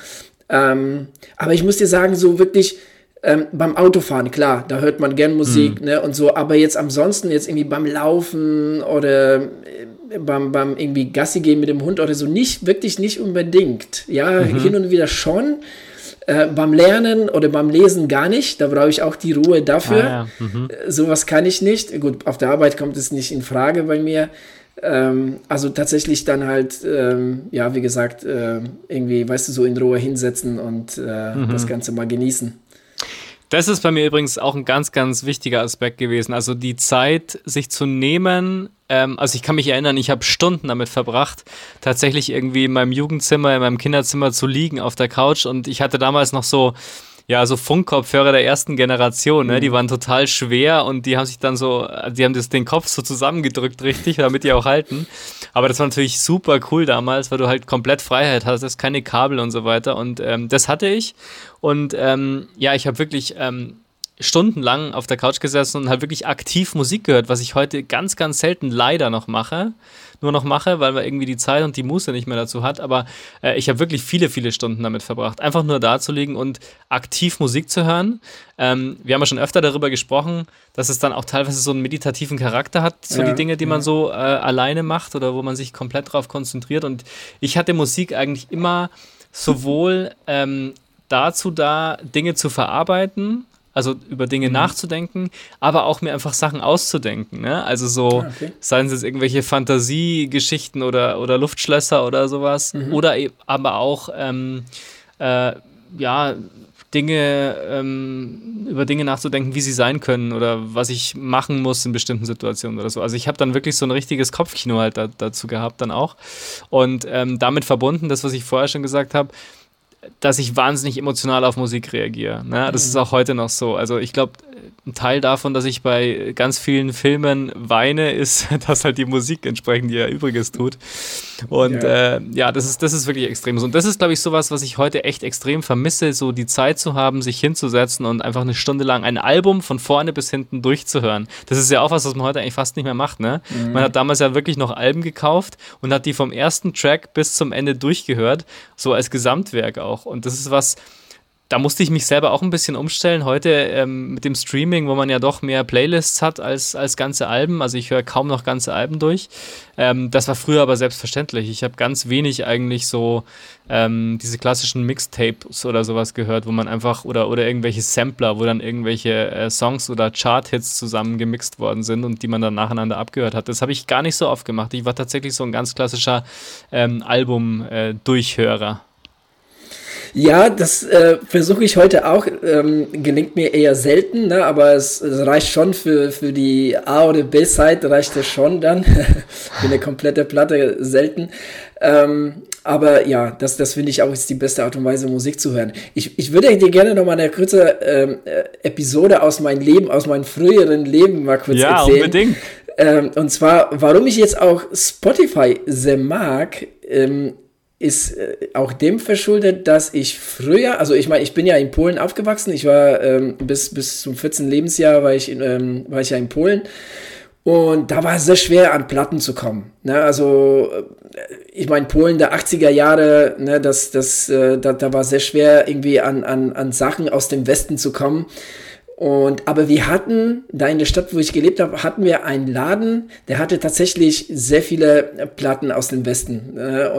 [SPEAKER 1] Aber ich muss dir sagen, so wirklich beim Autofahren, klar, da hört man gern Musik, ne, und so, aber jetzt ansonsten, jetzt irgendwie beim Laufen oder beim irgendwie Gassi gehen mit dem Hund oder so, wirklich nicht unbedingt. Ja, hin und wieder schon. Beim Lernen oder beim Lesen gar nicht, da brauche ich auch die Ruhe dafür. Sowas kann ich nicht. Gut, auf der Arbeit kommt es nicht in Frage bei mir. Also tatsächlich dann halt, wie gesagt, irgendwie, weißt du, so in Ruhe hinsetzen und das Ganze mal genießen.
[SPEAKER 2] Das ist bei mir übrigens auch ein ganz, ganz wichtiger Aspekt gewesen. Also die Zeit, sich zu nehmen. Also ich kann mich erinnern, ich habe Stunden damit verbracht, tatsächlich irgendwie in meinem Jugendzimmer, in meinem Kinderzimmer zu liegen auf der Couch. Und ich hatte damals noch so Funkkopfhörer der ersten Generation, ne? Die waren total schwer und die haben sich dann den Kopf so zusammengedrückt, richtig, damit die auch halten. Aber das war natürlich super cool damals, weil du halt komplett Freiheit hattest, keine Kabel und so weiter. Und das hatte ich. Und ich habe wirklich stundenlang auf der Couch gesessen und halt wirklich aktiv Musik gehört, was ich heute ganz, ganz selten leider noch mache. Nur noch mache, weil man irgendwie die Zeit und die Muße nicht mehr dazu hat. Aber ich habe wirklich viele, viele Stunden damit verbracht, einfach nur da zu liegen und aktiv Musik zu hören. Wir haben ja schon öfter darüber gesprochen, dass es dann auch teilweise so einen meditativen Charakter hat, so die Dinge, die man so alleine macht oder wo man sich komplett drauf konzentriert. Und ich hatte Musik eigentlich immer sowohl dazu da, Dinge zu verarbeiten, also über Dinge nachzudenken, aber auch mir einfach Sachen auszudenken. Ne? Also so, seien es jetzt irgendwelche Fantasiegeschichten oder Luftschlösser oder sowas. Oder aber auch über Dinge nachzudenken, wie sie sein können oder was ich machen muss in bestimmten Situationen oder so. Also ich habe dann wirklich so ein richtiges Kopfkino halt dazu gehabt dann auch. Und damit verbunden, das, was ich vorher schon gesagt habe, dass ich wahnsinnig emotional auf Musik reagiere. Ne? Das ist auch heute noch so. Also ich glaube, ein Teil davon, dass ich bei ganz vielen Filmen weine, ist, dass halt die Musik entsprechend ihr Übriges tut. Und das ist wirklich extrem. Und das ist, glaube ich, sowas, was ich heute echt extrem vermisse, so die Zeit zu haben, sich hinzusetzen und einfach eine Stunde lang ein Album von vorne bis hinten durchzuhören. Das ist ja auch was man heute eigentlich fast nicht mehr macht. Ne? Man hat damals ja wirklich noch Alben gekauft und hat die vom ersten Track bis zum Ende durchgehört, so als Gesamtwerk auch. Und das ist was, da musste ich mich selber auch ein bisschen umstellen. Heute mit dem Streaming, wo man ja doch mehr Playlists hat als ganze Alben. Also ich höre kaum noch ganze Alben durch. Das war früher aber selbstverständlich. Ich habe ganz wenig eigentlich so diese klassischen Mixtapes oder sowas gehört, wo man einfach, oder irgendwelche Sampler, wo dann irgendwelche Songs oder Chart-Hits zusammen gemixt worden sind und die man dann nacheinander abgehört hat. Das habe ich gar nicht so oft gemacht. Ich war tatsächlich so ein ganz klassischer Album-Durchhörer.
[SPEAKER 1] Ja, das versuche ich heute auch, gelingt mir eher selten, ne? Aber es reicht schon für die A- oder B-Side, reicht es schon dann, für eine komplette Platte selten. Aber ja, das finde ich auch ist die beste Art und Weise, Musik zu hören. Ich würde dir gerne noch mal eine kurze Episode aus meinem früheren Leben mal kurz erzählen. Ja, unbedingt. Und zwar, warum ich jetzt auch Spotify sehr mag, ist auch dem verschuldet, dass ich früher, also ich meine, ich bin ja in Polen aufgewachsen, ich war bis zum 14. Lebensjahr war ich ja in Polen und da war es sehr schwer, an Platten zu kommen. Ne? Also ich meine, Polen der 80er Jahre, ne, da war sehr schwer, irgendwie an Sachen aus dem Westen zu kommen. Aber wir hatten, da in der Stadt, wo ich gelebt habe, hatten wir einen Laden, der hatte tatsächlich sehr viele Platten aus dem Westen.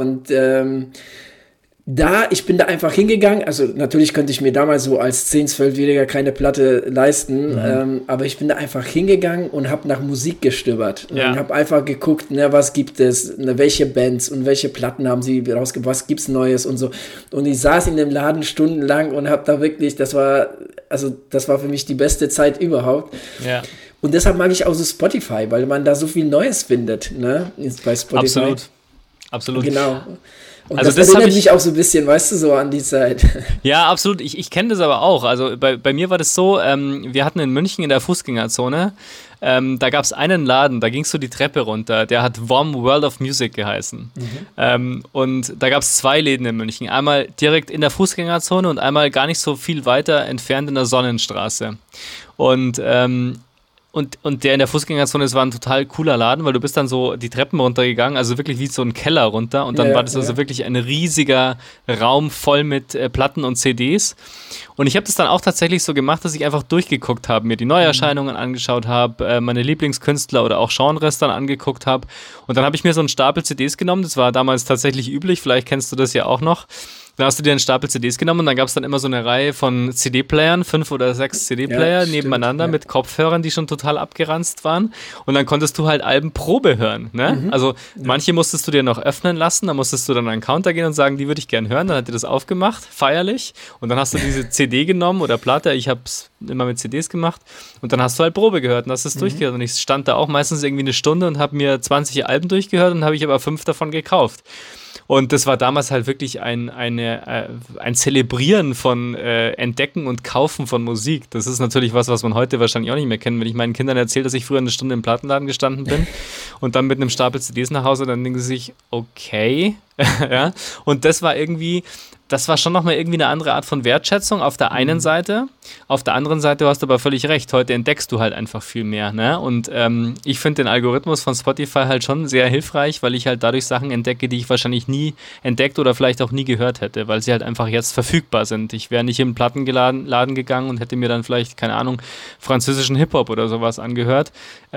[SPEAKER 1] Ich bin da einfach hingegangen, also natürlich könnte ich mir damals so als 10-, 12-Jähriger keine Platte leisten, aber ich bin da einfach hingegangen und habe nach Musik gestöbert. Und habe einfach geguckt, was gibt es, welche Bands und welche Platten haben sie rausgebracht, was gibt's Neues und so. Und ich saß in dem Laden stundenlang und habe da wirklich, das war für mich die beste Zeit überhaupt. Ja. Und deshalb mag ich auch so Spotify, weil man da so viel Neues findet, ne, bei Spotify.
[SPEAKER 2] Absolut.
[SPEAKER 1] Genau. Und also das erinnert mich auch so ein bisschen, weißt du, so an die Zeit.
[SPEAKER 2] Ja, absolut. Ich kenne das aber auch. Also bei mir war das so, wir hatten in München in der Fußgängerzone, da gab es einen Laden, da gingst du die Treppe runter, der hat WOM World of Music geheißen. Und da gab es 2 Läden in München. Einmal direkt in der Fußgängerzone und einmal gar nicht so viel weiter entfernt in der Sonnenstraße. Und Und der in der Fußgängerzone, das war ein total cooler Laden, weil du bist dann so die Treppen runtergegangen, also wirklich wie so ein Keller runter und dann war das also wirklich ein riesiger Raum voll mit Platten und CDs. Und ich habe das dann auch tatsächlich so gemacht, dass ich einfach durchgeguckt habe, mir die Neuerscheinungen angeschaut habe, meine Lieblingskünstler oder auch Genres dann angeguckt habe. Und dann habe ich mir so einen Stapel CDs genommen, das war damals tatsächlich üblich, vielleicht kennst du das ja auch noch. Dann hast du dir einen Stapel CDs genommen und dann gab es dann immer so eine Reihe von CD-Playern, 5 oder 6 CD-Player nebeneinander mit Kopfhörern, die schon total abgeranzt waren. Und dann konntest du halt Alben Probe hören. Ne? Also manche musstest du dir noch öffnen lassen, dann musstest du dann an einen Counter gehen und sagen, die würde ich gern hören. Dann hat dir das aufgemacht, feierlich. Und dann hast du diese CD genommen oder Platte, ich habe es immer mit CDs gemacht. Und dann hast du halt Probe gehört und hast es durchgehört. Und ich stand da auch meistens irgendwie eine Stunde und habe mir 20 Alben durchgehört und habe ich aber 5 davon gekauft. Und das war damals halt wirklich ein Zelebrieren von Entdecken und Kaufen von Musik. Das ist natürlich was man heute wahrscheinlich auch nicht mehr kennt. Wenn ich meinen Kindern erzähle, dass ich früher eine Stunde im Plattenladen gestanden bin und dann mit einem Stapel CDs nach Hause, dann denken sie sich, okay. Ja? Und das war schon nochmal irgendwie eine andere Art von Wertschätzung auf der einen Seite. Auf der anderen Seite, du hast aber völlig recht, heute entdeckst du halt einfach viel mehr. Ne? Und ich finde den Algorithmus von Spotify halt schon sehr hilfreich, weil ich halt dadurch Sachen entdecke, die ich wahrscheinlich nie entdeckt oder vielleicht auch nie gehört hätte, weil sie halt einfach jetzt verfügbar sind. Ich wäre nicht im Plattenladen gegangen und hätte mir dann vielleicht, keine Ahnung, französischen Hip-Hop oder sowas angehört,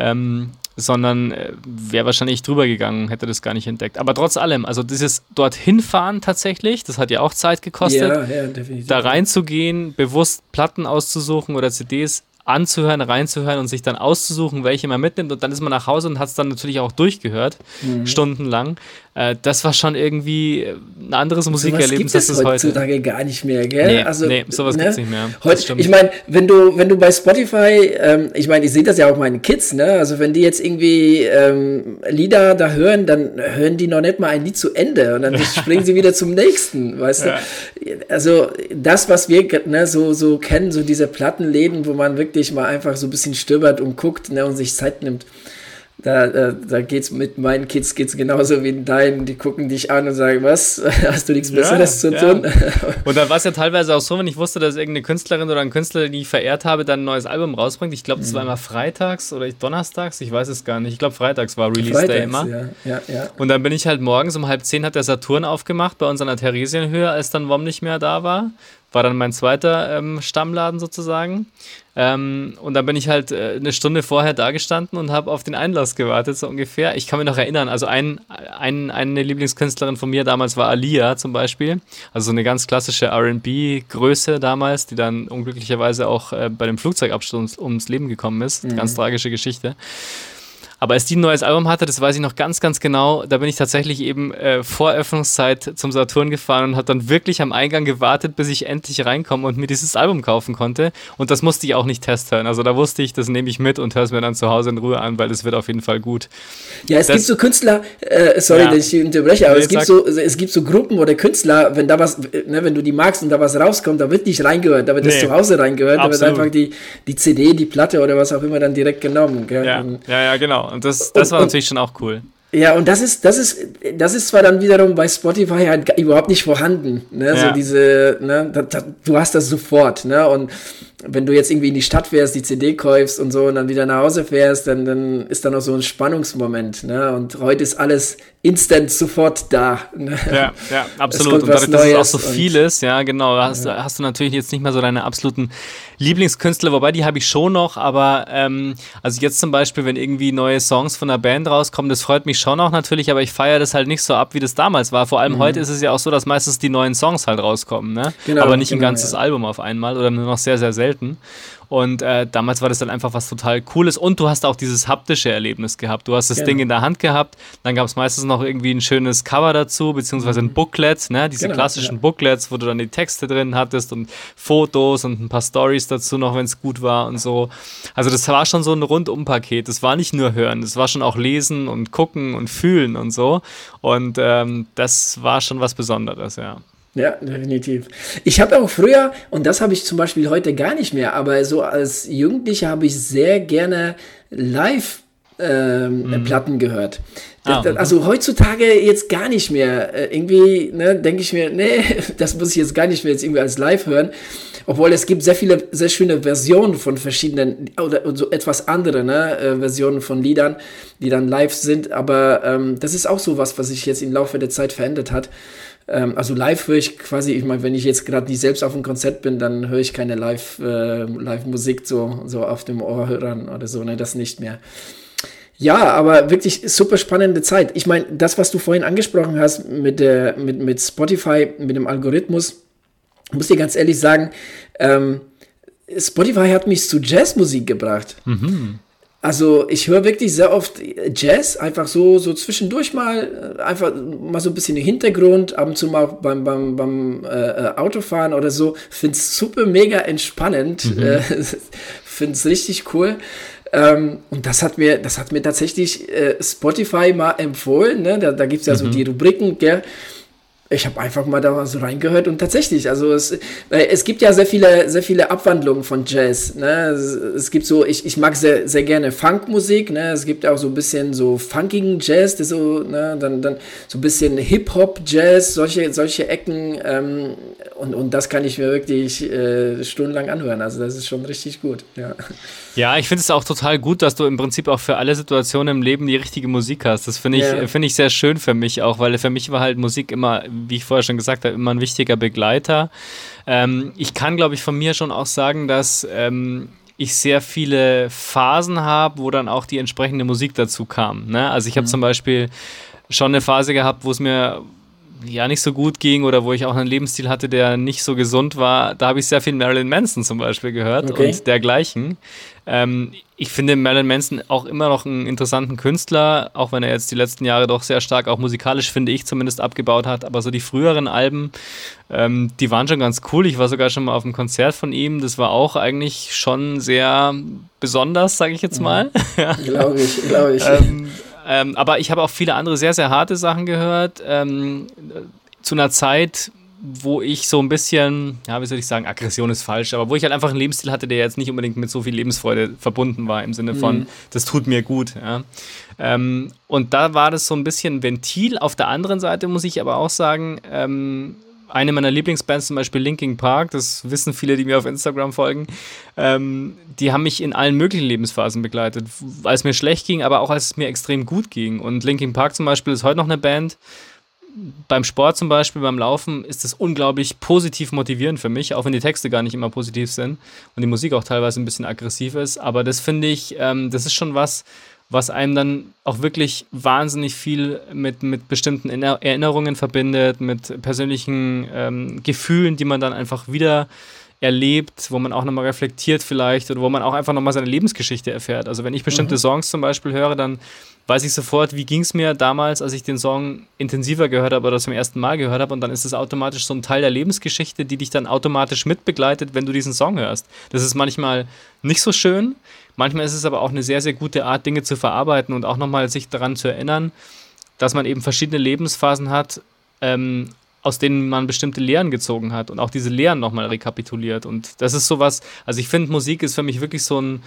[SPEAKER 2] sondern wäre wahrscheinlich drüber gegangen, hätte das gar nicht entdeckt. Aber trotz allem, also dieses dorthin fahren tatsächlich, das hat ja auch Zeit gekostet,
[SPEAKER 1] ja, definitiv.
[SPEAKER 2] Da reinzugehen, bewusst Platten auszusuchen oder CDs anzuhören, reinzuhören und sich dann auszusuchen, welche man mitnimmt und dann ist man nach Hause und hat es dann natürlich auch durchgehört, stundenlang. Das war schon irgendwie ein anderes Musikerlebnis,
[SPEAKER 1] das ist heutzutage gar nicht mehr, gell?
[SPEAKER 2] Nee, sowas gibt's nicht mehr.
[SPEAKER 1] Ich meine, wenn du bei Spotify, ich meine, ich sehe das ja auch meinen Kids, ne? Also wenn die jetzt irgendwie Lieder da hören, dann hören die noch nicht mal ein Lied zu Ende und dann springen sie wieder zum nächsten, weißt du? Also das, was wir so kennen, so diese Plattenläden, wo man wirklich mal einfach so ein bisschen stöbert und guckt, ne, und sich Zeit nimmt. Da geht's mit meinen Kids genauso wie in deinen, die gucken dich an und sagen, was, hast du nichts Besseres zu tun?
[SPEAKER 2] Und dann war es ja teilweise auch so, wenn ich wusste, dass irgendeine Künstlerin oder ein Künstler, die ich verehrt habe, dann ein neues Album rausbringt. Ich glaube, das war immer freitags oder donnerstags, ich weiß es gar nicht. Ich glaube, freitags war Release Day immer.
[SPEAKER 1] Ja.
[SPEAKER 2] Und dann bin ich halt morgens um 9:30 hat der Saturn aufgemacht bei uns an der Theresienhöhe, als dann WOM nicht mehr da war. War dann mein zweiter Stammladen sozusagen. Und dann bin ich halt eine Stunde vorher da gestanden und habe auf den Einlass gewartet, so ungefähr. Ich kann mich noch erinnern, also eine Lieblingskünstlerin von mir damals war Aaliyah zum Beispiel. Also so eine ganz klassische R&B-Größe damals, die dann unglücklicherweise auch bei dem Flugzeugabsturz ums Leben gekommen ist. Ganz tragische Geschichte. Aber als die ein neues Album hatte, das weiß ich noch ganz, ganz genau, da bin ich tatsächlich eben vor Öffnungszeit zum Saturn gefahren und habe dann wirklich am Eingang gewartet, bis ich endlich reinkomme und mir dieses Album kaufen konnte. Und das musste ich auch nicht testhören. Also da wusste ich, das nehme ich mit und höre es mir dann zu Hause in Ruhe an, weil das wird auf jeden Fall gut.
[SPEAKER 1] Ja, es gibt so Künstler, sorry, dass ich unterbreche, aber es gibt so Gruppen oder Künstler, wenn da was, ne, wenn du die magst und da was rauskommt, da wird nicht reingehört, da wird das zu Hause reingehört, da wird einfach die CD, die Platte oder was auch immer dann direkt genommen. Gell?
[SPEAKER 2] Ja, genau. Und das war natürlich schon auch cool.
[SPEAKER 1] Ja, und das ist zwar dann wiederum bei Spotify halt überhaupt nicht vorhanden, ne, so diese, ne, du hast das sofort, ne, und wenn du jetzt irgendwie in die Stadt fährst, die CD kaufst und so und dann wieder nach Hause fährst, dann ist da noch so ein Spannungsmoment, ne, und heute ist alles instant sofort da. Ne?
[SPEAKER 2] Ja, absolut. Und dadurch, dass es auch so viel ist, ja, genau, hast du natürlich jetzt nicht mehr so deine absoluten Lieblingskünstler, wobei die habe ich schon noch, aber also jetzt zum Beispiel, wenn irgendwie neue Songs von einer Band rauskommen, das freut mich schon auch natürlich, aber ich feiere das halt nicht so ab, wie das damals war. Vor allem heute ist es ja auch so, dass meistens die neuen Songs halt rauskommen, ne? Genau, aber nicht ein ganzes Album auf einmal oder nur noch sehr, sehr selten. Und damals war das dann einfach was total Cooles und du hast auch dieses haptische Erlebnis gehabt. Du hast das Ding in der Hand gehabt, dann gab es meistens noch irgendwie ein schönes Cover dazu, beziehungsweise ein Booklet, ne? Diese klassischen Booklets, wo du dann die Texte drin hattest und Fotos und ein paar Stories dazu noch, wenn es gut war und so. Also das war schon so ein Rundum-Paket. Das war nicht nur hören, das war schon auch lesen und gucken und fühlen und so. Und das war schon was Besonderes, ja.
[SPEAKER 1] Ja, definitiv. Ich habe auch früher, und das habe ich zum Beispiel heute gar nicht mehr, aber so als Jugendlicher habe ich sehr gerne live Platten gehört. Also heutzutage jetzt gar nicht mehr. Irgendwie denke ich mir, nee, das muss ich jetzt gar nicht mehr jetzt irgendwie als live hören. Obwohl es gibt sehr viele, sehr schöne Versionen von verschiedenen oder so etwas andere Versionen von Liedern, die dann live sind. Aber das ist auch so was sich jetzt im Laufe der Zeit verändert hat. Also live höre ich quasi, ich meine, wenn ich jetzt gerade nicht selbst auf einem Konzert bin, dann höre ich keine Live-Musik so auf dem Ohrhörern oder so, das nicht mehr. Ja, aber wirklich super spannende Zeit. Ich meine, das, was du vorhin angesprochen hast mit Spotify, mit dem Algorithmus, muss dir ganz ehrlich sagen, Spotify hat mich zu Jazzmusik gebracht. Mhm. Also ich höre wirklich sehr oft Jazz, einfach so zwischendurch einfach mal so ein bisschen im Hintergrund, ab und zu mal beim Autofahren oder so. Finde es super mega entspannend, finde es richtig cool. Und das hat mir tatsächlich Spotify mal empfohlen, da gibt es ja so die Rubriken, gell? Ich habe einfach mal da so reingehört und tatsächlich, also es gibt ja sehr viele Abwandlungen von Jazz, Es gibt so, ich mag sehr, sehr gerne Funkmusik, Es gibt auch so ein bisschen so funkigen Jazz, das so, dann so ein bisschen Hip-Hop-Jazz, solche Ecken, und das kann ich mir wirklich stundenlang anhören, also das ist schon richtig gut, ja.
[SPEAKER 2] Ja, ich finde es auch total gut, dass du im Prinzip auch für alle Situationen im Leben die richtige Musik hast. Das finde ich sehr schön für mich auch, weil für mich war halt Musik immer, wie ich vorher schon gesagt habe, immer ein wichtiger Begleiter. Ich kann, glaube ich, von mir schon auch sagen, dass ich sehr viele Phasen habe, wo dann auch die entsprechende Musik dazu kam. Also ich habe zum Beispiel schon eine Phase gehabt, wo es mir nicht so gut ging oder wo ich auch einen Lebensstil hatte, der nicht so gesund war. Da habe ich sehr viel Marilyn Manson zum Beispiel gehört und dergleichen. Ich finde Marilyn Manson auch immer noch einen interessanten Künstler, auch wenn er jetzt die letzten Jahre doch sehr stark auch musikalisch, finde ich, zumindest abgebaut hat. Aber so die früheren Alben, die waren schon ganz cool. Ich war sogar schon mal auf einem Konzert von ihm. Das war auch eigentlich schon sehr besonders, sage ich jetzt mal.
[SPEAKER 1] Glaube ich.
[SPEAKER 2] Aber ich habe auch viele andere sehr, sehr harte Sachen gehört. Zu einer Zeit, wo ich so ein bisschen, wie soll ich sagen, Aggression ist falsch, aber wo ich halt einfach einen Lebensstil hatte, der jetzt nicht unbedingt mit so viel Lebensfreude verbunden war, im Sinne von, das tut mir gut. Ja. Und da war das so ein bisschen Ventil. Auf der anderen Seite muss ich aber auch sagen, eine meiner Lieblingsbands, zum Beispiel Linkin Park, das wissen viele, die mir auf Instagram folgen, die haben mich in allen möglichen Lebensphasen begleitet, als mir schlecht ging, aber auch als es mir extrem gut ging. Und Linkin Park zum Beispiel ist heute noch eine Band. Beim Sport zum Beispiel, beim Laufen ist das unglaublich positiv motivierend für mich, auch wenn die Texte gar nicht immer positiv sind und die Musik auch teilweise ein bisschen aggressiv ist. Aber das finde ich, das ist schon was einem dann auch wirklich wahnsinnig viel mit bestimmten Erinnerungen verbindet, mit persönlichen Gefühlen, die man dann einfach wieder erlebt, wo man auch nochmal reflektiert vielleicht oder wo man auch einfach nochmal seine Lebensgeschichte erfährt. Also wenn ich bestimmte Songs zum Beispiel höre, dann weiß ich sofort, wie ging es mir damals, als ich den Song intensiver gehört habe oder zum ersten Mal gehört habe, und dann ist es automatisch so ein Teil der Lebensgeschichte, die dich dann automatisch mitbegleitet, wenn du diesen Song hörst. Das ist manchmal nicht so schön, manchmal ist es aber auch eine sehr, sehr gute Art, Dinge zu verarbeiten und auch nochmal sich daran zu erinnern, dass man eben verschiedene Lebensphasen hat, aus denen man bestimmte Lehren gezogen hat und auch diese Lehren nochmal rekapituliert. Und das ist sowas, also ich finde, Musik ist für mich wirklich so ein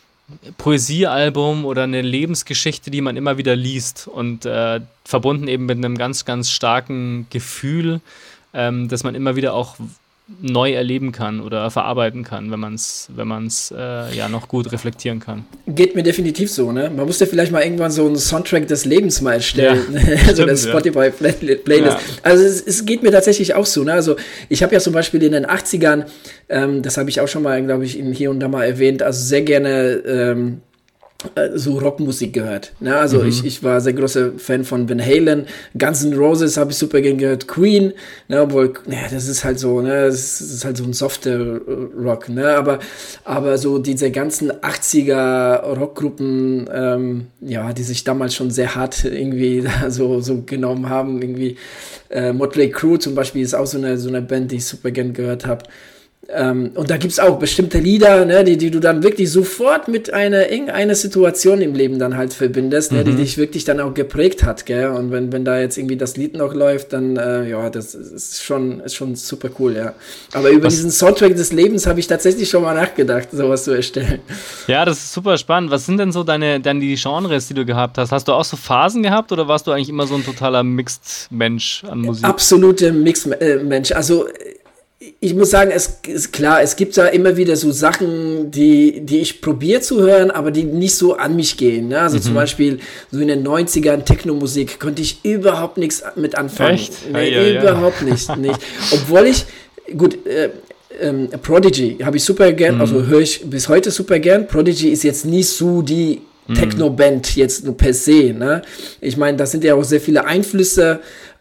[SPEAKER 2] Poesiealbum oder eine Lebensgeschichte, die man immer wieder liest und verbunden eben mit einem ganz, ganz starken Gefühl, das man immer wieder auch neu erleben kann oder verarbeiten kann, wenn man es noch gut reflektieren kann.
[SPEAKER 1] Geht mir definitiv so, ne? Man muss ja vielleicht mal irgendwann so einen Soundtrack des Lebens mal erstellen, so eine Spotify-Playlist. Ja. Also es geht mir tatsächlich auch so, ne? Also ich habe ja zum Beispiel in den 80ern, das habe ich auch schon mal, glaube ich, hier und da mal erwähnt, also sehr gerne so Rockmusik gehört. Ne? Also ich war sehr großer Fan von Van Halen, Guns N' Roses habe ich super gern gehört, Queen, ne? Obwohl, das ist halt so, ne? Das ist halt so ein softer Rock, ne? Aber so diese ganzen 80er Rockgruppen, die sich damals schon sehr hart irgendwie so genommen haben, irgendwie Motley Crue zum Beispiel ist auch so eine Band, die ich super gern gehört habe. Und da gibt's auch bestimmte Lieder, ne, die du dann wirklich sofort mit irgendeiner Situation im Leben dann halt verbindest, ne, die dich wirklich dann auch geprägt hat, gell? Und wenn da jetzt irgendwie das Lied noch läuft, dann, ja, das ist schon super cool, ja. Aber über diesen Soundtrack des Lebens habe ich tatsächlich schon mal nachgedacht, sowas zu erstellen.
[SPEAKER 2] Ja, das ist super spannend. Was sind denn so die Genres, die du gehabt hast? Hast du auch so Phasen gehabt oder warst du eigentlich immer so ein totaler Mixed-Mensch an Musik?
[SPEAKER 1] Absolute Mixed-Mensch. Also, ich muss sagen, es ist klar, es gibt da immer wieder so Sachen, die ich probiere zu hören, aber die nicht so an mich gehen. Ne? Also zum Beispiel so in den 90ern Techno-Musik konnte ich überhaupt nichts mit anfangen.
[SPEAKER 2] Echt?
[SPEAKER 1] Nee, überhaupt nicht. Obwohl ich, gut, Prodigy habe ich super gern, also höre ich bis heute super gern. Prodigy ist jetzt nicht so die Techno-Band jetzt nur per se. Ne? Ich meine, da sind ja auch sehr viele Einflüsse,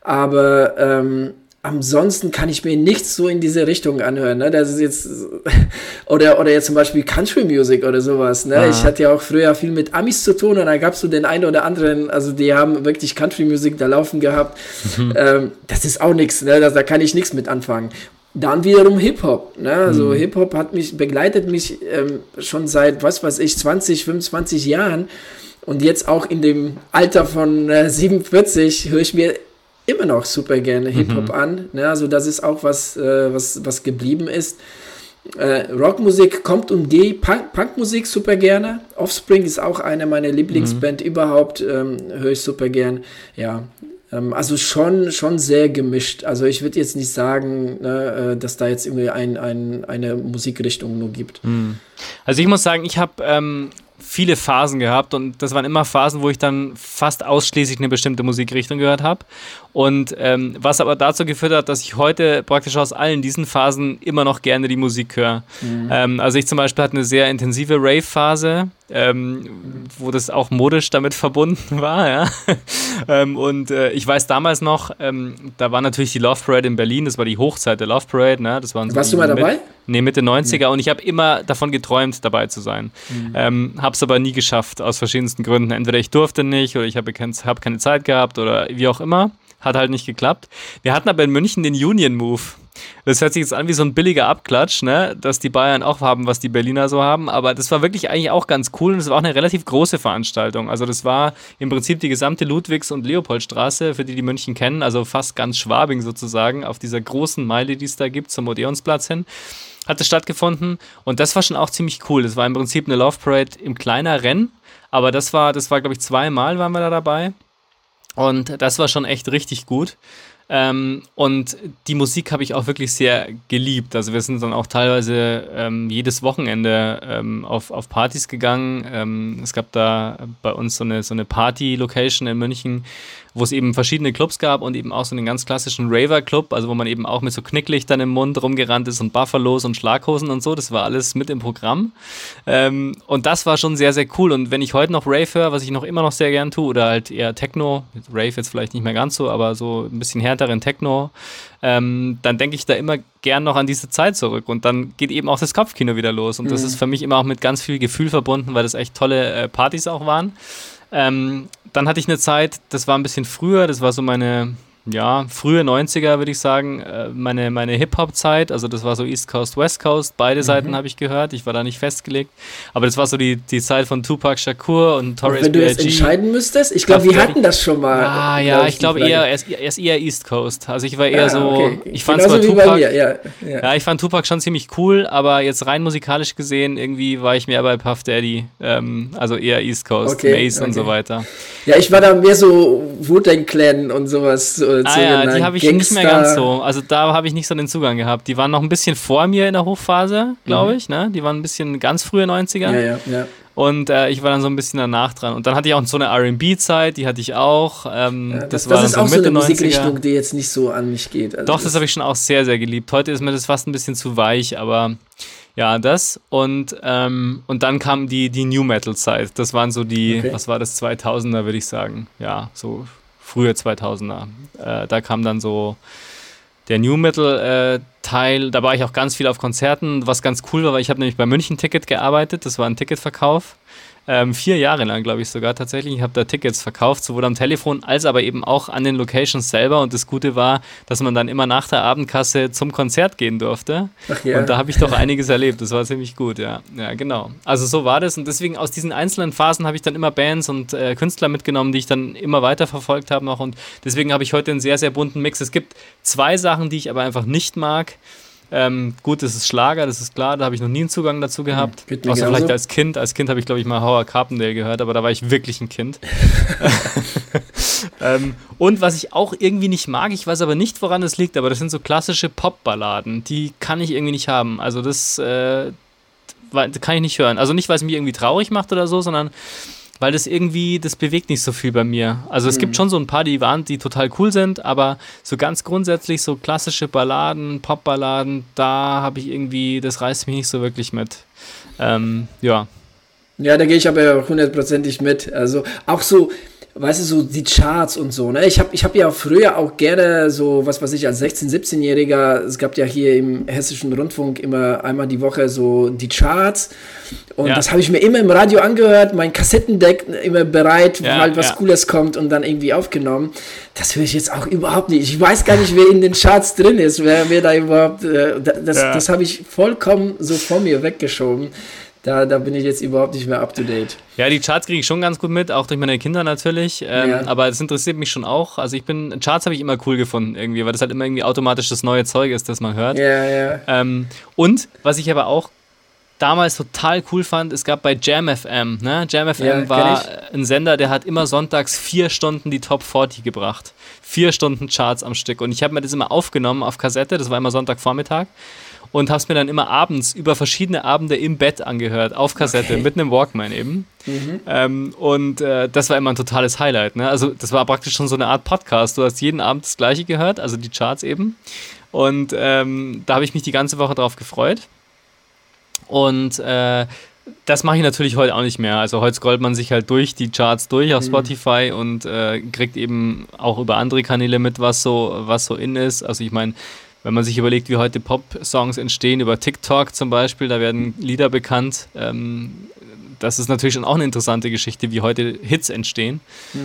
[SPEAKER 1] aber ansonsten kann ich mir nichts so in diese Richtung anhören, ne? Das ist jetzt oder jetzt zum Beispiel Country Music oder sowas, ne? Ich hatte ja auch früher viel mit Amis zu tun und da gab es so den einen oder anderen, also die haben wirklich Country Music da laufen gehabt. Das ist auch nichts, ne? Da kann ich nichts mit anfangen. Dann wiederum Hip-Hop, ne? Also Hip-Hop begleitet mich schon seit, 20, 25 Jahren und jetzt auch in dem Alter von 47 höre ich mir immer noch super gerne Hip-Hop an. Ne? Also das ist auch was geblieben ist. Rockmusik kommt und geht. Punkmusik super gerne. Offspring ist auch eine meiner Lieblingsband überhaupt. Höre ich super gern. Ja, also schon sehr gemischt. Also ich würde jetzt nicht sagen, ne, dass da jetzt irgendwie eine Musikrichtung nur gibt.
[SPEAKER 2] Also ich muss sagen, ich habe viele Phasen gehabt und das waren immer Phasen, wo ich dann fast ausschließlich eine bestimmte Musikrichtung gehört habe und was aber dazu geführt hat, dass ich heute praktisch aus allen diesen Phasen immer noch gerne die Musik höre. Also ich zum Beispiel hatte eine sehr intensive Rave-Phase, wo das auch modisch damit verbunden war, ja. Und ich weiß damals noch, da war natürlich die Love Parade in Berlin, das war die Hochzeit der Love Parade, ne? Das waren so
[SPEAKER 1] Warst du mal dabei?
[SPEAKER 2] Mitte 90er und ich habe immer davon geträumt, dabei zu sein. Habe es aber nie geschafft, aus verschiedensten Gründen. Entweder ich durfte nicht oder ich habe keine Zeit gehabt oder wie auch immer. Hat halt nicht geklappt. Wir hatten aber in München den Union Move. Das hört sich jetzt an wie so ein billiger Abklatsch, ne? Dass die Bayern auch haben, was die Berliner so haben. Aber das war wirklich eigentlich auch ganz cool und es war auch eine relativ große Veranstaltung. Also das war im Prinzip die gesamte Ludwigs- und Leopoldstraße, für die München kennen, also fast ganz Schwabing sozusagen, auf dieser großen Meile, die es da gibt, zum Odeonsplatz hin. Hat es stattgefunden und das war schon auch ziemlich cool. Das war im Prinzip eine Love Parade im kleiner Rennen, aber das war glaube ich, 2-mal waren wir da dabei und das war schon echt richtig gut. Und die Musik habe ich auch wirklich sehr geliebt. Also wir sind dann auch teilweise jedes Wochenende auf Partys gegangen. Es gab da bei uns so eine Party-Location in München, wo es eben verschiedene Clubs gab und eben auch so einen ganz klassischen Raver-Club, also wo man eben auch mit so Knicklichtern im Mund rumgerannt ist und Buffalos und Schlaghosen und so, das war alles mit im Programm. Und das war schon sehr, sehr cool. Und wenn ich heute noch Rave höre, was ich immer noch sehr gern tue, oder halt eher Techno, Rave jetzt vielleicht nicht mehr ganz so, aber so ein bisschen härteren Techno, dann denke ich da immer gern noch an diese Zeit zurück und dann geht eben auch das Kopfkino wieder los und das ist für mich immer auch mit ganz viel Gefühl verbunden, weil das echt tolle Partys auch waren. Dann hatte ich eine Zeit, das war ein bisschen früher, das war so meine frühe 90er, würde ich sagen, meine Hip-Hop-Zeit, also das war so East Coast, West Coast, beide Seiten habe ich gehört, ich war da nicht festgelegt, aber das war so die Zeit von Tupac Shakur und Notorious
[SPEAKER 1] B.I.G. Wenn du jetzt entscheiden müsstest, ich glaube, wir hatten das schon mal.
[SPEAKER 2] Ich glaube er ist eher East Coast, also ich war eher so,
[SPEAKER 1] okay.
[SPEAKER 2] Ich fand
[SPEAKER 1] zwar
[SPEAKER 2] Tupac,
[SPEAKER 1] ich
[SPEAKER 2] fand Tupac schon ziemlich cool, aber jetzt rein musikalisch gesehen, irgendwie war ich mehr bei Puff Daddy, also eher East Coast, Mace und so weiter.
[SPEAKER 1] Ja, ich war da mehr so Wu-Tang Clan und sowas.
[SPEAKER 2] Die habe ich nicht mehr ganz so. Also da habe ich nicht so den Zugang gehabt. Die waren noch ein bisschen vor mir in der Hochphase, glaube ich. Ne? Die waren ein bisschen ganz frühe 90er.
[SPEAKER 1] Ja.
[SPEAKER 2] Und ich war dann so ein bisschen danach dran. Und dann hatte ich auch so eine R&B-Zeit, die hatte ich auch.
[SPEAKER 1] Das war ist so auch Mitte so eine Musikrichtung, die jetzt nicht so an mich geht. Also
[SPEAKER 2] doch, das habe ich schon auch sehr, sehr geliebt. Heute ist mir das fast ein bisschen zu weich, aber ja, das. Und dann kam die New Metal-Zeit. Das waren so was war das, 2000er, würde ich sagen. Ja, so frühe 2000er. Da kam dann so der New Metal Teil. Da war ich auch ganz viel auf Konzerten, was ganz cool war, weil ich habe nämlich bei München Ticket gearbeitet. Das war ein Ticketverkauf. 4 Jahre lang, glaube ich sogar tatsächlich. Ich habe da Tickets verkauft, sowohl am Telefon als aber eben auch an den Locations selber. Und das Gute war, dass man dann immer nach der Abendkasse zum Konzert gehen durfte.
[SPEAKER 1] Ach ja.
[SPEAKER 2] Und da habe ich doch einiges erlebt. Das war ziemlich gut, ja. Ja, genau. Also so war das. Und deswegen aus diesen einzelnen Phasen habe ich dann immer Bands und Künstler mitgenommen, die ich dann immer weiter verfolgt habe noch. Und deswegen habe ich heute einen sehr, sehr bunten Mix. Es gibt 2 Sachen, die ich aber einfach nicht mag. Gut, das ist Schlager, das ist klar, da habe ich noch nie einen Zugang dazu gehabt. Außer vielleicht als Kind. Als Kind habe ich, glaube ich, mal Howard Carpendale gehört, aber da war ich wirklich ein Kind. Und was ich auch irgendwie nicht mag, ich weiß aber nicht, woran es liegt, aber das sind so klassische Popballaden, die kann ich irgendwie nicht haben. Also das kann ich nicht hören. Also nicht, weil es mich irgendwie traurig macht oder so, sondern weil das irgendwie, das bewegt nicht so viel bei mir. Also es gibt schon so ein paar, die total cool sind, aber so ganz grundsätzlich so klassische Balladen, Popballaden, da habe ich irgendwie, das reißt mich nicht so wirklich mit. Ja. Ja,
[SPEAKER 1] da gehe ich aber 100%ig mit. Also auch so, weißt du, so die Charts und so, ne? Ich hab ja früher auch gerne so, was weiß ich, als 16-, 17-Jähriger, es gab ja hier im Hessischen Rundfunk immer einmal die Woche so die Charts und das habe ich mir immer im Radio angehört, mein Kassettendeck immer bereit, weil was Cooles kommt und dann irgendwie aufgenommen. Das höre ich jetzt auch überhaupt nicht. Ich weiß gar nicht, wer in den Charts drin ist, wer da überhaupt, das habe ich vollkommen so von mir weggeschoben. Da bin ich jetzt überhaupt nicht mehr up to date.
[SPEAKER 2] Ja, die Charts kriege ich schon ganz gut mit, auch durch meine Kinder natürlich. Aber es interessiert mich schon auch. Also Charts habe ich immer cool gefunden irgendwie, weil das halt immer irgendwie automatisch das neue Zeug ist, das man hört.
[SPEAKER 1] Ja.
[SPEAKER 2] Und was ich aber auch damals total cool fand, es gab bei Jam FM, ne? Jam FM war ein Sender, der hat immer sonntags 4 Stunden die Top 40 gebracht. 4 Stunden Charts am Stück. Und ich habe mir das immer aufgenommen auf Kassette, das war immer Sonntagvormittag. Und habe es mir dann immer abends über verschiedene Abende im Bett angehört, auf Kassette, mit einem Walkman eben. Das war immer ein totales Highlight. Ne? Also das war praktisch schon so eine Art Podcast. Du hast jeden Abend das Gleiche gehört, also die Charts eben. Und da habe ich mich die ganze Woche drauf gefreut. Und das mache ich natürlich heute auch nicht mehr. Also heute scrollt man sich halt durch die Charts durch auf Spotify und kriegt eben auch über andere Kanäle mit, was so in ist. Also ich meine, wenn man sich überlegt, wie heute Pop-Songs entstehen, über TikTok zum Beispiel, da werden Lieder bekannt. Das ist natürlich schon auch eine interessante Geschichte, wie heute Hits entstehen.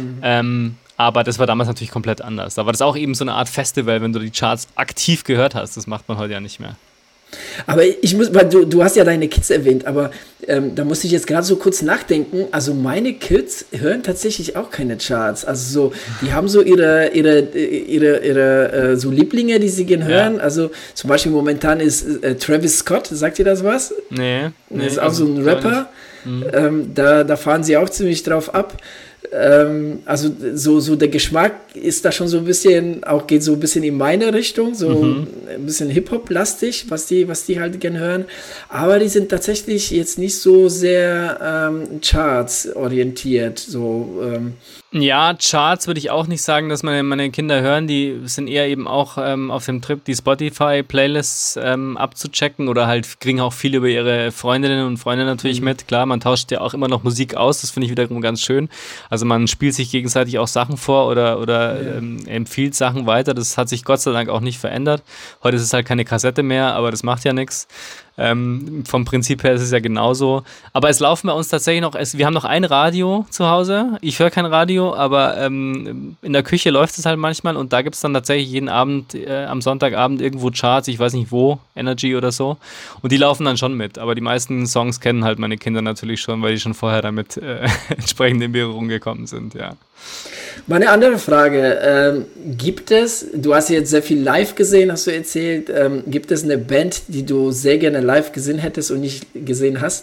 [SPEAKER 2] Aber das war damals natürlich komplett anders. Da war das auch eben so eine Art Festival, wenn du die Charts aktiv gehört hast. Das macht man heute ja nicht mehr.
[SPEAKER 1] Aber ich muss, weil du hast ja deine Kids erwähnt, aber da musste ich jetzt gerade so kurz nachdenken. Also meine Kids hören tatsächlich auch keine Charts. Also so, die haben so ihre so Lieblinge, die sie gerne hören. Also zum Beispiel momentan ist Travis Scott, sagt ihr das was?
[SPEAKER 2] Nee.
[SPEAKER 1] Das ist auch so ein Rapper. Da fahren sie auch ziemlich drauf ab. Also so der Geschmack ist da schon so ein bisschen, auch geht so ein bisschen in meine Richtung, so ein bisschen Hip-Hop-lastig, was die halt gerne hören, aber die sind tatsächlich jetzt nicht so sehr Charts-orientiert, so
[SPEAKER 2] Ja, Charts würde ich auch nicht sagen, dass meine Kinder hören. Die sind eher eben auch auf dem Trip, die Spotify-Playlists abzuchecken oder halt kriegen auch viel über ihre Freundinnen und Freunde natürlich mit. Klar, man tauscht ja auch immer noch Musik aus, das finde ich wiederum ganz schön. Also man spielt sich gegenseitig auch Sachen vor oder empfiehlt Sachen weiter. Das hat sich Gott sei Dank auch nicht verändert. Heute ist es halt keine Kassette mehr, aber das macht ja nichts. Vom Prinzip her ist es ja genauso. Aber es laufen bei uns tatsächlich noch, wir haben noch ein Radio zu Hause. Ich höre kein Radio, aber in der Küche läuft es halt manchmal und da gibt es dann tatsächlich jeden Abend, am Sonntagabend irgendwo Charts, ich weiß nicht wo, Energy oder so. Und die laufen dann schon mit. Aber die meisten Songs kennen halt meine Kinder natürlich schon, weil die schon vorher damit entsprechend in Berührung gekommen sind, ja.
[SPEAKER 1] Meine andere Frage, gibt es, du hast jetzt sehr viel live gesehen, hast du erzählt, gibt es eine Band, die du sehr gerne live gesehen hättest und nicht gesehen hast?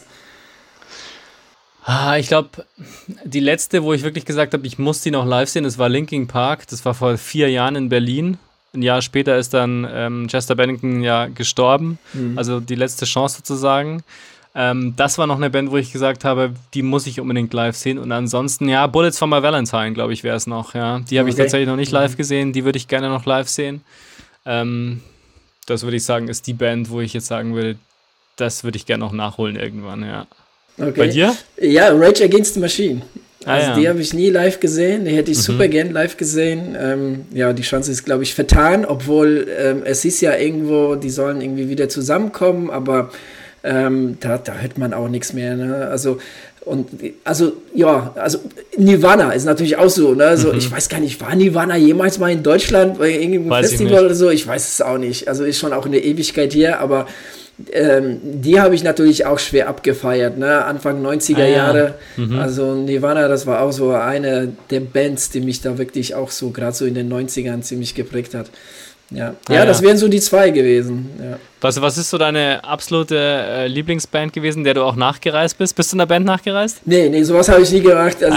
[SPEAKER 2] Ich glaube, die letzte, wo ich wirklich gesagt habe, ich muss die noch live sehen, das war Linkin Park, das war vor 4 Jahren in Berlin. Ein Jahr später ist dann Chester Bennington ja gestorben, also die letzte Chance sozusagen. Das war noch eine Band, wo ich gesagt habe, die muss ich unbedingt live sehen. Und ansonsten, ja, Bullets for My Valentine, glaube ich, wäre es noch. Ja. Die habe ich tatsächlich noch nicht live gesehen. Die würde ich gerne noch live sehen. Das würde ich sagen, ist die Band, wo ich jetzt sagen würde, das würde ich gerne noch nachholen irgendwann, ja.
[SPEAKER 1] Okay.
[SPEAKER 2] Bei dir?
[SPEAKER 1] Ja, Rage Against the Machine. Also die habe ich nie live gesehen. Die hätte ich super gern live gesehen. Die Chance ist, glaube ich, vertan. Obwohl es ist ja irgendwo, die sollen irgendwie wieder zusammenkommen, aber da hört man auch nichts mehr, ne? Also, Und also Nirvana ist natürlich auch so, ne? So, ich weiß gar nicht, war Nirvana jemals mal in Deutschland bei irgendeinem Festival oder so? Ich weiß es auch nicht. Also ist schon auch eine Ewigkeit hier, aber die habe ich natürlich auch schwer abgefeiert, ne? Anfang 90er Jahre. Also Nirvana, das war auch so eine der Bands, die mich da wirklich auch so, gerade so in den 90ern ziemlich geprägt hat. Ja, das wären so die zwei gewesen. Ja.
[SPEAKER 2] Was ist so deine absolute Lieblingsband gewesen, der du auch nachgereist bist? Bist du in der Band nachgereist?
[SPEAKER 1] Nee, sowas habe ich nie gemacht. Also,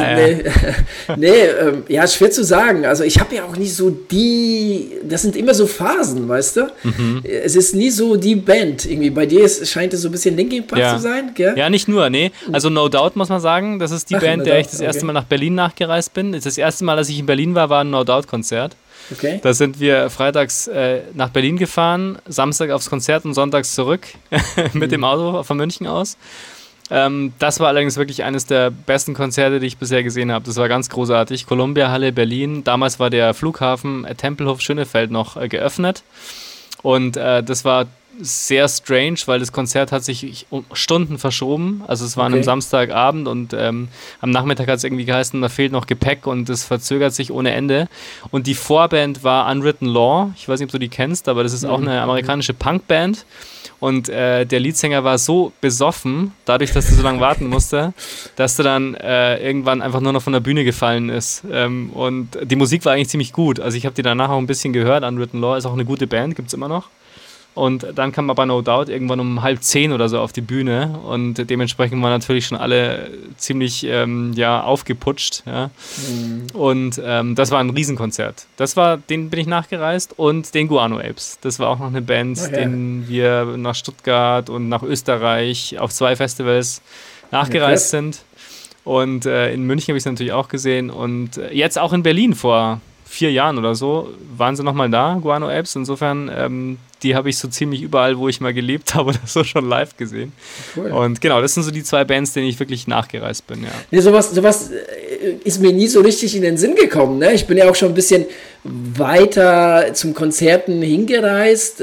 [SPEAKER 1] ist schwer zu sagen. Also ich habe ja auch nicht so das sind immer so Phasen, weißt du? Es ist nie so die Band. Irgendwie bei dir scheint es so ein bisschen Linkin Park zu sein, gell?
[SPEAKER 2] Ja, nicht nur, nee. Also No Doubt muss man sagen, das ist die Band, der ich das erste Mal nach Berlin nachgereist bin. Das erste Mal, als ich in Berlin war ein No Doubt Konzert.
[SPEAKER 1] Okay.
[SPEAKER 2] Da sind wir freitags nach Berlin gefahren, Samstag aufs Konzert und sonntags zurück mit dem Auto von München aus. Das war allerdings wirklich eines der besten Konzerte, die ich bisher gesehen habe. Das war ganz großartig. Columbia Halle Berlin. Damals war der Flughafen Tempelhof Schönefeld noch geöffnet. Und das war sehr strange, weil das Konzert hat sich um Stunden verschoben. Also es war an einem Samstagabend und am Nachmittag hat es irgendwie geheißen, da fehlt noch Gepäck und es verzögert sich ohne Ende. Und die Vorband war Unwritten Law. Ich weiß nicht, ob du die kennst, aber das ist auch eine amerikanische Punkband. Und der Leadsänger war so besoffen, dadurch, dass er so lange warten musste, dass er dann irgendwann einfach nur noch von der Bühne gefallen ist. Und die Musik war eigentlich ziemlich gut. Also ich habe die danach auch ein bisschen gehört. Unwritten Law ist auch eine gute Band, gibt es immer noch. Und dann kam aber No Doubt irgendwann um 9:30 oder so auf die Bühne und dementsprechend waren natürlich schon alle ziemlich aufgeputscht. Ja. Und das war ein Riesenkonzert. Den bin ich nachgereist und den Guano Apes. Das war auch noch eine Band, den wir nach Stuttgart und nach Österreich auf 2 Festivals nachgereist sind. Und in München habe ich es natürlich auch gesehen und jetzt auch in Berlin vor 4 Jahren oder so waren sie nochmal da, Guano Apes. Insofern, die habe ich so ziemlich überall, wo ich mal gelebt habe oder so, schon live gesehen. Cool. Und genau, das sind so die 2 Bands, denen ich wirklich nachgereist bin, ja.
[SPEAKER 1] Nee, sowas ist mir nie so richtig in den Sinn gekommen, ne? Ich bin ja auch schon ein bisschen weiter zum Konzerten hingereist,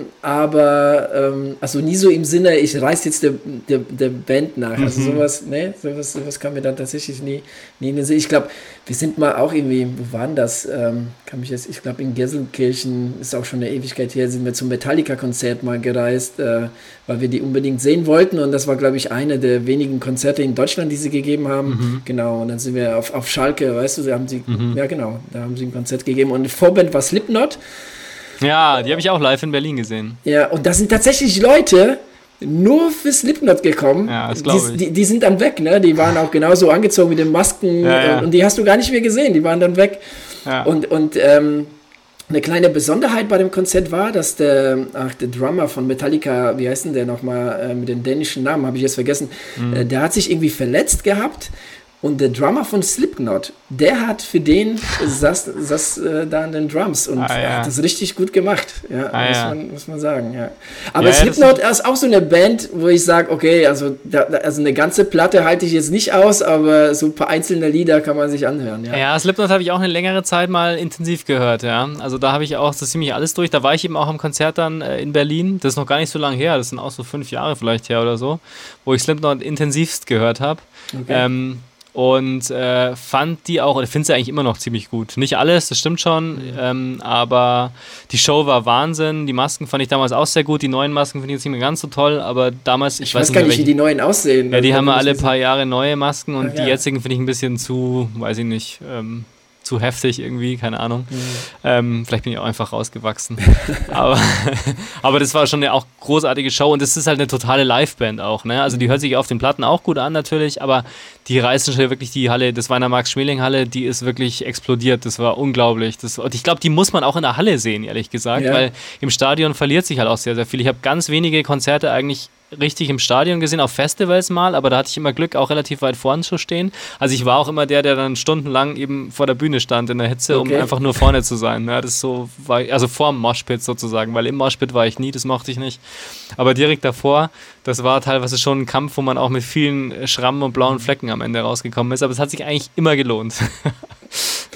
[SPEAKER 1] aber also nie so im Sinne, ich reise jetzt der Band nach. Also sowas kam mir dann tatsächlich nie in den Sinn. Ich glaube, wir sind mal auch irgendwie, wo waren das? Ich glaube in Gesselkirchen, ist auch schon eine Ewigkeit her, sind wir zum Metallica-Konzert mal gereist, weil wir die unbedingt sehen wollten und das war, glaube ich, eine der wenigen Konzerte in Deutschland, die sie gegeben haben. Genau, und dann sind wir auf Schalke, weißt du, da haben sie ein Konzert gegeben und Vorband war Slipknot.
[SPEAKER 2] Ja, die habe ich auch live in Berlin gesehen.
[SPEAKER 1] Ja, und da sind tatsächlich Leute nur für Slipknot gekommen.
[SPEAKER 2] Ja, das glaube ich.
[SPEAKER 1] Die sind dann weg, ne? Die waren auch genauso angezogen mit den Masken und die hast du gar nicht mehr gesehen, die waren dann weg. Ja. Und eine kleine Besonderheit bei dem Konzert war, dass der Drummer von Metallica, wie heißt denn der nochmal, mit den dänischen Namen, habe ich jetzt vergessen, der hat sich irgendwie verletzt gehabt und der Drummer von Slipknot, der hat für den saß da an den Drums und hat das richtig gut gemacht, muss man sagen, ja. Aber Slipknot ist auch so eine Band, wo ich sage, okay, also eine ganze Platte halte ich jetzt nicht aus, aber so ein paar einzelne Lieder kann man sich anhören, ja.
[SPEAKER 2] Ja, Slipknot habe ich auch eine längere Zeit mal intensiv gehört, ja. Also da habe ich auch so ziemlich alles durch. Da war ich eben auch am Konzert dann in Berlin. Das ist noch gar nicht so lange her. Das sind auch so 5 Jahre vielleicht her oder so, wo ich Slipknot intensivst gehört habe. Okay. Und fand die auch, oder finde sie eigentlich immer noch ziemlich gut. Nicht alles, das stimmt schon, aber die Show war Wahnsinn. Die Masken fand ich damals auch sehr gut. Die neuen Masken finde ich jetzt nicht mehr ganz so toll, aber damals,
[SPEAKER 1] ich weiß gar nicht, wie die neuen aussehen.
[SPEAKER 2] Ja, die haben ja alle paar Jahre neue Masken und die jetzigen finde ich ein bisschen zu, weiß ich nicht, zu heftig irgendwie, keine Ahnung. Vielleicht bin ich auch einfach rausgewachsen. aber das war schon eine auch großartige Show und das ist halt eine totale Liveband auch, ne? Also die hört sich auf den Platten auch gut an natürlich, aber die reißen schon wirklich die Halle, das Weiner Marx-Schmeling-Halle, die ist wirklich explodiert. Das war unglaublich. Und ich glaube, die muss man auch in der Halle sehen, ehrlich gesagt, weil im Stadion verliert sich halt auch sehr, sehr viel. Ich habe ganz wenige Konzerte eigentlich richtig im Stadion gesehen, auf Festivals mal, aber da hatte ich immer Glück, auch relativ weit vorne zu stehen. Also ich war auch immer der dann stundenlang eben vor der Bühne stand in der Hitze, um einfach nur vorne zu sein. Ja, das so war, also vorm Moshpit sozusagen, weil im Moshpit war ich nie, das mochte ich nicht. Aber direkt davor, das war teilweise schon ein Kampf, wo man auch mit vielen Schrammen und blauen Flecken am Ende rausgekommen ist, aber es hat sich eigentlich immer gelohnt.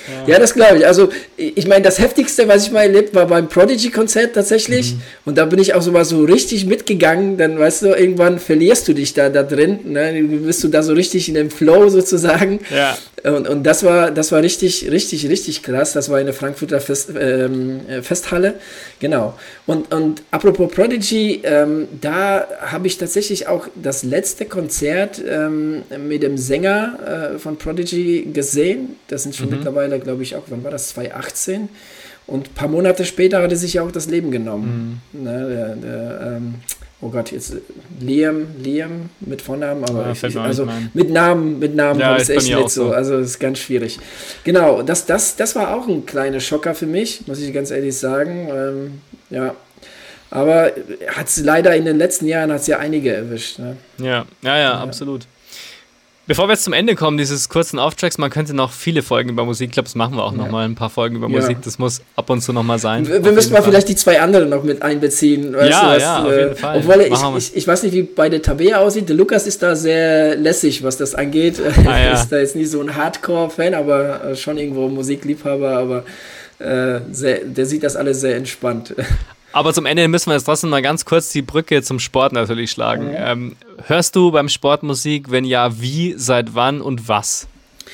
[SPEAKER 1] Ja, das glaube ich. Also, ich meine, das Heftigste, was ich mal erlebt, war beim Prodigy-Konzert tatsächlich. Und da bin ich auch so richtig mitgegangen. Dann, weißt du, irgendwann verlierst du dich da drin. Ne? Bist du da so richtig in dem Flow sozusagen.
[SPEAKER 2] Ja.
[SPEAKER 1] Und das war richtig krass. Das war in der Frankfurter Festhalle. Genau. Und apropos Prodigy, da habe ich tatsächlich auch das letzte Konzert mit dem Sänger von Prodigy gesehen. Das sind schon mittlerweile, glaube ich, auch, wann war das? 2018. Und ein paar Monate später hat er sich ja auch das Leben genommen. Ne, oh Gott, jetzt Liam mit Vornamen, aber mit Namen war das echt nicht so. Also das ist ganz schwierig. Genau, das war auch ein kleiner Schocker für mich, muss ich ganz ehrlich sagen. Ja. Aber hat es leider in den letzten Jahren ja einige erwischt. Ne?
[SPEAKER 2] Ja, absolut. Bevor wir jetzt zum Ende kommen, dieses kurzen Auftracks, man könnte noch viele Folgen über Musik, ich glaube, das machen wir auch nochmal, ein paar Folgen über Musik, das muss ab und zu nochmal sein.
[SPEAKER 1] Wir müssen mal vielleicht die 2 anderen noch mit einbeziehen. Auf jeden Fall. Obwohl ich weiß nicht, wie bei der Tabea aussieht, der Lukas ist da sehr lässig, was das angeht. Er ist da jetzt nicht so ein Hardcore-Fan, aber schon irgendwo Musikliebhaber, aber der sieht das alles sehr entspannt.
[SPEAKER 2] Aber zum Ende müssen wir jetzt trotzdem mal ganz kurz die Brücke zum Sport natürlich schlagen. Hörst du beim Sport Musik? Wenn ja, wie, seit wann und was?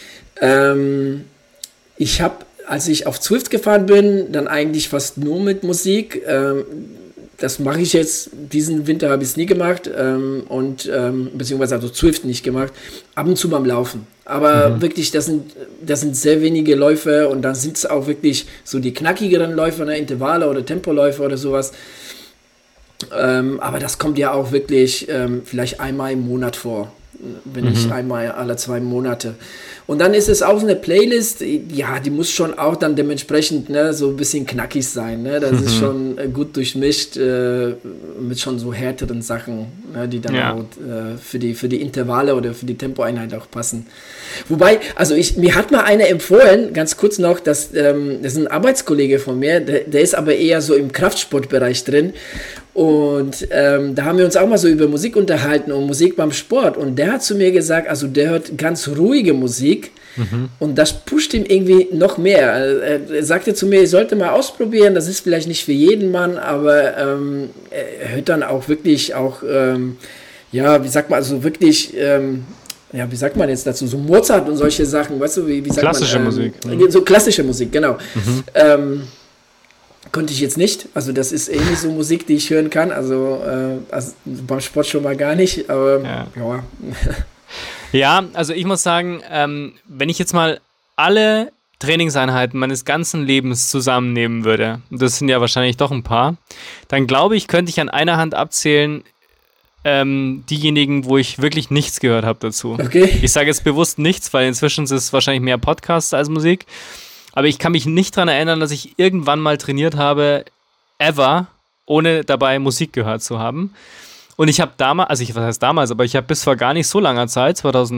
[SPEAKER 1] Ich habe, als ich auf Zwift gefahren bin, dann eigentlich fast nur mit Musik. Das mache ich jetzt, diesen Winter habe ich es nie gemacht beziehungsweise also Zwift nicht gemacht, ab und zu beim Laufen. Aber wirklich, das sind sehr wenige Läufe und dann sind es auch wirklich so die knackigeren Läufe, ne, Intervalle oder Tempoläufe oder sowas. Aber das kommt ja auch wirklich vielleicht einmal im Monat vor, wenn nicht einmal alle 2 Monate. Und dann ist es auch so eine Playlist, ja, die muss schon auch dann dementsprechend so ein bisschen knackig sein. Ne? Das ist schon gut durchmischt mit schon so härteren Sachen, ne, die dann auch für die Intervalle oder für die Tempoeinheit auch passen. Wobei, also mir hat mal einer empfohlen, ganz kurz noch, das ist ein Arbeitskollege von mir, der ist aber eher so im Kraftsportbereich drin. Und da haben wir uns auch mal so über Musik unterhalten und Musik beim Sport. Und der hat zu mir gesagt, also der hört ganz ruhige Musik und das pusht ihm irgendwie noch mehr. Er sagte zu mir, ich sollte mal ausprobieren, das ist vielleicht nicht für jeden Mann, aber er hört dann auch wirklich wie sagt man, also wirklich... wie sagt man jetzt dazu? So Mozart und solche Sachen, weißt du, wie sagt
[SPEAKER 2] klassische
[SPEAKER 1] man?
[SPEAKER 2] Musik.
[SPEAKER 1] So klassische Musik, genau. Konnte ich jetzt nicht. Also das ist nicht so Musik, die ich hören kann. Also beim Sport schon mal gar nicht. Aber ja.
[SPEAKER 2] Ja, also ich muss sagen, wenn ich jetzt mal alle Trainingseinheiten meines ganzen Lebens zusammennehmen würde, und das sind ja wahrscheinlich doch ein paar, dann glaube ich, könnte ich an einer Hand abzählen, diejenigen, wo ich wirklich nichts gehört habe dazu.
[SPEAKER 1] Okay.
[SPEAKER 2] Ich sage jetzt bewusst nichts, weil inzwischen ist es wahrscheinlich mehr Podcasts als Musik. Aber ich kann mich nicht daran erinnern, dass ich irgendwann mal trainiert habe, ever, ohne dabei Musik gehört zu haben. Und ich habe damals, was heißt damals, aber ich habe bis vor gar nicht so langer Zeit,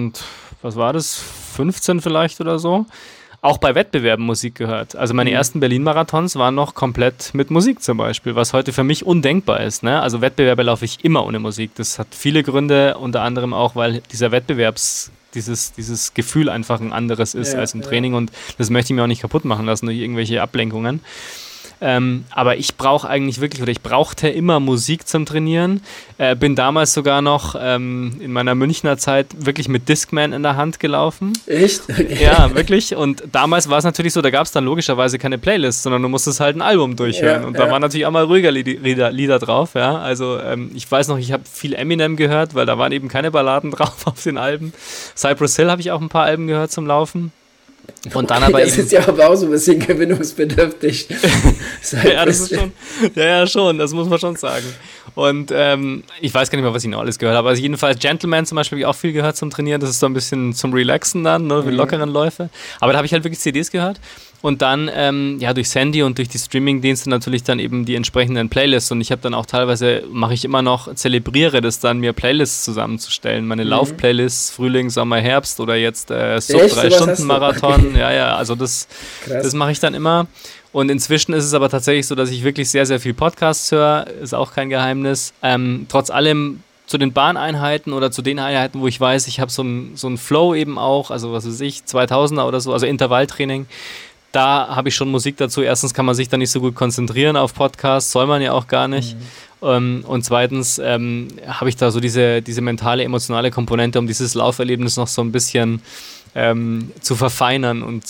[SPEAKER 2] 2015 vielleicht oder so, auch bei Wettbewerben Musik gehört. Also meine ersten Berlin-Marathons waren noch komplett mit Musik zum Beispiel, was heute für mich undenkbar ist. Ne? Also Wettbewerbe laufe ich immer ohne Musik. Das hat viele Gründe, unter anderem auch, weil dieser dieses Gefühl einfach ein anderes ist als im Training und das möchte ich mir auch nicht kaputt machen lassen durch irgendwelche Ablenkungen. Aber ich brauchte immer Musik zum Trainieren. Bin damals sogar noch in meiner Münchner Zeit wirklich mit Discman in der Hand gelaufen.
[SPEAKER 1] Echt? Okay.
[SPEAKER 2] Ja, wirklich. Und damals war es natürlich so, da gab es dann logischerweise keine Playlist, sondern du musstest halt ein Album durchhören. Und da waren natürlich auch mal ruhiger Lieder drauf. Ja? Also ich weiß noch, ich habe viel Eminem gehört, weil da waren eben keine Balladen drauf auf den Alben. Cypress Hill habe ich auch ein paar Alben gehört zum Laufen. Und dann aber
[SPEAKER 1] das ist ja aber auch so ein bisschen gewinnungsbedürftig.
[SPEAKER 2] Ja, das ist schon, schon, das muss man schon sagen. Und ich weiß gar nicht mehr, was ich noch alles gehört habe. Also jedenfalls Gentleman zum Beispiel habe ich auch viel gehört zum Trainieren. Das ist so ein bisschen zum Relaxen dann, ne, für lockeren Läufe. Aber da habe ich halt wirklich CDs gehört. Und dann, durch Sandy und durch die Streaming-Dienste natürlich dann eben die entsprechenden Playlists. Und ich habe dann auch teilweise, mache ich immer noch, zelebriere das dann, mir Playlists zusammenzustellen. Meine Lauf-Playlists, Frühling, Sommer, Herbst oder jetzt Sub-3-Stunden-Marathon. Ja, also das mache ich dann immer. Und inzwischen ist es aber tatsächlich so, dass ich wirklich sehr, sehr viel Podcasts höre. Ist auch kein Geheimnis. Trotz allem zu den Bahneinheiten oder zu den Einheiten, wo ich weiß, ich habe so einen Flow eben auch, also was weiß ich, 2000er oder so, also Intervalltraining, da habe ich schon Musik dazu. Erstens kann man sich da nicht so gut konzentrieren auf Podcasts, soll man ja auch gar nicht. Und zweitens habe ich da so diese mentale, emotionale Komponente, um dieses Lauferlebnis noch so ein bisschen zu verfeinern und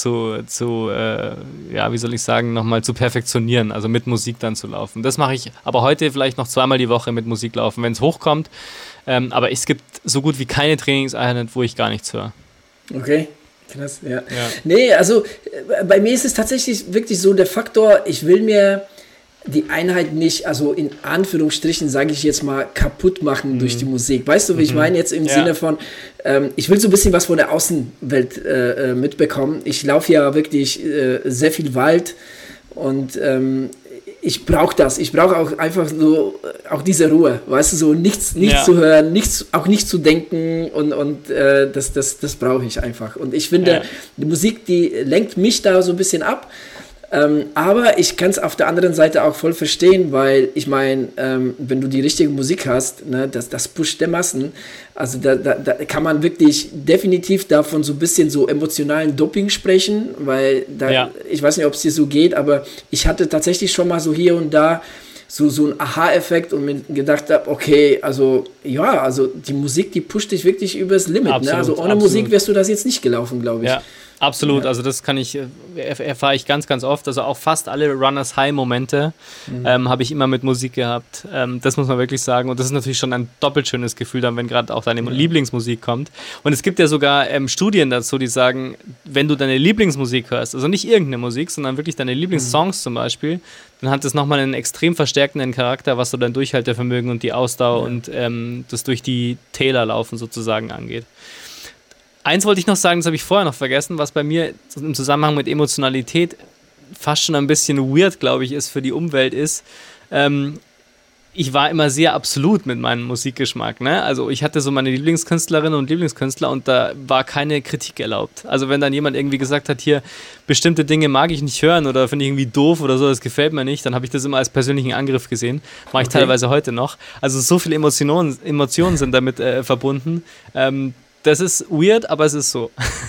[SPEAKER 2] wie soll ich sagen, nochmal zu perfektionieren, also mit Musik dann zu laufen. Das mache ich aber heute vielleicht noch 2-mal die Woche mit Musik laufen, wenn es hochkommt. Aber es gibt so gut wie keine Trainingseinheit, wo ich gar nichts höre.
[SPEAKER 1] Okay. Krass, ja. Nee, also bei mir ist es tatsächlich wirklich so der Faktor, ich will mir die Einheit nicht, also in Anführungsstrichen, sage ich jetzt mal, kaputt machen durch die Musik. Weißt du, wie ich meine? Jetzt im Sinne von, ich will so ein bisschen was von der Außenwelt mitbekommen. Ich laufe ja wirklich sehr viel Wald und ich brauche das. Ich brauche auch einfach so, auch diese Ruhe, weißt du, so nichts zu hören, auch nicht zu denken und das brauche ich einfach. Und ich finde, die Musik, die lenkt mich da so ein bisschen ab. Aber ich kann es auf der anderen Seite auch voll verstehen, weil ich meine, wenn du die richtige Musik hast, ne, das pusht dermaßen, also da kann man wirklich definitiv davon so ein bisschen so emotionalen Doping sprechen, weil ich weiß nicht, ob es dir so geht, aber ich hatte tatsächlich schon mal so hier und da so ein Aha-Effekt und mir gedacht habe, okay, also die Musik, die pusht dich wirklich übers Limit. Absolut, ne? Also ohne Musik wärst du das jetzt nicht gelaufen, glaube ich.
[SPEAKER 2] Ja. Absolut, also das erfahre ich ganz, ganz oft, also auch fast alle Runners-High-Momente habe ich immer mit Musik gehabt, das muss man wirklich sagen und das ist natürlich schon ein doppelt schönes Gefühl dann, wenn gerade auch deine Lieblingsmusik kommt und es gibt ja sogar Studien dazu, die sagen, wenn du deine Lieblingsmusik hörst, also nicht irgendeine Musik, sondern wirklich deine Lieblingssongs zum Beispiel, dann hat das nochmal einen extrem verstärkenden Charakter, was so dein Durchhaltevermögen und die Ausdauer und das durch die Täler laufen sozusagen angeht. Eins wollte ich noch sagen, das habe ich vorher noch vergessen, was bei mir im Zusammenhang mit Emotionalität fast schon ein bisschen weird, glaube ich, ist für die Umwelt ist. Ich war immer sehr absolut mit meinem Musikgeschmack. Ne? Also ich hatte so meine Lieblingskünstlerinnen und Lieblingskünstler und da war keine Kritik erlaubt. Also wenn dann jemand irgendwie gesagt hat, hier, bestimmte Dinge mag ich nicht hören oder finde ich irgendwie doof oder so, das gefällt mir nicht, dann habe ich das immer als persönlichen Angriff gesehen. Mache ich teilweise heute noch. Also so viele Emotionen sind damit verbunden. Das ist weird, aber es ist so.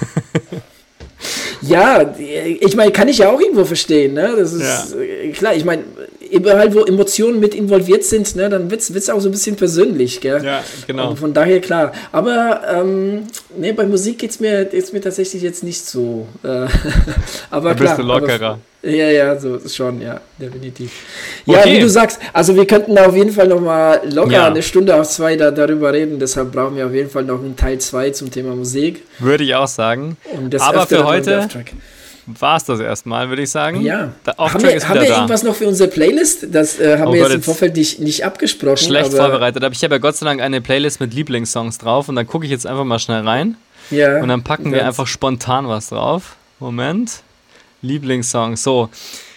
[SPEAKER 1] Ja, ich meine, kann ich ja auch irgendwo verstehen, ne? Das ist klar, ich meine, überall, wo Emotionen mit involviert sind, ne, dann wird's auch so ein bisschen persönlich, gell? Ja, genau. Und von daher klar. Aber bei Musik geht's mir tatsächlich jetzt nicht so. Aber
[SPEAKER 2] da bist du lockerer.
[SPEAKER 1] Ja, so schon, ja, definitiv. Ja, okay. Wie du sagst, also wir könnten da auf jeden Fall nochmal locker eine Stunde auf 2 darüber reden, deshalb brauchen wir auf jeden Fall noch einen Teil 2 zum Thema Musik.
[SPEAKER 2] Würde ich auch sagen. Aber für heute war es das erstmal, würde ich sagen.
[SPEAKER 1] Ja. Haben wir irgendwas noch für unsere Playlist? Das haben wir jetzt im Vorfeld nicht abgesprochen.
[SPEAKER 2] Schlecht vorbereitet, aber ich habe ja Gott sei Dank eine Playlist mit Lieblingssongs drauf und dann gucke ich jetzt einfach mal schnell rein. Ja. Und dann packen wir einfach spontan was drauf. Moment. Lieblingssong, so.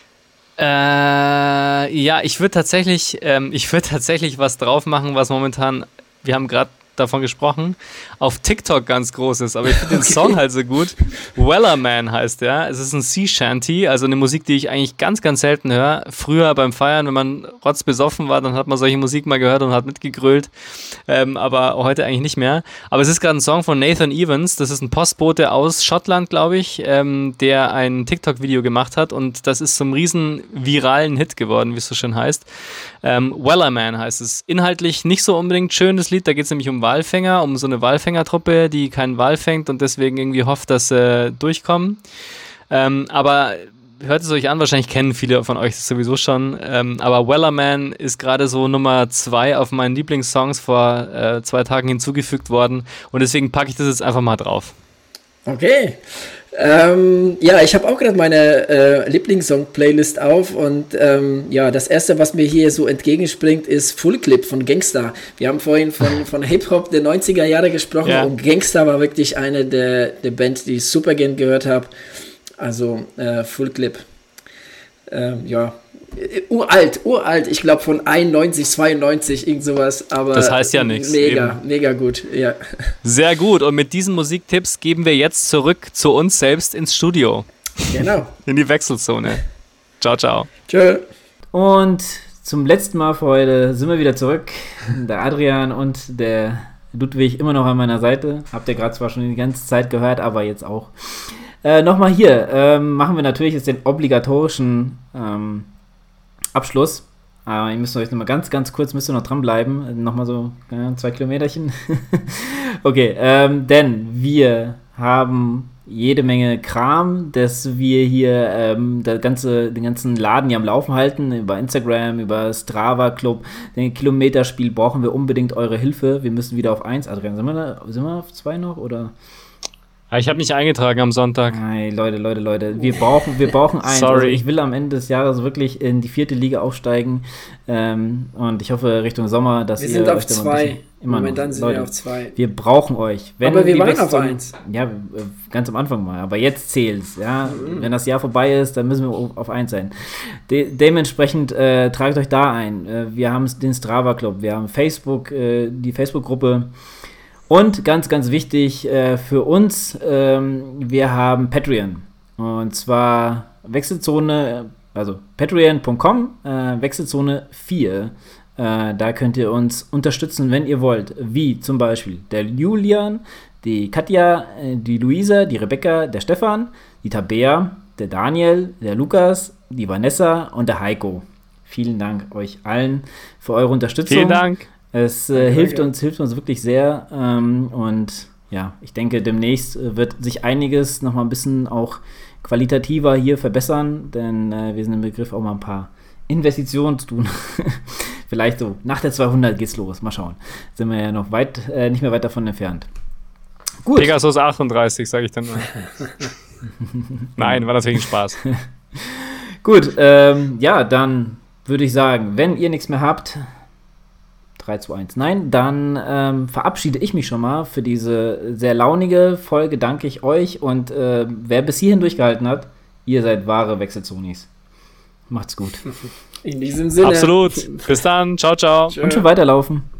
[SPEAKER 2] Ich würde tatsächlich was drauf machen, was momentan, wir haben gerade davon gesprochen, auf TikTok ganz groß ist, aber ich finde den Song halt so gut. Wellerman heißt der. Es ist ein Sea Shanty, also eine Musik, die ich eigentlich ganz, ganz selten höre. Früher beim Feiern, wenn man rotzbesoffen war, dann hat man solche Musik mal gehört und hat mitgegrölt, aber heute eigentlich nicht mehr. Aber es ist gerade ein Song von Nathan Evans, das ist ein Postbote aus Schottland, glaube ich, der ein TikTok-Video gemacht hat und das ist zum riesen viralen Hit geworden, wie es so schön heißt. Wellerman heißt es. Inhaltlich nicht so unbedingt schön, das Lied, da geht es nämlich um Walfänger, um so eine Walfängertruppe, die keinen Wal fängt und deswegen irgendwie hofft, dass sie durchkommen. Aber hört es euch an, wahrscheinlich kennen viele von euch das sowieso schon. Aber Wellerman ist gerade so Nummer 2 auf meinen Lieblingssongs vor 2 Tagen hinzugefügt worden und deswegen packe ich das jetzt einfach mal drauf.
[SPEAKER 1] Okay. Ich habe auch gerade meine Lieblingssong-Playlist auf und das erste, was mir hier so entgegenspringt, ist Full Clip von Gangsta. Wir haben vorhin von Hip-Hop der 90er Jahre gesprochen und Gangsta war wirklich eine der Bands, die ich super gern gehört habe. Also Full Clip. Uralt, ich glaube von 91, 92, irgend sowas, aber
[SPEAKER 2] das heißt ja nichts.
[SPEAKER 1] Mega gut, ja.
[SPEAKER 2] Sehr gut, und mit diesen Musiktipps geben wir jetzt zurück zu uns selbst ins Studio.
[SPEAKER 1] Genau.
[SPEAKER 2] In die Wechselzone. Ciao, ciao.
[SPEAKER 3] Tschö. Und zum letzten Mal für heute sind wir wieder zurück. Der Adrian und der Ludwig immer noch an meiner Seite. Habt ihr gerade zwar schon die ganze Zeit gehört, aber jetzt auch. Nochmal hier, machen wir natürlich jetzt den obligatorischen Abschluss. Aber ihr müsst euch nochmal ganz kurz, müsst ihr noch dranbleiben. Nochmal so 2 Kilometerchen. Okay, denn wir haben jede Menge Kram, dass wir hier den ganzen Laden hier am Laufen halten. Über Instagram, über Strava Club, den Kilometerspiel brauchen wir unbedingt eure Hilfe. Wir müssen wieder auf 1. Adrian, sind wir auf 2 noch, oder?
[SPEAKER 2] Ich habe nicht eingetragen am Sonntag.
[SPEAKER 3] Nein, Leute. Wir brauchen eins.
[SPEAKER 2] Sorry.
[SPEAKER 3] Also ich will am Ende des Jahres wirklich in die 4. Liga aufsteigen. Und ich hoffe Richtung Sommer, dass
[SPEAKER 1] wir
[SPEAKER 3] ihr
[SPEAKER 1] sind auf
[SPEAKER 3] euch da
[SPEAKER 1] 2.
[SPEAKER 3] Immer
[SPEAKER 1] Momentan
[SPEAKER 3] noch.
[SPEAKER 1] sind
[SPEAKER 3] Leute,
[SPEAKER 1] wir auf 2.
[SPEAKER 3] Wir brauchen euch.
[SPEAKER 1] Aber wir waren auf 1.
[SPEAKER 3] Ja, ganz am Anfang mal. Aber jetzt zählt's. Ja? Wenn das Jahr vorbei ist, dann müssen wir auf 1 sein. Dementsprechend tragt euch da ein. Wir haben den Strava Club, wir haben Facebook, die Facebook-Gruppe. Und ganz wichtig für uns, wir haben Patreon. Und zwar Wechselzone, also patreon.com, Wechselzone 4. Da könnt ihr uns unterstützen, wenn ihr wollt. Wie zum Beispiel der Julian, die Katja, die Luisa, die Rebecca, der Stefan, die Tabea, der Daniel, der Lukas, die Vanessa und der Heiko. Vielen Dank euch allen für eure Unterstützung.
[SPEAKER 2] Vielen Dank.
[SPEAKER 3] Es hilft uns wirklich sehr und ja, ich denke, demnächst wird sich einiges nochmal ein bisschen auch qualitativer hier verbessern, denn wir sind im Begriff, auch mal ein paar Investitionen zu tun. Vielleicht so, nach der 200 geht's los, mal schauen. Sind wir ja noch nicht mehr weit davon entfernt. Gut.
[SPEAKER 2] Pegasus 38, sage ich dann mal. Nein, war natürlich ein Spaß.
[SPEAKER 3] Gut, ja, dann würde ich sagen, wenn ihr nichts mehr habt, 3, 2, 1. Nein, dann verabschiede ich mich schon mal für diese sehr launige Folge. Danke ich euch und wer bis hierhin durchgehalten hat, ihr seid wahre Wechselzonis. Macht's gut.
[SPEAKER 1] In diesem Sinne.
[SPEAKER 2] Absolut. Bis dann. Ciao, ciao.
[SPEAKER 3] Und schon weiterlaufen.